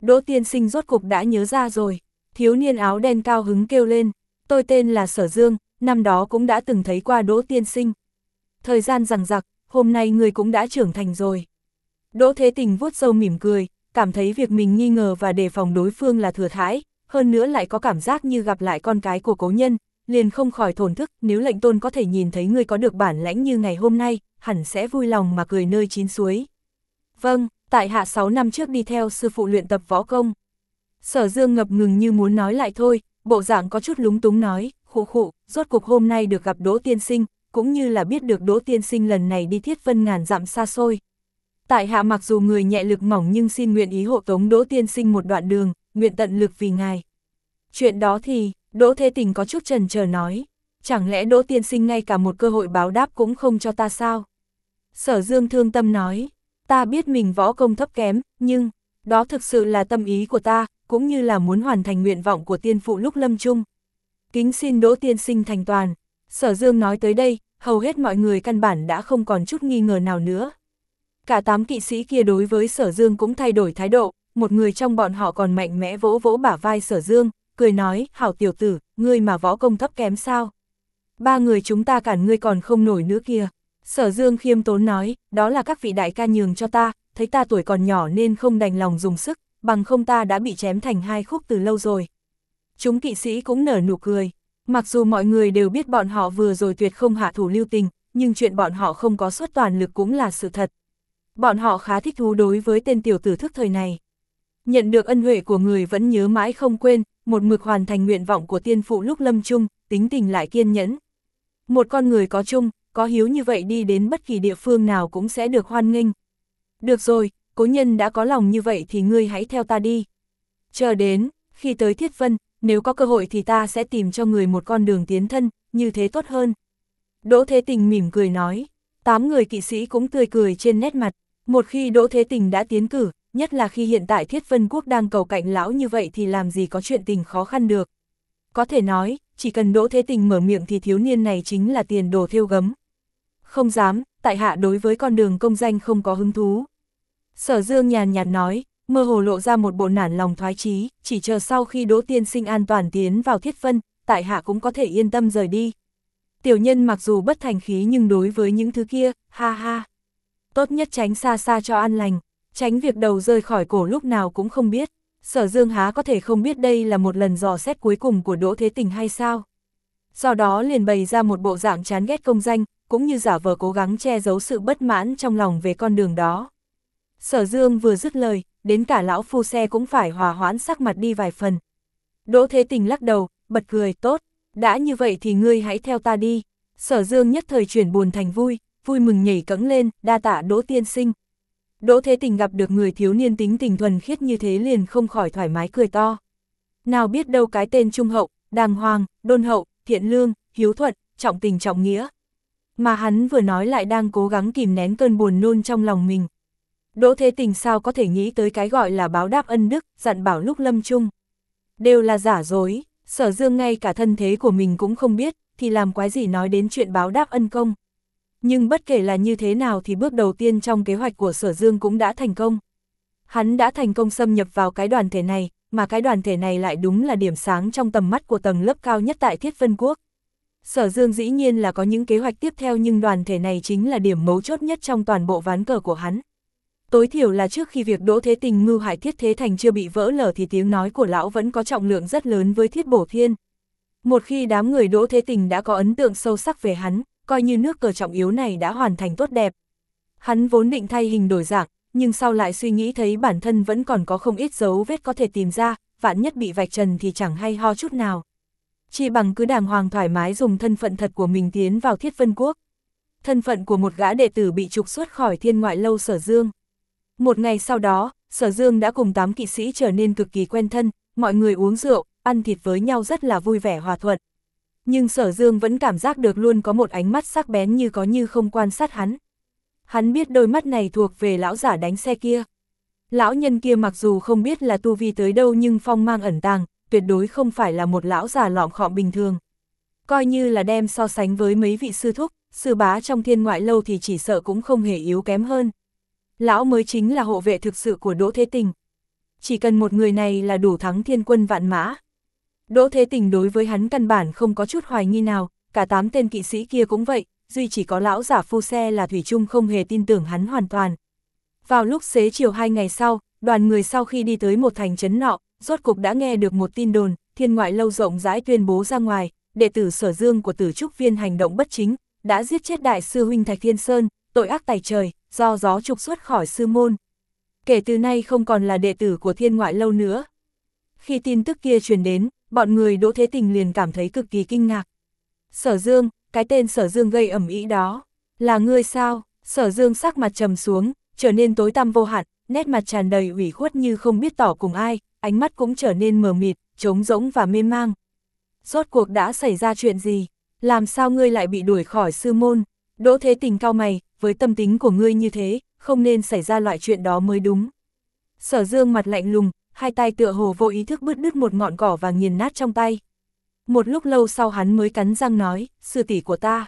Đỗ tiên sinh rốt cục đã nhớ ra rồi. Thiếu niên áo đen cao hứng kêu lên, tôi tên là Sở Dương, năm đó cũng đã từng thấy qua Đỗ tiên sinh. Thời gian rằng rặc, hôm nay người cũng đã trưởng thành rồi. Đỗ Thế Tình vuốt râu mỉm cười, cảm thấy việc mình nghi ngờ và đề phòng đối phương là thừa thãi, hơn nữa lại có cảm giác như gặp lại con cái của cố nhân, liền không khỏi thổn thức, nếu lệnh tôn có thể nhìn thấy người có được bản lãnh như ngày hôm nay, hẳn sẽ vui lòng mà cười nơi chín suối. Vâng, tại hạ sáu năm trước đi theo sư phụ luyện tập võ công. Sở Dương ngập ngừng như muốn nói lại thôi, bộ dạng có chút lúng túng nói, khụ khụ, rốt cuộc hôm nay được gặp Đỗ tiên sinh, cũng như là biết được Đỗ tiên sinh lần này đi Thiết Vân ngàn dặm xa xôi. Tại hạ mặc dù người nhẹ lực mỏng nhưng xin nguyện ý hộ tống Đỗ tiên sinh một đoạn đường, nguyện tận lực vì ngài. Chuyện đó thì, Đỗ Thế Tình có chút chần chờ nói, chẳng lẽ Đỗ tiên sinh ngay cả một cơ hội báo đáp cũng không cho ta sao? Sở Dương thương tâm nói, ta biết mình võ công thấp kém, nhưng, đó thực sự là tâm ý của ta, cũng như là muốn hoàn thành nguyện vọng của tiên phụ lúc lâm chung. Kính xin Đỗ tiên sinh thành toàn. Sở Dương nói tới đây, hầu hết mọi người căn bản đã không còn chút nghi ngờ nào nữa. Cả tám kỵ sĩ kia đối với Sở Dương cũng thay đổi thái độ, một người trong bọn họ còn mạnh mẽ vỗ vỗ bả vai Sở Dương, cười nói, hảo tiểu tử, ngươi mà võ công thấp kém sao? Ba người chúng ta cản ngươi còn không nổi nữa kìa. Sở Dương khiêm tốn nói, đó là các vị đại ca nhường cho ta, thấy ta tuổi còn nhỏ nên không đành lòng dùng sức, bằng không ta đã bị chém thành hai khúc từ lâu rồi. Chúng kỵ sĩ cũng nở nụ cười, mặc dù mọi người đều biết bọn họ vừa rồi tuyệt không hạ thủ lưu tình, nhưng chuyện bọn họ không có suất toàn lực cũng là sự thật. Bọn họ khá thích thú đối với tên tiểu tử thức thời này. Nhận được ân huệ của người vẫn nhớ mãi không quên, một mực hoàn thành nguyện vọng của tiên phụ lúc lâm chung, tính tình lại kiên nhẫn. Một con người có chung, có hiếu như vậy đi đến bất kỳ địa phương nào cũng sẽ được hoan nghênh. Được rồi, cố nhân đã có lòng như vậy thì ngươi hãy theo ta đi. Chờ đến, khi tới Thiết Vân, nếu có cơ hội thì ta sẽ tìm cho người một con đường tiến thân, như thế tốt hơn. Đỗ Thế Tình mỉm cười nói, tám người kỵ sĩ cũng tươi cười trên nét mặt. Một khi Đỗ Thế Tình đã tiến cử, nhất là khi hiện tại Thiết Vân Quốc đang cầu cạnh lão như vậy thì làm gì có chuyện tình khó khăn được. Có thể nói, chỉ cần Đỗ Thế Tình mở miệng thì thiếu niên này chính là tiền đồ thêu gấm. Không dám, tại hạ đối với con đường công danh không có hứng thú. Sở Dương nhàn nhạt nói, mơ hồ lộ ra một bộ nản lòng thoái chí, chỉ chờ sau khi Đỗ tiên sinh an toàn tiến vào Thiết Vân, tại hạ cũng có thể yên tâm rời đi. Tiểu nhân mặc dù bất thành khí nhưng đối với những thứ kia, ha ha. Tốt nhất tránh xa xa cho an lành, tránh việc đầu rơi khỏi cổ lúc nào cũng không biết. Sở Dương há có thể không biết đây là một lần dò xét cuối cùng của Đỗ Thế Tình hay sao? Do đó liền bày ra một bộ dạng chán ghét công danh, cũng như giả vờ cố gắng che giấu sự bất mãn trong lòng về con đường đó. Sở Dương vừa dứt lời, đến cả lão phu xe cũng phải hòa hoãn sắc mặt đi vài phần. Đỗ Thế Tình lắc đầu, bật cười, tốt, đã như vậy thì ngươi hãy theo ta đi. Sở Dương nhất thời chuyển buồn thành vui, vui mừng nhảy cẫng lên, đa tạ Đỗ tiên sinh. Đỗ Thế Tình gặp được người thiếu niên tính tình thuần khiết như thế liền không khỏi thoải mái cười to. Nào biết đâu cái tên trung hậu, đàng hoàng, đôn hậu, thiện lương, hiếu thuận, trọng tình trọng nghĩa. Mà hắn vừa nói lại đang cố gắng kìm nén cơn buồn nôn trong lòng mình. Đỗ Thế Tình sao có thể nghĩ tới cái gọi là báo đáp ân đức, dặn bảo lúc lâm chung. Đều là giả dối, Sở Dương ngay cả thân thế của mình cũng không biết, thì làm quái gì nói đến chuyện báo đáp ân công. Nhưng bất kể là như thế nào thì bước đầu tiên trong kế hoạch của Sở Dương cũng đã thành công. Hắn đã thành công xâm nhập vào cái đoàn thể này, mà cái đoàn thể này lại đúng là điểm sáng trong tầm mắt của tầng lớp cao nhất tại Thiết Vân Quốc. Sở Dương dĩ nhiên là có những kế hoạch tiếp theo nhưng đoàn thể này chính là điểm mấu chốt nhất trong toàn bộ ván cờ của hắn. Tối thiểu là trước khi việc Đỗ Thế Tình mưu hại Thiết Thế Thành chưa bị vỡ lở thì tiếng nói của lão vẫn có trọng lượng rất lớn với Thiết Bổ Thiên. Một khi đám người Đỗ Thế Tình đã có ấn tượng sâu sắc về hắn, coi như nước cờ trọng yếu này đã hoàn thành tốt đẹp. Hắn vốn định thay hình đổi dạng, nhưng sau lại suy nghĩ thấy bản thân vẫn còn có không ít dấu vết có thể tìm ra, vạn nhất bị vạch trần thì chẳng hay ho chút nào. Chỉ bằng cứ đàng hoàng thoải mái dùng thân phận thật của mình tiến vào Thiết Vân Quốc. Thân phận của một gã đệ tử bị trục xuất khỏi Thiên Ngoại Lâu Sở Dương. Một ngày sau đó, Sở Dương đã cùng tám kỵ sĩ trở nên cực kỳ quen thân, mọi người uống rượu, ăn thịt với nhau rất là vui vẻ hòa thuận. Nhưng Sở Dương vẫn cảm giác được luôn có một ánh mắt sắc bén như có như không quan sát hắn. Hắn biết đôi mắt này thuộc về lão giả đánh xe kia. Lão nhân kia mặc dù không biết là tu vi tới đâu nhưng phong mang ẩn tàng, tuyệt đối không phải là một lão già lọm khọm bình thường. Coi như là đem so sánh với mấy vị sư thúc, sư bá trong Thiên Ngoại Lâu thì chỉ sợ cũng không hề yếu kém hơn. Lão mới chính là hộ vệ thực sự của Đỗ Thế Tình. chỉ cần một người này là đủ thắng thiên quân vạn mã. Đỗ Thế Tình đối với hắn căn bản không có chút hoài nghi nào, cả tám tên kỵ sĩ kia cũng vậy, duy chỉ có lão giả phu xe là thủy chung không hề tin tưởng hắn hoàn toàn. Vào lúc xế chiều hai ngày sau, đoàn người sau khi đi tới một thành trấn nọ, rốt cục đã nghe được một tin đồn, Thiên Ngoại Lâu rộng rãi tuyên bố ra ngoài, đệ tử Sở Dương của Tử Trúc Viên hành động bất chính, đã giết chết đại sư huynh Thạch Thiên Sơn, tội ác tày trời, do gió trục xuất khỏi sư môn. Kể từ nay không còn là đệ tử của Thiên Ngoại Lâu nữa. Khi tin tức kia truyền đến, bọn người Đỗ Thế Tình liền cảm thấy cực kỳ kinh ngạc. Sở Dương, cái tên Sở Dương gây ầm ĩ đó, là ngươi sao? Sở Dương sắc mặt trầm xuống, trở nên tối tăm vô hạn, nét mặt tràn đầy ủy khuất như không biết tỏ cùng ai, ánh mắt cũng trở nên mờ mịt, trống rỗng và mê mang. Rốt cuộc đã xảy ra chuyện gì? Làm sao ngươi lại bị đuổi khỏi sư môn? Đỗ Thế Tình cau mày, với tâm tính của ngươi như thế, không nên xảy ra loại chuyện đó mới đúng. Sở Dương mặt lạnh lùng, hai tay tựa hồ vô ý thức bứt đứt một ngọn cỏ và nghiền nát trong tay. Một lúc lâu sau hắn mới cắn răng nói, sư tỷ của ta.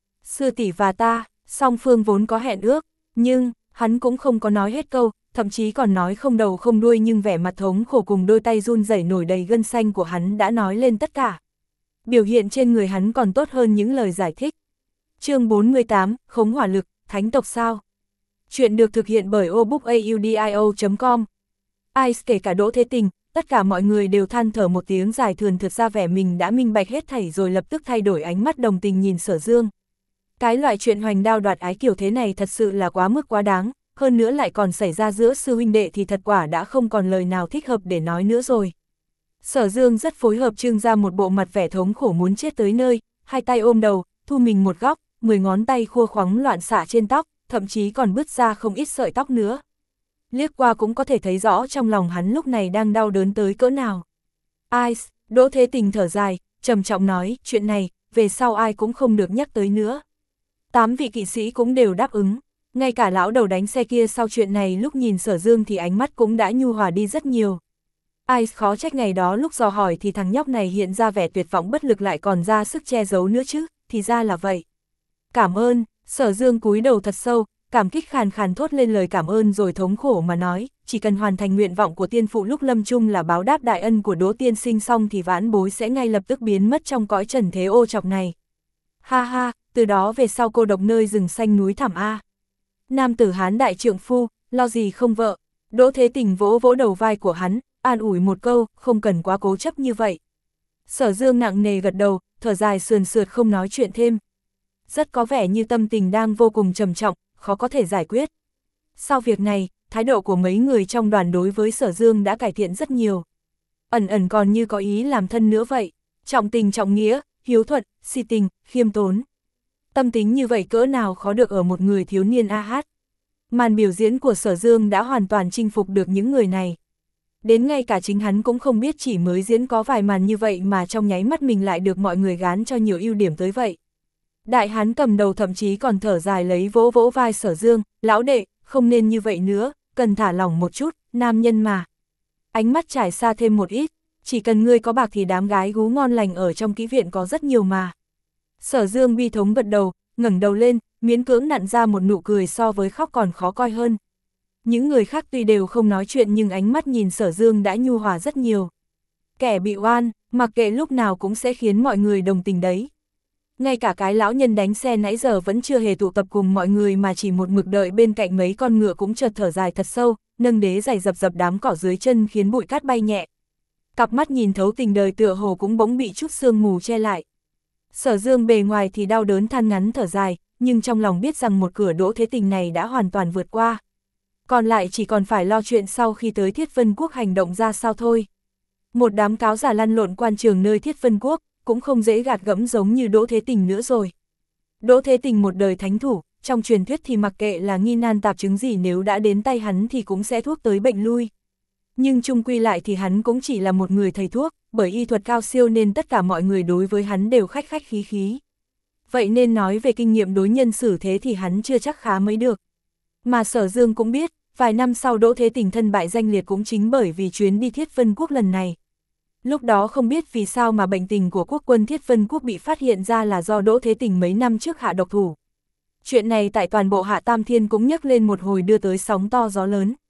Sư tỷ và ta, song phương vốn có hẹn ước, nhưng, hắn cũng không có nói hết câu, thậm chí còn nói không đầu không đuôi, nhưng vẻ mặt thống khổ cùng đôi tay run rẩy nổi đầy gân xanh của hắn đã nói lên tất cả. Biểu hiện trên người hắn còn tốt hơn những lời giải thích. Chương bốn mươi tám, Khống Hỏa Lực, Thánh tộc sao? Chuyện được thực hiện bởi obookaudio chấm com. Ai kể cả Đỗ Thế Tình, tất cả mọi người đều than thở một tiếng dài thườn thượt ra vẻ mình đã minh bạch hết thảy, rồi lập tức thay đổi ánh mắt đồng tình nhìn Sở Dương. Cái loại chuyện hoành đao đoạt ái kiểu thế này thật sự là quá mức quá đáng, hơn nữa lại còn xảy ra giữa sư huynh đệ thì thật quả đã không còn lời nào thích hợp để nói nữa rồi. Sở Dương rất phối hợp trưng ra một bộ mặt vẻ thống khổ muốn chết tới nơi, hai tay ôm đầu, thu mình một góc, mười ngón tay khua khoắng loạn xạ trên tóc, thậm chí còn bứt ra không ít sợi tóc nữa. Liếc qua cũng có thể thấy rõ trong lòng hắn lúc này đang đau đớn tới cỡ nào. Ai, Đỗ Thế Tình thở dài, trầm trọng nói, chuyện này, về sau ai cũng không được nhắc tới nữa. Tám vị kỵ sĩ cũng đều đáp ứng, ngay cả lão đầu đánh xe kia sau chuyện này lúc nhìn Sở Dương thì ánh mắt cũng đã nhu hòa đi rất nhiều. Ai khó trách ngày đó lúc dò hỏi thì thằng nhóc này hiện ra vẻ tuyệt vọng bất lực lại còn ra sức che giấu nữa chứ, thì ra là vậy. Cảm ơn, Sở Dương cúi đầu thật sâu, cảm kích khàn khàn thốt lên lời cảm ơn rồi thống khổ mà nói, chỉ cần hoàn thành nguyện vọng của tiên phụ lúc lâm chung là báo đáp đại ân của Đỗ tiên sinh xong thì vãn bối sẽ ngay lập tức biến mất trong cõi trần thế ô trọc này. Ha ha, từ đó về sau cô độc nơi rừng xanh núi thẳm A. Nam tử Hán đại trượng phu, lo gì không vợ. Đỗ Thế Tình vỗ vỗ đầu vai của hắn, an ủi một câu, không cần quá cố chấp như vậy. Sở Dương nặng nề gật đầu, thở dài sườn sượt không nói chuyện thêm. Rất có vẻ như tâm tình đang vô cùng trầm trọng, khó có thể giải quyết. Sau việc này, thái độ của mấy người trong đoàn đối với Sở Dương đã cải thiện rất nhiều. Ẩn ẩn còn như có ý làm thân nữa vậy, trọng tình trọng nghĩa, hiếu thuận, si tình, khiêm tốn. Tâm tính như vậy cỡ nào khó được ở một người thiếu niên a hát. Màn biểu diễn của Sở Dương đã hoàn toàn chinh phục được những người này. Đến ngay cả chính hắn cũng không biết chỉ mới diễn có vài màn như vậy mà trong nháy mắt mình lại được mọi người gán cho nhiều ưu điểm tới vậy. Đại hán cầm đầu thậm chí còn thở dài lấy vỗ vỗ vai Sở Dương, lão đệ, không nên như vậy nữa, cần thả lỏng một chút, nam nhân mà. Ánh mắt trải xa thêm một ít, chỉ cần ngươi có bạc thì đám gái gú ngon lành ở trong kỹ viện có rất nhiều mà. Sở Dương bi thống gật đầu, ngẩng đầu lên, miễn cưỡng nặn ra một nụ cười so với khóc còn khó coi hơn. Những người khác tuy đều không nói chuyện nhưng ánh mắt nhìn Sở Dương đã nhu hòa rất nhiều. Kẻ bị oan, mặc kệ lúc nào cũng sẽ khiến mọi người đồng tình đấy. Ngay cả cái lão nhân đánh xe nãy giờ vẫn chưa hề tụ tập cùng mọi người mà chỉ một mực đợi bên cạnh mấy con ngựa cũng chợt thở dài thật sâu, nâng đế giày dập dập đám cỏ dưới chân khiến bụi cát bay nhẹ. Cặp mắt nhìn thấu tình đời tựa hồ cũng bỗng bị chút sương mù che lại. Sở Dương bề ngoài thì đau đớn than ngắn thở dài, nhưng trong lòng biết rằng một cửa Đỗ Thế Tình này đã hoàn toàn vượt qua. Còn lại chỉ còn phải lo chuyện sau khi tới Thiết Vân Quốc hành động ra sao thôi. Một đám cáo giả lăn lộn quan trường nơi Thiết Vân Quốc, cũng không dễ gạt gẫm giống như Đỗ Thế Tình nữa rồi. Đỗ Thế Tình một đời thánh thủ, trong truyền thuyết thì mặc kệ là nghi nan tạp chứng gì nếu đã đến tay hắn thì cũng sẽ thuốc tới bệnh lui. Nhưng chung quy lại thì hắn cũng chỉ là một người thầy thuốc, bởi y thuật cao siêu nên tất cả mọi người đối với hắn đều khách khách khí khí. Vậy nên nói về kinh nghiệm đối nhân xử thế thì hắn chưa chắc khá mấy được. Mà Sở Dương cũng biết, vài năm sau Đỗ Thế Tình thân bại danh liệt cũng chính bởi vì chuyến đi Thiết Vân Quốc lần này. Lúc đó không biết vì sao mà bệnh tình của quốc quân Thiết Vân Quốc bị phát hiện ra là do Đỗ Thế Tình mấy năm trước hạ độc thủ. Chuyện này tại toàn bộ Hạ Tam Thiên cũng nhấc lên một hồi đưa tới sóng to gió lớn.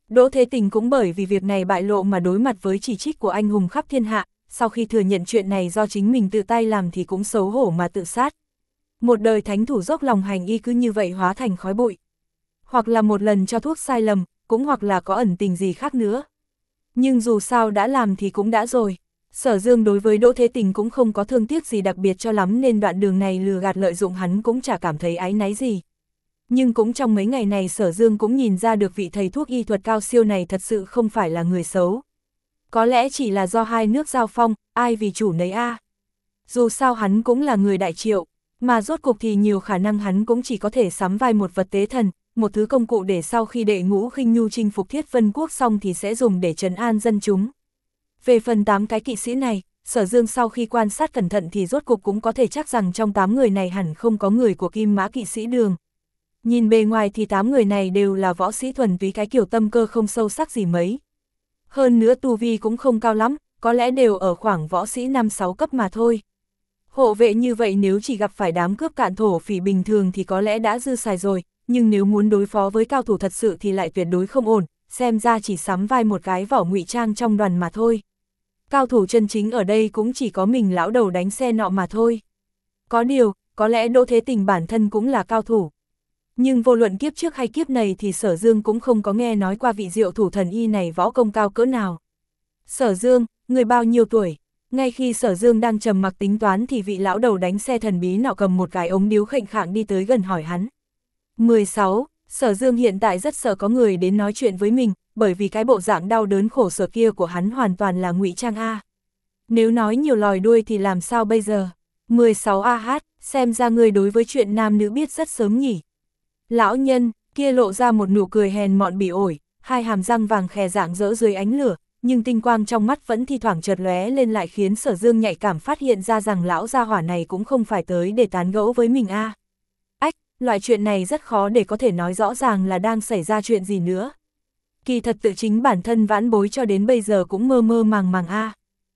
Đỗ Thế Tình cũng bởi vì việc này bại lộ mà đối mặt với chỉ trích của anh hùng khắp thiên hạ, sau khi thừa nhận chuyện này do chính mình tự tay làm thì cũng xấu hổ mà tự sát. Một đời thánh thủ dốc lòng hành y cứ như vậy hóa thành khói bụi. Hoặc là một lần cho thuốc sai lầm, cũng hoặc là có ẩn tình gì khác nữa. Nhưng dù sao đã làm thì cũng đã rồi. Sở Dương đối với Đỗ Thế Tình cũng không có thương tiếc gì đặc biệt cho lắm nên đoạn đường này lừa gạt lợi dụng hắn cũng chả cảm thấy áy náy gì. Nhưng cũng trong mấy ngày này Sở Dương cũng nhìn ra được vị thầy thuốc y thuật cao siêu này thật sự không phải là người xấu. Có lẽ chỉ là do hai nước giao phong, ai vì chủ nấy a. Dù sao hắn cũng là người Đại Triệu, mà rốt cục thì nhiều khả năng hắn cũng chỉ có thể sắm vai một vật tế thần, một thứ công cụ để sau khi đệ ngũ khinh nhu chinh phục Thiết Vân Quốc xong thì sẽ dùng để trấn an dân chúng. Về phần tám cái kỵ sĩ này, Sở Dương sau khi quan sát cẩn thận thì rốt cục cũng có thể chắc rằng trong tám người này hẳn không có người của Kim Mã kỵ sĩ đường. Nhìn bề ngoài thì tám người này đều là võ sĩ thuần túy, cái kiểu tâm cơ không sâu sắc gì mấy. Hơn nữa tu vi cũng không cao lắm, có lẽ đều ở khoảng võ sĩ năm sáu cấp mà thôi. Hộ vệ như vậy nếu chỉ gặp phải đám cướp cạn thổ phỉ bình thường thì có lẽ đã dư xài rồi, nhưng nếu muốn đối phó với cao thủ thật sự thì lại tuyệt đối không ổn, xem ra chỉ sắm vai một cái vỏ ngụy trang trong đoàn mà thôi. Cao thủ chân chính ở đây cũng chỉ có mình lão đầu đánh xe nọ mà thôi. Có điều, có lẽ Đỗ Thế Tình bản thân cũng là cao thủ. Nhưng vô luận kiếp trước hay kiếp này thì Sở Dương cũng không có nghe nói qua vị diệu thủ thần y này võ công cao cỡ nào. Sở Dương, người bao nhiêu tuổi? Ngay khi Sở Dương đang trầm mặc tính toán thì vị lão đầu đánh xe thần bí nọ cầm một cái ống điếu khệnh khạng đi tới gần hỏi hắn. mười sáu, Sở Dương hiện tại rất sợ có người đến nói chuyện với mình, bởi vì cái bộ dạng đau đớn khổ sở kia của hắn hoàn toàn là ngụy trang a. Nếu nói nhiều lòi đuôi thì làm sao bây giờ? mười sáu a hát, xem ra người đối với chuyện nam nữ biết rất sớm nhỉ. Lão nhân kia lộ ra một nụ cười hèn mọn bỉ ổi, hai hàm răng vàng khè rạng rỡ dưới ánh lửa, nhưng tinh quang trong mắt vẫn thi thoảng chợt lóe lên lại khiến Sở Dương nhạy cảm phát hiện ra rằng lão gia hỏa này cũng không phải tới để tán gẫu với mình a. Ách, loại chuyện này rất khó để có thể nói rõ ràng là đang xảy ra chuyện gì nữa. Kỳ thật tự chính bản thân vãn bối cho đến bây giờ cũng mơ mơ màng màng a.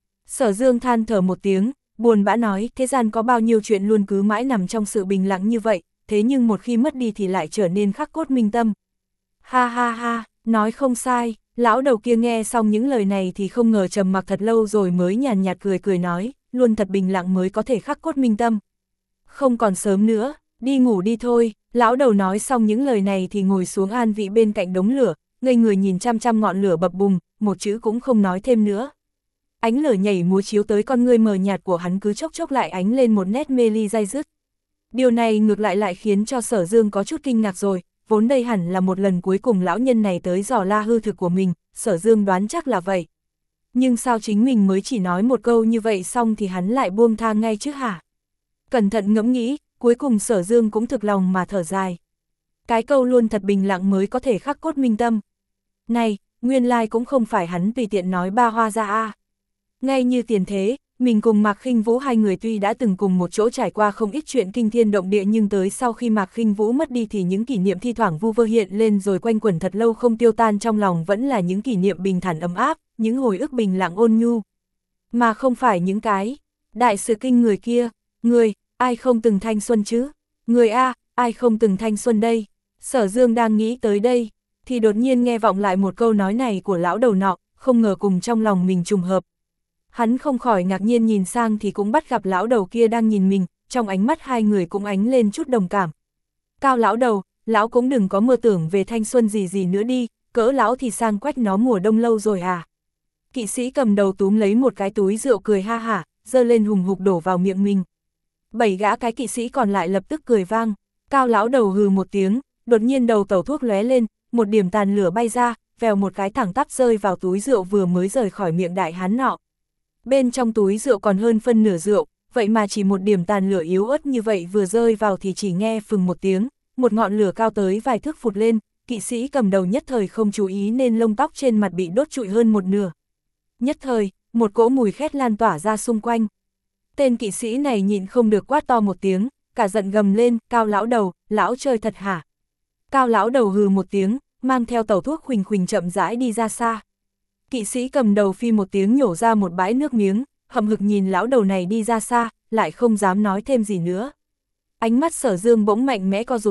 Sở Dương than thở một tiếng, buồn bã nói, thế gian có bao nhiêu chuyện luôn cứ mãi nằm trong sự bình lặng như vậy, thế nhưng một khi mất đi thì lại trở nên khắc cốt minh tâm. Ha ha ha, nói không sai, lão đầu kia nghe xong những lời này thì không ngờ trầm mặc thật lâu rồi mới nhàn nhạt cười cười nói, luôn thật bình lặng mới có thể khắc cốt minh tâm. Không còn sớm nữa, đi ngủ đi thôi. Lão đầu nói xong những lời này thì ngồi xuống an vị bên cạnh đống lửa, ngây người nhìn chăm chăm ngọn lửa bập bùng, một chữ cũng không nói thêm nữa. Ánh lửa nhảy múa chiếu tới con ngươi mờ nhạt của hắn cứ chốc chốc lại ánh lên một nét mê ly day dứt. Điều này ngược lại lại khiến cho Sở Dương có chút kinh ngạc rồi, vốn đây hẳn là một lần cuối cùng lão nhân này tới dò la hư thực của mình, Sở Dương đoán chắc là vậy. Nhưng sao chính mình mới chỉ nói một câu như vậy xong thì hắn lại buông tha ngay chứ hả? Cẩn thận ngẫm nghĩ, cuối cùng Sở Dương cũng thực lòng mà thở dài. Cái câu luôn thật bình lặng mới có thể khắc cốt minh tâm. Này, nguyên lai cũng không phải hắn tùy tiện nói ba hoa ra a. Ngay như tiền thế, mình cùng Mạc Khinh Vũ hai người tuy đã từng cùng một chỗ trải qua không ít chuyện kinh thiên động địa nhưng tới sau khi Mạc Khinh Vũ mất đi thì những kỷ niệm thi thoảng vu vơ hiện lên rồi quanh quẩn thật lâu không tiêu tan trong lòng vẫn là những kỷ niệm bình thản ấm áp, những hồi ức bình lặng ôn nhu. Mà không phải những cái đại sự kinh người kia, người, ai không từng thanh xuân chứ? Người a, ai không từng thanh xuân đây? Sở Dương đang nghĩ tới đây, thì đột nhiên nghe vọng lại một câu nói này của lão đầu nọ, không ngờ cùng trong lòng mình trùng hợp. Hắn không khỏi ngạc nhiên nhìn sang thì cũng bắt gặp lão đầu kia đang nhìn mình, trong ánh mắt hai người cũng ánh lên chút đồng cảm. Cao lão đầu, lão cũng đừng có mơ tưởng về thanh xuân gì gì nữa đi, cỡ lão thì sang quách nó mùa đông lâu rồi à. Kỵ sĩ cầm đầu túm lấy một cái túi rượu cười ha hả, giơ lên hùng hục đổ vào miệng mình. Bảy gã cái kỵ sĩ còn lại lập tức cười vang, Cao lão đầu hừ một tiếng, đột nhiên đầu tẩu thuốc lóe lên, một điểm tàn lửa bay ra, vèo một cái thẳng tắp rơi vào túi rượu vừa mới rời khỏi miệng đại hán nọ. Bên trong túi rượu còn hơn phân nửa rượu, vậy mà chỉ một điểm tàn lửa yếu ớt như vậy vừa rơi vào thì chỉ nghe phừng một tiếng, một ngọn lửa cao tới vài thước phụt lên, kỵ sĩ cầm đầu nhất thời không chú ý nên lông tóc trên mặt bị đốt trụi hơn một nửa. Nhất thời, một cỗ mùi khét lan tỏa ra xung quanh. Tên kỵ sĩ này nhịn không được quát to một tiếng, cả giận gầm lên, Cao lão đầu, lão chơi thật hả? Cao lão đầu hừ một tiếng, mang theo tẩu thuốc khuỳnh khuỳnh chậm rãi đi ra xa. Kỵ sĩ cầm đầu phi một tiếng nhổ ra một bãi nước miếng, hậm hực nhìn lão đầu này đi ra xa, lại không dám nói thêm gì nữa. Ánh mắt Sở Dương bỗng mạnh mẽ co rụt lại,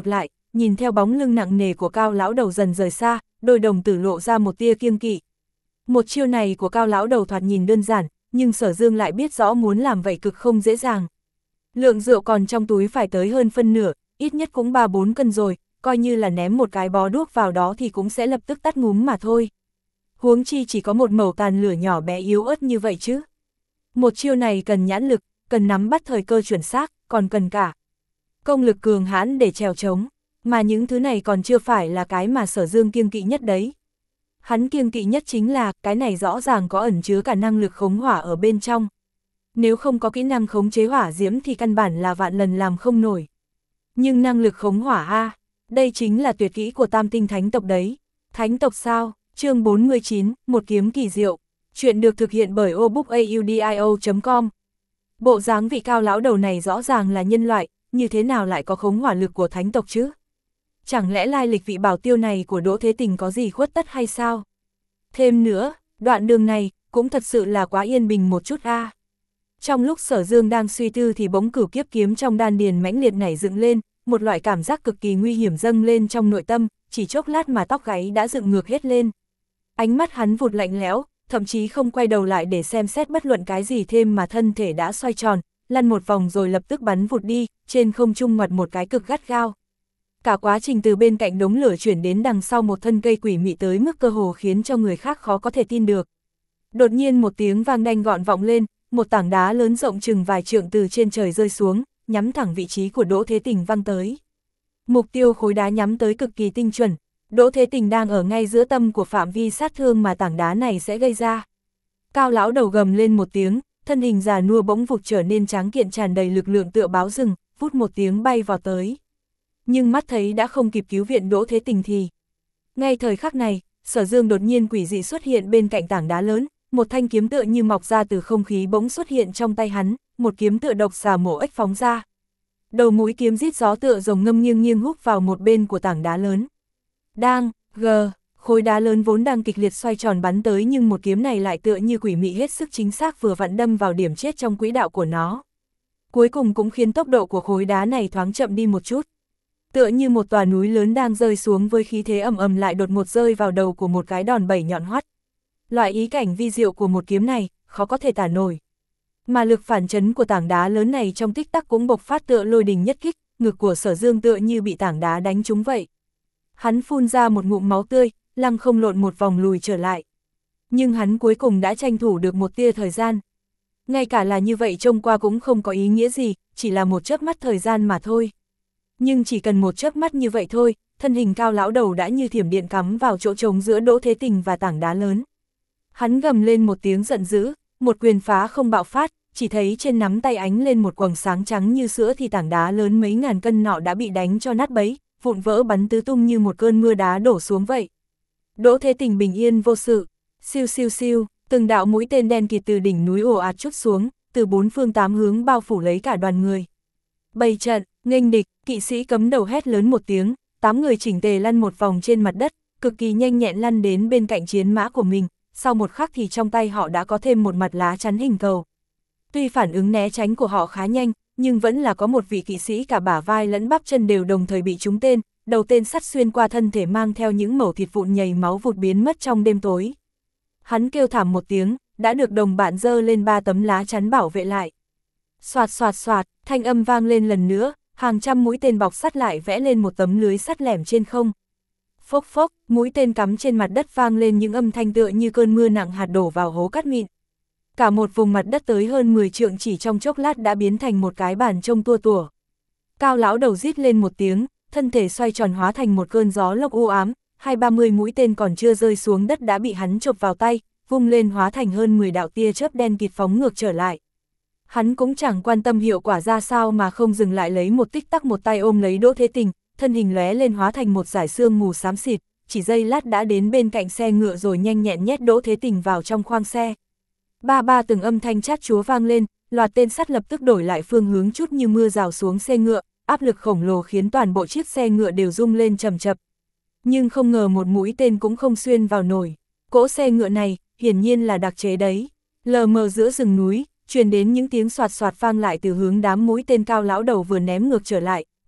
nhìn theo bóng lưng nặng nề của Cao lão đầu dần rời xa, đôi đồng tử lộ ra một tia kiêng kỵ. Một chiêu này của Cao lão đầu thoạt nhìn đơn giản, nhưng Sở Dương lại biết rõ muốn làm vậy cực không dễ dàng. Lượng rượu còn trong túi phải tới hơn phân nửa, ít nhất cũng ba bốn cân rồi, coi như là ném một cái bó đuốc vào đó thì cũng sẽ lập tức tắt ngúm mà thôi. Huống chi chỉ có một mẩu tàn lửa nhỏ bé yếu ớt như vậy chứ. Một chiêu này cần nhãn lực, cần nắm bắt thời cơ chuẩn xác, còn cần cả công lực cường hãn để trèo trống, mà những thứ này còn chưa phải là cái mà Sở Dương kiêng kỵ nhất đấy. Hắn kiêng kỵ nhất chính là cái này rõ ràng có ẩn chứa cả năng lực khống hỏa ở bên trong. Nếu không có kỹ năng khống chế hỏa diễm thì căn bản là vạn lần làm không nổi. Nhưng năng lực khống hỏa a, đây chính là tuyệt kỹ của Tam Tinh Thánh tộc đấy. Thánh tộc sao? Chương bốn mươi chín, một kiếm kỳ diệu. Chuyện được thực hiện bởi obookaudio chấm com. Bộ dáng vị Cao lão đầu này rõ ràng là nhân loại, như thế nào lại có khống hỏa lực của thánh tộc chứ? Chẳng lẽ lai lịch vị bảo tiêu này của Đỗ Thế Tình có gì khuất tất hay sao? Thêm nữa, đoạn đường này cũng thật sự là quá yên bình một chút a. Trong lúc Sở Dương đang suy tư thì bỗng cửu kiếp kiếm trong đan điền mãnh liệt nảy dựng lên, một loại cảm giác cực kỳ nguy hiểm dâng lên trong nội tâm, chỉ chốc lát mà tóc gáy đã dựng ngược hết lên. Ánh mắt hắn vụt lạnh lẽo, thậm chí không quay đầu lại để xem xét bất luận cái gì thêm mà thân thể đã xoay tròn, lăn một vòng rồi lập tức bắn vụt đi, trên không trung ngoặt một cái cực gắt gao. Cả quá trình từ bên cạnh đống lửa chuyển đến đằng sau một thân cây quỷ mị tới mức cơ hồ khiến cho người khác khó có thể tin được. Đột nhiên một tiếng vang đanh gọn vọng lên, một tảng đá lớn rộng chừng vài trượng từ trên trời rơi xuống, nhắm thẳng vị trí của Đỗ Thế Tình văng tới. Mục tiêu khối đá nhắm tới cực kỳ tinh chuẩn, Đỗ Thế Tình đang ở ngay giữa tâm của phạm vi sát thương mà tảng đá này sẽ gây ra. Cao lão đầu gầm lên một tiếng, thân hình già nua bỗng vụt trở nên tráng kiện tràn đầy lực lượng tựa báo rừng, vút một tiếng bay vào tới. Nhưng mắt thấy đã không kịp cứu viện Đỗ Thế Tình thì. Ngay thời khắc này, Sở Dương đột nhiên quỷ dị xuất hiện bên cạnh tảng đá lớn, một thanh kiếm tựa như mọc ra từ không khí bỗng xuất hiện trong tay hắn, một kiếm tựa độc xà mổ ếch phóng ra. Đầu mũi kiếm rít gió tựa rồng ngâm nghiêng nghiêng húc vào một bên của tảng đá lớn. Đang, gờ, khối đá lớn vốn đang kịch liệt xoay tròn bắn tới nhưng một kiếm này lại tựa như quỷ mị hết sức chính xác vừa vặn đâm vào điểm chết trong quỹ đạo của nó. Cuối cùng cũng khiến tốc độ của khối đá này thoáng chậm đi một chút. Tựa như một tòa núi lớn đang rơi xuống với khí thế ầm ầm lại đột ngột rơi vào đầu của một cái đòn bẩy nhọn hoắt. Loại ý cảnh vi diệu của một kiếm này, khó có thể tả nổi. Mà lực phản chấn của tảng đá lớn này trong tích tắc cũng bộc phát tựa lôi đình nhất kích, ngực của Sở Dương tựa như bị tảng đá đánh trúng vậy. Hắn phun ra một ngụm máu tươi, lăng không lộn một vòng lùi trở lại. Nhưng hắn cuối cùng đã tranh thủ được một tia thời gian. Ngay cả là như vậy trông qua cũng không có ý nghĩa gì, chỉ là một chớp mắt thời gian mà thôi. Nhưng chỉ cần một chớp mắt như vậy thôi, thân hình Cao lão đầu đã như thiểm điện cắm vào chỗ trống giữa Đỗ Thế Tình và tảng đá lớn. Hắn gầm lên một tiếng giận dữ, một quyền phá không bạo phát, chỉ thấy trên nắm tay ánh lên một quầng sáng trắng như sữa thì tảng đá lớn mấy ngàn cân nọ đã bị đánh cho nát bấy, vụn vỡ bắn tứ tung như một cơn mưa đá đổ xuống vậy. Đỗ Thế Tình bình yên vô sự, siêu siêu siêu, từng đạo mũi tên đen kịt từ đỉnh núi ồ ạt trút xuống, từ bốn phương tám hướng bao phủ lấy cả đoàn người. Bày trận, nghênh địch, kỵ sĩ cấm đầu hét lớn một tiếng, tám người chỉnh tề lăn một vòng trên mặt đất, cực kỳ nhanh nhẹn lăn đến bên cạnh chiến mã của mình, sau một khắc thì trong tay họ đã có thêm một mặt lá chắn hình cầu. Tuy phản ứng né tránh của họ khá nhanh, nhưng vẫn là có một vị kỵ sĩ cả bả vai lẫn bắp chân đều đồng thời bị trúng tên, đầu tên sắt xuyên qua thân thể mang theo những mẩu thịt vụn nhầy máu vụt biến mất trong đêm tối. Hắn kêu thảm một tiếng, đã được đồng bạn giơ lên ba tấm lá chắn bảo vệ lại. Xoạt xoạt xoạt, thanh âm vang lên lần nữa, hàng trăm mũi tên bọc sắt lại vẽ lên một tấm lưới sắt lẻm trên không. Phốc phốc, mũi tên cắm trên mặt đất vang lên những âm thanh tựa như cơn mưa nặng hạt đổ vào hố cát mịn. Cả một vùng mặt đất tới hơn mười trượng chỉ trong chốc lát đã biến thành một cái bàn trông tua tủa. Cao lão đầu rít lên một tiếng, thân thể xoay tròn hóa thành một cơn gió lốc u ám, hai ba mươi mũi tên còn chưa rơi xuống đất đã bị hắn chộp vào tay, vung lên hóa thành hơn mười đạo tia chớp đen kịt phóng ngược trở lại. Hắn cũng chẳng quan tâm hiệu quả ra sao mà không dừng lại lấy một tích tắc một tay ôm lấy Đỗ Thế Tình, thân hình lóe lên hóa thành một dải sương mù xám xịt, chỉ giây lát đã đến bên cạnh xe ngựa rồi nhanh nhẹn nhét Đỗ Thế Tình vào trong khoang xe. Ba ba từng âm thanh chát chúa vang lên, loạt tên sắt lập tức đổi lại phương hướng chút như mưa rào xuống xe ngựa, áp lực khổng lồ khiến toàn bộ chiếc xe ngựa đều rung lên trầm chập. Nhưng không ngờ một mũi tên cũng không xuyên vào nổi. Cỗ xe ngựa này, hiển nhiên là đặc chế đấy. Lờ mờ giữa rừng núi, truyền đến những tiếng soạt soạt vang lại từ hướng đám mũi tên Cao lão đầu vừa ném ngược trở lại,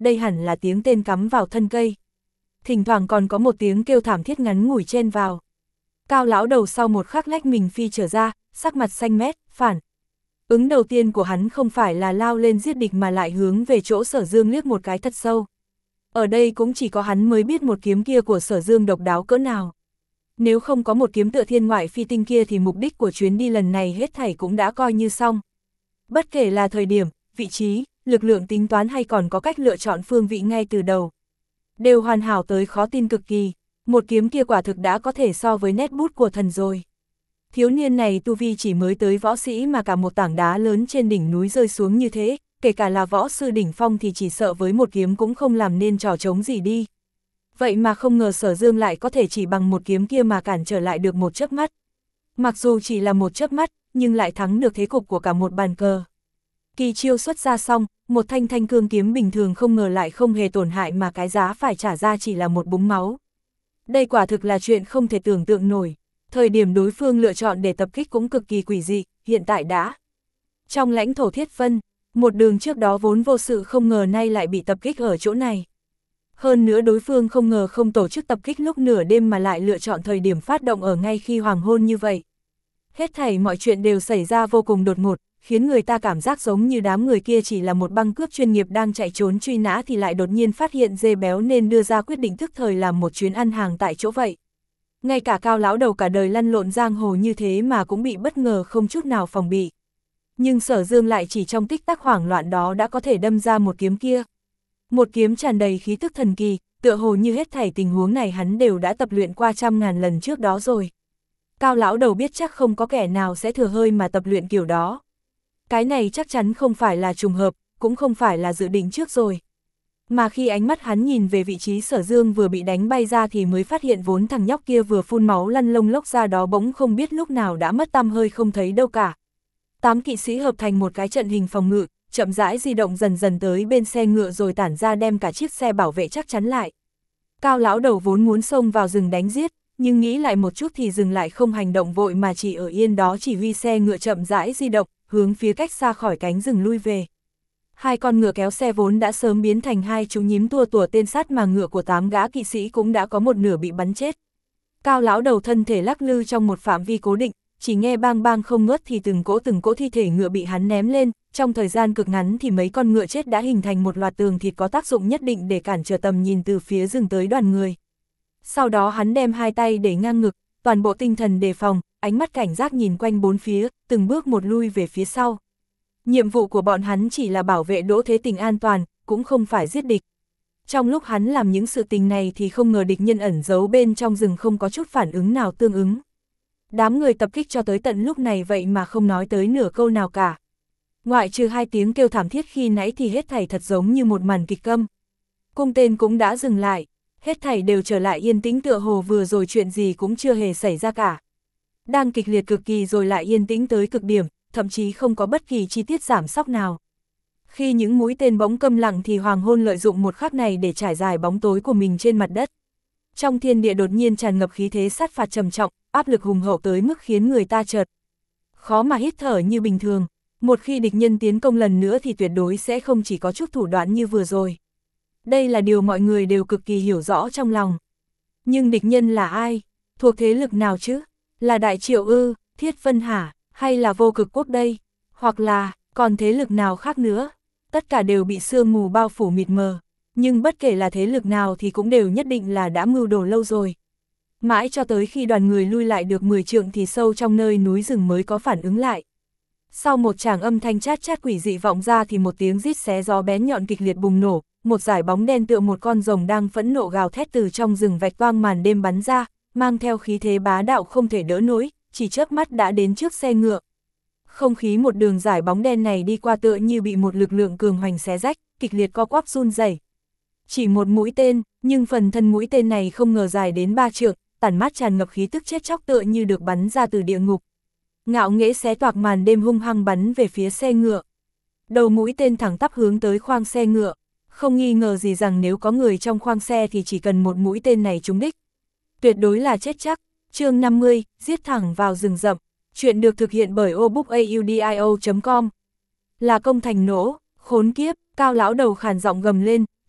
đây hẳn là tiếng tên cắm vào thân cây. Thỉnh thoảng còn có một tiếng kêu thảm thiết ngắn ngủi chen vào. Cao lão đầu sau một khắc lách mình phi trở ra, sắc mặt xanh mét, phản. Ứng đầu tiên của hắn không phải là lao lên giết địch mà lại hướng về chỗ Sở Dương liếc một cái thật sâu. Ở đây cũng chỉ có hắn mới biết một kiếm kia của Sở Dương độc đáo cỡ nào. Nếu không có một kiếm tựa thiên ngoại phi tinh kia thì mục đích của chuyến đi lần này hết thảy cũng đã coi như xong. Bất kể là thời điểm, vị trí, lực lượng tính toán hay còn có cách lựa chọn phương vị ngay từ đầu, đều hoàn hảo tới khó tin cực kỳ. Một kiếm kia quả thực đã có thể so với nét bút của thần rồi. Thiếu niên này tu vi chỉ mới tới võ sĩ mà cả một tảng đá lớn trên đỉnh núi rơi xuống như thế, kể cả là võ sư đỉnh phong thì chỉ sợ với một kiếm cũng không làm nên trò trống gì đi. Vậy mà không ngờ Sở Dương lại có thể chỉ bằng một kiếm kia mà cản trở lại được một chớp mắt. Mặc dù chỉ là một chớp mắt, nhưng lại thắng được thế cục của cả một bàn cờ. Kỳ chiêu xuất ra xong, một thanh thanh cương kiếm bình thường không ngờ lại không hề tổn hại mà cái giá phải trả ra chỉ là một búng máu. Đây quả thực là chuyện không thể tưởng tượng nổi. Thời điểm đối phương lựa chọn để tập kích cũng cực kỳ quỷ dị, hiện tại đã. Trong lãnh thổ Thiết Vân, một đường trước đó vốn vô sự không ngờ nay lại bị tập kích ở chỗ này. Hơn nữa đối phương không ngờ không tổ chức tập kích lúc nửa đêm mà lại lựa chọn thời điểm phát động ở ngay khi hoàng hôn như vậy. Hết thảy mọi chuyện đều xảy ra vô cùng đột ngột, khiến người ta cảm giác giống như đám người kia chỉ là một băng cướp chuyên nghiệp đang chạy trốn truy nã thì lại đột nhiên phát hiện dê béo nên đưa ra quyết định tức thời làm một chuyến ăn hàng tại chỗ vậy. Ngay cả Cao lão đầu cả đời lăn lộn giang hồ như thế mà cũng bị bất ngờ không chút nào phòng bị. Nhưng Sở Dương lại chỉ trong tích tắc hoảng loạn đó đã có thể đâm ra một kiếm kia. Một kiếm tràn đầy khí tức thần kỳ, tựa hồ như hết thảy tình huống này hắn đều đã tập luyện qua trăm ngàn lần trước đó rồi. Cao lão đầu biết chắc không có kẻ nào sẽ thừa hơi mà tập luyện kiểu đó. Cái này chắc chắn không phải là trùng hợp, cũng không phải là dự định trước rồi. Mà khi ánh mắt hắn nhìn về vị trí Sở Dương vừa bị đánh bay ra thì mới phát hiện vốn thằng nhóc kia vừa phun máu lăn lông lốc ra đó bỗng không biết lúc nào đã mất tăm hơi không thấy đâu cả. Tám kỵ sĩ hợp thành một cái trận hình phòng ngự, chậm rãi di động dần dần tới bên xe ngựa rồi tản ra đem cả chiếc xe bảo vệ chắc chắn lại. Cao lão đầu vốn muốn xông vào rừng đánh giết, nhưng nghĩ lại một chút thì dừng lại không hành động vội mà chỉ ở yên đó chỉ huy xe ngựa chậm rãi di động, hướng phía cách xa khỏi cánh rừng lui về. Hai con ngựa kéo xe vốn đã sớm biến thành hai chú nhím tua tủa tên sát mà ngựa của tám gã kỵ sĩ cũng đã có một nửa bị bắn chết. Cao lão đầu thân thể lắc lư trong một phạm vi cố định, chỉ nghe bang bang không ngớt thì từng cỗ từng cỗ thi thể ngựa bị hắn ném lên, trong thời gian cực ngắn thì mấy con ngựa chết đã hình thành một loạt tường thịt có tác dụng nhất định để cản trở tầm nhìn từ phía rừng tới đoàn người. Sau đó hắn đem hai tay để ngang ngực, toàn bộ tinh thần đề phòng, ánh mắt cảnh giác nhìn quanh bốn phía, từng bước một lui về phía sau. Nhiệm vụ của bọn hắn chỉ là bảo vệ Đỗ Thế Tình an toàn, cũng không phải giết địch. Trong lúc hắn làm những sự tình này thì không ngờ địch nhân ẩn giấu bên trong rừng không có chút phản ứng nào tương ứng. Đám người tập kích cho tới tận lúc này vậy mà không nói tới nửa câu nào cả. Ngoại trừ hai tiếng kêu thảm thiết khi nãy thì hết thảy thật giống như một màn kịch câm. Cung tên cũng đã dừng lại, hết thảy đều trở lại yên tĩnh tựa hồ vừa rồi chuyện gì cũng chưa hề xảy ra cả. Đang kịch liệt cực kỳ rồi lại yên tĩnh tới cực điểm, thậm chí không có bất kỳ chi tiết giảm sóc nào. Khi những mũi tên bỗng câm lặng thì hoàng hôn lợi dụng một khắc này để trải dài bóng tối của mình trên mặt đất. Trong thiên địa đột nhiên tràn ngập khí thế sát phạt trầm trọng, áp lực hùng hậu tới mức khiến người ta chợt khó mà hít thở như bình thường. Một khi địch nhân tiến công lần nữa thì tuyệt đối sẽ không chỉ có chút thủ đoạn như vừa rồi. Đây là điều mọi người đều cực kỳ hiểu rõ trong lòng. Nhưng địch nhân là ai? Thuộc thế lực nào chứ? Là Đại Triệu ư, Thiết Vân hả? Hay là Vô Cực Quốc đây? Hoặc là, còn thế lực nào khác nữa? Tất cả đều bị sương mù bao phủ mịt mờ. Nhưng bất kể là thế lực nào thì cũng đều nhất định là đã mưu đồ lâu rồi. Mãi cho tới khi đoàn người lui lại được mười trượng thì sâu trong nơi núi rừng mới có phản ứng lại. Sau một tràng âm thanh chát chát quỷ dị vọng ra thì một tiếng rít xé gió bén nhọn kịch liệt bùng nổ, một dải bóng đen tựa một con rồng đang phẫn nộ gào thét từ trong rừng vạch toang màn đêm bắn ra, mang theo khí thế bá đạo không thể đỡ nổi, chỉ chớp mắt đã đến trước xe ngựa. Không khí một đường dải bóng đen này đi qua tựa như bị một lực lượng cường hoành xé rách, kịch liệt co quắp run rẩy. Chỉ một mũi tên, nhưng phần thân mũi tên này không ngờ dài đến ba trượng, tản mát tràn ngập khí tức chết chóc tựa như được bắn ra từ địa ngục. Ngạo nghễ xé toạc màn đêm hung hăng bắn về phía xe ngựa. Đầu mũi tên thẳng tắp hướng tới khoang xe ngựa, không nghi ngờ gì rằng nếu có người trong khoang xe thì chỉ cần một mũi tên này trúng đích, tuyệt đối là chết chắc. Chương năm mươi, giết thẳng vào rừng rậm. Chuyện được thực hiện bởi obookaudio chấm com. Là công thành nổ, khốn kiếp, Cao lão đầu khàn giọng gầm lên,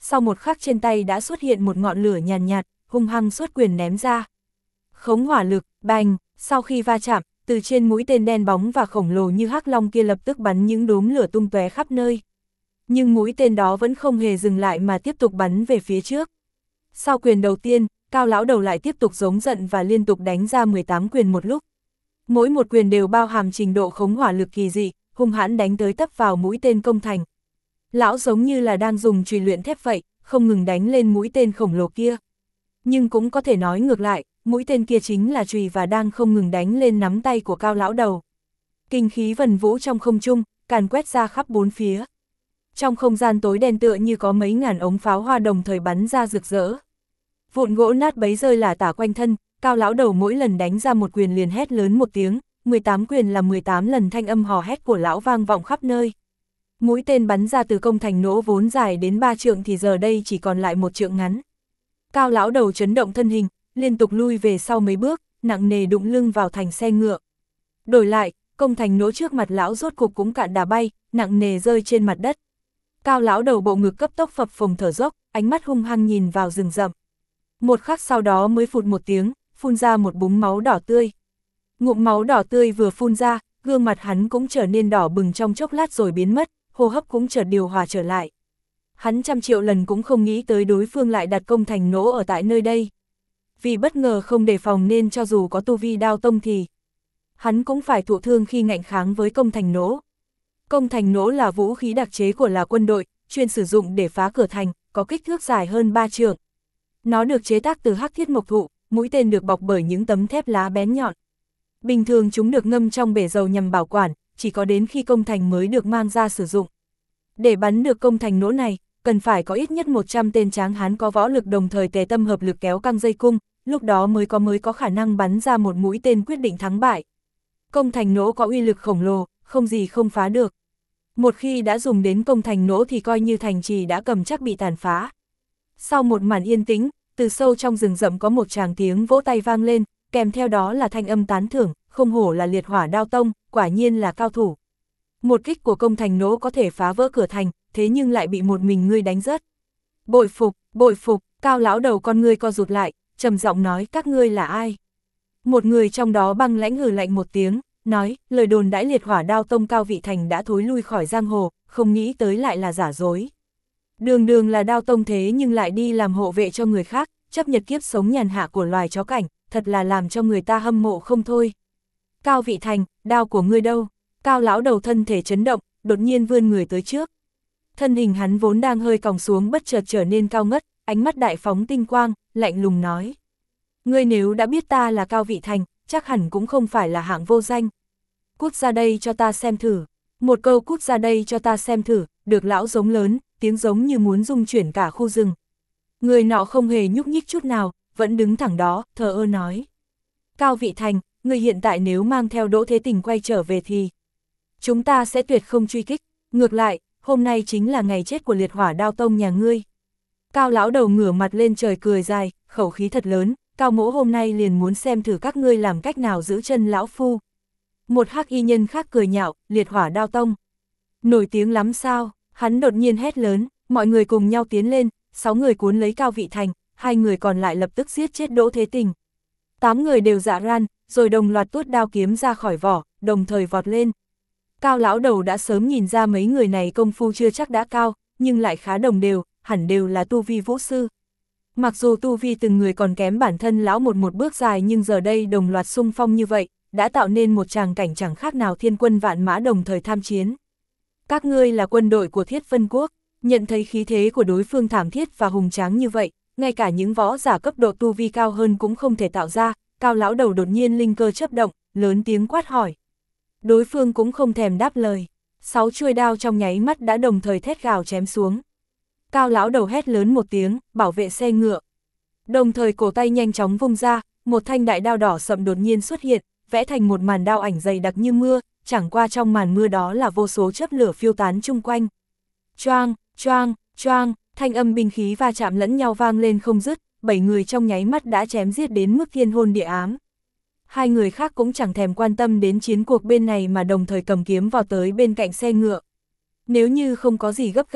sau một khắc trên tay đã xuất hiện một ngọn lửa nhàn nhạt, nhạt, hung hăng xuất quyền ném ra. Khống hỏa lực, bành, sau khi va chạm, từ trên mũi tên đen bóng và khổng lồ như hắc long kia lập tức bắn những đốm lửa tung tóe khắp nơi. Nhưng mũi tên đó vẫn không hề dừng lại mà tiếp tục bắn về phía trước. Sau quyền đầu tiên, Cao lão đầu lại tiếp tục giống giận và liên tục đánh ra mười tám quyền một lúc. Mỗi một quyền đều bao hàm trình độ khống hỏa lực kỳ dị, hung hãn đánh tới tấp vào mũi tên công thành. Lão giống như là đang dùng chùy luyện thép vậy, không ngừng đánh lên mũi tên khổng lồ kia. Nhưng cũng có thể nói ngược lại, mũi tên kia chính là chùy và đang không ngừng đánh lên nắm tay của Cao lão đầu. Kinh khí vần vũ trong không trung, càn quét ra khắp bốn phía. Trong không gian tối đen tựa như có mấy ngàn ống pháo hoa đồng thời bắn ra rực rỡ. Vụn gỗ nát bấy rơi lả tả quanh thân, Cao lão đầu mỗi lần đánh ra một quyền liền hét lớn một tiếng, mười tám quyền là mười tám lần thanh âm hò hét của lão vang vọng khắp nơi. Mũi tên bắn ra từ công thành nỗ vốn dài đến ba trượng thì giờ đây chỉ còn lại một trượng ngắn. Cao lão đầu chấn động thân hình, liên tục lui về sau mấy bước, nặng nề đụng lưng vào thành xe ngựa. Đổi lại, công thành nỗ trước mặt lão rốt cục cũng cạn đà bay, nặng nề rơi trên mặt đất. Cao lão đầu bộ ngực cấp tốc phập phồng thở dốc, ánh mắt hung hăng nhìn vào rừng rậm. Một khắc sau đó mới phụt một tiếng, phun ra một búng máu đỏ tươi. Ngụm máu đỏ tươi vừa phun ra, gương mặt hắn cũng trở nên đỏ bừng trong chốc lát rồi biến mất, hô hấp cũng chợt điều hòa trở lại. Hắn trăm triệu lần cũng không nghĩ tới đối phương lại đặt công thành nỗ ở tại nơi đây. Vì bất ngờ không đề phòng nên cho dù có tu vi đao tông thì hắn cũng phải thụ thương khi ngạnh kháng với công thành nỗ. Công thành nỗ là vũ khí đặc chế của là quân đội, chuyên sử dụng để phá cửa thành, có kích thước dài hơn ba trượng. Nó được chế tác từ hắc thiết mộc thụ, mũi tên được bọc bởi những tấm thép lá bén nhọn. Bình thường chúng được ngâm trong bể dầu nhằm bảo quản, chỉ có đến khi công thành mới được mang ra sử dụng. Để bắn được công thành nỗ này, cần phải có ít nhất một trăm tên tráng hán có võ lực đồng thời tề tâm hợp lực kéo căng dây cung, lúc đó mới có mới có khả năng bắn ra một mũi tên quyết định thắng bại. Công thành nỗ có uy lực khổng lồ, không gì không phá được. Một khi đã dùng đến công thành nỗ thì coi như thành trì đã cầm chắc bị tàn phá. Sau một màn yên tĩnh, từ sâu trong rừng rậm có một tràng tiếng vỗ tay vang lên, kèm theo đó là thanh âm tán thưởng, không hổ là liệt hỏa đao tông, quả nhiên là cao thủ. Một kích của công thành nỗ có thể phá vỡ cửa thành, thế nhưng lại bị một mình ngươi đánh rớt. Bội phục, bội phục, Cao lão đầu con ngươi co rụt lại, trầm giọng nói các ngươi là ai? Một người trong đó băng lãnh hừ lạnh một tiếng, nói, lời đồn đãi liệt hỏa đao tông Cao Vị Thành đã thối lui khỏi giang hồ, không nghĩ tới lại là giả dối. Đường đường là đao tông thế nhưng lại đi làm hộ vệ cho người khác, chấp nhật kiếp sống nhàn hạ của loài chó cảnh, thật là làm cho người ta hâm mộ không thôi. Cao Vị Thành, đao của ngươi đâu? Cao lão đầu thân thể chấn động, đột nhiên vươn người tới trước. Thân hình hắn vốn đang hơi còng xuống bất chợt trở nên cao ngất, ánh mắt đại phóng tinh quang, lạnh lùng nói. Ngươi nếu đã biết ta là Cao Vị Thành, chắc hẳn cũng không phải là hạng vô danh. Cút ra đây cho ta xem thử. Một câu cút ra đây cho ta xem thử, được lão giống lớn, tiếng giống như muốn rung chuyển cả khu rừng. Người nọ không hề nhúc nhích chút nào, vẫn đứng thẳng đó, thờ ơ nói. Cao Vị Thành, người hiện tại nếu mang theo Đỗ Thế Tình quay trở về thì chúng ta sẽ tuyệt không truy kích, ngược lại, hôm nay chính là ngày chết của liệt hỏa đao tông nhà ngươi. Cao lão đầu ngửa mặt lên trời cười dài, khẩu khí thật lớn, Cao mỗ hôm nay liền muốn xem thử các ngươi làm cách nào giữ chân lão phu. Một hắc y nhân khác cười nhạo, liệt hỏa đao tông. Nổi tiếng lắm sao, hắn đột nhiên hét lớn, mọi người cùng nhau tiến lên, sáu người cuốn lấy Cao Vị Thành, hai người còn lại lập tức giết chết Đỗ Thế Tình. Tám người đều dạ ran, rồi đồng loạt tuốt đao kiếm ra khỏi vỏ, đồng thời vọt lên. Cao lão đầu đã sớm nhìn ra mấy người này công phu chưa chắc đã cao, nhưng lại khá đồng đều, hẳn đều là tu vi vũ sư. Mặc dù tu vi từng người còn kém bản thân lão một một bước dài nhưng giờ đây đồng loạt xung phong như vậy, đã tạo nên một tràng cảnh chẳng khác nào thiên quân vạn mã đồng thời tham chiến. Các ngươi là quân đội của Thiết Vân Quốc, nhận thấy khí thế của đối phương thảm thiết và hùng tráng như vậy, ngay cả những võ giả cấp độ tu vi cao hơn cũng không thể tạo ra, Cao lão đầu đột nhiên linh cơ chớp động, lớn tiếng quát hỏi. Đối phương cũng không thèm đáp lời, sáu chuôi đao trong nháy mắt đã đồng thời thét gào chém xuống. Cao lão đầu hét lớn một tiếng, bảo vệ xe ngựa. Đồng thời cổ tay nhanh chóng vung ra, một thanh đại đao đỏ sậm đột nhiên xuất hiện, vẽ thành một màn đao ảnh dày đặc như mưa, chẳng qua trong màn mưa đó là vô số chớp lửa phiêu tán chung quanh. Choang, choang, choang, thanh âm binh khí va chạm lẫn nhau vang lên không dứt, bảy người trong nháy mắt đã chém giết đến mức thiên hôn địa ám. Hai người khác cũng chẳng thèm quan tâm đến chiến cuộc bên này mà đồng thời cầm kiếm vào tới bên cạnh xe ngựa. Nếu như không có gì gấp gáp,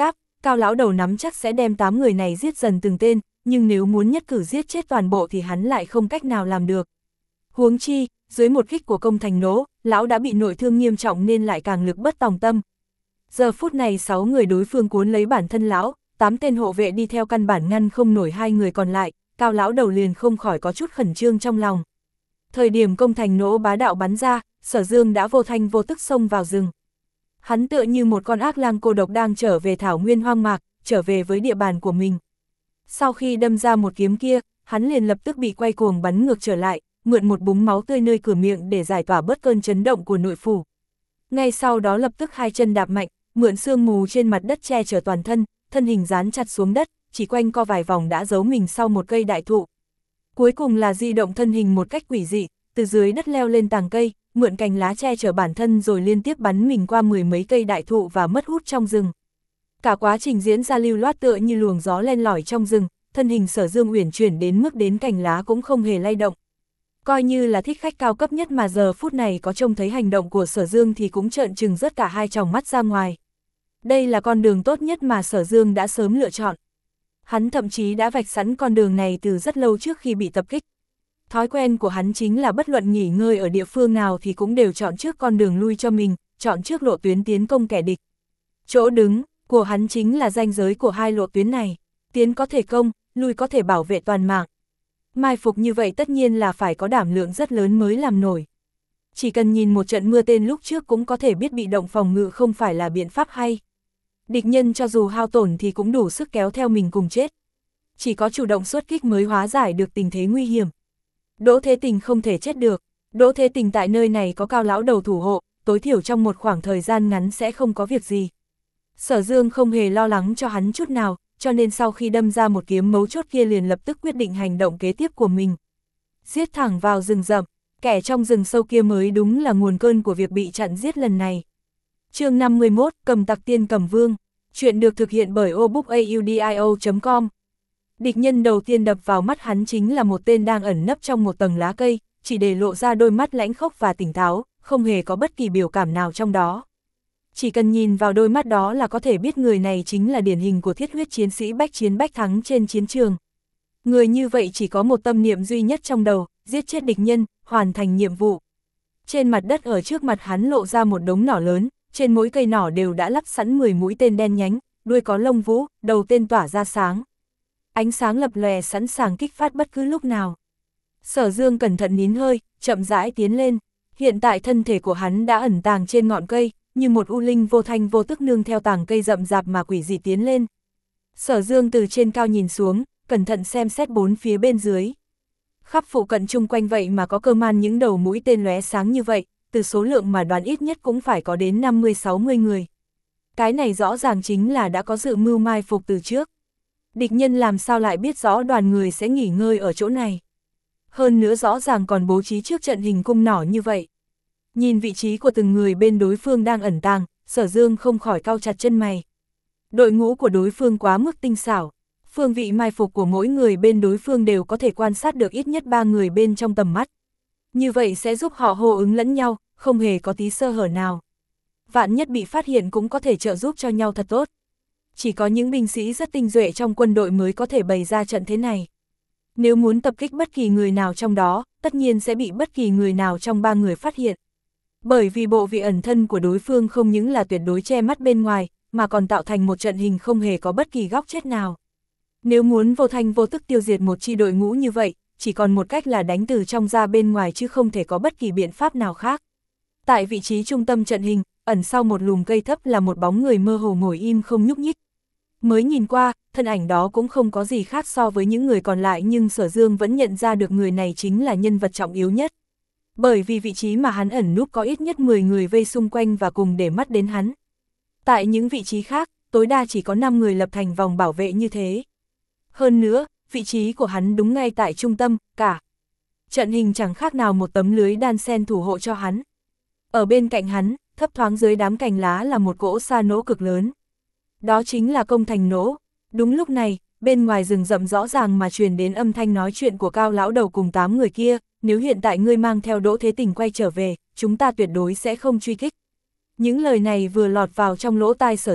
Cao lão đầu nắm chắc sẽ đem tám người này giết dần từng tên, nhưng nếu muốn nhất cử giết chết toàn bộ thì hắn lại không cách nào làm được. Huống chi, dưới một kích của công thành nỗ, lão đã bị nội thương nghiêm trọng nên lại càng lực bất tòng tâm. Giờ phút này sáu người đối phương cuốn lấy bản thân lão, tám tên hộ vệ đi theo căn bản ngăn không nổi hai người còn lại, Cao lão đầu liền không khỏi có chút khẩn trương trong lòng. Thời điểm công thành nỗ bá đạo bắn ra, Sở Dương đã vô thanh vô tức xông vào rừng. Hắn tựa như một con ác lang cô độc đang trở về thảo nguyên hoang mạc, trở về với địa bàn của mình. Sau khi đâm ra một kiếm kia, hắn liền lập tức bị quay cuồng bắn ngược trở lại, mượn một búng máu tươi nơi cửa miệng để giải tỏa bớt cơn chấn động của nội phủ. Ngay sau đó lập tức hai chân đạp mạnh, mượn sương mù trên mặt đất che chở toàn thân, thân hình dán chặt xuống đất, chỉ quanh co vài vòng đã giấu mình sau một cây đại thụ. Cuối cùng là di động thân hình một cách quỷ dị, từ dưới đất leo lên tàng cây, mượn cành lá che chở bản thân rồi liên tiếp bắn mình qua mười mấy cây đại thụ và mất hút trong rừng. Cả quá trình diễn ra lưu loát tựa như luồng gió len lỏi trong rừng, thân hình Sở Dương uyển chuyển đến mức đến cành lá cũng không hề lay động. Coi như là thích khách cao cấp nhất mà giờ phút này có trông thấy hành động của Sở Dương thì cũng trợn trừng rớt cả hai tròng mắt ra ngoài. Đây là con đường tốt nhất mà Sở Dương đã sớm lựa chọn. Hắn thậm chí đã vạch sẵn con đường này từ rất lâu trước khi bị tập kích. Thói quen của hắn chính là bất luận nghỉ ngơi ở địa phương nào thì cũng đều chọn trước con đường lui cho mình, chọn trước lộ tuyến tiến công kẻ địch. Chỗ đứng của hắn chính là ranh giới của hai lộ tuyến này, tiến có thể công, lui có thể bảo vệ toàn mạng. Mai phục như vậy tất nhiên là phải có đảm lượng rất lớn mới làm nổi. Chỉ cần nhìn một trận mưa tên lúc trước cũng có thể biết bị động phòng ngự không phải là biện pháp hay. Địch nhân cho dù hao tổn thì cũng đủ sức kéo theo mình cùng chết. Chỉ có chủ động xuất kích mới hóa giải được tình thế nguy hiểm. Đỗ Thế Tình không thể chết được. Đỗ Thế Tình tại nơi này có Cao lão đầu thủ hộ, tối thiểu trong một khoảng thời gian ngắn sẽ không có việc gì. Sở Dương không hề lo lắng cho hắn chút nào, cho nên sau khi đâm ra một kiếm mấu chốt kia liền lập tức quyết định hành động kế tiếp của mình. Giết thẳng vào rừng rậm, kẻ trong rừng sâu kia mới đúng là nguồn cơn của việc bị chặn giết lần này. Chương năm mươi mốt, Cầm Tặc Tiên Cầm Vương. Chuyện được thực hiện bởi obookaudio chấm com. Địch nhân đầu tiên đập vào mắt hắn chính là một tên đang ẩn nấp trong một tầng lá cây, chỉ để lộ ra đôi mắt lãnh khốc và tỉnh táo, không hề có bất kỳ biểu cảm nào trong đó. Chỉ cần nhìn vào đôi mắt đó là có thể biết người này chính là điển hình của thiết huyết chiến sĩ bách chiến bách thắng trên chiến trường. Người như vậy chỉ có một tâm niệm duy nhất trong đầu, giết chết địch nhân, hoàn thành nhiệm vụ. Trên mặt đất ở trước mặt hắn lộ ra một đống nỏ lớn, trên mỗi cây nỏ đều đã lắp sẵn mười mũi tên đen nhánh, đuôi có lông vũ, đầu tên tỏa ra sáng. Ánh sáng lập lòe sẵn sàng kích phát bất cứ lúc nào. Sở Dương cẩn thận nín hơi, chậm rãi tiến lên. Hiện tại thân thể của hắn đã ẩn tàng trên ngọn cây, như một u linh vô thanh vô tức nương theo tàng cây rậm rạp mà quỷ dị tiến lên. Sở Dương từ trên cao nhìn xuống, cẩn thận xem xét bốn phía bên dưới. Khắp phụ cận chung quanh vậy mà có cơ man những đầu mũi tên lóe sáng như vậy, từ số lượng mà đoán ít nhất cũng phải có đến năm mươi sáu mươi người. Cái này rõ ràng chính là đã có dự mưu mai phục từ trước. Địch nhân làm sao lại biết rõ đoàn người sẽ nghỉ ngơi ở chỗ này. Hơn nữa rõ ràng còn bố trí trước trận hình cung nỏ như vậy. Nhìn vị trí của từng người bên đối phương đang ẩn tàng, Sở Dương không khỏi cau chặt chân mày. Đội ngũ của đối phương quá mức tinh xảo. Phương vị mai phục của mỗi người bên đối phương đều có thể quan sát được ít nhất ba người bên trong tầm mắt. Như vậy sẽ giúp họ hô ứng lẫn nhau, không hề có tí sơ hở nào. Vạn nhất bị phát hiện cũng có thể trợ giúp cho nhau thật tốt. Chỉ có những binh sĩ rất tinh duệ trong quân đội mới có thể bày ra trận thế này. Nếu muốn tập kích bất kỳ người nào trong đó, tất nhiên sẽ bị bất kỳ người nào trong ba người phát hiện. Bởi vì bộ vị ẩn thân của đối phương không những là tuyệt đối che mắt bên ngoài, mà còn tạo thành một trận hình không hề có bất kỳ góc chết nào. Nếu muốn vô thanh vô tức tiêu diệt một chi đội ngũ như vậy, chỉ còn một cách là đánh từ trong ra bên ngoài chứ không thể có bất kỳ biện pháp nào khác. Tại vị trí trung tâm trận hình, ẩn sau một lùm cây thấp là một bóng người mơ hồ ngồi im không nhúc nhích. Mới nhìn qua, thân ảnh đó cũng không có gì khác so với những người còn lại nhưng Sở Dương vẫn nhận ra được người này chính là nhân vật trọng yếu nhất. Bởi vì vị trí mà hắn ẩn núp có ít nhất mười người vây xung quanh và cùng để mắt đến hắn. Tại những vị trí khác, tối đa chỉ có năm người lập thành vòng bảo vệ như thế. Hơn nữa, vị trí của hắn đúng ngay tại trung tâm, cả. Trận hình chẳng khác nào một tấm lưới đan sen thủ hộ cho hắn. Ở bên cạnh hắn, thấp thoáng dưới đám cành lá là một cỗ sa nỗ cực lớn. Đó chính là công thành nỗ. Đúng lúc này, bên ngoài rừng rậm rõ ràng mà truyền đến âm thanh nói chuyện của Cao lão đầu cùng tám người kia, nếu hiện tại ngươi mang theo Đỗ Thế Tình quay trở về, chúng ta tuyệt đối sẽ không truy kích. Những lời này vừa lọt vào trong lỗ tai Sở Dương,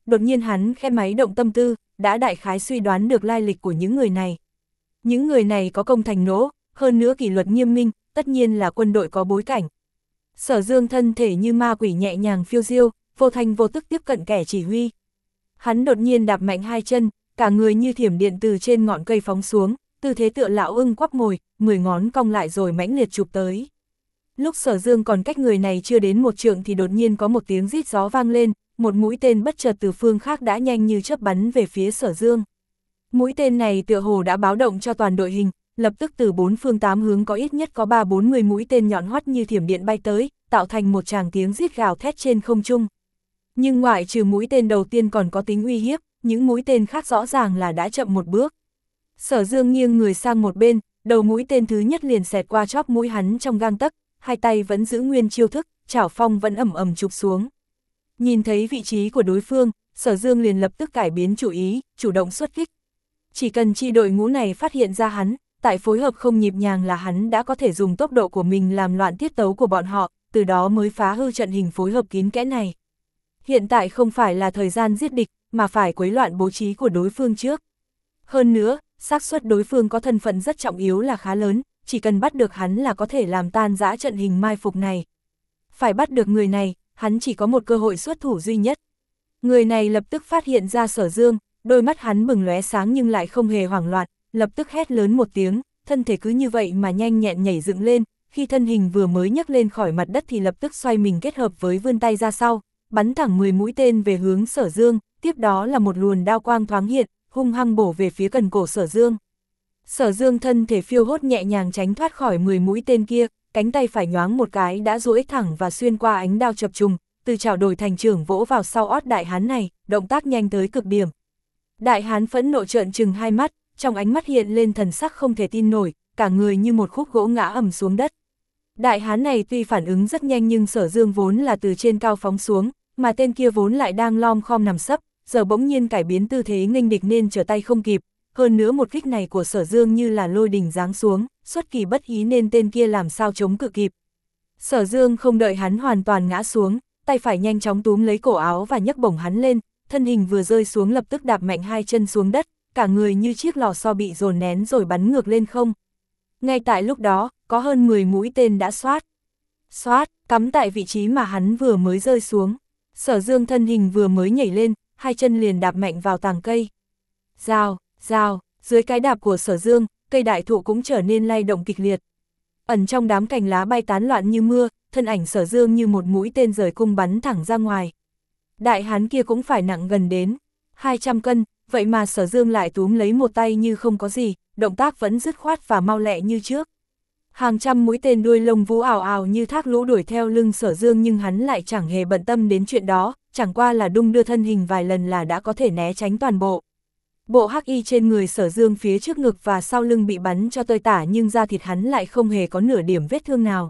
đột nhiên hắn khẽ máy động tâm tư, đã đại khái suy đoán được lai lịch của những người này. Những người này có công thành nỗ, hơn nữa kỷ luật nghiêm minh, tất nhiên là quân đội có bối cảnh. Sở Dương thân thể như ma quỷ nhẹ nhàng phiêu diêu, vô thanh vô tức tiếp cận kẻ chỉ huy. Hắn đột nhiên đạp mạnh hai chân, cả người như thiểm điện từ trên ngọn cây phóng xuống, tư thế tựa lão ưng quắp mồi, mười ngón cong lại rồi mãnh liệt chụp tới. Lúc Sở Dương còn cách người này chưa đến một trượng thì đột nhiên có một tiếng rít gió vang lên, một mũi tên bất chợt từ phương khác đã nhanh như chớp bắn về phía Sở Dương. Mũi tên này tựa hồ đã báo động cho toàn đội hình, lập tức từ bốn phương tám hướng có ít nhất có ba bốn mươi mũi tên nhọn hoắt như thiểm điện bay tới, tạo thành một tràng tiếng rít gào thét trên không trung. Nhưng ngoại trừ mũi tên đầu tiên còn có tính uy hiếp, những mũi tên khác rõ ràng là đã chậm một bước. Sở Dương nghiêng người sang một bên, đầu mũi tên thứ nhất liền xẹt qua chóp mũi hắn trong gang tấc, hai tay vẫn giữ nguyên chiêu thức, chảo phong vẫn ầm ầm chụp xuống. Nhìn thấy vị trí của đối phương, Sở Dương liền lập tức cải biến chủ ý, chủ động xuất kích. Chỉ cần chi đội ngũ này phát hiện ra hắn, tại phối hợp không nhịp nhàng là hắn đã có thể dùng tốc độ của mình làm loạn tiết tấu của bọn họ, từ đó mới phá hư trận hình phối hợp kín kẽ này. Hiện tại không phải là thời gian giết địch, mà phải quấy loạn bố trí của đối phương trước. Hơn nữa, xác suất đối phương có thân phận rất trọng yếu là khá lớn, chỉ cần bắt được hắn là có thể làm tan rã trận hình mai phục này. Phải bắt được người này, hắn chỉ có một cơ hội xuất thủ duy nhất. Người này lập tức phát hiện ra Sở Dương, đôi mắt hắn bừng lóe sáng nhưng lại không hề hoảng loạn, lập tức hét lớn một tiếng, thân thể cứ như vậy mà nhanh nhẹn nhảy dựng lên, khi thân hình vừa mới nhấc lên khỏi mặt đất thì lập tức xoay mình kết hợp với vươn tay ra sau, bắn thẳng mười mũi tên về hướng Sở Dương, tiếp đó là một luồn đao quang thoáng hiện, hung hăng bổ về phía cần cổ Sở Dương. Sở Dương thân thể phiêu hốt nhẹ nhàng tránh thoát khỏi mười mũi tên kia, cánh tay phải nhoáng một cái đã duỗi thẳng và xuyên qua ánh đao chập trùng, từ chảo đổi thành chưởng vỗ vào sau ót đại hán này, động tác nhanh tới cực điểm. Đại hán phẫn nộ trợn trừng hai mắt, trong ánh mắt hiện lên thần sắc không thể tin nổi, cả người như một khúc gỗ ngã ầm xuống đất. Đại hán này tuy phản ứng rất nhanh nhưng Sở Dương vốn là từ trên cao phóng xuống, mà tên kia vốn lại đang lom khom nằm sấp, giờ bỗng nhiên cải biến tư thế nghênh địch nên trở tay không kịp. Hơn nữa một kích này của Sở Dương như là lôi đình giáng xuống, xuất kỳ bất ý nên tên kia làm sao chống cự kịp. Sở Dương không đợi hắn hoàn toàn ngã xuống, tay phải nhanh chóng túm lấy cổ áo và nhấc bổng hắn lên, thân hình vừa rơi xuống lập tức đạp mạnh hai chân xuống đất, cả người như chiếc lò xo bị dồn nén rồi bắn ngược lên không. Ngay tại lúc đó, có hơn mười mũi tên đã xoát. Xoát, cắm tại vị trí mà hắn vừa mới rơi xuống. Sở Dương thân hình vừa mới nhảy lên, hai chân liền đạp mạnh vào tàng cây. Rào, rào, dưới cái đạp của Sở Dương, cây đại thụ cũng trở nên lay động kịch liệt. Ẩn trong đám cành lá bay tán loạn như mưa, thân ảnh Sở Dương như một mũi tên rời cung bắn thẳng ra ngoài. Đại hán kia cũng phải nặng gần đến hai trăm cân, vậy mà Sở Dương lại túm lấy một tay như không có gì, động tác vẫn dứt khoát và mau lẹ như trước. Hàng trăm mũi tên đuôi lông vũ ào ào như thác lũ đuổi theo lưng Sở Dương nhưng hắn lại chẳng hề bận tâm đến chuyện đó, chẳng qua là đung đưa thân hình vài lần là đã có thể né tránh toàn bộ. Bộ hắc y trên người Sở Dương phía trước ngực và sau lưng bị bắn cho tơi tả nhưng da thịt hắn lại không hề có nửa điểm vết thương nào.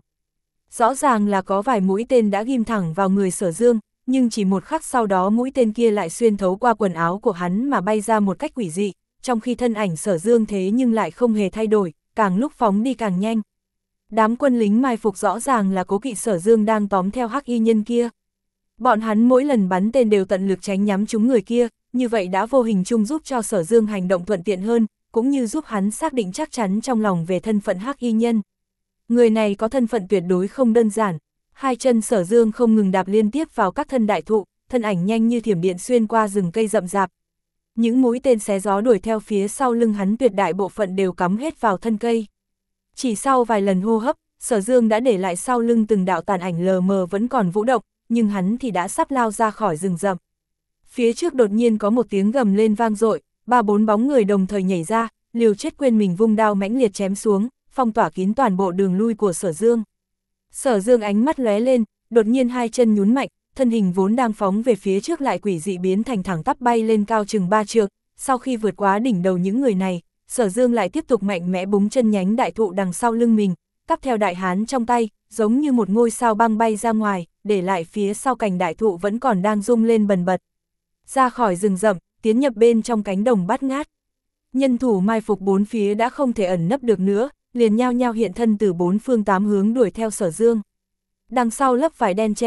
Rõ ràng là có vài mũi tên đã ghim thẳng vào người Sở Dương, nhưng chỉ một khắc sau đó mũi tên kia lại xuyên thấu qua quần áo của hắn mà bay ra một cách quỷ dị, trong khi thân ảnh Sở Dương thế nhưng lại không hề thay đổi, càng lúc phóng đi càng nhanh. Đám quân lính mai phục rõ ràng là cố kỵ Sở Dương đang tóm theo hắc y nhân kia. Bọn hắn mỗi lần bắn tên đều tận lực tránh nhắm trúng người kia, như vậy đã vô hình chung giúp cho Sở Dương hành động thuận tiện hơn, cũng như giúp hắn xác định chắc chắn trong lòng về thân phận hắc y nhân. Người này có thân phận tuyệt đối không đơn giản. Hai chân Sở Dương không ngừng đạp liên tiếp vào các thân đại thụ, thân ảnh nhanh như thiểm điện xuyên qua rừng cây rậm rạp. Những mũi tên xé gió đuổi theo phía sau lưng hắn tuyệt đại bộ phận đều cắm hết vào thân cây. Chỉ sau vài lần hô hấp, Sở Dương đã để lại sau lưng từng đạo tàn ảnh lờ mờ vẫn còn vũ động, nhưng hắn thì đã sắp lao ra khỏi rừng rậm. Phía trước đột nhiên có một tiếng gầm lên vang dội, ba bốn bóng người đồng thời nhảy ra, liều chết quên mình vung đao mãnh liệt chém xuống, phong tỏa kín toàn bộ đường lui của Sở Dương. Sở Dương ánh mắt lóe lên, đột nhiên hai chân nhún mạnh, thân hình vốn đang phóng về phía trước lại quỷ dị biến thành thẳng tắp bay lên cao chừng ba trượng. Sau khi vượt quá đỉnh đầu những người này, Sở Dương lại tiếp tục mạnh mẽ búng chân nhánh đại thụ đằng sau lưng mình, cắp theo đại hán trong tay, giống như một ngôi sao băng bay ra ngoài, để lại phía sau cành đại thụ vẫn còn đang rung lên bần bật. Ra khỏi rừng rậm, tiến nhập bên trong cánh đồng bát ngát. Nhân thủ mai phục bốn phía đã không thể ẩn nấp được nữa, liền nhao nhao hiện thân từ bốn phương tám hướng đuổi theo Sở Dương. Đằng sau lớp vải đen che mặt,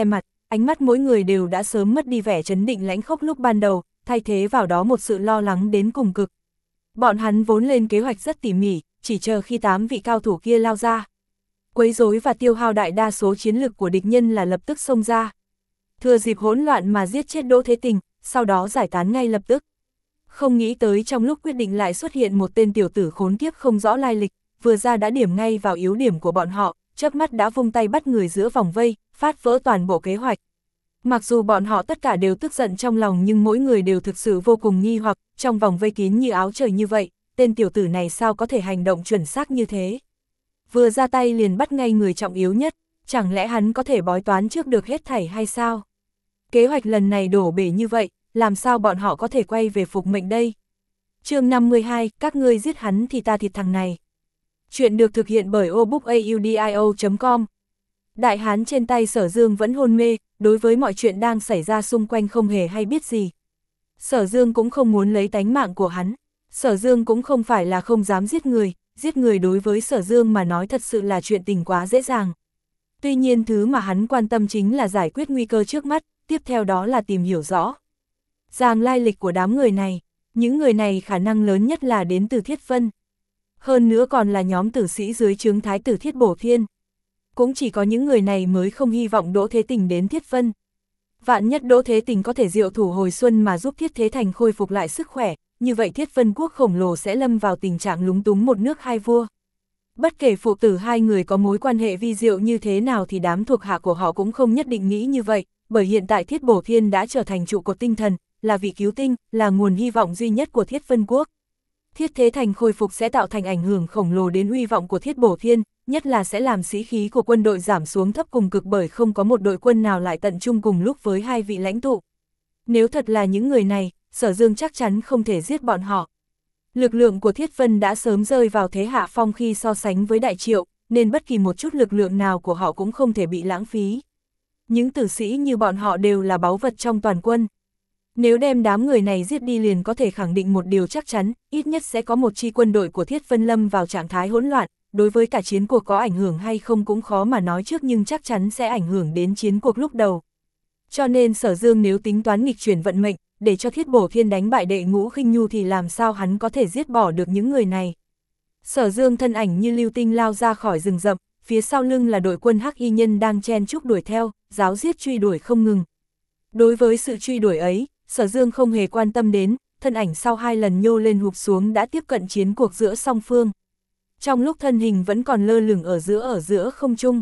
ánh mắt mỗi người đều đã sớm mất đi vẻ trấn định lãnh khốc lúc ban đầu, thay thế vào đó một sự lo lắng đến cùng cực. Bọn hắn vốn lên kế hoạch rất tỉ mỉ, chỉ chờ khi tám vị cao thủ kia lao ra. Quấy rối và tiêu hao đại đa số chiến lực của địch nhân là lập tức xông ra. Thừa dịp hỗn loạn mà giết chết Đỗ Thế Tình, sau đó giải tán ngay lập tức. Không nghĩ tới trong lúc quyết định lại xuất hiện một tên tiểu tử khốn kiếp không rõ lai lịch, vừa ra đã điểm ngay vào yếu điểm của bọn họ, chớp mắt đã vung tay bắt người giữa vòng vây, phát vỡ toàn bộ kế hoạch. Mặc dù bọn họ tất cả đều tức giận trong lòng nhưng mỗi người đều thực sự vô cùng nghi hoặc, trong vòng vây kín như áo trời như vậy, tên tiểu tử này sao có thể hành động chuẩn xác như thế. Vừa ra tay liền bắt ngay người trọng yếu nhất, chẳng lẽ hắn có thể bói toán trước được hết thảy hay sao? Kế hoạch lần này đổ bể như vậy, làm sao bọn họ có thể quay về phục mệnh đây? Chương năm mươi hai, các ngươi giết hắn thì ta thịt thằng này. Chuyện được thực hiện bởi obookaudio chấm com. Đại hán trên tay Sở Dương vẫn hôn mê, đối với mọi chuyện đang xảy ra xung quanh không hề hay biết gì. Sở Dương cũng không muốn lấy tánh mạng của hắn. Sở Dương cũng không phải là không dám giết người, giết người đối với Sở Dương mà nói thật sự là chuyện tình quá dễ dàng. Tuy nhiên thứ mà hắn quan tâm chính là giải quyết nguy cơ trước mắt, tiếp theo đó là tìm hiểu rõ ràng lai lịch của đám người này. Những người này khả năng lớn nhất là đến từ Thiết Vân. Hơn nữa còn là nhóm tử sĩ dưới trướng thái tử Thiết Bổ Thiên. Cũng chỉ có những người này mới không hy vọng Đỗ Thế Tình đến Thiết Vân. Vạn nhất Đỗ Thế Tình có thể diệu thủ hồi xuân mà giúp Thiết Thế Thành khôi phục lại sức khỏe, như vậy Thiết Vân quốc khổng lồ sẽ lâm vào tình trạng lúng túng một nước hai vua. Bất kể phụ tử hai người có mối quan hệ vi diệu như thế nào thì đám thuộc hạ của họ cũng không nhất định nghĩ như vậy, bởi hiện tại Thiết Bổ Thiên đã trở thành trụ cột tinh thần, là vị cứu tinh, là nguồn hy vọng duy nhất của Thiết Vân quốc. Thiết Thế Thành khôi phục sẽ tạo thành ảnh hưởng khổng lồ đến uy vọng của Thiết Bổ Thiên, nhất là sẽ làm sĩ khí của quân đội giảm xuống thấp cùng cực bởi không có một đội quân nào lại tận trung cùng lúc với hai vị lãnh tụ. Nếu thật là những người này, Sở Dương chắc chắn không thể giết bọn họ. Lực lượng của Thiết Vân đã sớm rơi vào thế hạ phong khi so sánh với Đại Triệu, nên bất kỳ một chút lực lượng nào của họ cũng không thể bị lãng phí. Những tử sĩ như bọn họ đều là báu vật trong toàn quân. Nếu đem đám người này giết đi liền có thể khẳng định một điều chắc chắn, ít nhất sẽ có một chi quân đội của Thiết Vân lâm vào trạng thái hỗn loạn, đối với cả chiến cuộc có ảnh hưởng hay không cũng khó mà nói trước nhưng chắc chắn sẽ ảnh hưởng đến chiến cuộc lúc đầu. Cho nên Sở Dương nếu tính toán nghịch chuyển vận mệnh, để cho Thiết Bổ Thiên đánh bại Đệ Ngũ Khinh Nhu thì làm sao hắn có thể giết bỏ được những người này. Sở Dương thân ảnh như lưu tinh lao ra khỏi rừng rậm, phía sau lưng là đội quân Hắc Y Nhân đang chen chúc đuổi theo, giáo giết truy đuổi không ngừng. Đối với sự truy đuổi ấy, Sở Dương không hề quan tâm đến, thân ảnh sau hai lần nhô lên hụp xuống đã tiếp cận chiến cuộc giữa song phương. Trong lúc thân hình vẫn còn lơ lửng ở giữa ở giữa không trung,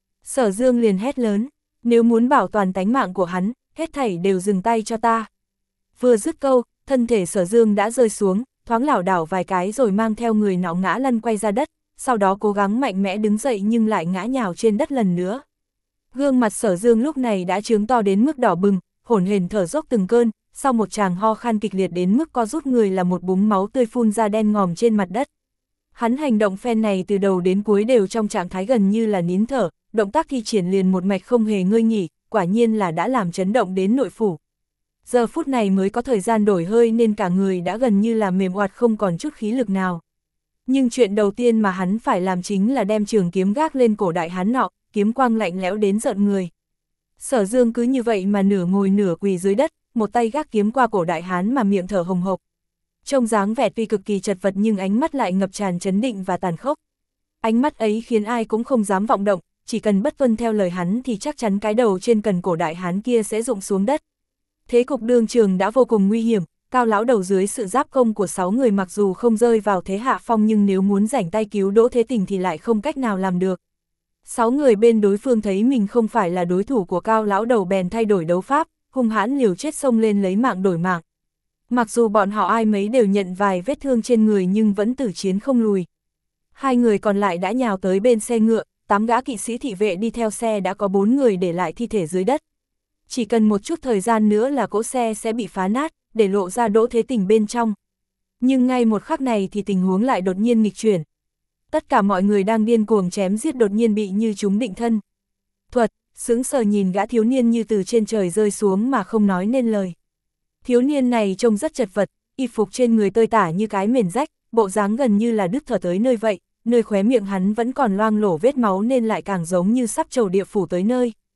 Sở Dương liền hét lớn, nếu muốn bảo toàn tánh mạng của hắn, hết thảy đều dừng tay cho ta. Vừa dứt câu, thân thể Sở Dương đã rơi xuống, thoáng lảo đảo vài cái rồi mang theo người nọ ngã lăn quay ra đất, sau đó cố gắng mạnh mẽ đứng dậy nhưng lại ngã nhào trên đất lần nữa. Gương mặt Sở Dương lúc này đã trướng to đến mức đỏ bừng, hổn hển thở dốc từng cơn, sau một tràng ho khan kịch liệt đến mức co rút người là một búng máu tươi phun ra đen ngòm trên mặt đất. Hắn hành động phen này từ đầu đến cuối đều trong trạng thái gần như là nín thở, động tác thi triển liền một mạch không hề ngơi nghỉ, quả nhiên là đã làm chấn động đến nội phủ. Giờ phút này mới có thời gian đổi hơi nên cả người đã gần như là mềm oặt không còn chút khí lực nào. Nhưng chuyện đầu tiên mà hắn phải làm chính là đem trường kiếm gác lên cổ đại hán nọ, kiếm quang lạnh lẽo đến rợn người. Sở Dương cứ như vậy mà nửa ngồi nửa quỳ dưới đất, một tay gác kiếm qua cổ đại hán mà miệng thở hồng hộc. Trông dáng vẻ tuy cực kỳ chật vật nhưng ánh mắt lại ngập tràn chấn định và tàn khốc. Ánh mắt ấy khiến ai cũng không dám vọng động, chỉ cần bất tuân theo lời hắn thì chắc chắn cái đầu trên cần cổ đại hán kia sẽ rụng xuống đất. Thế cục đương trường đã vô cùng nguy hiểm, Cao lão đầu dưới sự giáp công của sáu người mặc dù không rơi vào thế hạ phong nhưng nếu muốn rảnh tay cứu Đỗ Thế Tình thì lại không cách nào làm được. Sáu người bên đối phương thấy mình không phải là đối thủ của Cao lão đầu bèn thay đổi đấu pháp, hung hãn liều chết xông lên lấy mạng đổi mạng. Mặc dù bọn họ ai mấy đều nhận vài vết thương trên người nhưng vẫn tử chiến không lùi. Hai người còn lại đã nhào tới bên xe ngựa, tám gã kỵ sĩ thị vệ đi theo xe đã có bốn người để lại thi thể dưới đất. Chỉ cần một chút thời gian nữa là cỗ xe sẽ bị phá nát, để lộ ra Đỗ Thế Tình bên trong. Nhưng ngay một khắc này thì tình huống lại đột nhiên nghịch chuyển. Tất cả mọi người đang điên cuồng chém giết đột nhiên bị như chúng định thân. Thuật, sững sờ nhìn gã thiếu niên như từ trên trời rơi xuống mà không nói nên lời. Thiếu niên này trông rất chật vật, y phục trên người tơi tả như cái mền rách, bộ dáng gần như là đứt thở tới nơi vậy, nơi khóe miệng hắn vẫn còn loang lổ vết máu nên lại càng giống như sắp trầu địa phủ tới nơi.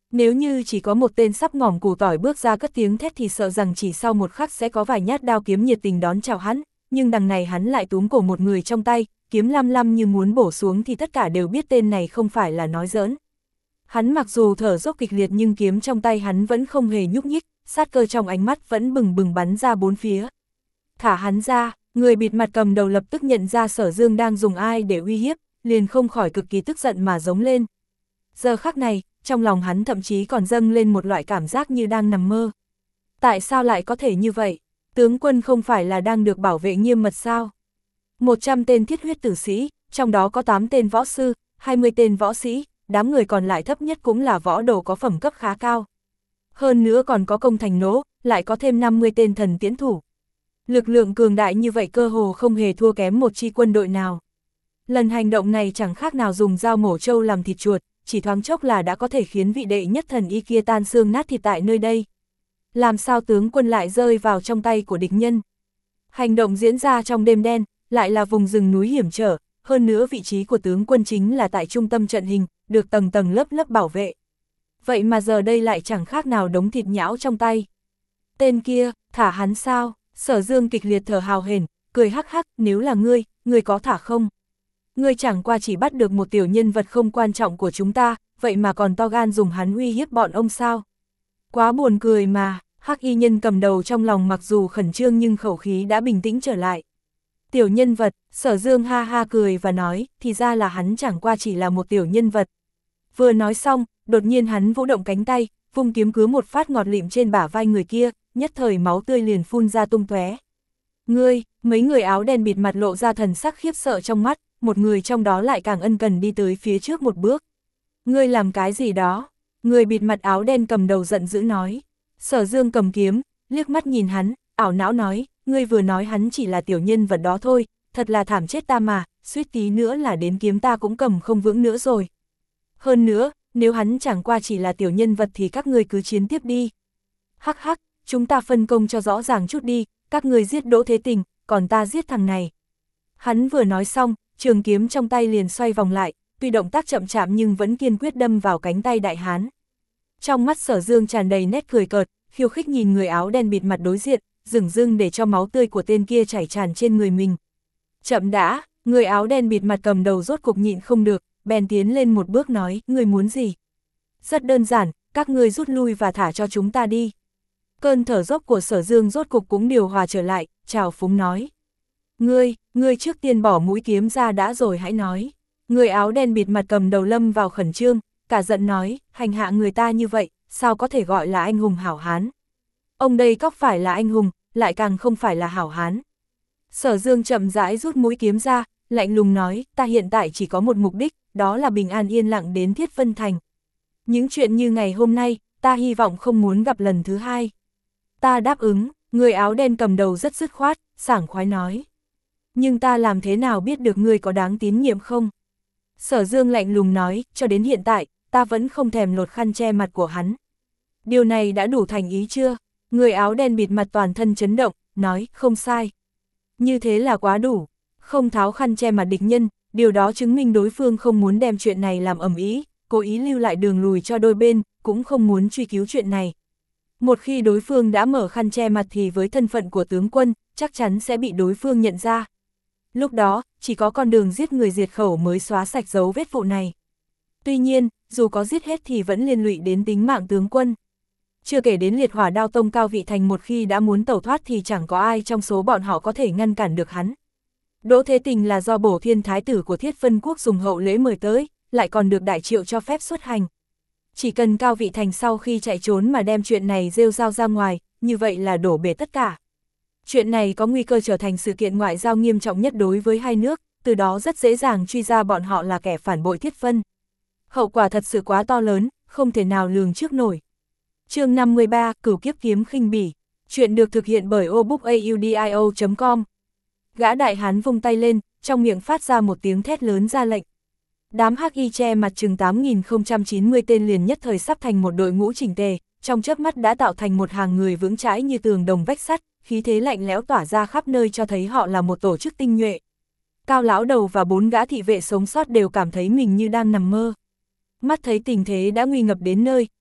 Nếu như chỉ có một tên sắp ngỏm củ tỏi bước ra cất tiếng thét thì sợ rằng chỉ sau một khắc sẽ có vài nhát đao kiếm nhiệt tình đón chào hắn, nhưng đằng này hắn lại túm cổ một người trong tay, kiếm lăm lăm như muốn bổ xuống thì tất cả đều biết tên này không phải là nói giỡn. Hắn mặc dù thở dốc kịch liệt nhưng kiếm trong tay hắn vẫn không hề nhúc nhích, sát cơ trong ánh mắt vẫn bừng bừng bắn ra bốn phía. Thả hắn ra, người bịt mặt cầm đầu lập tức nhận ra Sở Dương đang dùng ai để uy hiếp, liền không khỏi cực kỳ tức giận mà giống lên. Giờ khắc này, trong lòng hắn thậm chí còn dâng lên một loại cảm giác như đang nằm mơ. Tại sao lại có thể như vậy? Tướng quân không phải là đang được bảo vệ nghiêm mật sao? một trăm tên thiết huyết tử sĩ, trong đó có tám tên võ sư, hai mươi tên võ sĩ, đám người còn lại thấp nhất cũng là võ đồ có phẩm cấp khá cao. Hơn nữa còn có công thành nỗ, lại có thêm năm mươi tên thần tiễn thủ. Lực lượng cường đại như vậy cơ hồ không hề thua kém một chi quân đội nào. Lần hành động này chẳng khác nào dùng dao mổ trâu làm thịt chuột, chỉ thoáng chốc là đã có thể khiến vị đệ nhất thần y kia tan xương nát thịt tại nơi đây. Làm sao tướng quân lại rơi vào trong tay của địch nhân? Hành động diễn ra trong đêm đen, lại là vùng rừng núi hiểm trở, hơn nữa vị trí của tướng quân chính là tại trung tâm trận hình, được tầng tầng lớp lớp bảo vệ. Vậy mà giờ đây lại chẳng khác nào đống thịt nhão trong tay. Tên kia, thả hắn sao? Sở Dương kịch liệt thở hào hển, cười hắc hắc, nếu là ngươi, ngươi có thả không? Ngươi chẳng qua chỉ bắt được một tiểu nhân vật không quan trọng của chúng ta, vậy mà còn to gan dùng hắn uy hiếp bọn ông sao? Quá buồn cười mà, hắc y nhân cầm đầu trong lòng mặc dù khẩn trương nhưng khẩu khí đã bình tĩnh trở lại. Tiểu nhân vật, Sở Dương ha ha cười và nói, thì ra là hắn chẳng qua chỉ là một tiểu nhân vật. Vừa nói xong, đột nhiên hắn vũ động cánh tay, vung kiếm cứ một phát ngọt lịm trên bả vai người kia, nhất thời máu tươi liền phun ra tung tóe. Ngươi, mấy người áo đen bịt mặt lộ ra thần sắc khiếp sợ trong mắt, một người trong đó lại càng ân cần đi tới phía trước một bước. Ngươi làm cái gì đó? Người bịt mặt áo đen cầm đầu giận dữ nói. Sở Dương cầm kiếm, liếc mắt nhìn hắn, ảo não nói, ngươi vừa nói hắn chỉ là tiểu nhân vật đó thôi, thật là thảm chết ta mà, suýt tí nữa là đến kiếm ta cũng cầm không vững nữa rồi. Hơn nữa, nếu hắn chẳng qua chỉ là tiểu nhân vật thì các ngươi cứ chiến tiếp đi. Hắc hắc, chúng ta phân công cho rõ ràng chút đi, các ngươi giết Đỗ Thế Tình, còn ta giết thằng này. Hắn vừa nói xong, trường kiếm trong tay liền xoay vòng lại, tuy động tác chậm chạp nhưng vẫn kiên quyết đâm vào cánh tay đại hán. Trong mắt Sở Dương tràn đầy nét cười cợt, khiêu khích nhìn người áo đen bịt mặt đối diện, dửng dưng để cho máu tươi của tên kia chảy tràn trên người mình. Chậm đã, người áo đen bịt mặt cầm đầu rốt cục nhịn không được, bèn tiến lên một bước nói, ngươi muốn gì? Rất đơn giản, các ngươi rút lui và thả cho chúng ta đi. Cơn thở dốc của Sở Dương rốt cục cũng điều hòa trở lại, chào phúng nói. Ngươi, ngươi trước tiên bỏ mũi kiếm ra đã rồi hãy nói. Người áo đen bịt mặt cầm đầu lâm vào khẩn trương, cả giận nói, hành hạ người ta như vậy, sao có thể gọi là anh hùng hảo hán? Ông đây có phải là anh hùng, lại càng không phải là hảo hán. Sở Dương chậm rãi rút mũi kiếm ra, lạnh lùng nói, ta hiện tại chỉ có một mục đích, đó là bình an yên lặng đến Thiết Vân Thành. Những chuyện như ngày hôm nay, ta hy vọng không muốn gặp lần thứ hai. Ta đáp ứng, người áo đen cầm đầu rất dứt khoát, sảng khoái nói. Nhưng ta làm thế nào biết được ngươi có đáng tín nhiệm không? Sở Dương lạnh lùng nói, cho đến hiện tại, ta vẫn không thèm lột khăn che mặt của hắn. Điều này đã đủ thành ý chưa? Người áo đen bịt mặt toàn thân chấn động, nói, không sai. Như thế là quá đủ, không tháo khăn che mặt địch nhân, điều đó chứng minh đối phương không muốn đem chuyện này làm ầm ĩ, cố ý lưu lại đường lùi cho đôi bên, cũng không muốn truy cứu chuyện này. Một khi đối phương đã mở khăn che mặt thì với thân phận của tướng quân, chắc chắn sẽ bị đối phương nhận ra. Lúc đó, chỉ có con đường giết người diệt khẩu mới xóa sạch dấu vết vụ này. Tuy nhiên, dù có giết hết thì vẫn liên lụy đến tính mạng tướng quân. Chưa kể đến liệt hỏa đao tông Cao Vị Thành một khi đã muốn tẩu thoát thì chẳng có ai trong số bọn họ có thể ngăn cản được hắn. Đỗ Thế Tình là do Bổ Thiên Thái tử của Thiết Vân Quốc dùng hậu lễ mời tới, lại còn được đại triệu cho phép xuất hành. Chỉ cần Cao Vị Thành sau khi chạy trốn mà đem chuyện này rêu rao ra ngoài, như vậy là đổ bể tất cả. Chuyện này có nguy cơ trở thành sự kiện ngoại giao nghiêm trọng nhất đối với hai nước, từ đó rất dễ dàng truy ra bọn họ là kẻ phản bội Thiết Vân. Hậu quả thật sự quá to lớn, không thể nào lường trước nổi. Chương năm mươi ba, Cửu Kiếp Kiếm Khinh Bỉ. Chuyện được thực hiện bởi obookaudio chấm com. Gã đại hán vung tay lên, trong miệng phát ra một tiếng thét lớn ra lệnh. Đám hắc y che mặt chừng tám nghìn không trăm chín mươi tên liền nhất thời sắp thành một đội ngũ chỉnh tề, trong chớp mắt đã tạo thành một hàng người vững chãi như tường đồng vách sắt, khí thế lạnh lẽo tỏa ra khắp nơi cho thấy họ là một tổ chức tinh nhuệ. Cao lão đầu và bốn gã thị vệ sống sót đều cảm thấy mình như đang nằm mơ. Mắt thấy tình thế đã nguy ngập đến nơi,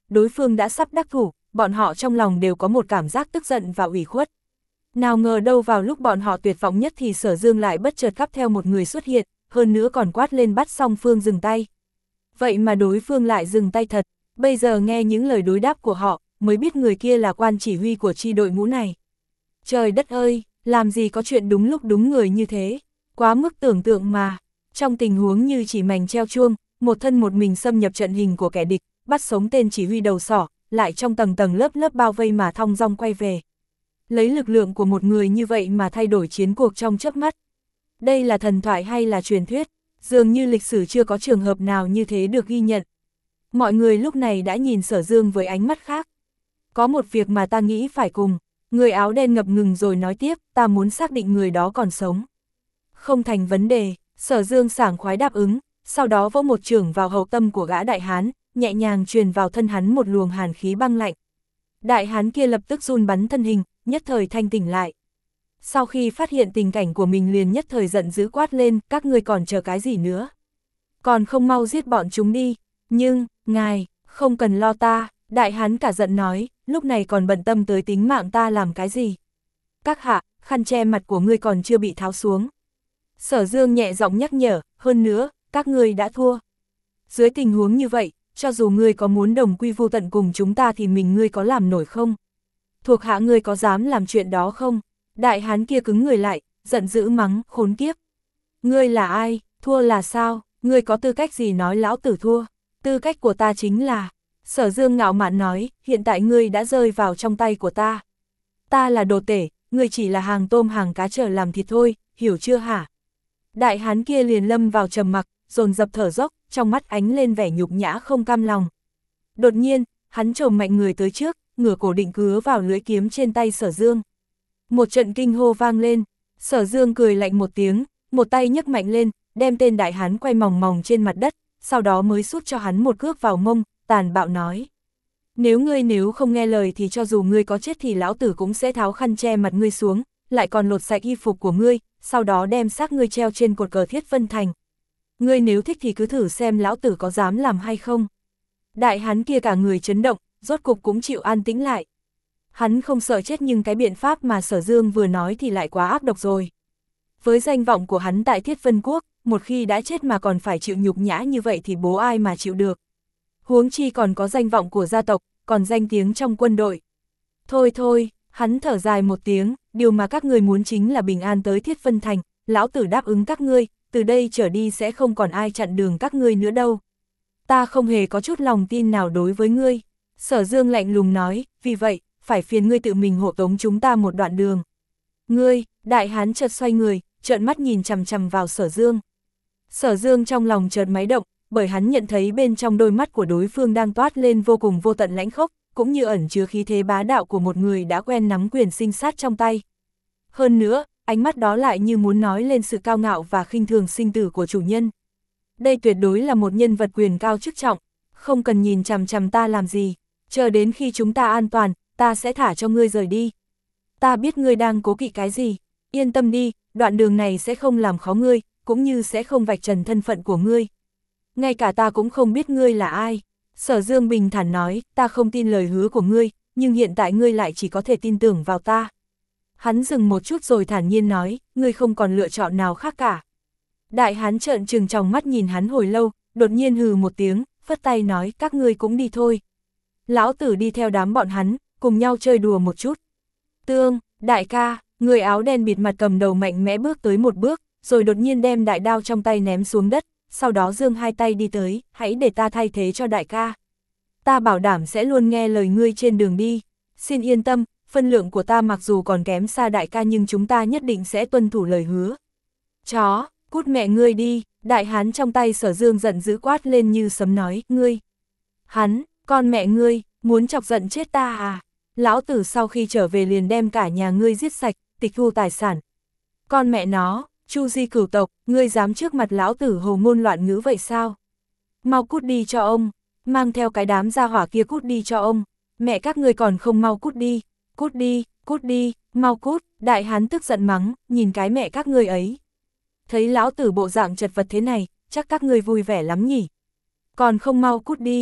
đối phương đã sắp đắc thủ, bọn họ trong lòng đều có một cảm giác tức giận và ủy khuất. Nào ngờ đâu vào lúc bọn họ tuyệt vọng nhất thì Sở Dương lại bất chợt cắp theo một người xuất hiện, hơn nữa còn quát lên bắt song phương dừng tay. Vậy mà đối phương lại dừng tay thật, bây giờ nghe những lời đối đáp của họ, mới biết người kia là quan chỉ huy của chi đội ngũ này. Trời đất ơi, làm gì có chuyện đúng lúc đúng người như thế, quá mức tưởng tượng mà. Trong tình huống như chỉ mảnh treo chuông, một thân một mình xâm nhập trận hình của kẻ địch, bắt sống tên chỉ huy đầu sỏ, lại trong tầng tầng lớp lớp bao vây mà thong dong quay về. Lấy lực lượng của một người như vậy mà thay đổi chiến cuộc trong chớp mắt. Đây là thần thoại hay là truyền thuyết? Dường như lịch sử chưa có trường hợp nào như thế được ghi nhận. Mọi người lúc này đã nhìn Sở Dương với ánh mắt khác. Có một việc mà ta nghĩ phải cùng. Người áo đen ngập ngừng rồi nói tiếp, ta muốn xác định người đó còn sống. Không thành vấn đề, Sở Dương sảng khoái đáp ứng, sau đó vỗ một chưởng vào hậu tâm của gã đại hán, nhẹ nhàng truyền vào thân hắn một luồng hàn khí băng lạnh. Đại hán kia lập tức run bắn thân hình, nhất thời thanh tỉnh lại. Sau khi phát hiện tình cảnh của mình liền nhất thời giận dữ quát lên, các ngươi còn chờ cái gì nữa? Còn không mau giết bọn chúng đi, nhưng, ngài, không cần lo ta, đại hán cả giận nói, lúc này còn bận tâm tới tính mạng ta làm cái gì? Các hạ, khăn che mặt của ngươi còn chưa bị tháo xuống. Sở Dương nhẹ giọng nhắc nhở, hơn nữa, các ngươi đã thua. Dưới tình huống như vậy, cho dù ngươi có muốn đồng quy vu tận cùng chúng ta thì mình ngươi có làm nổi không? Thuộc hạ ngươi có dám làm chuyện đó không? Đại hán kia cứng người lại, giận dữ mắng, khốn kiếp. Ngươi là ai, thua là sao, ngươi có tư cách gì nói lão tử thua? Tư cách của ta chính là, Sở Dương ngạo mạn nói, hiện tại ngươi đã rơi vào trong tay của ta. Ta là đồ tể, ngươi chỉ là hàng tôm hàng cá trở làm thịt thôi, hiểu chưa hả? Đại hán kia liền lâm vào trầm mặc, dồn dập thở dốc, trong mắt ánh lên vẻ nhục nhã không cam lòng. Đột nhiên, hắn chồm mạnh người tới trước, ngửa cổ định cứa vào lưỡi kiếm trên tay Sở Dương. Một trận kinh hô vang lên, Sở Dương cười lạnh một tiếng, một tay nhấc mạnh lên, đem tên đại hán quay mòng mòng trên mặt đất, sau đó mới sút cho hắn một cước vào mông, tàn bạo nói. Nếu ngươi nếu không nghe lời thì cho dù ngươi có chết thì lão tử cũng sẽ tháo khăn che mặt ngươi xuống, lại còn lột sạch y phục của ngươi, sau đó đem xác ngươi treo trên cột cờ Thiết Vân Thành. Ngươi nếu thích thì cứ thử xem lão tử có dám làm hay không. Đại hán kia cả người chấn động, rốt cục cũng chịu an tĩnh lại. Hắn không sợ chết nhưng cái biện pháp mà Sở Dương vừa nói thì lại quá ác độc rồi. Với danh vọng của hắn tại Thiết Vân Quốc, một khi đã chết mà còn phải chịu nhục nhã như vậy thì bố ai mà chịu được. Huống chi còn có danh vọng của gia tộc, còn danh tiếng trong quân đội. Thôi thôi, hắn thở dài một tiếng, điều mà các người muốn chính là bình an tới Thiết Vân Thành, lão tử đáp ứng các ngươi, từ đây trở đi sẽ không còn ai chặn đường các ngươi nữa đâu. Ta không hề có chút lòng tin nào đối với ngươi. Sở Dương lạnh lùng nói, vì vậy, phải phiền ngươi tự mình hộ tống chúng ta một đoạn đường. Ngươi, đại hán chợt xoay người, trợn mắt nhìn chằm chằm vào Sở Dương. Sở Dương trong lòng chợt máy động, bởi hắn nhận thấy bên trong đôi mắt của đối phương đang toát lên vô cùng vô tận lãnh khốc, cũng như ẩn chứa khí thế bá đạo của một người đã quen nắm quyền sinh sát trong tay. Hơn nữa, ánh mắt đó lại như muốn nói lên sự cao ngạo và khinh thường sinh tử của chủ nhân. Đây tuyệt đối là một nhân vật quyền cao chức trọng, không cần nhìn chằm chằm ta làm gì, chờ đến khi chúng ta an toàn, ta sẽ thả cho ngươi rời đi. Ta biết ngươi đang cố kỵ cái gì, yên tâm đi, đoạn đường này sẽ không làm khó ngươi, cũng như sẽ không vạch trần thân phận của ngươi. Ngay cả ta cũng không biết ngươi là ai. Sở Dương bình thản nói, ta không tin lời hứa của ngươi, nhưng hiện tại ngươi lại chỉ có thể tin tưởng vào ta. Hắn dừng một chút rồi thản nhiên nói, ngươi không còn lựa chọn nào khác cả. Đại hán trợn trừng tròng mắt nhìn hắn hồi lâu, đột nhiên hừ một tiếng, phất tay nói, các ngươi cũng đi thôi. Lão tử đi theo đám bọn hắn, cùng nhau chơi đùa một chút. Tương, đại ca, người áo đen bịt mặt cầm đầu mạnh mẽ bước tới một bước, rồi đột nhiên đem đại đao trong tay ném xuống đất, sau đó giương hai tay đi tới, hãy để ta thay thế cho đại ca. Ta bảo đảm sẽ luôn nghe lời ngươi trên đường đi, xin yên tâm, phân lượng của ta mặc dù còn kém xa đại ca nhưng chúng ta nhất định sẽ tuân thủ lời hứa. Chó, cút mẹ ngươi đi, đại hán trong tay Sở Dương giận dữ quát lên như sấm nói, ngươi. Hắn, con mẹ ngươi, muốn chọc giận chết ta à? Lão tử sau khi trở về liền đem cả nhà ngươi giết sạch, tịch thu tài sản. Con mẹ nó, Chu Di cửu tộc, ngươi dám trước mặt lão tử hồ ngôn loạn ngữ vậy sao? Mau cút đi cho ông, mang theo cái đám gia hỏa kia cút đi cho ông, mẹ các ngươi còn không mau cút đi, cút đi, cút đi, mau cút, đại hán tức giận mắng, nhìn cái mẹ các ngươi ấy. Thấy lão tử bộ dạng chật vật thế này, chắc các ngươi vui vẻ lắm nhỉ? Còn không mau cút đi.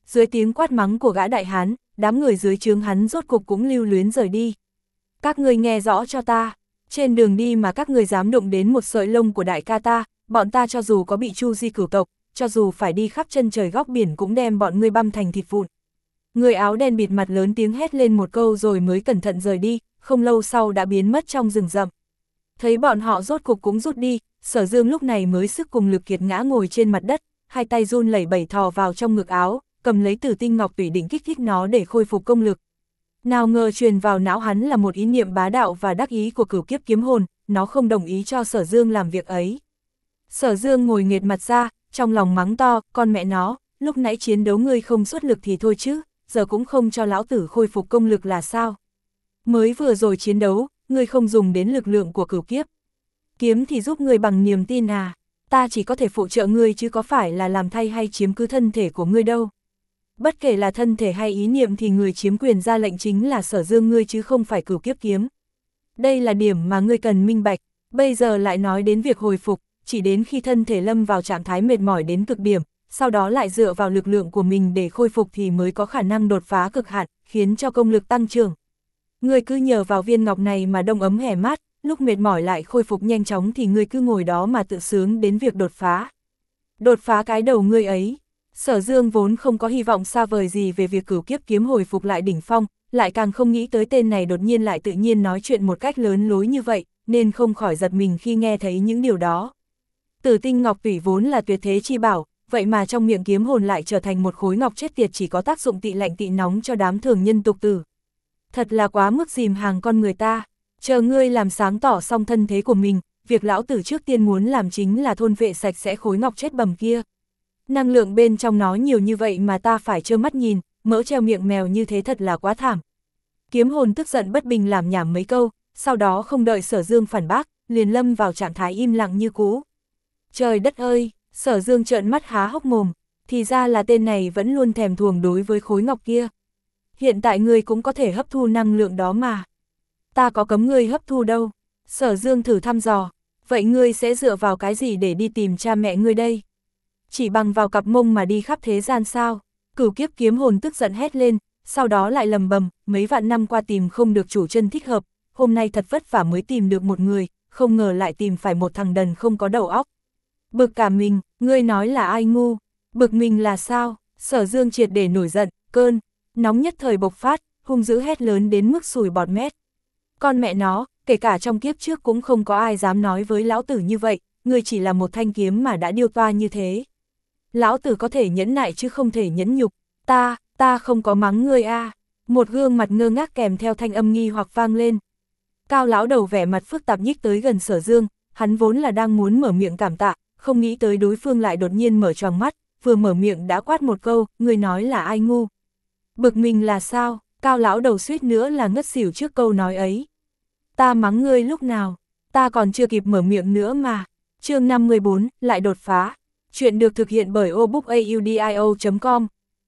dưới tiếng quát mắng của gã đại hán, đám người dưới trướng hắn rốt cục cũng lưu luyến rời đi. Các ngươi nghe rõ cho ta, trên đường đi mà các ngươi dám đụng đến một sợi lông của đại ca ta, bọn ta cho dù có bị Chu Di cửu tộc, cho dù phải đi khắp chân trời góc biển cũng đem bọn ngươi băm thành thịt vụn. Người áo đen bịt mặt lớn tiếng hét lên một câu rồi mới cẩn thận rời đi, không lâu sau đã biến mất trong rừng rậm. Thấy bọn họ rốt cục cũng rút đi, Sở Dương lúc này mới sức cùng lực kiệt ngã ngồi trên mặt đất, hai tay run lẩy bẩy thò vào trong ngực áo, cầm lấy Tử Tinh Ngọc Tủy định kích thích nó để khôi phục công lực. Nào ngờ truyền vào não hắn là một ý niệm bá đạo và đắc ý của Cửu Kiếp Kiếm Hồn, nó không đồng ý cho Sở Dương làm việc ấy. Sở Dương ngồi nghệt mặt ra, trong lòng mắng to, con mẹ nó, lúc nãy chiến đấu ngươi không xuất lực thì thôi chứ, giờ cũng không cho lão tử khôi phục công lực là sao? Mới vừa rồi chiến đấu, ngươi không dùng đến lực lượng của cửu kiếp. Kiếm thì giúp ngươi bằng niềm tin à, ta chỉ có thể phụ trợ ngươi chứ có phải là làm thay hay chiếm cứ thân thể của ngươi đâu. Bất kể là thân thể hay ý niệm thì người chiếm quyền ra lệnh chính là Sở Dương ngươi chứ không phải Cửu Kiếp Kiếm. Đây là điểm mà ngươi cần minh bạch, bây giờ lại nói đến việc hồi phục, chỉ đến khi thân thể lâm vào trạng thái mệt mỏi đến cực điểm, sau đó lại dựa vào lực lượng của mình để khôi phục thì mới có khả năng đột phá cực hạn, khiến cho công lực tăng trưởng. Ngươi cứ nhờ vào viên ngọc này mà đông ấm hè mát, lúc mệt mỏi lại khôi phục nhanh chóng thì ngươi cứ ngồi đó mà tự sướng đến việc đột phá. Đột phá cái đầu ngươi ấy. Sở Dương vốn không có hy vọng xa vời gì về việc Cửu Kiếp Kiếm hồi phục lại đỉnh phong, lại càng không nghĩ tới tên này đột nhiên lại tự nhiên nói chuyện một cách lớn lối như vậy, nên không khỏi giật mình khi nghe thấy những điều đó. Tử Tinh Ngọc Tủy vốn là tuyệt thế chi bảo, vậy mà trong miệng kiếm hồn lại trở thành một khối ngọc chết tiệt chỉ có tác dụng tị lạnh tị nóng cho đám thường nhân tục tử. Thật là quá mức dìm hàng con người ta, chờ ngươi làm sáng tỏ xong thân thế của mình, việc lão tử trước tiên muốn làm chính là thôn vệ sạch sẽ khối ngọc chết bầm kia. Năng lượng bên trong nó nhiều như vậy mà ta phải trơ mắt nhìn, mỡ treo miệng mèo như thế thật là quá thảm. Kiếm hồn tức giận bất bình làm nhảm mấy câu, sau đó không đợi Sở Dương phản bác, liền lâm vào trạng thái im lặng như cũ. Trời đất ơi, Sở Dương trợn mắt há hốc mồm, thì ra là tên này vẫn luôn thèm thuồng đối với khối ngọc kia. Hiện tại ngươi cũng có thể hấp thu năng lượng đó mà. Ta có cấm ngươi hấp thu đâu. Sở Dương thử thăm dò, vậy ngươi sẽ dựa vào cái gì để đi tìm cha mẹ ngươi đây? Chỉ bằng vào cặp mông mà đi khắp thế gian sao? Cửu Kiếp Kiếm Hồn tức giận hét lên, sau đó lại lầm bầm, mấy vạn năm qua tìm không được chủ chân thích hợp, hôm nay thật vất vả mới tìm được một người, không ngờ lại tìm phải một thằng đần không có đầu óc. Bực cả mình, ngươi nói là ai ngu? Bực mình là sao? Sở Dương triệt để nổi giận, cơn nóng nhất thời bộc phát, hung dữ hét lớn đến mức sùi bọt mép. Con mẹ nó, kể cả trong kiếp trước cũng không có ai dám nói với lão tử như vậy, ngươi chỉ là một thanh kiếm mà đã điêu toa như thế. Lão tử có thể nhẫn nại chứ không thể nhẫn nhục, ta, ta không có mắng ngươi a. À. Một gương mặt ngơ ngác kèm theo thanh âm nghi hoặc vang lên. Cao lão đầu vẻ mặt phức tạp nhích tới gần Sở Dương, hắn vốn là đang muốn mở miệng cảm tạ, không nghĩ tới đối phương lại đột nhiên mở choàng mắt, vừa mở miệng đã quát một câu, ngươi nói là ai ngu. Bực mình là sao? Cao lão đầu suýt nữa là ngất xỉu trước câu nói ấy. Ta mắng ngươi lúc nào? Ta còn chưa kịp mở miệng nữa mà. Chương năm mươi bốn, lại đột phá. Chuyện được thực hiện bởi obookaudio chấm com.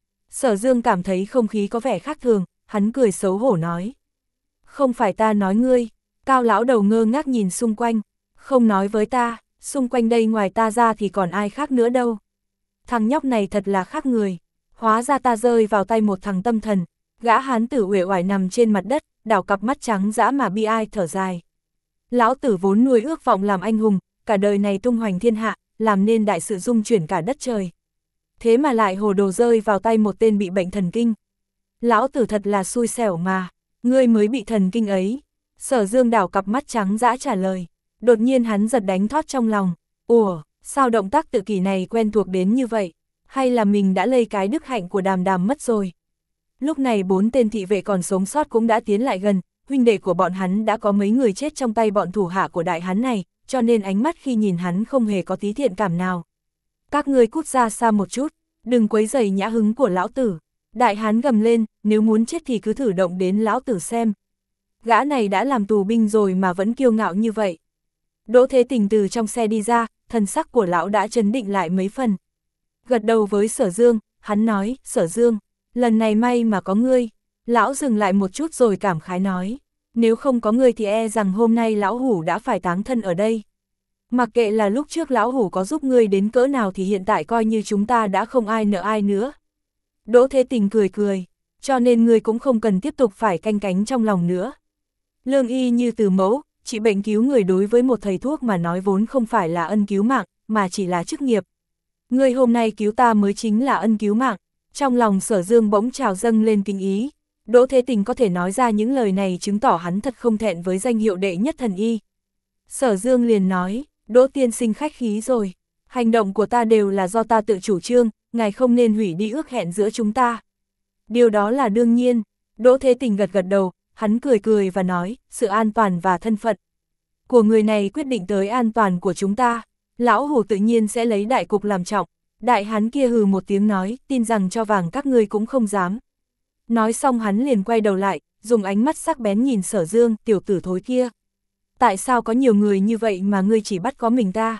Sở Dương cảm thấy không khí có vẻ khác thường, hắn cười xấu hổ nói. Không phải ta nói ngươi. Cao lão đầu ngơ ngác nhìn xung quanh. Không nói với ta, xung quanh đây ngoài ta ra thì còn ai khác nữa đâu. Thằng nhóc này thật là khác người. Hóa ra ta rơi vào tay một thằng tâm thần. Gã hán tử uể oải nằm trên mặt đất, đảo cặp mắt trắng dã mà bi ai thở dài. Lão tử vốn nuôi ước vọng làm anh hùng, cả đời này tung hoành thiên hạ, làm nên đại sự dung chuyển cả đất trời. Thế mà lại hồ đồ rơi vào tay một tên bị bệnh thần kinh. Lão tử thật là xui xẻo mà, ngươi mới bị thần kinh ấy. Sở Dương đảo cặp mắt trắng dã trả lời. Đột nhiên hắn giật đánh thót trong lòng. Ủa, sao động tác tự kỷ này quen thuộc đến như vậy? Hay là mình đã lây cái đức hạnh của Đàm Đàm mất rồi? Lúc này bốn tên thị vệ còn sống sót cũng đã tiến lại gần, huynh đệ của bọn hắn đã có mấy người chết trong tay bọn thủ hạ của đại hán này, cho nên ánh mắt khi nhìn hắn không hề có tí thiện cảm nào. Các ngươi cút ra xa một chút, đừng quấy rầy nhã hứng của lão tử. Đại hán gầm lên, nếu muốn chết thì cứ thử động đến lão tử xem. Gã này đã làm tù binh rồi mà vẫn kiêu ngạo như vậy. Đỗ Thế Tình từ trong xe đi ra, thần sắc của lão đã trấn định lại mấy phần. Gật đầu với Sở Dương, hắn nói, Sở Dương, lần này may mà có ngươi. Lão dừng lại một chút rồi cảm khái nói, nếu không có ngươi thì e rằng hôm nay lão hủ đã phải táng thân ở đây. Mặc kệ là lúc trước lão hủ có giúp ngươi đến cỡ nào thì hiện tại coi như chúng ta đã không ai nợ ai nữa. Đỗ Thế Tình cười cười, cho nên ngươi cũng không cần tiếp tục phải canh cánh trong lòng nữa. Lương y như từ mẫu, trị bệnh cứu người đối với một thầy thuốc mà nói vốn không phải là ân cứu mạng, mà chỉ là chức nghiệp. Ngươi hôm nay cứu ta mới chính là ân cứu mạng. Trong lòng Sở Dương bỗng trào dâng lên kính ý. Đỗ Thế Tình có thể nói ra những lời này chứng tỏ hắn thật không thẹn với danh hiệu đệ nhất thần y. Sở Dương liền nói, Đỗ tiên sinh khách khí rồi. Hành động của ta đều là do ta tự chủ trương, ngài không nên hủy đi ước hẹn giữa chúng ta. Điều đó là đương nhiên. Đỗ Thế Tình gật gật đầu, hắn cười cười và nói, sự an toàn và thân phận của người này quyết định tới an toàn của chúng ta. Lão Hủ tự nhiên sẽ lấy đại cục làm trọng. Đại hán kia hừ một tiếng nói, tin rằng cho vàng các ngươi cũng không dám. Nói xong hắn liền quay đầu lại, dùng ánh mắt sắc bén nhìn Sở Dương, tiểu tử thối kia. Tại sao có nhiều người như vậy mà ngươi chỉ bắt có mình ta?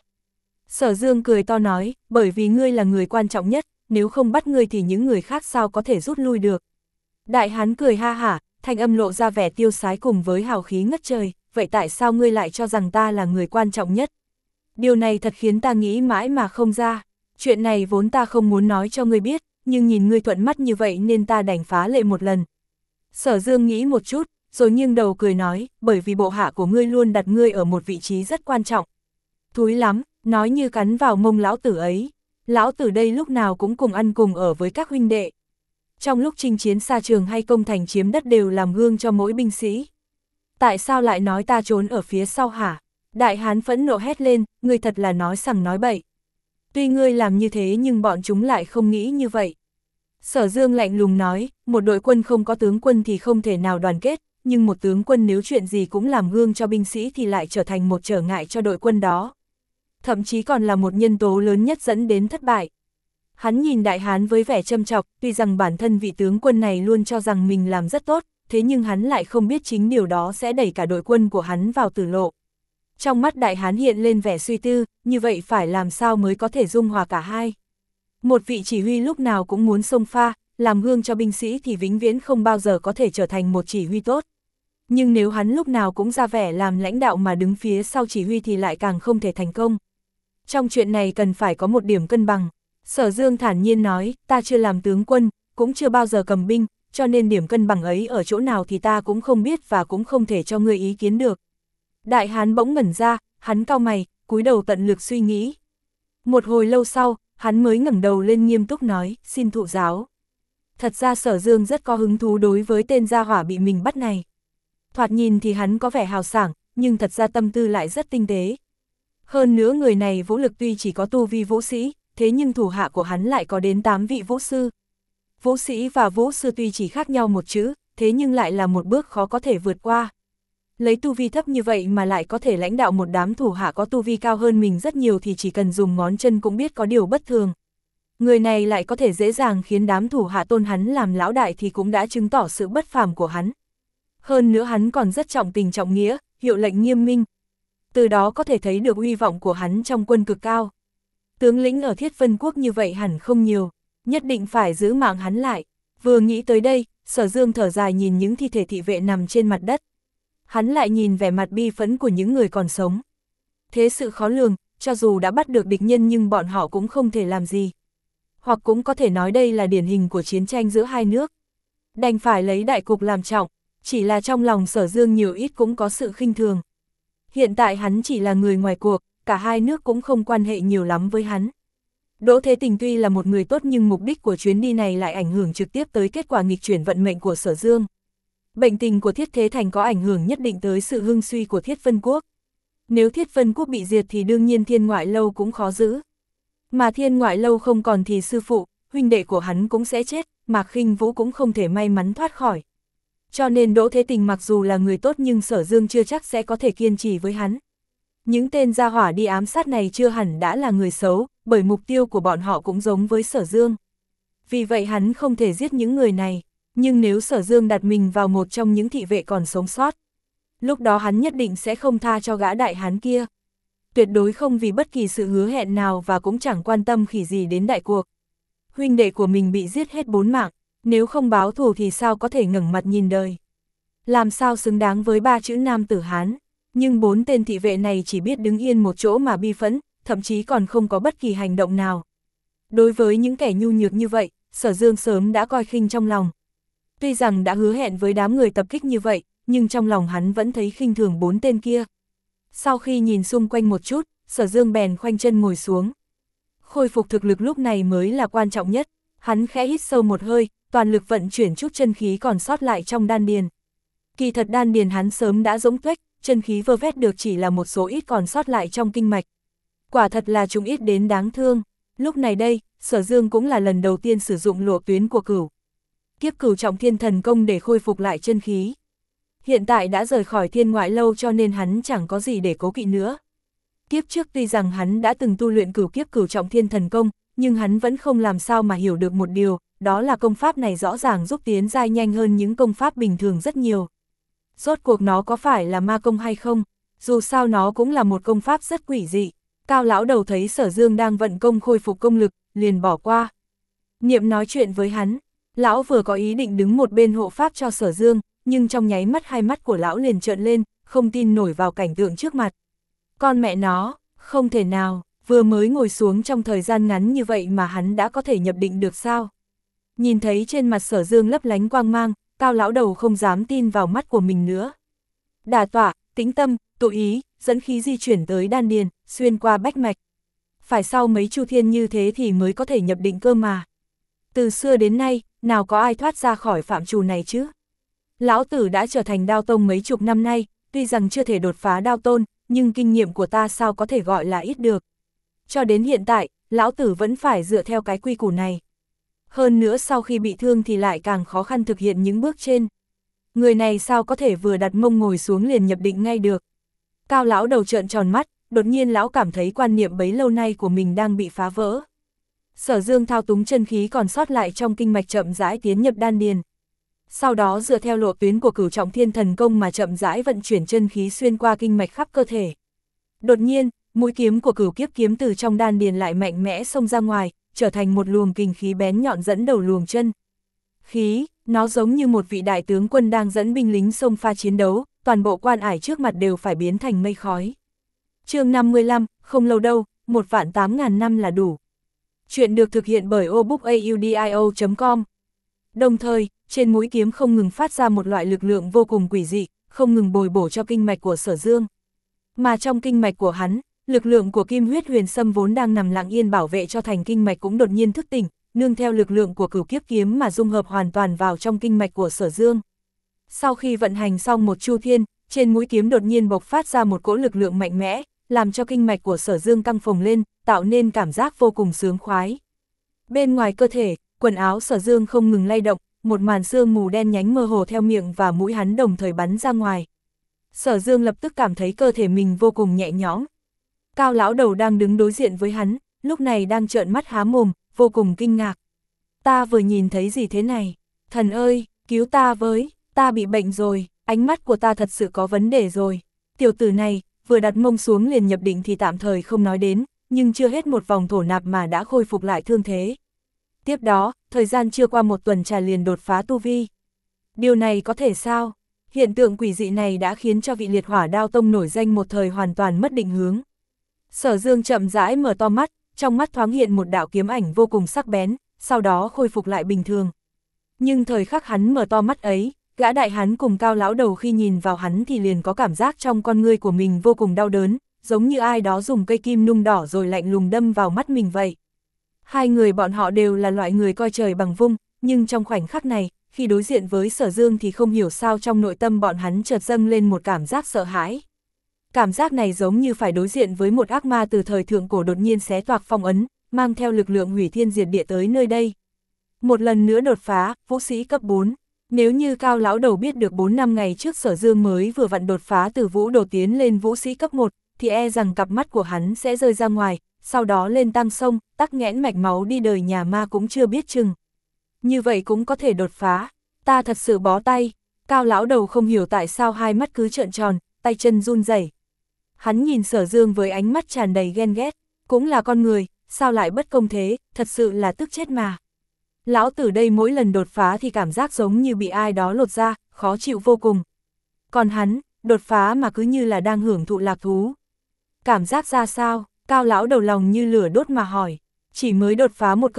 Sở Dương cười to nói, bởi vì ngươi là người quan trọng nhất, nếu không bắt ngươi thì những người khác sao có thể rút lui được. Đại hán cười ha hả, thanh âm lộ ra vẻ tiêu sái cùng với hào khí ngất trời, vậy tại sao ngươi lại cho rằng ta là người quan trọng nhất? Điều này thật khiến ta nghĩ mãi mà không ra. Chuyện này vốn ta không muốn nói cho ngươi biết, nhưng nhìn ngươi thuận mắt như vậy nên ta đành phá lệ một lần. Sở Dương nghĩ một chút, rồi nghiêng đầu cười nói, bởi vì bộ hạ của ngươi luôn đặt ngươi ở một vị trí rất quan trọng. Thúi lắm, nói như cắn vào mông lão tử ấy. Lão tử đây lúc nào cũng cùng ăn cùng ở với các huynh đệ. Trong lúc chinh chiến xa trường hay công thành chiếm đất đều làm gương cho mỗi binh sĩ. Tại sao lại nói ta trốn ở phía sau hả? Đại hán phẫn nộ hét lên, ngươi thật là nói sằng nói bậy. Tuy ngươi làm như thế nhưng bọn chúng lại không nghĩ như vậy. Sở Dương lạnh lùng nói, một đội quân không có tướng quân thì không thể nào đoàn kết, nhưng một tướng quân nếu chuyện gì cũng làm gương cho binh sĩ thì lại trở thành một trở ngại cho đội quân đó. Thậm chí còn là một nhân tố lớn nhất dẫn đến thất bại. Hắn nhìn đại hán với vẻ châm chọc, tuy rằng bản thân vị tướng quân này luôn cho rằng mình làm rất tốt, thế nhưng hắn lại không biết chính điều đó sẽ đẩy cả đội quân của hắn vào tử lộ. Trong mắt đại hán hiện lên vẻ suy tư, như vậy phải làm sao mới có thể dung hòa cả hai. Một vị chỉ huy lúc nào cũng muốn xông pha, làm gương cho binh sĩ thì vĩnh viễn không bao giờ có thể trở thành một chỉ huy tốt. Nhưng nếu hắn lúc nào cũng ra vẻ làm lãnh đạo mà đứng phía sau chỉ huy thì lại càng không thể thành công. Trong chuyện này cần phải có một điểm cân bằng. Sở Dương thản nhiên nói, ta chưa làm tướng quân, cũng chưa bao giờ cầm binh, cho nên điểm cân bằng ấy ở chỗ nào thì ta cũng không biết và cũng không thể cho ngươi ý kiến được. Đại hán bỗng ngẩn ra, hắn cau mày, cúi đầu tận lực suy nghĩ. Một hồi lâu sau, hắn mới ngẩng đầu lên nghiêm túc nói, xin thụ giáo. Thật ra Sở Dương rất có hứng thú đối với tên gia hỏa bị mình bắt này. Thoạt nhìn thì hắn có vẻ hào sảng, nhưng thật ra tâm tư lại rất tinh tế. Hơn nữa người này vũ lực tuy chỉ có tu vi vũ sĩ, thế nhưng thủ hạ của hắn lại có đến tám vị vũ sư. Vũ sĩ và vũ sư tuy chỉ khác nhau một chữ, thế nhưng lại là một bước khó có thể vượt qua. Lấy tu vi thấp như vậy mà lại có thể lãnh đạo một đám thủ hạ có tu vi cao hơn mình rất nhiều thì chỉ cần dùng ngón chân cũng biết có điều bất thường. Người này lại có thể dễ dàng khiến đám thủ hạ tôn hắn làm lão đại thì cũng đã chứng tỏ sự bất phàm của hắn. Hơn nữa hắn còn rất trọng tình trọng nghĩa, hiệu lệnh nghiêm minh. Từ đó có thể thấy được uy vọng của hắn trong quân cực cao. Tướng lĩnh ở Thiết Vân Quốc như vậy hẳn không nhiều, nhất định phải giữ mạng hắn lại. Vừa nghĩ tới đây, Sở Dương thở dài nhìn những thi thể thị vệ nằm trên mặt đất. Hắn lại nhìn vẻ mặt bi phẫn của những người còn sống. Thế sự khó lường, cho dù đã bắt được địch nhân nhưng bọn họ cũng không thể làm gì. Hoặc cũng có thể nói đây là điển hình của chiến tranh giữa hai nước. Đành phải lấy đại cục làm trọng, chỉ là trong lòng Sở Dương nhiều ít cũng có sự khinh thường. Hiện tại hắn chỉ là người ngoài cuộc, cả hai nước cũng không quan hệ nhiều lắm với hắn. Đỗ Thế Tình tuy là một người tốt nhưng mục đích của chuyến đi này lại ảnh hưởng trực tiếp tới kết quả nghịch chuyển vận mệnh của Sở Dương. Bệnh tình của Thiết Thế Thành có ảnh hưởng nhất định tới sự hưng suy của Thiết Vân Quốc. Nếu Thiết Vân Quốc bị diệt thì đương nhiên Thiên Ngoại Lâu cũng khó giữ. Mà Thiên Ngoại Lâu không còn thì sư phụ, huynh đệ của hắn cũng sẽ chết, Mạc Khinh Vũ cũng không thể may mắn thoát khỏi. Cho nên Đỗ Thế Tình mặc dù là người tốt nhưng Sở Dương chưa chắc sẽ có thể kiên trì với hắn. Những tên gia hỏa đi ám sát này chưa hẳn đã là người xấu, bởi mục tiêu của bọn họ cũng giống với Sở Dương. Vì vậy hắn không thể giết những người này, nhưng nếu Sở Dương đặt mình vào một trong những thị vệ còn sống sót, lúc đó hắn nhất định sẽ không tha cho gã đại hán kia. Tuyệt đối không vì bất kỳ sự hứa hẹn nào và cũng chẳng quan tâm khỉ gì đến đại cuộc. Huynh đệ của mình bị giết hết bốn mạng, nếu không báo thù thì sao có thể ngẩng mặt nhìn đời. Làm sao xứng đáng với ba chữ nam tử Hán. Nhưng bốn tên thị vệ này chỉ biết đứng yên một chỗ mà bi phẫn, thậm chí còn không có bất kỳ hành động nào. Đối với những kẻ nhu nhược như vậy, Sở Dương sớm đã coi khinh trong lòng. Tuy rằng đã hứa hẹn với đám người tập kích như vậy, nhưng trong lòng hắn vẫn thấy khinh thường bốn tên kia. Sau khi nhìn xung quanh một chút, Sở Dương bèn khoanh chân ngồi xuống. Khôi phục thực lực lúc này mới là quan trọng nhất, hắn khẽ hít sâu một hơi, toàn lực vận chuyển chút chân khí còn sót lại trong đan điền. Kỳ thật đan điền hắn sớm đã rỗng tuếch, chân khí vơ vét được chỉ là một số ít còn sót lại trong kinh mạch. Quả thật là chúng ít đến đáng thương. Lúc này đây, Sở Dương cũng là lần đầu tiên sử dụng lộ tuyến của Cửu Kiếp Cửu Trọng Thiên Thần Công để khôi phục lại chân khí. Hiện tại đã rời khỏi thiên ngoại lâu cho nên hắn chẳng có gì để cố kỵ nữa. Kiếp trước tuy rằng hắn đã từng tu luyện Cửu Kiếp Cửu Trọng Thiên Thần Công, nhưng hắn vẫn không làm sao mà hiểu được một điều, đó là công pháp này rõ ràng giúp tiến giai nhanh hơn những công pháp bình thường rất nhiều. Rốt cuộc nó có phải là ma công hay không? Dù sao nó cũng là một công pháp rất quỷ dị. Cao lão đầu thấy Sở Dương đang vận công khôi phục công lực, liền bỏ qua. Niệm nói chuyện với hắn, lão vừa có ý định đứng một bên hộ pháp cho Sở Dương, nhưng trong nháy mắt hai mắt của lão liền trợn lên, không tin nổi vào cảnh tượng trước mặt. Con mẹ nó, không thể nào, vừa mới ngồi xuống trong thời gian ngắn như vậy mà hắn đã có thể nhập định được sao? Nhìn thấy trên mặt Sở Dương lấp lánh quang mang, Cao lão đầu không dám tin vào mắt của mình nữa. Đả tọa, tĩnh tâm, tụ ý, dẫn khí di chuyển tới đan điền, xuyên qua bách mạch. Phải sau mấy chu thiên như thế thì mới có thể nhập định cơ mà. Từ xưa đến nay, nào có ai thoát ra khỏi phạm trù này chứ? Lão tử đã trở thành đao tông mấy chục năm nay, tuy rằng chưa thể đột phá đao tôn, nhưng kinh nghiệm của ta sao có thể gọi là ít được. Cho đến hiện tại, lão tử vẫn phải dựa theo cái quy củ này. Hơn nữa sau khi bị thương thì lại càng khó khăn thực hiện những bước trên. Người này sao có thể vừa đặt mông ngồi xuống liền nhập định ngay được. Cao lão đầu trợn tròn mắt, đột nhiên lão cảm thấy quan niệm bấy lâu nay của mình đang bị phá vỡ. Sở Dương thao túng chân khí còn sót lại trong kinh mạch chậm rãi tiến nhập đan điền. Sau đó dựa theo lộ tuyến của Cửu Trọng Thiên Thần Công mà chậm rãi vận chuyển chân khí xuyên qua kinh mạch khắp cơ thể. Đột nhiên, mũi kiếm của Cửu Kiếp kiếm từ trong đan điền lại mạnh mẽ xông ra ngoài, trở thành một luồng kình khí bén nhọn dẫn đầu luồng chân. Khí, nó giống như một vị đại tướng quân đang dẫn binh lính xông pha chiến đấu, toàn bộ quan ải trước mặt đều phải biến thành mây khói. Chương năm mươi lăm, không lâu đâu, một vạn tám ngàn năm là đủ. Chuyện được thực hiện bởi obookaudio chấm com. Đồng thời, trên mũi kiếm không ngừng phát ra một loại lực lượng vô cùng quỷ dị, không ngừng bồi bổ cho kinh mạch của Sở Dương. Mà trong kinh mạch của hắn, lực lượng của Kim Huyết Huyền Sâm vốn đang nằm lặng yên bảo vệ cho thành kinh mạch cũng đột nhiên thức tỉnh, nương theo lực lượng của Cửu Kiếp kiếm mà dung hợp hoàn toàn vào trong kinh mạch của Sở Dương. Sau khi vận hành xong một chu thiên, trên mũi kiếm đột nhiên bộc phát ra một cỗ lực lượng mạnh mẽ, làm cho kinh mạch của Sở Dương căng phồng lên, tạo nên cảm giác vô cùng sướng khoái. Bên ngoài cơ thể, quần áo Sở Dương không ngừng lay động, một màn sương mù đen nhánh mơ hồ theo miệng và mũi hắn đồng thời bắn ra ngoài. Sở Dương lập tức cảm thấy cơ thể mình vô cùng nhẹ nhõm. Cao lão đầu đang đứng đối diện với hắn, lúc này đang trợn mắt há mồm, vô cùng kinh ngạc. Ta vừa nhìn thấy gì thế này? Thần ơi, cứu ta với, ta bị bệnh rồi, ánh mắt của ta thật sự có vấn đề rồi. Tiểu tử này, vừa đặt mông xuống liền nhập định thì tạm thời không nói đến, nhưng chưa hết một vòng thổ nạp mà đã khôi phục lại thương thế. Tiếp đó, thời gian chưa qua một tuần trà liền đột phá tu vi. Điều này có thể sao? Hiện tượng quỷ dị này đã khiến cho vị liệt hỏa đao tông nổi danh một thời hoàn toàn mất định hướng. Sở Dương chậm rãi mở to mắt, trong mắt thoáng hiện một đạo kiếm ảnh vô cùng sắc bén, sau đó khôi phục lại bình thường. Nhưng thời khắc hắn mở to mắt ấy, gã đại hắn cùng Cao lão đầu khi nhìn vào hắn thì liền có cảm giác trong con ngươi của mình vô cùng đau đớn, giống như ai đó dùng cây kim nung đỏ rồi lạnh lùng đâm vào mắt mình vậy. Hai người bọn họ đều là loại người coi trời bằng vung, nhưng trong khoảnh khắc này, khi đối diện với Sở Dương thì không hiểu sao trong nội tâm bọn hắn chợt dâng lên một cảm giác sợ hãi. Cảm giác này giống như phải đối diện với một ác ma từ thời thượng cổ đột nhiên xé toạc phong ấn, mang theo lực lượng hủy thiên diệt địa tới nơi đây. Một lần nữa đột phá, vũ sĩ cấp bốn. Nếu như Cao lão đầu biết được bốn năm ngày trước Sở Dương mới vừa vặn đột phá từ vũ đồ tiến lên vũ sĩ cấp một, thì e rằng cặp mắt của hắn sẽ rơi ra ngoài, sau đó lên tăng sông, tắc nghẽn mạch máu đi đời nhà ma cũng chưa biết chừng. Như vậy cũng có thể đột phá, ta thật sự bó tay. Cao lão đầu không hiểu tại sao hai mắt cứ trợn tròn, tay chân run rẩy. Hắn nhìn Sở Dương với ánh mắt tràn đầy ghen ghét, cũng là con người, sao lại bất công thế, thật sự là tức chết mà. Lão tử đây mỗi lần đột phá thì cảm giác giống như bị ai đó lột ra, khó chịu vô cùng. Còn hắn, đột phá mà cứ như là đang hưởng thụ lạc thú. Cảm giác ra sao? Cao lão đầu lòng như lửa đốt mà hỏi, chỉ mới đột phá một cấp,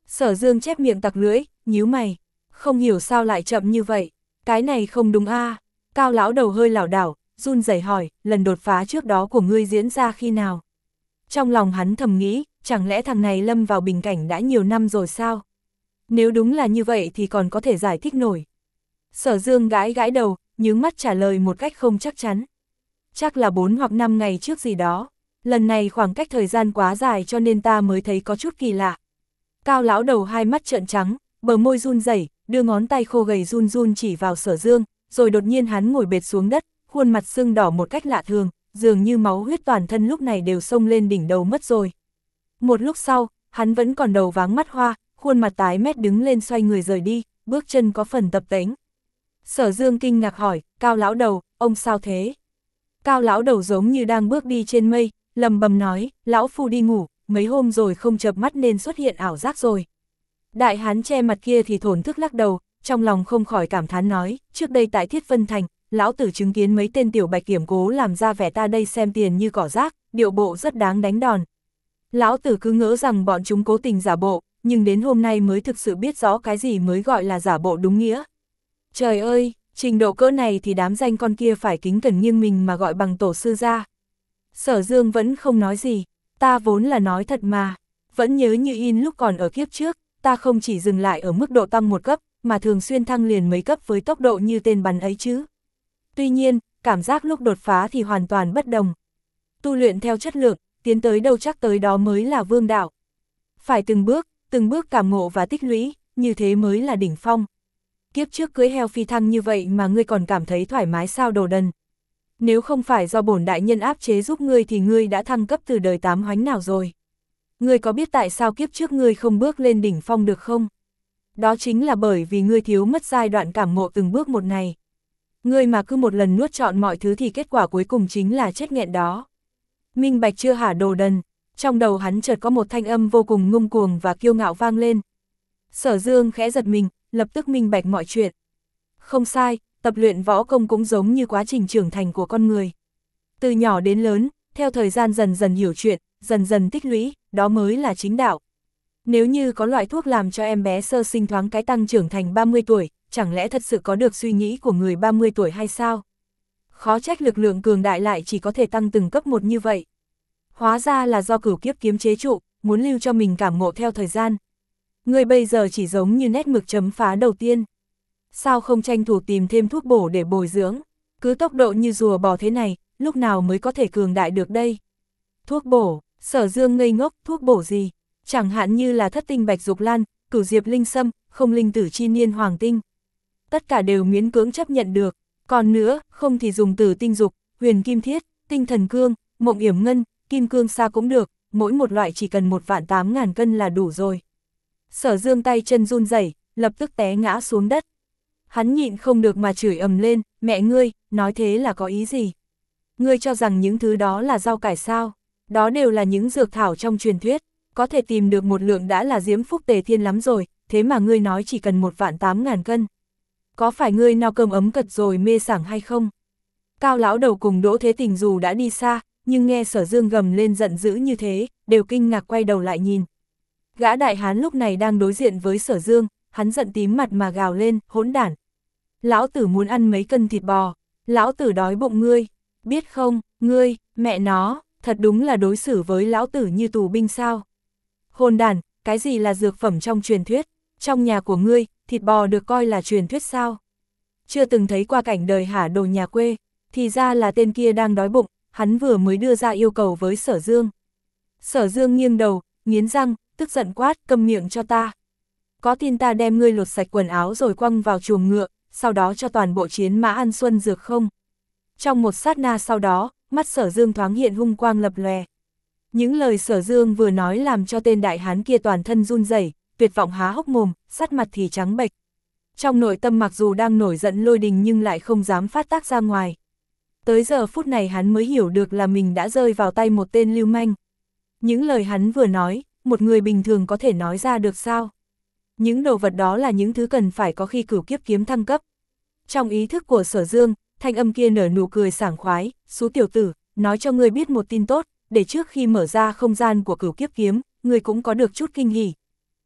Sở Dương chép miệng tặc lưỡi, nhíu mày, không hiểu sao lại chậm như vậy, cái này không đúng a. À. Cao lão đầu hơi lảo đảo, run rẩy hỏi, lần đột phá trước đó của ngươi diễn ra khi nào? Trong lòng hắn thầm nghĩ, chẳng lẽ thằng này lâm vào bình cảnh đã nhiều năm rồi sao? Nếu đúng là như vậy thì còn có thể giải thích nổi. Sở Dương gãi gãi đầu, nhướng mắt trả lời một cách không chắc chắn. Chắc là bốn hoặc năm ngày trước gì đó. Lần này khoảng cách thời gian quá dài cho nên ta mới thấy có chút kỳ lạ. Cao lão đầu hai mắt trợn trắng, bờ môi run rẩy, đưa ngón tay khô gầy run run chỉ vào Sở Dương, rồi đột nhiên hắn ngồi bệt xuống đất, khuôn mặt sưng đỏ một cách lạ thường, dường như máu huyết toàn thân lúc này đều xông lên đỉnh đầu mất rồi. Một lúc sau, hắn vẫn còn đầu váng mắt hoa, khuôn mặt tái mét đứng lên xoay người rời đi, bước chân có phần tập tễnh. Sở Dương kinh ngạc hỏi, Cao lão đầu, ông sao thế? Cao lão đầu giống như đang bước đi trên mây, lầm bầm nói, lão phu đi ngủ, mấy hôm rồi không chợp mắt nên xuất hiện ảo giác rồi. Đại hán che mặt kia thì thổn thức lắc đầu, trong lòng không khỏi cảm thán nói, trước đây tại Thiết Vân Thành, lão tử chứng kiến mấy tên tiểu bạch kiểm cố làm ra vẻ ta đây xem tiền như cỏ rác, điệu bộ rất đáng đánh đòn. Lão tử cứ ngỡ rằng bọn chúng cố tình giả bộ, nhưng đến hôm nay mới thực sự biết rõ cái gì mới gọi là giả bộ đúng nghĩa. Trời ơi, trình độ cỡ này thì đám danh con kia phải kính cẩn nghiêng mình mà gọi bằng tổ sư ra. Sở Dương vẫn không nói gì, ta vốn là nói thật mà, vẫn nhớ như in lúc còn ở kiếp trước, ta không chỉ dừng lại ở mức độ tăng một cấp, mà thường xuyên thăng liền mấy cấp với tốc độ như tên bắn ấy chứ. Tuy nhiên, cảm giác lúc đột phá thì hoàn toàn bất đồng. Tu luyện theo chất lượng, tiến tới đâu chắc tới đó mới là vương đạo. Phải từng bước, từng bước cảm ngộ và tích lũy, như thế mới là đỉnh phong. Kiếp trước cưới heo phi thăng như vậy mà ngươi còn cảm thấy thoải mái sao đồ đần. Nếu không phải do bổn đại nhân áp chế giúp ngươi thì ngươi đã thăng cấp từ đời tám hoánh nào rồi. Ngươi có biết tại sao kiếp trước ngươi không bước lên đỉnh phong được không? Đó chính là bởi vì ngươi thiếu mất giai đoạn cảm ngộ từng bước một này. Ngươi mà cứ một lần nuốt trọn mọi thứ thì kết quả cuối cùng chính là chết nghẹn đó. Minh bạch chưa hả đồ đần? Trong đầu hắn chợt có một thanh âm vô cùng ngông cuồng và kiêu ngạo vang lên. Sở Dương khẽ giật mình, lập tức minh bạch mọi chuyện. Không sai, tập luyện võ công cũng giống như quá trình trưởng thành của con người. Từ nhỏ đến lớn, theo thời gian dần dần hiểu chuyện, dần dần tích lũy, đó mới là chính đạo. Nếu như có loại thuốc làm cho em bé sơ sinh thoáng cái tăng trưởng thành ba mươi tuổi, chẳng lẽ thật sự có được suy nghĩ của người ba mươi tuổi hay sao? Khó trách lực lượng cường đại lại chỉ có thể tăng từng cấp một như vậy. Hóa ra là do cửu kiếp kiếm chế trụ, muốn lưu cho mình cảm ngộ theo thời gian. Người bây giờ chỉ giống như nét mực chấm phá đầu tiên. Sao không tranh thủ tìm thêm thuốc bổ để bồi dưỡng? Cứ tốc độ như rùa bò thế này, lúc nào mới có thể cường đại được đây? Thuốc bổ, Sở Dương ngây ngốc, thuốc bổ gì? Chẳng hạn như là thất tinh bạch dục lan, cửu diệp linh sâm, không linh tử chi niên hoàng tinh. Tất cả đều miễn cưỡng chấp nhận được. Còn nữa, không thì dùng tử tinh dục, huyền kim thiết, tinh thần cương, mộng yểm ngân, kim cương sa cũng được, mỗi một loại chỉ cần một vạn tám ngàn cân là đủ rồi. Sở Dương tay chân run rẩy, lập tức té ngã xuống đất. Hắn nhịn không được mà chửi ầm lên, mẹ ngươi, nói thế là có ý gì? Ngươi cho rằng những thứ đó là rau cải sao? Đó đều là những dược thảo trong truyền thuyết, có thể tìm được một lượng đã là diễm phúc tề thiên lắm rồi, thế mà ngươi nói chỉ cần một vạn tám ngàn cân. Có phải ngươi no cơm ấm cật rồi mê sảng hay không? Cao lão đầu cùng Đỗ Thế Tình dù đã đi xa, nhưng nghe Sở Dương gầm lên giận dữ như thế, đều kinh ngạc quay đầu lại nhìn. Gã đại hán lúc này đang đối diện với Sở Dương, hắn giận tím mặt mà gào lên, hỗn đản. Lão tử muốn ăn mấy cân thịt bò, lão tử đói bụng ngươi, biết không, ngươi, mẹ nó, thật đúng là đối xử với lão tử như tù binh sao. Hôn đản, cái gì là dược phẩm trong truyền thuyết, trong nhà của ngươi, thịt bò được coi là truyền thuyết sao? Chưa từng thấy qua cảnh đời hả đồ nhà quê, thì ra là tên kia đang đói bụng, hắn vừa mới đưa ra yêu cầu với Sở Dương. Sở Dương nghiêng đầu, nghiến răng, tức giận quát, câm miệng cho ta. Có tin ta đem ngươi lột sạch quần áo rồi quăng vào chuồng ngựa, sau đó cho toàn bộ chiến mã ăn xuân dược không? Trong một sát na sau đó, mắt Sở Dương thoáng hiện hung quang lập lòe. Những lời Sở Dương vừa nói làm cho tên đại hán kia toàn thân run rẩy, tuyệt vọng há hốc mồm, sắc mặt thì trắng bệch. Trong nội tâm mặc dù đang nổi giận lôi đình nhưng lại không dám phát tác ra ngoài. Tới giờ phút này hắn mới hiểu được là mình đã rơi vào tay một tên lưu manh. Những lời hắn vừa nói, một người bình thường có thể nói ra được sao? Những đồ vật đó là những thứ cần phải có khi cửu kiếp kiếm thăng cấp. Trong ý thức của Sở Dương, thanh âm kia nở nụ cười sảng khoái, "Sú tiểu tử, nói cho ngươi biết một tin tốt, để trước khi mở ra không gian của cửu kiếp kiếm, ngươi cũng có được chút kinh hỉ."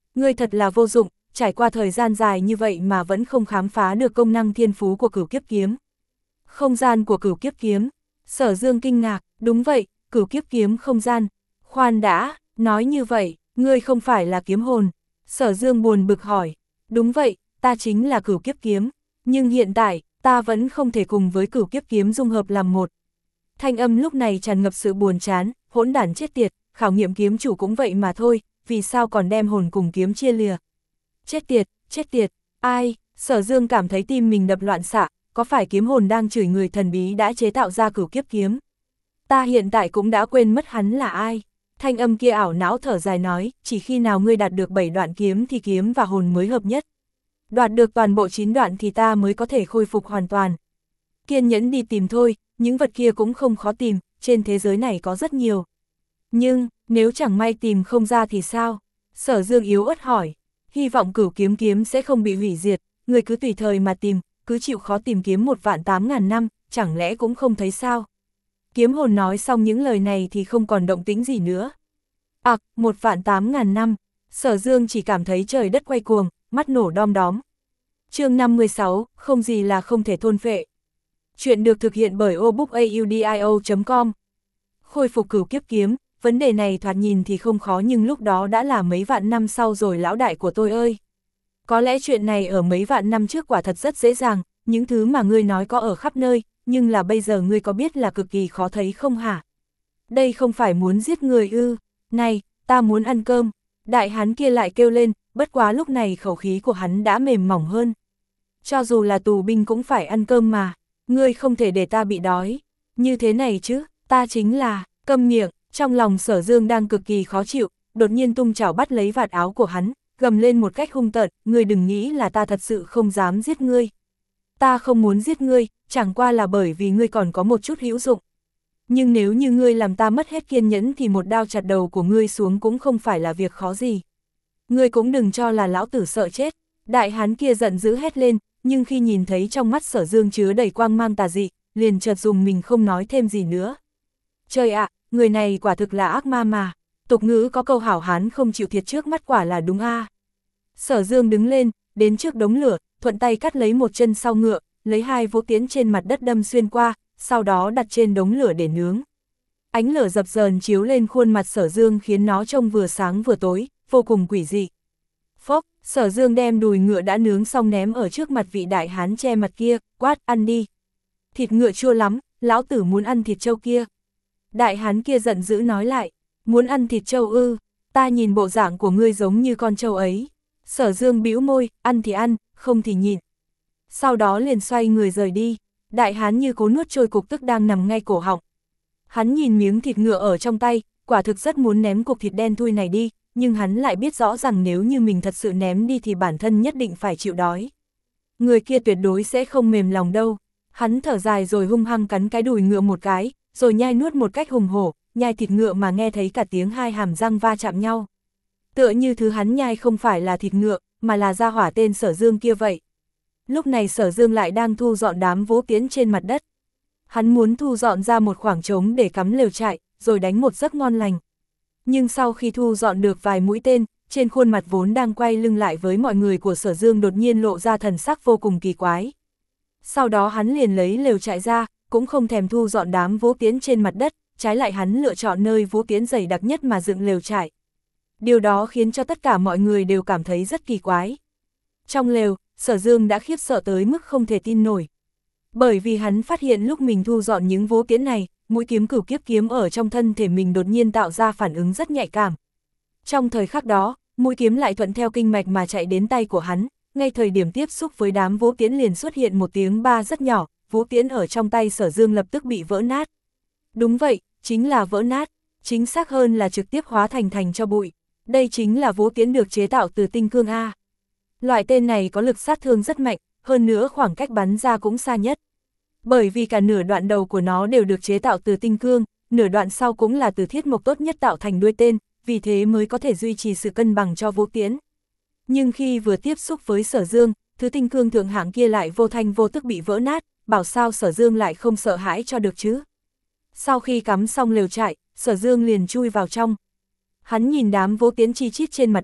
Ngươi thật là vô dụng, trải qua thời gian dài như vậy mà vẫn không khám phá được công năng thiên phú của Cửu Kiếp Kiếm. Không gian của Cửu Kiếp Kiếm. Sở Dương kinh ngạc, đúng vậy, Cửu Kiếp Kiếm không gian. Khoan đã, nói như vậy, ngươi không phải là kiếm hồn. Sở Dương buồn bực hỏi, đúng vậy, ta chính là Cửu Kiếp Kiếm, nhưng hiện tại, ta vẫn không thể cùng với Cửu Kiếp Kiếm dung hợp làm một. Thanh âm lúc này tràn ngập sự buồn chán, hỗn đản chết tiệt, khảo nghiệm kiếm chủ cũng vậy mà thôi, vì sao còn đem hồn cùng kiếm chia lìa. Chết tiệt, chết tiệt, ai, Sở Dương cảm thấy tim mình đập loạn xạ, có phải kiếm hồn đang chửi người thần bí đã chế tạo ra Cửu Kiếp Kiếm? Ta hiện tại cũng đã quên mất hắn là ai. Thanh âm kia ảo não thở dài nói, chỉ khi nào ngươi đạt được bảy đoạn kiếm thì kiếm và hồn mới hợp nhất. Đoạt được toàn bộ chín đoạn thì ta mới có thể khôi phục hoàn toàn. Kiên nhẫn đi tìm thôi, những vật kia cũng không khó tìm, trên thế giới này có rất nhiều. Nhưng, nếu chẳng may tìm không ra thì sao? Sở Dương yếu ớt hỏi, hy vọng Cửu Kiếm Kiếm sẽ không bị hủy diệt, người cứ tùy thời mà tìm, cứ chịu khó tìm kiếm một vạn tám ngàn năm, chẳng lẽ cũng không thấy sao? Kiếm hồn nói xong những lời này thì không còn động tĩnh gì nữa. À, một vạn tám ngàn năm, Sở Dương chỉ cảm thấy trời đất quay cuồng, mắt nổ đom đóm. Chương năm mươi sáu, không gì là không thể thôn phệ. Chuyện được thực hiện bởi obookaudio chấm com. Khôi phục Cửu Kiếp Kiếm, vấn đề này thoạt nhìn thì không khó nhưng lúc đó đã là mấy vạn năm sau rồi lão đại của tôi ơi. Có lẽ chuyện này ở mấy vạn năm trước quả thật rất dễ dàng, những thứ mà ngươi nói có ở khắp nơi, nhưng là bây giờ ngươi có biết là cực kỳ khó thấy không hả? Đây không phải muốn giết người ư, này, ta muốn ăn cơm. Đại hán kia lại kêu lên, bất quá lúc này khẩu khí của hắn đã mềm mỏng hơn. Cho dù là tù binh cũng phải ăn cơm mà, ngươi không thể để ta bị đói. Như thế này chứ, ta chính là, câm miệng, trong lòng Sở Dương đang cực kỳ khó chịu, đột nhiên tung chảo bắt lấy vạt áo của hắn, gầm lên một cách hung tợn, ngươi đừng nghĩ là ta thật sự không dám giết ngươi. Ta không muốn giết ngươi, chẳng qua là bởi vì ngươi còn có một chút hữu dụng. Nhưng nếu như ngươi làm ta mất hết kiên nhẫn thì một đao chặt đầu của ngươi xuống cũng không phải là việc khó gì. Ngươi cũng đừng cho là lão tử sợ chết. Đại hán kia giận dữ hét lên, nhưng khi nhìn thấy trong mắt Sở Dương chứa đầy quang mang tà dị, liền chợt dùng mình không nói thêm gì nữa. Trời ạ, người này quả thực là ác ma mà. Tục ngữ có câu hảo hán không chịu thiệt trước mắt quả là đúng a. À. Sở Dương đứng lên, đến trước đống lửa, thuận tay cắt lấy một chân sau ngựa, lấy hai vũ tiễn trên mặt đất đâm xuyên qua, sau đó đặt trên đống lửa để nướng. Ánh lửa dập dờn chiếu lên khuôn mặt Sở Dương khiến nó trông vừa sáng vừa tối, vô cùng quỷ dị. Phốc, Sở Dương đem đùi ngựa đã nướng xong ném ở trước mặt vị đại hán che mặt kia, quát, ăn đi. Thịt ngựa chua lắm, lão tử muốn ăn thịt trâu kia. Đại hán kia giận dữ nói lại, muốn ăn thịt trâu ư, ta nhìn bộ dạng của ngươi giống như con trâu ấy. Sở Dương bĩu môi, ăn thì ăn, không thì nhịn. Sau đó liền xoay người rời đi, đại hán như cố nuốt trôi cục tức đang nằm ngay cổ họng. Hắn nhìn miếng thịt ngựa ở trong tay, quả thực rất muốn ném cục thịt đen thui này đi, nhưng hắn lại biết rõ rằng nếu như mình thật sự ném đi thì bản thân nhất định phải chịu đói. Người kia tuyệt đối sẽ không mềm lòng đâu. Hắn thở dài rồi hung hăng cắn cái đùi ngựa một cái, rồi nhai nuốt một cách hùng hổ, nhai thịt ngựa mà nghe thấy cả tiếng hai hàm răng va chạm nhau. Tựa như thứ hắn nhai không phải là thịt ngựa, mà là gia hỏa tên Sở Dương kia vậy. Lúc này Sở Dương lại đang thu dọn đám vũ tiễn trên mặt đất. Hắn muốn thu dọn ra một khoảng trống để cắm lều trại, rồi đánh một giấc ngon lành. Nhưng sau khi thu dọn được vài mũi tên, trên khuôn mặt vốn đang quay lưng lại với mọi người của Sở Dương đột nhiên lộ ra thần sắc vô cùng kỳ quái. Sau đó hắn liền lấy lều trại ra, cũng không thèm thu dọn đám vũ tiễn trên mặt đất, trái lại hắn lựa chọn nơi vũ tiễn dày đặc nhất mà dựng lều trại. Điều đó khiến cho tất cả mọi người đều cảm thấy rất kỳ quái. Trong lều, Sở Dương đã khiếp sợ tới mức không thể tin nổi. Bởi vì hắn phát hiện lúc mình thu dọn những vũ tiễn này, mũi kiếm Cửu Kiếp Kiếm ở trong thân thể mình đột nhiên tạo ra phản ứng rất nhạy cảm. Trong thời khắc đó, mũi kiếm lại thuận theo kinh mạch mà chạy đến tay của hắn, ngay thời điểm tiếp xúc với đám vũ tiễn liền xuất hiện một tiếng ba rất nhỏ, vũ tiễn ở trong tay Sở Dương lập tức bị vỡ nát. Đúng vậy, chính là vỡ nát, chính xác hơn là trực tiếp hóa thành thành cho bụi. Đây chính là vũ tiễn được chế tạo từ tinh cương A. Loại tên này có lực sát thương rất mạnh, hơn nữa khoảng cách bắn ra cũng xa nhất. Bởi vì cả nửa đoạn đầu của nó đều được chế tạo từ tinh cương, nửa đoạn sau cũng là từ thiết mộc tốt nhất tạo thành đuôi tên, vì thế mới có thể duy trì sự cân bằng cho vũ tiễn. Nhưng khi vừa tiếp xúc với Sở Dương, thứ tinh cương thượng hạng kia lại vô thanh vô tức bị vỡ nát, bảo sao Sở Dương lại không sợ hãi cho được chứ. Sau khi cắm xong lều trại, Sở Dương liền chui vào trong. Hắn nhìn đám vũ tiễn chi chít trên mặt đất,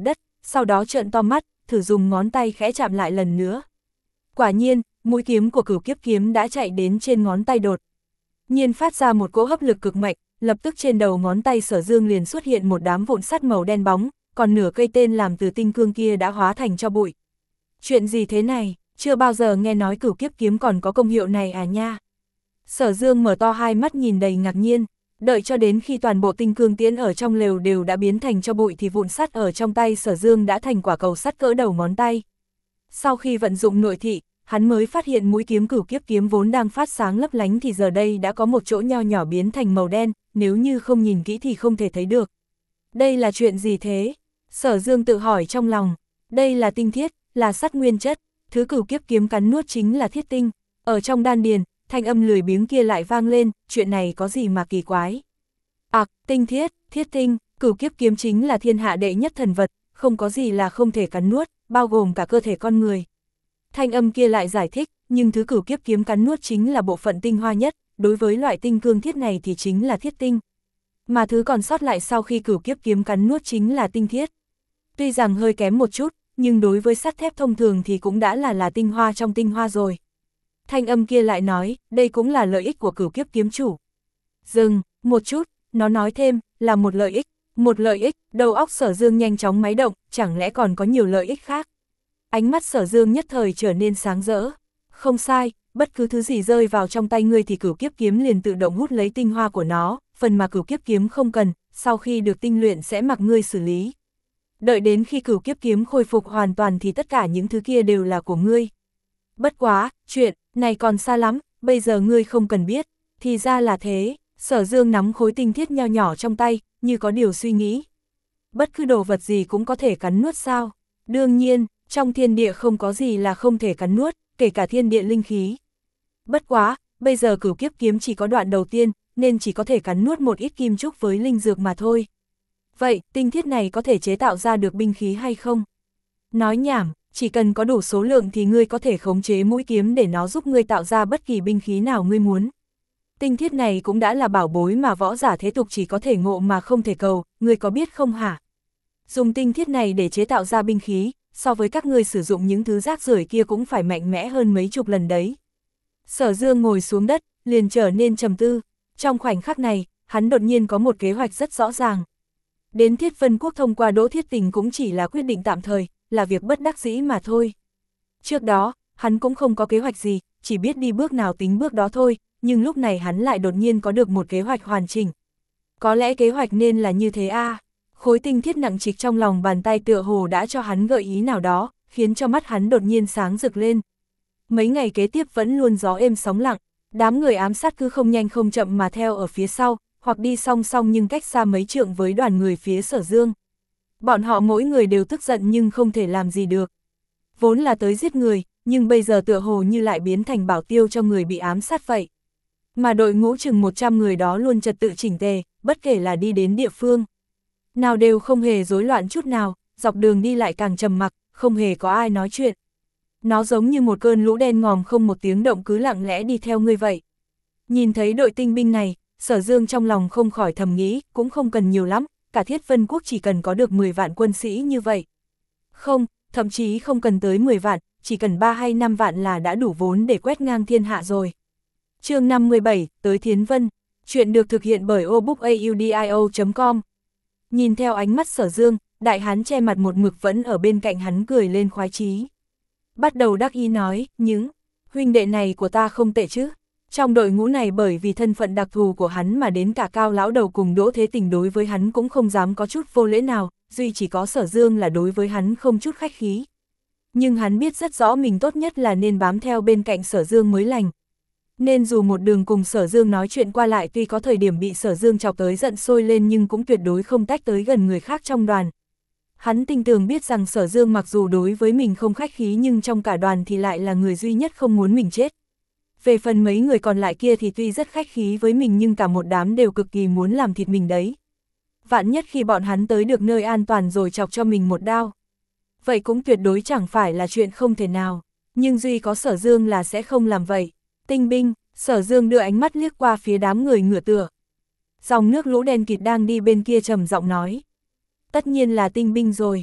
sau đó trợn to mắt, thử dùng ngón tay khẽ chạm lại lần nữa. Quả nhiên, mũi kiếm của Cửu Kiếp kiếm đã chạy đến trên ngón tay đột nhiên phát ra một cỗ hấp lực cực mạnh, lập tức trên đầu ngón tay Sở Dương liền xuất hiện một đám vụn sắt màu đen bóng, còn nửa cây tên làm từ tinh cương kia đã hóa thành tro bụi. Chuyện gì thế này, chưa bao giờ nghe nói Cửu Kiếp kiếm còn có công hiệu này à nha. Sở Dương mở to hai mắt nhìn đầy ngạc nhiên, đợi cho đến khi toàn bộ tinh cương tiễn ở trong lều đều đã biến thành tro bụi thì vụn sắt ở trong tay Sở Dương đã thành quả cầu sắt cỡ đầu ngón tay. Sau khi vận dụng nội thị, hắn mới phát hiện mũi kiếm Cửu Kiếp kiếm vốn đang phát sáng lấp lánh thì giờ đây đã có một chỗ nho nhỏ biến thành màu đen, nếu như không nhìn kỹ thì không thể thấy được. Đây là chuyện gì thế? Sở Dương tự hỏi trong lòng. Đây là tinh thiết, là sắt nguyên chất, thứ Cửu Kiếp kiếm cắn nuốt chính là thiết tinh. Ở trong đan điền, thanh âm lười biếng kia lại vang lên, chuyện này có gì mà kỳ quái? Ặc, à, tinh thiết, thiết tinh, Cửu Kiếp kiếm chính là thiên hạ đệ nhất thần vật, không có gì là không thể cắn nuốt, bao gồm cả cơ thể con người. Thanh âm kia lại giải thích, nhưng thứ Cửu Kiếp kiếm cắn nuốt chính là bộ phận tinh hoa nhất, đối với loại tinh cương thiết này thì chính là thiết tinh. Mà thứ còn sót lại sau khi Cửu Kiếp kiếm cắn nuốt chính là tinh thiết. Tuy rằng hơi kém một chút, nhưng đối với sắt thép thông thường thì cũng đã là là tinh hoa trong tinh hoa rồi. Thanh âm kia lại nói, đây cũng là lợi ích của Cửu Kiếp kiếm chủ. Dừng, một chút, nó nói thêm, là một lợi ích, một lợi ích, đầu óc Sở Dương nhanh chóng máy động, chẳng lẽ còn có nhiều lợi ích khác. Ánh mắt Sở Dương nhất thời trở nên sáng rỡ. Không sai, bất cứ thứ gì rơi vào trong tay ngươi thì Cửu Kiếp kiếm liền tự động hút lấy tinh hoa của nó, phần mà Cửu Kiếp kiếm không cần, sau khi được tinh luyện sẽ mặc ngươi xử lý. Đợi đến khi Cửu Kiếp kiếm khôi phục hoàn toàn thì tất cả những thứ kia đều là của ngươi. Bất quá, chuyện này còn xa lắm, bây giờ ngươi không cần biết, thì ra là thế. Sở Dương nắm khối tinh thiết nho nhỏ trong tay, như có điều suy nghĩ. Bất cứ đồ vật gì cũng có thể cắn nuốt sao? Đương nhiên, trong thiên địa không có gì là không thể cắn nuốt, kể cả thiên địa linh khí. Bất quá, bây giờ Cửu Kiếp kiếm chỉ có đoạn đầu tiên, nên chỉ có thể cắn nuốt một ít kim trúc với linh dược mà thôi. Vậy, tinh thiết này có thể chế tạo ra được binh khí hay không? Nói nhảm, chỉ cần có đủ số lượng thì ngươi có thể khống chế mũi kiếm để nó giúp ngươi tạo ra bất kỳ binh khí nào ngươi muốn. Tinh thiết này cũng đã là bảo bối mà võ giả thế tục chỉ có thể ngộ mà không thể cầu, ngươi có biết không hả? Dùng tinh thiết này để chế tạo ra binh khí, so với các ngươi sử dụng những thứ rác rưởi kia cũng phải mạnh mẽ hơn mấy chục lần đấy. Sở Dương ngồi xuống đất, liền trở nên trầm tư. Trong khoảnh khắc này, hắn đột nhiên có một kế hoạch rất rõ ràng. Đến Thiết Vân Quốc thông qua Đỗ Thiết Tình cũng chỉ là quyết định tạm thời, là việc bất đắc dĩ mà thôi. Trước đó, hắn cũng không có kế hoạch gì, chỉ biết đi bước nào tính bước đó thôi, nhưng lúc này hắn lại đột nhiên có được một kế hoạch hoàn chỉnh. Có lẽ kế hoạch nên là như thế a. À. Khối tinh thiết nặng trịch trong lòng bàn tay tựa hồ đã cho hắn gợi ý nào đó, khiến cho mắt hắn đột nhiên sáng rực lên. Mấy ngày kế tiếp vẫn luôn gió êm sóng lặng, đám người ám sát cứ không nhanh không chậm mà theo ở phía sau, hoặc đi song song nhưng cách xa mấy trượng với đoàn người phía Sở Dương. Bọn họ mỗi người đều tức giận nhưng không thể làm gì được. Vốn là tới giết người, nhưng bây giờ tựa hồ như lại biến thành bảo tiêu cho người bị ám sát vậy. Mà đội ngũ chừng một trăm người đó luôn trật tự chỉnh tề, bất kể là đi đến địa phương nào đều không hề rối loạn chút nào, dọc đường đi lại càng trầm mặc, không hề có ai nói chuyện. Nó giống như một cơn lũ đen ngòm không một tiếng động cứ lặng lẽ đi theo ngươi vậy. Nhìn thấy đội tinh binh này, Sở Dương trong lòng không khỏi thầm nghĩ, cũng không cần nhiều lắm, cả Thiết Vân Quốc chỉ cần có được mười vạn quân sĩ như vậy. Không, thậm chí không cần tới mười vạn, chỉ cần ba hay năm vạn là đã đủ vốn để quét ngang thiên hạ rồi. Chương năm mươi bảy, tới Thiến Vân, chuyện được thực hiện bởi obookaudio chấm com. Nhìn theo ánh mắt Sở Dương, đại hán che mặt một mực vẫn ở bên cạnh hắn cười lên khoái chí. Bắt đầu đắc ý nói, những huynh đệ này của ta không tệ chứ. Trong đội ngũ này bởi vì thân phận đặc thù của hắn mà đến cả Cao lão đầu cùng Đỗ Thế Tình đối với hắn cũng không dám có chút vô lễ nào, duy chỉ có Sở Dương là đối với hắn không chút khách khí. Nhưng hắn biết rất rõ mình tốt nhất là nên bám theo bên cạnh Sở Dương mới lành. Nên dù một đường cùng Sở Dương nói chuyện qua lại tuy có thời điểm bị Sở Dương chọc tới giận sôi lên nhưng cũng tuyệt đối không tách tới gần người khác trong đoàn. Hắn tinh tường biết rằng Sở Dương mặc dù đối với mình không khách khí nhưng trong cả đoàn thì lại là người duy nhất không muốn mình chết. Về phần mấy người còn lại kia thì tuy rất khách khí với mình nhưng cả một đám đều cực kỳ muốn làm thịt mình đấy. Vạn nhất khi bọn hắn tới được nơi an toàn rồi chọc cho mình một đao. Vậy cũng tuyệt đối chẳng phải là chuyện không thể nào, nhưng duy có Sở Dương là sẽ không làm vậy. Tinh binh, Sở Dương đưa ánh mắt liếc qua phía đám người ngửa tựa. Dòng nước lũ đen kịt đang đi bên kia trầm giọng nói. Tất nhiên là tinh binh rồi.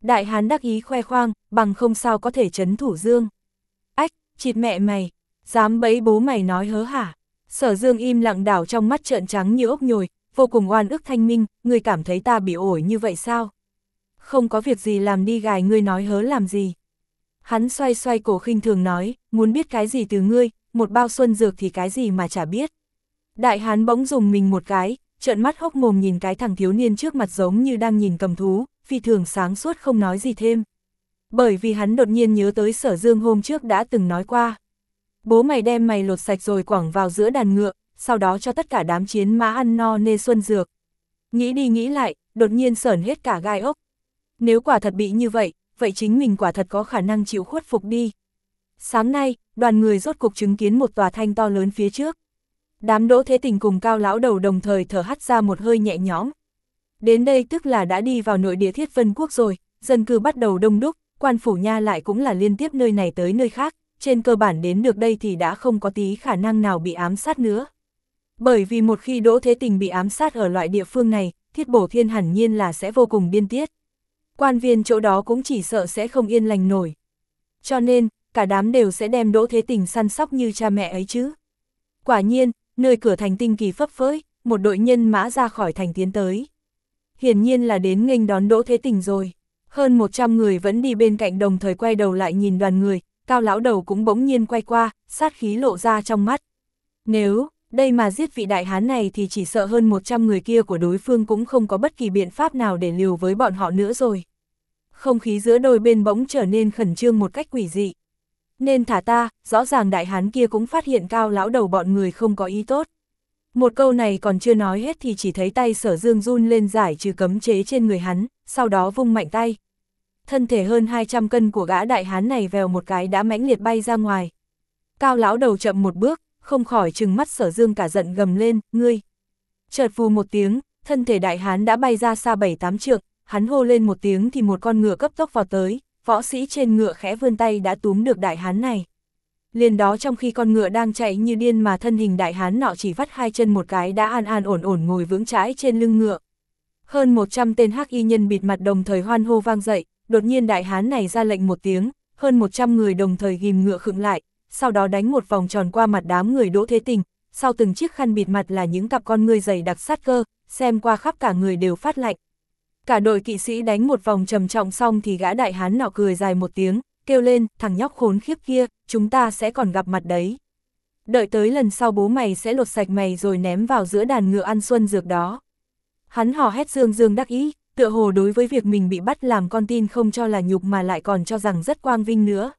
Đại hán đắc ý khoe khoang, bằng không sao có thể trấn thủ Dương. Ách, chịt mẹ mày, dám bẫy bố mày nói hớ hả? Sở Dương im lặng đảo trong mắt trợn trắng như ốc nhồi, vô cùng oan ức thanh minh, ngươi cảm thấy ta bị ổi như vậy sao? Không có việc gì làm đi gài ngươi nói hớ làm gì? Hắn xoay xoay cổ khinh thường nói, muốn biết cái gì từ ngươi, một bao xuân dược thì cái gì mà chả biết. Đại hán bỗng dùng mình một cái, trợn mắt hốc mồm nhìn cái thằng thiếu niên trước mặt giống như đang nhìn cầm thú, phi thường sáng suốt không nói gì thêm. Bởi vì hắn đột nhiên nhớ tới Sở Dương hôm trước đã từng nói qua. Bố mày đem mày lột sạch rồi quẳng vào giữa đàn ngựa, sau đó cho tất cả đám chiến mã ăn no nê xuân dược. Nghĩ đi nghĩ lại, đột nhiên sởn hết cả gai ốc. Nếu quả thật bị như vậy, vậy chính mình quả thật có khả năng chịu khuất phục đi. Sáng nay, đoàn người rốt cục chứng kiến một tòa thanh to lớn phía trước. Đám Đỗ Thế Tình cùng Cao lão đầu đồng thời thở hắt ra một hơi nhẹ nhõm. Đến đây tức là đã đi vào nội địa Thiết Vân Quốc rồi, dân cư bắt đầu đông đúc, quan phủ nha lại cũng là liên tiếp nơi này tới nơi khác, trên cơ bản đến được đây thì đã không có tí khả năng nào bị ám sát nữa. Bởi vì một khi Đỗ Thế Tình bị ám sát ở loại địa phương này, Thiết Bổ Thiên hẳn nhiên là sẽ vô cùng điên tiết. Quan viên chỗ đó cũng chỉ sợ sẽ không yên lành nổi. Cho nên, cả đám đều sẽ đem Đỗ Thế Tình săn sóc như cha mẹ ấy chứ. Quả nhiên, nơi cửa thành tinh kỳ phấp phới, một đội nhân mã ra khỏi thành tiến tới. Hiển nhiên là đến nghênh đón Đỗ Thế Tình rồi. Hơn một trăm người vẫn đi bên cạnh đồng thời quay đầu lại nhìn đoàn người, Cao lão đầu cũng bỗng nhiên quay qua, sát khí lộ ra trong mắt. Nếu, đây mà giết vị đại hán này thì chỉ sợ hơn một trăm người kia của đối phương cũng không có bất kỳ biện pháp nào để liều với bọn họ nữa rồi. Không khí giữa đôi bên bỗng trở nên khẩn trương một cách quỷ dị. Nên thả ta, rõ ràng đại hán kia cũng phát hiện Cao lão đầu bọn người không có ý tốt. Một câu này còn chưa nói hết thì chỉ thấy tay Sở Dương run lên giải trừ cấm chế trên người hắn, sau đó vung mạnh tay. Thân thể hơn hai trăm cân của gã đại hán này vèo một cái đã mãnh liệt bay ra ngoài. Cao lão đầu chậm một bước, không khỏi trừng mắt Sở Dương cả giận gầm lên, ngươi. Chợt vù một tiếng, thân thể đại hán đã bay ra xa bảy tám trượng, hắn hô lên một tiếng thì một con ngựa cấp tốc vào tới, võ sĩ trên ngựa khẽ vươn tay đã túm được đại hán này. Liền đó trong khi con ngựa đang chạy như điên mà thân hình đại hán nọ chỉ vắt hai chân một cái đã an an ổn ổn ngồi vững chãi trên lưng ngựa. Hơn một trăm tên hắc y nhân bịt mặt đồng thời hoan hô vang dậy, đột nhiên đại hán này ra lệnh một tiếng, hơn một trăm người đồng thời ghim ngựa khựng lại, sau đó đánh một vòng tròn qua mặt đám người Đỗ Thế Tình, sau từng chiếc khăn bịt mặt là những cặp con ngươi dày đặc sát cơ, xem qua khắp cả người đều phát lạnh. Cả đội kỵ sĩ đánh một vòng trầm trọng xong thì gã đại hán nọ cười dài một tiếng, kêu lên, thằng nhóc khốn khiếp kia, chúng ta sẽ còn gặp mặt đấy. Đợi tới lần sau bố mày sẽ lột sạch mày rồi ném vào giữa đàn ngựa ăn xuân dược đó. Hắn hò hét dương dương đắc ý, tựa hồ đối với việc mình bị bắt làm con tin không cho là nhục mà lại còn cho rằng rất quang vinh nữa.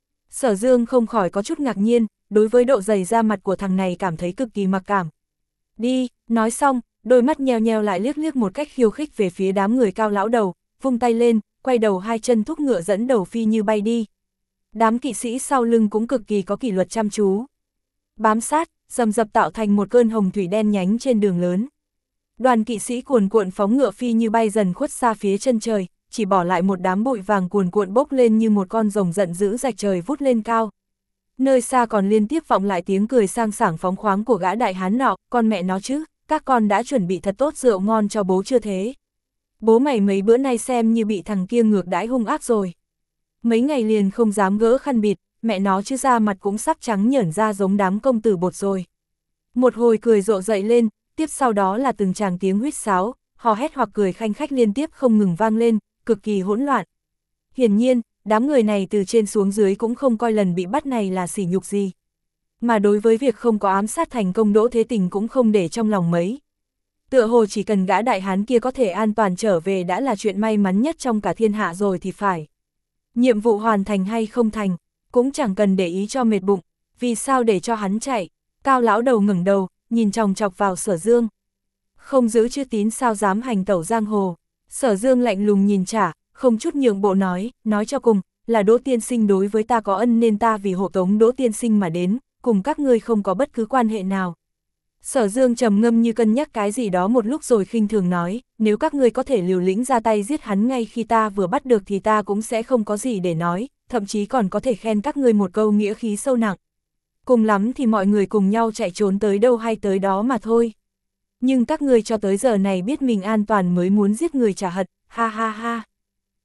Sở Dương không khỏi có chút ngạc nhiên, đối với độ dày da mặt của thằng này cảm thấy cực kỳ mặc cảm. Đi, nói xong, đôi mắt nheo nheo lại liếc liếc một cách khiêu khích về phía đám người Cao lão đầu, vung tay lên, quay đầu hai chân thúc ngựa dẫn đầu phi như bay đi. Đám kỵ sĩ sau lưng cũng cực kỳ có kỷ luật chăm chú. Bám sát, rầm rập tạo thành một cơn hồng thủy đen nhánh trên đường lớn. Đoàn kỵ sĩ cuồn cuộn phóng ngựa phi như bay dần khuất xa phía chân trời, chỉ bỏ lại một đám bụi vàng cuồn cuộn bốc lên như một con rồng giận dữ rạch trời vút lên cao. Nơi xa còn liên tiếp vọng lại tiếng cười sang sảng phóng khoáng của gã đại hán nọ, con mẹ nó chứ, các con đã chuẩn bị thật tốt rượu ngon cho bố chưa thế? Bố mày mấy bữa nay xem như bị thằng kia ngược đãi hung ác rồi. Mấy ngày liền không dám gỡ khăn bịt, mẹ nó chứ da mặt cũng sắp trắng nhởn ra giống đám công tử bột rồi. Một hồi cười rộ dậy lên, tiếp sau đó là từng tràng tiếng huýt sáo, hò hét hoặc cười khanh khách liên tiếp không ngừng vang lên, cực kỳ hỗn loạn. Hiển nhiên, đám người này từ trên xuống dưới cũng không coi lần bị bắt này là sỉ nhục gì. Mà đối với việc không có ám sát thành công Đỗ Thế Tình cũng không để trong lòng mấy. Tựa hồ chỉ cần gã đại hán kia có thể an toàn trở về đã là chuyện may mắn nhất trong cả thiên hạ rồi thì phải. Nhiệm vụ hoàn thành hay không thành, cũng chẳng cần để ý cho mệt bụng, vì sao để cho hắn chạy. Cao lão đầu ngẩng đầu, nhìn chòng chọc vào Sở Dương. Không giữ chữ tín sao dám hành tẩu giang hồ. Sở Dương lạnh lùng nhìn trả, không chút nhượng bộ nói, nói cho cùng, là Đỗ tiên sinh đối với ta có ân nên ta vì hộ tống Đỗ tiên sinh mà đến, cùng các ngươi không có bất cứ quan hệ nào. Sở Dương trầm ngâm như cân nhắc cái gì đó một lúc rồi khinh thường nói, nếu các ngươi có thể liều lĩnh ra tay giết hắn ngay khi ta vừa bắt được thì ta cũng sẽ không có gì để nói, thậm chí còn có thể khen các ngươi một câu nghĩa khí sâu nặng. Cùng lắm thì mọi người cùng nhau chạy trốn tới đâu hay tới đó mà thôi. Nhưng các ngươi cho tới giờ này biết mình an toàn mới muốn giết người trả hận, ha ha ha.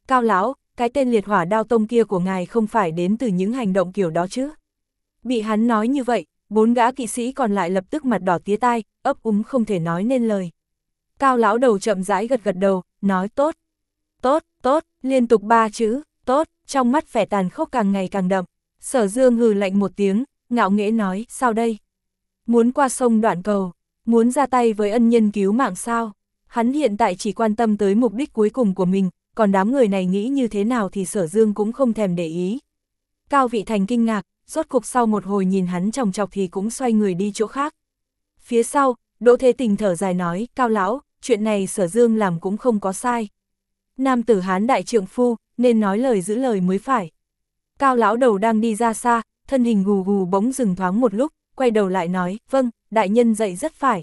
Cao lão, cái tên liệt hỏa đao tông kia của ngài không phải đến từ những hành động kiểu đó chứ? Bị hắn nói như vậy, bốn gã kỵ sĩ còn lại lập tức mặt đỏ tía tai, ấp úng không thể nói nên lời. Cao lão đầu chậm rãi gật gật đầu, nói tốt, tốt, tốt, liên tục ba chữ, tốt, trong mắt vẻ tàn khốc càng ngày càng đậm. Sở Dương hừ lạnh một tiếng, ngạo nghễ nói, sao đây? Muốn qua sông Đoạn Cầu, muốn ra tay với ân nhân cứu mạng sao? Hắn hiện tại chỉ quan tâm tới mục đích cuối cùng của mình, còn đám người này nghĩ như thế nào thì Sở Dương cũng không thèm để ý. Cao Vị Thành kinh ngạc, rốt cục sau một hồi nhìn hắn chòng chọc thì cũng xoay người đi chỗ khác. Phía sau, Đỗ Thế Tình thở dài nói, Cao lão, chuyện này Sở Dương làm cũng không có sai. Nam tử Hán đại trượng phu, nên nói lời giữ lời mới phải. Cao lão đầu đang đi ra xa, thân hình gù gù bỗng dừng thoáng một lúc, quay đầu lại nói, vâng, đại nhân dạy rất phải.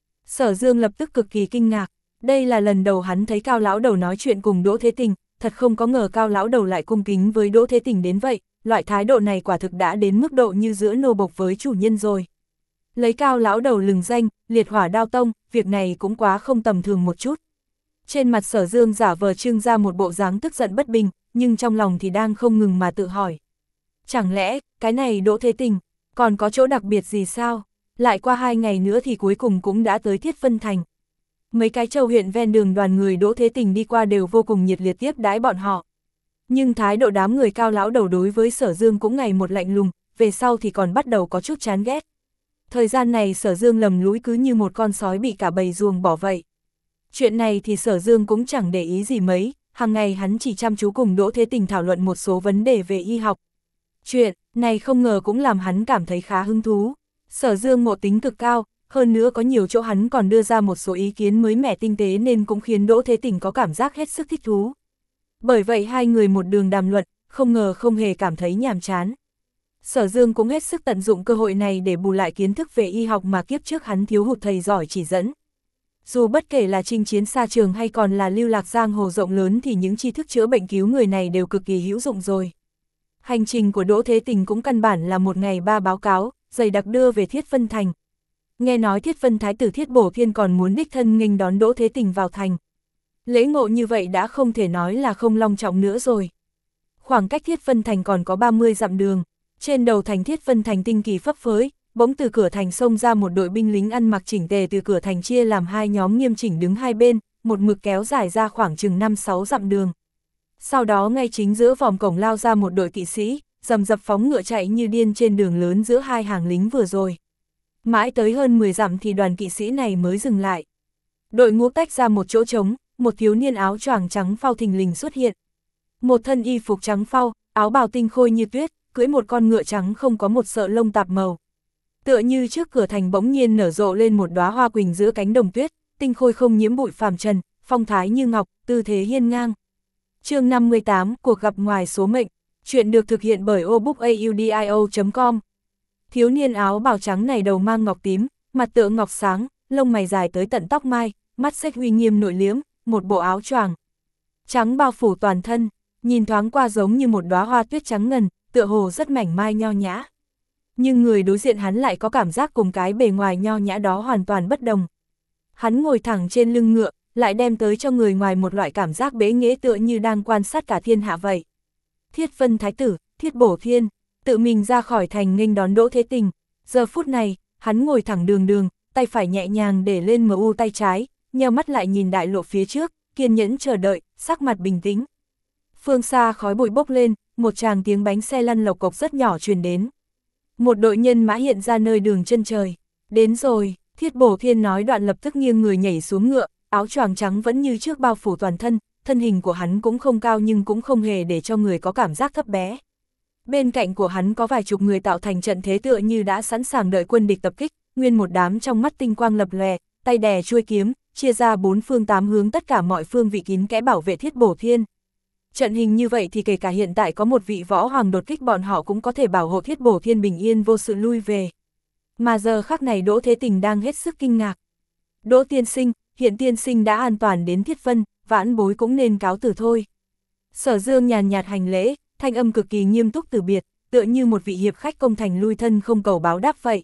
Sở Dương lập tức cực kỳ kinh ngạc, đây là lần đầu hắn thấy Cao lão đầu nói chuyện cùng Đỗ Thế Tình, thật không có ngờ Cao lão đầu lại cung kính với Đỗ Thế Tình đến vậy, loại thái độ này quả thực đã đến mức độ như giữa nô bộc với chủ nhân rồi. Lấy Cao lão đầu lừng danh, liệt hỏa đao tông, việc này cũng quá không tầm thường một chút. Trên mặt Sở Dương giả vờ trưng ra một bộ dáng tức giận bất bình, nhưng trong lòng thì đang không ngừng mà tự hỏi. Chẳng lẽ, cái này Đỗ Thế Tình, còn có chỗ đặc biệt gì sao? Lại qua hai ngày nữa thì cuối cùng cũng đã tới Thiết Vân Thành. Mấy cái châu huyện ven đường đoàn người Đỗ Thế Tình đi qua đều vô cùng nhiệt liệt tiếp đãi bọn họ. Nhưng thái độ đám người Cao lão đầu đối với Sở Dương cũng ngày một lạnh lùng, về sau thì còn bắt đầu có chút chán ghét. Thời gian này Sở Dương lầm lũi cứ như một con sói bị cả bầy ruồng bỏ vậy. Chuyện này thì Sở Dương cũng chẳng để ý gì mấy, hàng ngày hắn chỉ chăm chú cùng Đỗ Thế Tình thảo luận một số vấn đề về y học. Chuyện này không ngờ cũng làm hắn cảm thấy khá hứng thú. Sở Dương ngộ tính cực cao, hơn nữa có nhiều chỗ hắn còn đưa ra một số ý kiến mới mẻ tinh tế nên cũng khiến Đỗ Thế Tình có cảm giác hết sức thích thú. Bởi vậy hai người một đường đàm luận, không ngờ không hề cảm thấy nhàm chán. Sở Dương cũng hết sức tận dụng cơ hội này để bù lại kiến thức về y học mà kiếp trước hắn thiếu hụt thầy giỏi chỉ dẫn. Dù bất kể là chinh chiến xa trường hay còn là lưu lạc giang hồ rộng lớn thì những tri thức chữa bệnh cứu người này đều cực kỳ hữu dụng rồi. Hành trình của Đỗ Thế Tình cũng căn bản là một ngày ba báo cáo, dày đặc đưa về Thiết Vân Thành. Nghe nói Thiết Vân Thái tử Thiết Bổ Thiên còn muốn đích thân nghênh đón Đỗ Thế Tình vào thành. Lễ ngộ như vậy đã không thể nói là không long trọng nữa rồi. Khoảng cách Thiết Vân Thành còn có ba mươi dặm đường, trên đầu thành Thiết Vân Thành tinh kỳ phấp phới, bỗng từ cửa thành xông ra một đội binh lính ăn mặc chỉnh tề từ cửa thành chia làm hai nhóm nghiêm chỉnh đứng hai bên, một mực kéo dài ra khoảng chừng năm sáu dặm đường. Sau đó ngay chính giữa vòm cổng lao ra một đội kỵ sĩ, rầm rập phóng ngựa chạy như điên trên đường lớn giữa hai hàng lính vừa rồi. Mãi tới hơn mười dặm thì đoàn kỵ sĩ này mới dừng lại. Đội ngũ tách ra một chỗ trống, một thiếu niên áo choàng trắng phau thình lình xuất hiện. Một thân y phục trắng phau, áo bào tinh khôi như tuyết, cưỡi một con ngựa trắng không có một sợi lông tạp màu. Tựa như trước cửa thành bỗng nhiên nở rộ lên một đóa hoa quỳnh giữa cánh đồng tuyết, tinh khôi không nhiễm bụi phàm trần, phong thái như ngọc, tư thế hiên ngang. Chương năm mươi tám, cuộc gặp ngoài số mệnh. Chuyện được thực hiện bởi obookaudio chấm com. Thiếu niên áo bào trắng này đầu mang ngọc tím, mặt tựa ngọc sáng, lông mày dài tới tận tóc mai, mắt xếch uy nghiêm nội liễm, một bộ áo choàng trắng bao phủ toàn thân, nhìn thoáng qua giống như một đóa hoa tuyết trắng ngần, tựa hồ rất mảnh mai nho nhã. Nhưng người đối diện hắn lại có cảm giác cùng cái bề ngoài nho nhã đó hoàn toàn bất đồng. Hắn ngồi thẳng trên lưng ngựa, lại đem tới cho người ngoài một loại cảm giác bế nghệ tựa như đang quan sát cả thiên hạ vậy. Thiết Vân Thái tử, Thiết Bổ Thiên, tự mình ra khỏi thành nghênh đón Đỗ Thế Tình. Giờ phút này, hắn ngồi thẳng đường đường, tay phải nhẹ nhàng để lên mờ u tay trái, nheo mắt lại nhìn đại lộ phía trước, kiên nhẫn chờ đợi, sắc mặt bình tĩnh. Phương xa khói bụi bốc lên, một tràng tiếng bánh xe lăn lộc cộc rất nhỏ truyền đến. Một đội nhân mã hiện ra nơi đường chân trời. Đến rồi, Thiết Bổ Thiên nói đoạn lập tức nghiêng người nhảy xuống ngựa, áo choàng trắng vẫn như trước bao phủ toàn thân, thân hình của hắn cũng không cao nhưng cũng không hề để cho người có cảm giác thấp bé. Bên cạnh của hắn có vài chục người tạo thành trận thế tựa như đã sẵn sàng đợi quân địch tập kích, nguyên một đám trong mắt tinh quang lập lòe, tay đè chuôi kiếm, chia ra bốn phương tám hướng tất cả mọi phương vị kín kẽ bảo vệ Thiết Bổ Thiên. Trận hình như vậy thì kể cả hiện tại có một vị võ hoàng đột kích bọn họ cũng có thể bảo hộ Thiết Bổ Thiên bình yên vô sự lui về. Mà giờ khắc này Đỗ Thế Tình đang hết sức kinh ngạc. Đỗ tiên sinh, hiện tiên sinh đã an toàn đến Thiết Vân, vãn bối cũng nên cáo từ thôi. Sở Dương nhàn nhạt hành lễ, thanh âm cực kỳ nghiêm túc từ biệt, tựa như một vị hiệp khách công thành lui thân không cầu báo đáp vậy.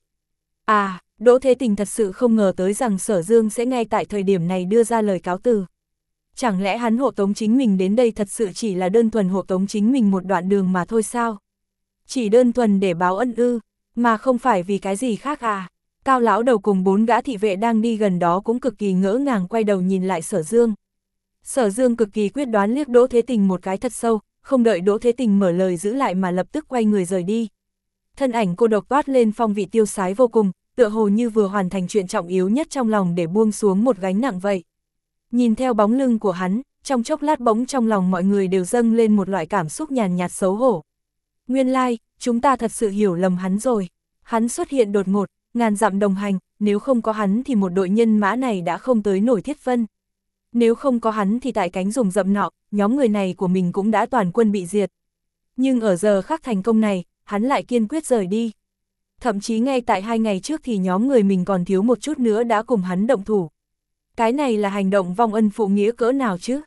À, Đỗ Thế Tình thật sự không ngờ tới rằng Sở Dương sẽ ngay tại thời điểm này đưa ra lời cáo từ. chẳng lẽ hắn hộ tống chính mình đến đây thật sự chỉ là đơn thuần hộ tống chính mình một đoạn đường mà thôi sao? Chỉ đơn thuần để báo ân ư, mà không phải vì cái gì khác à? Cao lão đầu cùng bốn gã thị vệ đang đi gần đó cũng cực kỳ ngỡ ngàng quay đầu nhìn lại Sở Dương. Sở Dương cực kỳ quyết đoán liếc Đỗ Thế Tình một cái thật sâu, không đợi Đỗ Thế Tình mở lời giữ lại mà lập tức quay người rời đi. Thân ảnh cô độc toát lên phong vị tiêu sái vô cùng, tựa hồ như vừa hoàn thành chuyện trọng yếu nhất trong lòng để buông xuống một gánh nặng vậy. Nhìn theo bóng lưng của hắn, trong chốc lát bỗng trong lòng mọi người đều dâng lên một loại cảm xúc nhàn nhạt xấu hổ. Nguyên lai, like, chúng ta thật sự hiểu lầm hắn rồi. Hắn xuất hiện đột ngột, ngàn dặm đồng hành, nếu không có hắn thì một đội nhân mã này đã không tới nổi Thiết Vân. Nếu không có hắn thì tại cánh rừng rậm nọ, nhóm người này của mình cũng đã toàn quân bị diệt. Nhưng ở giờ khắc thành công này, hắn lại kiên quyết rời đi. Thậm chí ngay tại hai ngày trước thì nhóm người mình còn thiếu một chút nữa đã cùng hắn động thủ. Cái này là hành động vong ân phụ nghĩa cỡ nào chứ?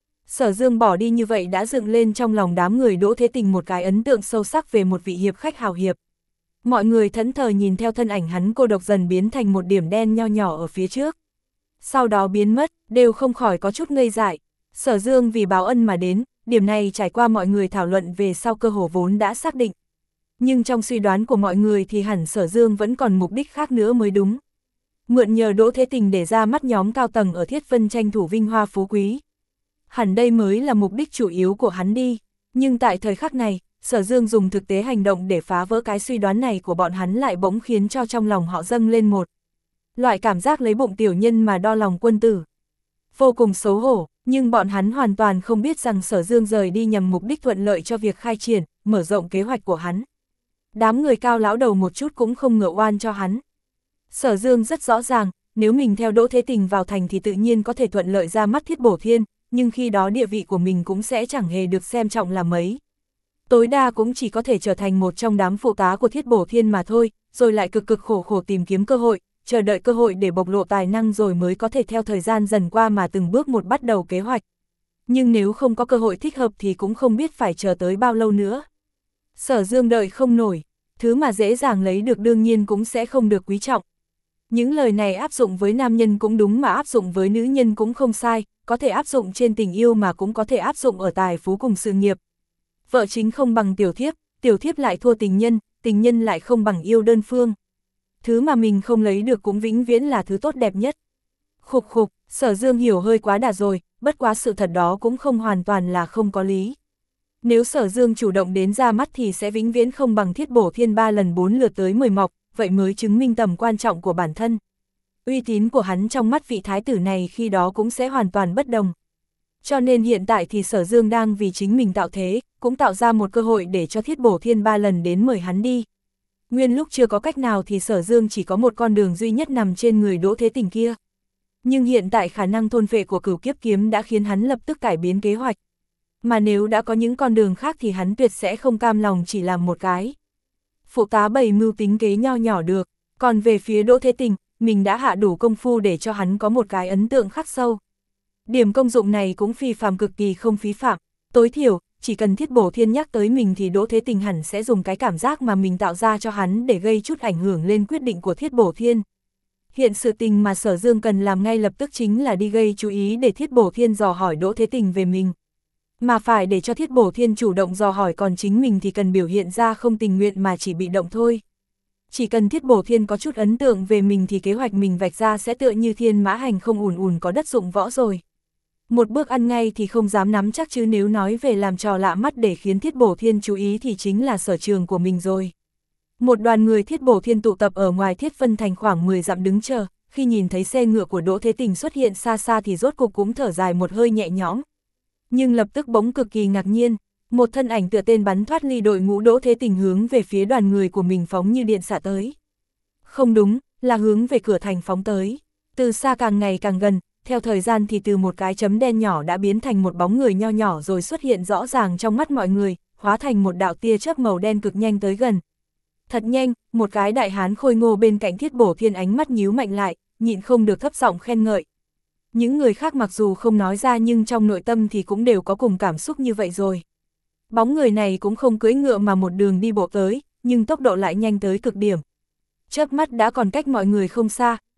Sở Dương bỏ đi như vậy đã dựng lên trong lòng đám người Đỗ Thế Tình một cái ấn tượng sâu sắc về một vị hiệp khách hào hiệp. Mọi người thẫn thờ nhìn theo thân ảnh hắn cô độc dần biến thành một điểm đen nho nhỏ ở phía trước. Sau đó biến mất, đều không khỏi có chút ngây dại. Sở Dương vì báo ân mà đến, điểm này trải qua mọi người thảo luận về sau cơ hồ vốn đã xác định. Nhưng trong suy đoán của mọi người thì hẳn Sở Dương vẫn còn mục đích khác nữa mới đúng. Mượn nhờ Đỗ Thế Tình để ra mắt nhóm cao tầng ở Thiết Vân tranh thủ vinh hoa phú quý. Hẳn đây mới là mục đích chủ yếu của hắn đi. Nhưng tại thời khắc này, Sở Dương dùng thực tế hành động để phá vỡ cái suy đoán này của bọn hắn lại bỗng khiến cho trong lòng họ dâng lên một loại cảm giác lấy bụng tiểu nhân mà đo lòng quân tử. Vô cùng xấu hổ, nhưng bọn hắn hoàn toàn không biết rằng Sở Dương rời đi nhằm mục đích thuận lợi cho việc khai triển, mở rộng kế hoạch của hắn. Đám người Cao lão đầu một chút cũng không ngựa oan cho hắn. Sở Dương rất rõ ràng, nếu mình theo Đỗ Thế Tình vào thành thì tự nhiên có thể thuận lợi ra mắt Thiết Bổ Thiên, nhưng khi đó địa vị của mình cũng sẽ chẳng hề được xem trọng là mấy. Tối đa cũng chỉ có thể trở thành một trong đám phụ tá của Thiết Bổ Thiên mà thôi, rồi lại cực cực khổ khổ tìm kiếm cơ hội, chờ đợi cơ hội để bộc lộ tài năng rồi mới có thể theo thời gian dần qua mà từng bước một bắt đầu kế hoạch. Nhưng nếu không có cơ hội thích hợp thì cũng không biết phải chờ tới bao lâu nữa. Sở Dương đợi không nổi, thứ mà dễ dàng lấy được đương nhiên cũng sẽ không được quý trọng. Những lời này áp dụng với nam nhân cũng đúng mà áp dụng với nữ nhân cũng không sai, có thể áp dụng trên tình yêu mà cũng có thể áp dụng ở tài phú cùng sự nghiệp. Vợ chính không bằng tiểu thiếp, tiểu thiếp lại thua tình nhân, tình nhân lại không bằng yêu đơn phương. Thứ mà mình không lấy được cũng vĩnh viễn là thứ tốt đẹp nhất. Khục khục, Sở Dương hiểu hơi quá đà rồi, bất quá sự thật đó cũng không hoàn toàn là không có lý. Nếu Sở Dương chủ động đến ra mắt thì sẽ vĩnh viễn không bằng Thiết Bổ Thiên ba lần bốn lượt tới mười mọc, vậy mới chứng minh tầm quan trọng của bản thân. Uy tín của hắn trong mắt vị thái tử này khi đó cũng sẽ hoàn toàn bất đồng. Cho nên hiện tại thì Sở Dương đang vì chính mình tạo thế, cũng tạo ra một cơ hội để cho Thiết Bổ Thiên ba lần đến mời hắn đi. Nguyên lúc chưa có cách nào thì Sở Dương chỉ có một con đường duy nhất nằm trên người Đỗ Thế Tình kia. Nhưng hiện tại khả năng thôn phệ của Cửu Kiếp Kiếm đã khiến hắn lập tức cải biến kế hoạch. Mà nếu đã có những con đường khác thì hắn tuyệt sẽ không cam lòng chỉ làm một cái. Phụ tá bày mưu tính kế nho nhỏ được, còn về phía Đỗ Thế Tình, mình đã hạ đủ công phu để cho hắn có một cái ấn tượng khắc sâu. Điểm công dụng này cũng phi phàm cực kỳ không phí phạm, tối thiểu, chỉ cần Thiết Bổ Thiên nhắc tới mình thì Đỗ Thế Tình hẳn sẽ dùng cái cảm giác mà mình tạo ra cho hắn để gây chút ảnh hưởng lên quyết định của Thiết Bổ Thiên. Hiện sự tình mà Sở Dương cần làm ngay lập tức chính là đi gây chú ý để Thiết Bổ Thiên dò hỏi Đỗ Thế Tình về mình. Mà phải để cho Thiết Bổ Thiên chủ động dò hỏi, còn chính mình thì cần biểu hiện ra không tình nguyện mà chỉ bị động thôi. Chỉ cần Thiết Bổ Thiên có chút ấn tượng về mình thì kế hoạch mình vạch ra sẽ tựa như thiên mã hành không ùn ùn có đất dụng võ rồi. Một bước ăn ngay thì không dám nắm chắc, chứ nếu nói về làm trò lạ mắt để khiến Thiết Bổ Thiên chú ý thì chính là sở trường của mình rồi. Một đoàn người Thiết Bổ Thiên tụ tập ở ngoài Thiết Vân Thành khoảng mười dặm đứng chờ, khi nhìn thấy xe ngựa của Đỗ Thế Tình xuất hiện xa xa thì rốt cục cũng thở dài một hơi nhẹ nhõm. Nhưng lập tức bỗng cực kỳ ngạc nhiên, một thân ảnh tựa tên bắn thoát ly đội ngũ Đỗ Thế Tình hướng về phía đoàn người của mình phóng như điện xạ tới. Không đúng, là hướng về cửa thành phóng tới. Từ xa càng ngày càng gần, theo thời gian thì từ một cái chấm đen nhỏ đã biến thành một bóng người nho nhỏ rồi xuất hiện rõ ràng trong mắt mọi người, hóa thành một đạo tia chớp màu đen cực nhanh tới gần. Thật nhanh, một cái đại hán khôi ngô bên cạnh Thiết Bổ Thiên ánh mắt nhíu mạnh lại, nhịn không được thấp giọng khen ngợi. Những người khác mặc dù không nói ra nhưng trong nội tâm thì cũng đều có cùng cảm xúc như vậy rồi. Bóng người này cũng không cưỡi ngựa mà một đường đi bộ tới, nhưng tốc độ lại nhanh tới cực điểm. Chớp mắt đã còn cách mọi người không xa,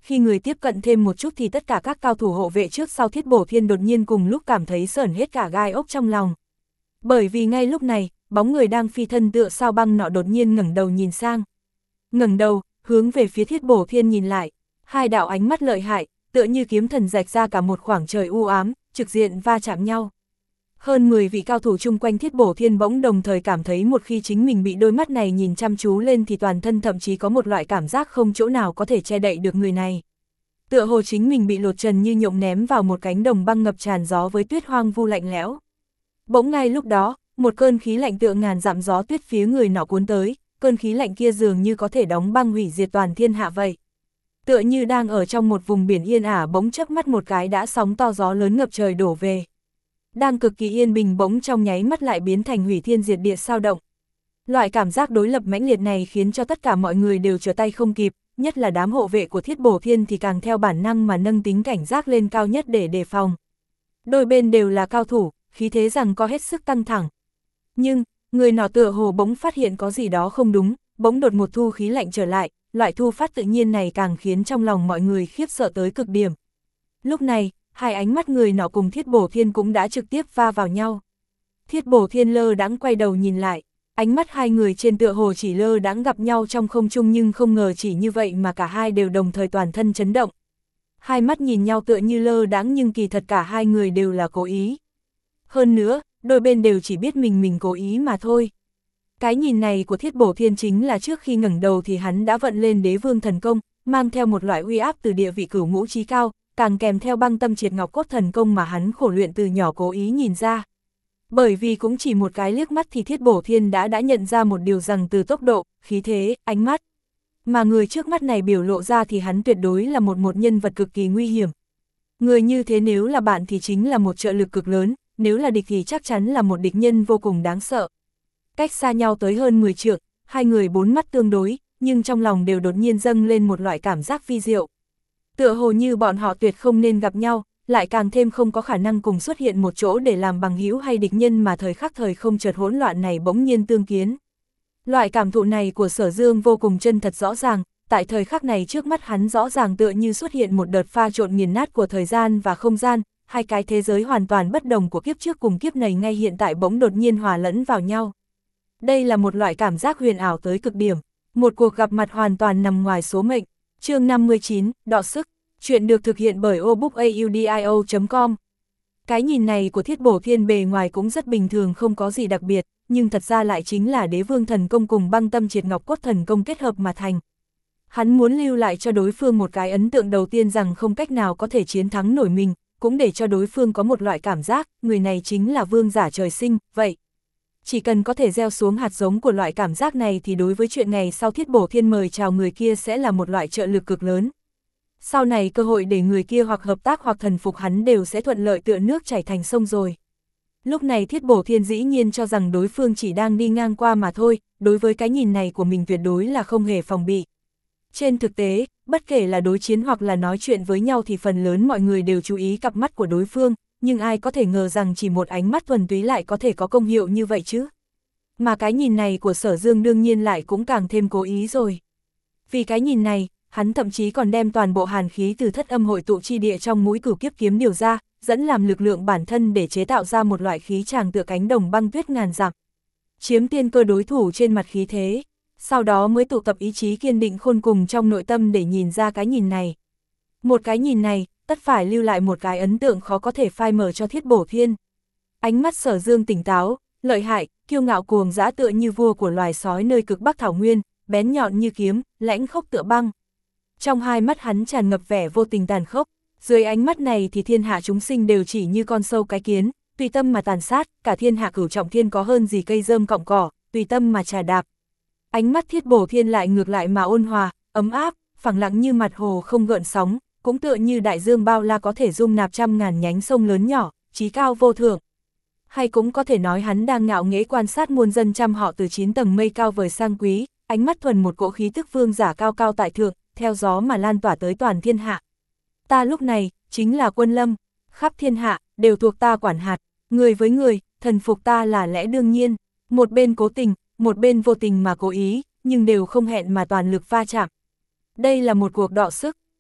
khi người tiếp cận thêm một chút thì tất cả các cao thủ hộ vệ trước sau Thiết Bổ Thiên đột nhiên cùng lúc cảm thấy sởn hết cả gai ốc trong lòng. Bởi vì ngay lúc này, bóng người đang phi thân tựa sao băng nọ đột nhiên ngẩng đầu nhìn sang. Ngẩng đầu, hướng về phía Thiết Bổ Thiên nhìn lại, hai đạo ánh mắt lợi hại, tựa như kiếm thần rạch ra cả một khoảng trời u ám, trực diện va chạm nhau. Hơn mười vị cao thủ chung quanh Thiết Bổ Thiên bỗng đồng thời cảm thấy một khi chính mình bị đôi mắt này nhìn chăm chú lên thì toàn thân thậm chí có một loại cảm giác không chỗ nào có thể che đậy được người này. Tựa hồ chính mình bị lột trần như nhộng ném vào một cánh đồng băng ngập tràn gió với tuyết hoang vu lạnh lẽo. Bỗng ngay lúc đó, một cơn khí lạnh tựa ngàn dặm gió tuyết phía người nọ cuốn tới, cơn khí lạnh kia dường như có thể đóng băng hủy diệt toàn thiên hạ vậy. Tựa như đang ở trong một vùng biển yên ả bỗng chớp mắt một cái đã sóng to gió lớn ngập trời đổ về. Đang cực kỳ yên bình bỗng trong nháy mắt lại biến thành hủy thiên diệt địa sao động. Loại cảm giác đối lập mãnh liệt này khiến cho tất cả mọi người đều trở tay không kịp, nhất là đám hộ vệ của Thiết Bổ Thiên thì càng theo bản năng mà nâng tính cảnh giác lên cao nhất để đề phòng. Đôi bên đều là cao thủ, khí thế rằng có hết sức căng thẳng. Nhưng, người nọ tựa hồ bỗng phát hiện có gì đó không đúng, bỗng đột một thu khí lạnh trở lại, loại thu phát tự nhiên này càng khiến trong lòng mọi người khiếp sợ tới cực điểm. Lúc này, hai ánh mắt người nọ cùng Thiết Bổ Thiên cũng đã trực tiếp va vào nhau. Thiết Bổ Thiên lơ đãng quay đầu nhìn lại, ánh mắt hai người trên tựa hồ chỉ lơ đãng gặp nhau trong không trung nhưng không ngờ chỉ như vậy mà cả hai đều đồng thời toàn thân chấn động. Hai mắt nhìn nhau tựa như lơ đãng nhưng kỳ thật cả hai người đều là cố ý. Hơn nữa, đôi bên đều chỉ biết mình mình cố ý mà thôi. Cái nhìn này của Thiết Bổ Thiên chính là trước khi ngẩng đầu thì hắn đã vận lên Đế Vương Thần Công, mang theo một loại uy áp từ địa vị cửu ngũ chí cao, càng kèm theo băng tâm triệt ngọc cốt thần công mà hắn khổ luyện từ nhỏ cố ý nhìn ra. Bởi vì cũng chỉ một cái liếc mắt thì Thiết Bổ Thiên đã đã nhận ra một điều rằng từ tốc độ, khí thế, ánh mắt. Mà người trước mắt này biểu lộ ra thì hắn tuyệt đối là một một nhân vật cực kỳ nguy hiểm. Người như thế nếu là bạn thì chính là một trợ lực cực lớn, nếu là địch thì chắc chắn là một địch nhân vô cùng đáng sợ. Cách xa nhau tới hơn mười trượng, hai người bốn mắt tương đối, nhưng trong lòng đều đột nhiên dâng lên một loại cảm giác vi diệu. Tựa hồ như bọn họ tuyệt không nên gặp nhau, lại càng thêm không có khả năng cùng xuất hiện một chỗ để làm bằng hữu hay địch nhân mà thời khắc thời không chợt hỗn loạn này bỗng nhiên tương kiến. Loại cảm thụ này của Sở Dương vô cùng chân thật rõ ràng, tại thời khắc này trước mắt hắn rõ ràng tựa như xuất hiện một đợt pha trộn nghiền nát của thời gian và không gian, hai cái thế giới hoàn toàn bất đồng của kiếp trước cùng kiếp này ngay hiện tại bỗng đột nhiên hòa lẫn vào nhau. Đây là một loại cảm giác huyền ảo tới cực điểm, một cuộc gặp mặt hoàn toàn nằm ngoài số mệnh. Chương năm mươi chín, Đọ sức. Chuyện được thực hiện bởi obookaudio chấm com. Cái nhìn này của Thiết Bổ Thiên bề ngoài cũng rất bình thường không có gì đặc biệt, nhưng thật ra lại chính là Đế Vương Thần Công cùng băng tâm triệt ngọc cốt thần công kết hợp mà thành. Hắn muốn lưu lại cho đối phương một cái ấn tượng đầu tiên rằng không cách nào có thể chiến thắng nổi mình, cũng để cho đối phương có một loại cảm giác, người này chính là vương giả trời sinh, vậy. Chỉ cần có thể gieo xuống hạt giống của loại cảm giác này thì đối với chuyện này sau Thiết Bổ Thiên mời chào người kia sẽ là một loại trợ lực cực lớn. Sau này cơ hội để người kia hoặc hợp tác hoặc thần phục hắn đều sẽ thuận lợi tựa nước chảy thành sông rồi. Lúc này Thiết Bổ Thiên dĩ nhiên cho rằng đối phương chỉ đang đi ngang qua mà thôi, đối với cái nhìn này của mình tuyệt đối là không hề phòng bị. Trên thực tế, bất kể là đối chiến hoặc là nói chuyện với nhau thì phần lớn mọi người đều chú ý cặp mắt của đối phương, nhưng ai có thể ngờ rằng chỉ một ánh mắt thuần túy lại có thể có công hiệu như vậy chứ. Mà cái nhìn này của Sở Dương đương nhiên lại cũng càng thêm cố ý rồi. Vì cái nhìn này, hắn thậm chí còn đem toàn bộ hàn khí từ thất âm hội tụ chi địa trong mũi cửu kiếp kiếm điều ra, dẫn làm lực lượng bản thân để chế tạo ra một loại khí tràng tựa cánh đồng băng tuyết ngàn dặm. Chiếm tiên cơ đối thủ trên mặt khí thế, sau đó mới tụ tập ý chí kiên định khôn cùng trong nội tâm để nhìn ra cái nhìn này. Một cái nhìn này, tất phải lưu lại một cái ấn tượng khó có thể phai mờ cho Thiết Bổ Thiên. Ánh mắt Sở Dương tỉnh táo, lợi hại, kiêu ngạo cuồng dã tựa như vua của loài sói nơi cực Bắc thảo nguyên, bén nhọn như kiếm, lãnh khốc tựa băng. Trong hai mắt hắn tràn ngập vẻ vô tình tàn khốc, dưới ánh mắt này thì thiên hạ chúng sinh đều chỉ như con sâu cái kiến, tùy tâm mà tàn sát, cả thiên hạ cửu trọng thiên có hơn gì cây rơm cọng cỏ, tùy tâm mà trà đạp. Ánh mắt Thiết Bổ Thiên lại ngược lại mà ôn hòa, ấm áp, phẳng lặng như mặt hồ không gợn sóng, cũng tựa như đại dương bao la có thể dung nạp trăm ngàn nhánh sông lớn nhỏ, chí cao vô thượng. Hay cũng có thể nói hắn đang ngạo nghễ quan sát muôn dân trăm họ từ chín tầng mây cao vời sang quý, ánh mắt thuần một cỗ khí tức vương giả cao cao tại thượng, theo gió mà lan tỏa tới toàn thiên hạ. Ta lúc này, chính là quân lâm, khắp thiên hạ, đều thuộc ta quản hạt, người với người, thần phục ta là lẽ đương nhiên, một bên cố tình, một bên vô tình mà cố ý, nhưng đều không hẹn mà toàn lực va chạm. Đây là một cuộc đọ sức,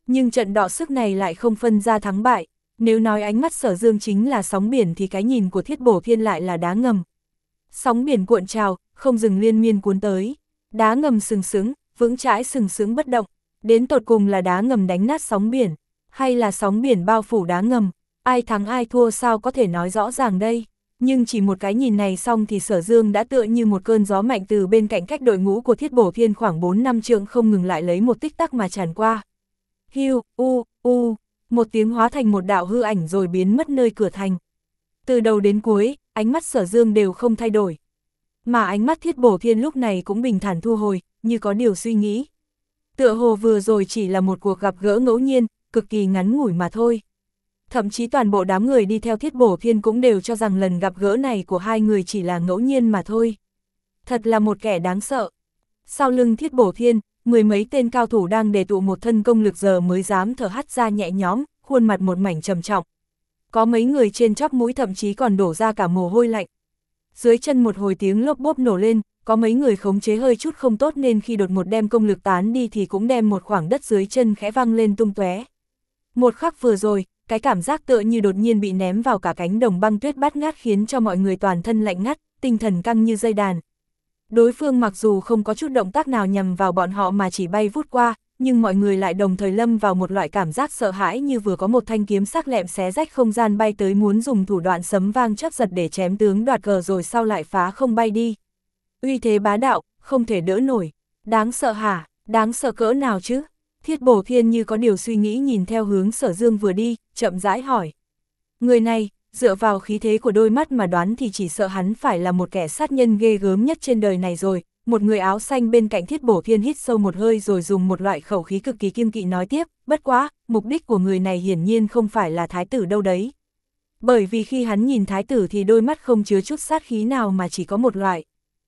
Nhưng trận đọ sức này lại không phân ra thắng bại. Nếu nói ánh mắt Sở Dương chính là sóng biển thì cái nhìn của Thiết Bổ Thiên lại là đá ngầm. Sóng biển cuộn trào, không dừng liên miên cuốn tới. Đá ngầm sừng sững, vững chãi sừng sững bất động. Đến tột cùng là đá ngầm đánh nát sóng biển, hay là sóng biển bao phủ đá ngầm. Ai thắng ai thua sao có thể nói rõ ràng đây. Nhưng chỉ một cái nhìn này xong thì Sở Dương đã tựa như một cơn gió mạnh từ bên cạnh cách đội ngũ của Thiết Bổ Thiên khoảng bốn năm trượng không ngừng lại lấy một tích tắc mà tràn qua. Hiu, u, u, một tiếng hóa thành một đạo hư ảnh rồi biến mất nơi cửa thành. Từ đầu đến cuối, ánh mắt Sở Dương đều không thay đổi. Mà ánh mắt Thiết Bổ Thiên lúc này cũng bình thản thu hồi, như có điều suy nghĩ. Tựa hồ vừa rồi chỉ là một cuộc gặp gỡ ngẫu nhiên, cực kỳ ngắn ngủi mà thôi. Thậm chí toàn bộ đám người đi theo Thiết Bổ Thiên cũng đều cho rằng lần gặp gỡ này của hai người chỉ là ngẫu nhiên mà thôi. Thật là một kẻ đáng sợ. Sau lưng Thiết Bổ Thiên, mười mấy tên cao thủ đang đề tụ một thân công lực giờ mới dám thở hắt ra nhẹ nhõm, khuôn mặt một mảnh trầm trọng. Có mấy người trên chóp mũi thậm chí còn đổ ra cả mồ hôi lạnh. Dưới chân một hồi tiếng lốp bốp nổ lên, có mấy người khống chế hơi chút không tốt nên khi đột một đem công lực tán đi thì cũng đem một khoảng đất dưới chân khẽ văng lên tung tóe. Một khắc vừa rồi, cái cảm giác tựa như đột nhiên bị ném vào cả cánh đồng băng tuyết bát ngát khiến cho mọi người toàn thân lạnh ngắt, tinh thần căng như dây đàn. Đối phương mặc dù không có chút động tác nào nhằm vào bọn họ mà chỉ bay vút qua, nhưng mọi người lại đồng thời lâm vào một loại cảm giác sợ hãi như vừa có một thanh kiếm sắc lẹm xé rách không gian bay tới muốn dùng thủ đoạn sấm vang chớp giật để chém tướng đoạt cờ rồi sau lại phá không bay đi. Uy thế bá đạo, không thể đỡ nổi. Đáng sợ hả? Đáng sợ cỡ nào chứ? Thiết Bổ Thiên như có điều suy nghĩ nhìn theo hướng Sở Dương vừa đi, chậm rãi hỏi. Người này, dựa vào khí thế của đôi mắt mà đoán thì chỉ sợ hắn phải là một kẻ sát nhân ghê gớm nhất trên đời này rồi. Một người áo xanh bên cạnh Thiết Bổ Thiên hít sâu một hơi rồi dùng một loại khẩu khí cực kỳ kiêng kỵ nói tiếp, bất quá, mục đích của người này hiển nhiên không phải là thái tử đâu đấy. Bởi vì khi hắn nhìn thái tử thì đôi mắt không chứa chút sát khí nào mà chỉ có một loại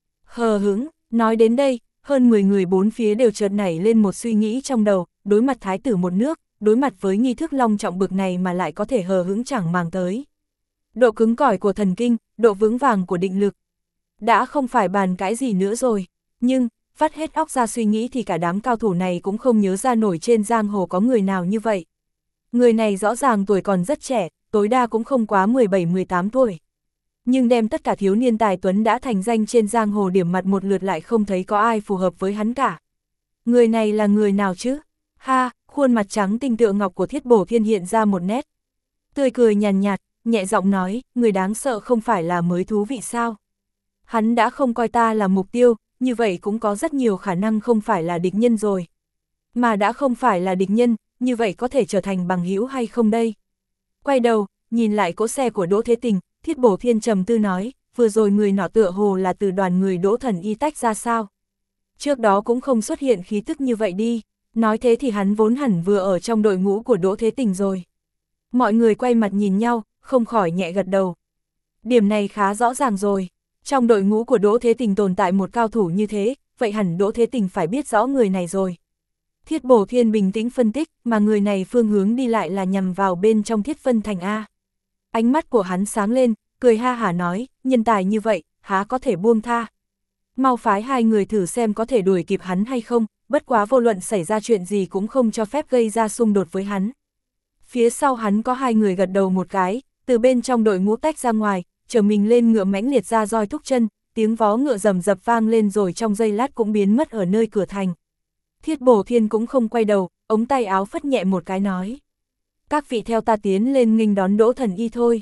hờ hững. Nói đến đây, hơn mười người bốn phía đều chợt nảy lên một suy nghĩ trong đầu, đối mặt thái tử một nước, đối mặt với nghi thức long trọng bực này mà lại có thể hờ hững chẳng màng tới. Độ cứng cỏi của thần kinh, độ vững vàng của định lực. Đã không phải bàn cái gì nữa rồi, nhưng, vắt hết óc ra suy nghĩ thì cả đám cao thủ này cũng không nhớ ra nổi trên giang hồ có người nào như vậy. Người này rõ ràng tuổi còn rất trẻ, tối đa cũng không quá mười bảy mười tám tuổi. Nhưng đem tất cả thiếu niên tài tuấn đã thành danh trên giang hồ điểm mặt một lượt lại không thấy có ai phù hợp với hắn cả. Người này là người nào chứ? Ha, khuôn mặt trắng tinh tựa ngọc của Thiết Bổ Thiên hiện ra một nét tươi cười nhàn nhạt, nhẹ giọng nói, người đáng sợ không phải là mới thú vị sao? Hắn đã không coi ta là mục tiêu, như vậy cũng có rất nhiều khả năng không phải là địch nhân rồi. Mà đã không phải là địch nhân, như vậy có thể trở thành bằng hữu hay không đây? Quay đầu, nhìn lại cỗ xe của Đỗ Thế Tình, Thiết Bổ Thiên trầm tư nói, vừa rồi người nọ tựa hồ là từ đoàn người Đỗ Thần Y tách ra sao? Trước đó cũng không xuất hiện khí tức như vậy đi, nói thế thì hắn vốn hẳn vừa ở trong đội ngũ của Đỗ Thế Tình rồi. Mọi người quay mặt nhìn nhau, không khỏi nhẹ gật đầu. Điểm này khá rõ ràng rồi, trong đội ngũ của Đỗ Thế Tình tồn tại một cao thủ như thế, vậy hẳn Đỗ Thế Tình phải biết rõ người này rồi. Thiết Bổ Thiên bình tĩnh phân tích, mà người này phương hướng đi lại là nhằm vào bên trong Thiết Vân Thành A. Ánh mắt của hắn sáng lên, cười ha hả nói, nhân tài như vậy, há có thể buông tha. Mau phái hai người thử xem có thể đuổi kịp hắn hay không, bất quá vô luận xảy ra chuyện gì cũng không cho phép gây ra xung đột với hắn. Phía sau hắn có hai người gật đầu một cái, từ bên trong đội ngũ tách ra ngoài, trở mình lên ngựa mãnh liệt ra roi thúc chân, tiếng vó ngựa rầm rập vang lên rồi trong giây lát cũng biến mất ở nơi cửa thành. Thiết Bổ Thiên cũng không quay đầu, ống tay áo phất nhẹ một cái nói. Các vị theo ta tiến lên nghênh đón Đỗ Thần Y thôi.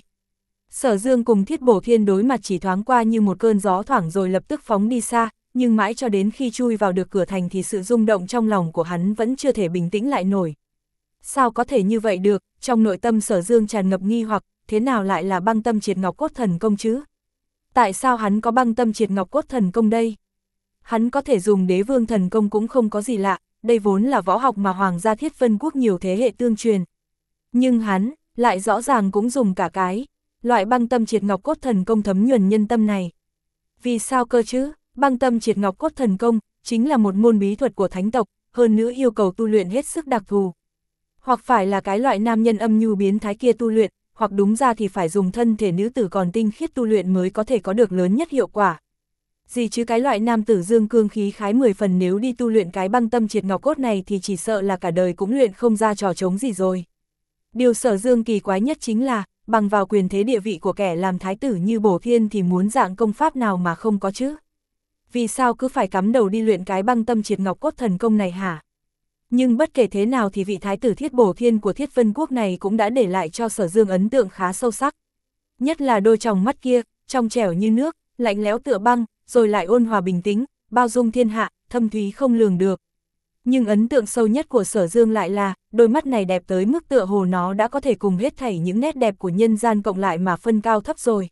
Sở Dương cùng Thiết Bổ Thiên đối mặt chỉ thoáng qua như một cơn gió thoảng rồi lập tức phóng đi xa, nhưng mãi cho đến khi chui vào được cửa thành thì sự rung động trong lòng của hắn vẫn chưa thể bình tĩnh lại nổi. Sao có thể như vậy được, trong nội tâm Sở Dương tràn ngập nghi hoặc, thế nào lại là băng tâm triệt ngọc cốt thần công chứ? Tại sao hắn có băng tâm triệt ngọc cốt thần công đây? Hắn có thể dùng đế vương thần công cũng không có gì lạ, đây vốn là võ học mà Hoàng gia Thiết Vân Quốc nhiều thế hệ tương truyền. Nhưng hắn, lại rõ ràng cũng dùng cả cái, loại băng tâm triệt ngọc cốt thần công thấm nhuần nhân tâm này. Vì sao cơ chứ? Băng tâm triệt ngọc cốt thần công, chính là một môn bí thuật của thánh tộc, hơn nữa yêu cầu tu luyện hết sức đặc thù. Hoặc phải là cái loại nam nhân âm nhu biến thái kia tu luyện, hoặc đúng ra thì phải dùng thân thể nữ tử còn tinh khiết tu luyện mới có thể có được lớn nhất hiệu quả. Gì chứ cái loại nam tử dương cương khí khái mười phần nếu đi tu luyện cái băng tâm triệt ngọc cốt này thì chỉ sợ là cả đời cũng luyện không ra trò trống gì rồi. Điều Sở Dương kỳ quái nhất chính là, bằng vào quyền thế địa vị của kẻ làm thái tử như Bổ Thiên thì muốn dạng công pháp nào mà không có chứ. Vì sao cứ phải cắm đầu đi luyện cái băng tâm triệt ngọc cốt thần công này hả? Nhưng bất kể thế nào thì vị thái tử Thiết Bổ Thiên của Thiết Vân Quốc này cũng đã để lại cho Sở Dương ấn tượng khá sâu sắc. Nhất là đôi tròng mắt kia, trong trẻo như nước, lạnh lẽo tựa băng, rồi lại ôn hòa bình tĩnh, bao dung thiên hạ, thâm thúy không lường được. Nhưng ấn tượng sâu nhất của Sở Dương lại là, đôi mắt này đẹp tới mức tựa hồ nó đã có thể cùng hết thảy những nét đẹp của nhân gian cộng lại mà phân cao thấp rồi.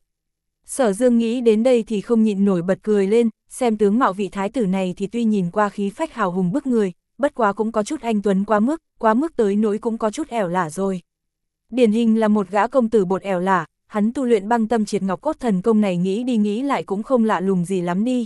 Sở Dương nghĩ đến đây thì không nhịn nổi bật cười lên, xem tướng mạo vị thái tử này thì tuy nhìn qua khí phách hào hùng bức người, bất quá cũng có chút anh tuấn quá mức, quá mức tới nỗi cũng có chút ẻo lả rồi. Điển hình là một gã công tử bột ẻo lả, hắn tu luyện băng tâm triệt ngọc cốt thần công này nghĩ đi nghĩ lại cũng không lạ lùng gì lắm đi.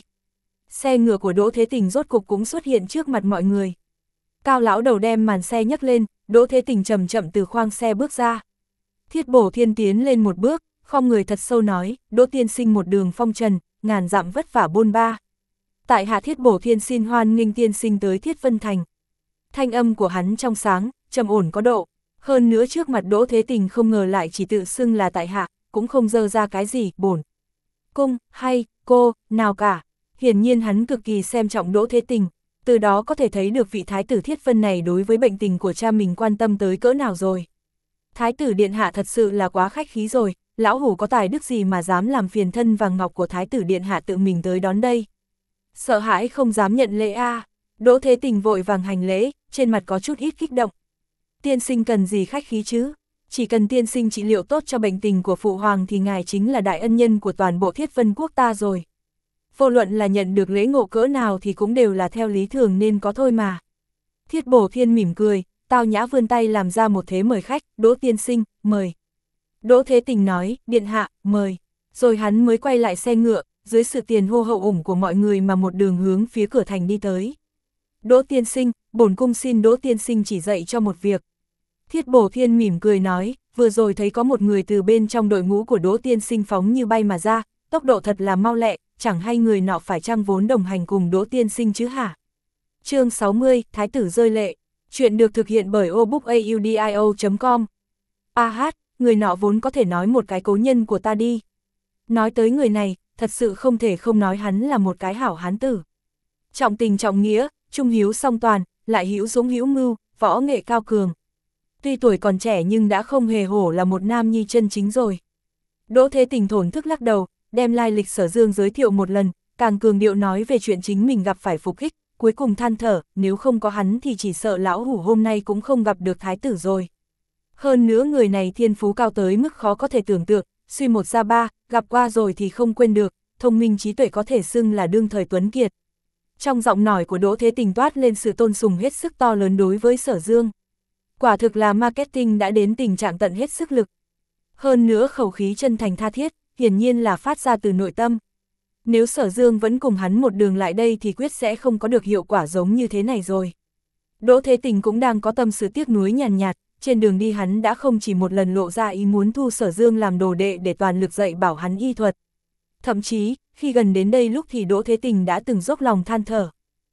Xe ngựa của Đỗ Thế Tình rốt cục cũng xuất hiện trước mặt mọi người. Cao lão đầu đem màn xe nhấc lên, Đỗ Thế Tình chậm chậm từ khoang xe bước ra. Thiết Bổ Thiên tiến lên một bước, khom người thật sâu nói, Đỗ tiên sinh một đường phong trần, ngàn dặm vất vả bôn ba. Tại hạ Thiết Bổ Thiên xin hoan nghênh tiên sinh tới Thiết Vân Thành. Thanh âm của hắn trong sáng, trầm ổn có độ. Hơn nữa trước mặt Đỗ Thế Tình không ngờ lại chỉ tự xưng là tại hạ, cũng không dơ ra cái gì, bổn cung, hay, cô, nào cả. Hiển nhiên hắn cực kỳ xem trọng Đỗ Thế Tình, từ đó có thể thấy được vị thái tử Thiết Vân này đối với bệnh tình của cha mình quan tâm tới cỡ nào rồi. Thái tử điện hạ thật sự là quá khách khí rồi, lão hủ có tài đức gì mà dám làm phiền thân vàng ngọc của thái tử điện hạ tự mình tới đón đây. Sợ hãi không dám nhận lễ a. À. Đỗ Thế Tình vội vàng hành lễ, trên mặt có chút ít kích động. Tiên sinh cần gì khách khí chứ? Chỉ cần tiên sinh trị liệu tốt cho bệnh tình của phụ hoàng thì ngài chính là đại ân nhân của toàn bộ Thiết Vân Quốc ta rồi. Vô luận là nhận được lễ ngộ cỡ nào thì cũng đều là theo lý thường nên có thôi mà. Thiết Bổ Thiên mỉm cười, tao nhã vươn tay làm ra một thế mời khách, Đỗ tiên sinh, mời. Đỗ Thế Tình nói, điện hạ, mời. Rồi hắn mới quay lại xe ngựa, dưới sự tiền hô hậu ủng của mọi người mà một đường hướng phía cửa thành đi tới. Đỗ tiên sinh, bổn cung xin Đỗ tiên sinh chỉ dạy cho một việc. Thiết Bổ Thiên mỉm cười nói, vừa rồi thấy có một người từ bên trong đội ngũ của Đỗ tiên sinh phóng như bay mà ra, tốc độ thật là mau lẹ, chẳng hay người nọ phải chăng vốn đồng hành cùng Đỗ tiên sinh chứ hả? Chương sáu mươi, Thái tử rơi lệ. Chuyện được thực hiện bởi obookaudio chấm com. A hát, người nọ vốn có thể nói một cái cố nhân của ta đi. Nói tới người này, thật sự không thể không nói hắn là một cái hảo hán tử. Trọng tình trọng nghĩa, trung hiếu song toàn, lại hữu dũng hữu mưu, võ nghệ cao cường. Tuy tuổi còn trẻ nhưng đã không hề hổ là một nam nhi chân chính rồi. Đỗ Thế Tình thổn thức lắc đầu, đem lai lịch Sở Dương giới thiệu một lần, càng cường điệu nói về chuyện chính mình gặp phải phục kích, cuối cùng than thở, nếu không có hắn thì chỉ sợ lão hủ hôm nay cũng không gặp được thái tử rồi. Hơn nữa người này thiên phú cao tới mức khó có thể tưởng tượng, suy một ra ba, gặp qua rồi thì không quên được, thông minh trí tuệ có thể xưng là đương thời tuấn kiệt. Trong giọng nói của Đỗ Thế Tình toát lên sự tôn sùng hết sức to lớn đối với Sở Dương. Quả thực là marketing đã đến tình trạng tận hết sức lực. Hơn nữa khẩu khí chân thành tha thiết, hiển nhiên là phát ra từ nội tâm. Nếu Sở Dương vẫn cùng hắn một đường lại đây thì quyết sẽ không có được hiệu quả giống như thế này rồi. Đỗ Thế Tình cũng đang có tâm sự tiếc nuối nhàn nhạt, trên đường đi hắn đã không chỉ một lần lộ ra ý muốn thu Sở Dương làm đồ đệ để toàn lực dạy bảo hắn y thuật. Thậm chí, khi gần đến đây lúc thì Đỗ Thế Tình đã từng dốc lòng than thở.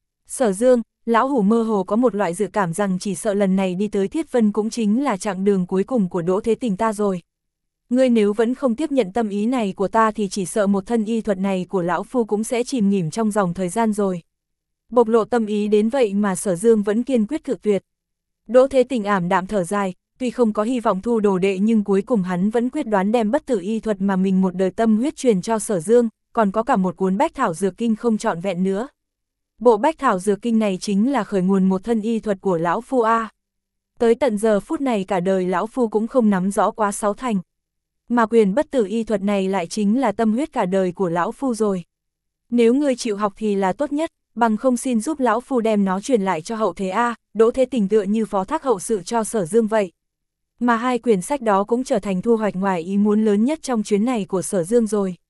Sở Dương, lão hủ mơ hồ có một loại dự cảm rằng chỉ sợ lần này đi tới Thiết Vân cũng chính là chặng đường cuối cùng của Đỗ Thế Tình ta rồi. Ngươi nếu vẫn không tiếp nhận tâm ý này của ta thì chỉ sợ một thân y thuật này của lão phu cũng sẽ chìm nghỉm trong dòng thời gian rồi. Bộc lộ tâm ý đến vậy mà Sở Dương vẫn kiên quyết cự tuyệt. Đỗ Thế Tình ảm đạm thở dài, tuy không có hy vọng thu đồ đệ nhưng cuối cùng hắn vẫn quyết đoán đem bất tử y thuật mà mình một đời tâm huyết truyền cho Sở Dương, còn có cả một cuốn Bách Thảo Dược Kinh không trọn vẹn nữa. Bộ Bách Thảo Dược Kinh này chính là khởi nguồn một thân y thuật của lão phu a. Tới tận giờ phút này cả đời lão phu cũng không nắm rõ quá sáu thành. Mà quyền bất tử y thuật này lại chính là tâm huyết cả đời của lão phu rồi. Nếu ngươi chịu học thì là tốt nhất, bằng không xin giúp lão phu đem nó truyền lại cho hậu thế a. Đỗ Thế Tình tựa như phó thác hậu sự cho Sở Dương vậy. Mà hai quyển sách đó cũng trở thành thu hoạch ngoài ý muốn lớn nhất trong chuyến này của Sở Dương rồi.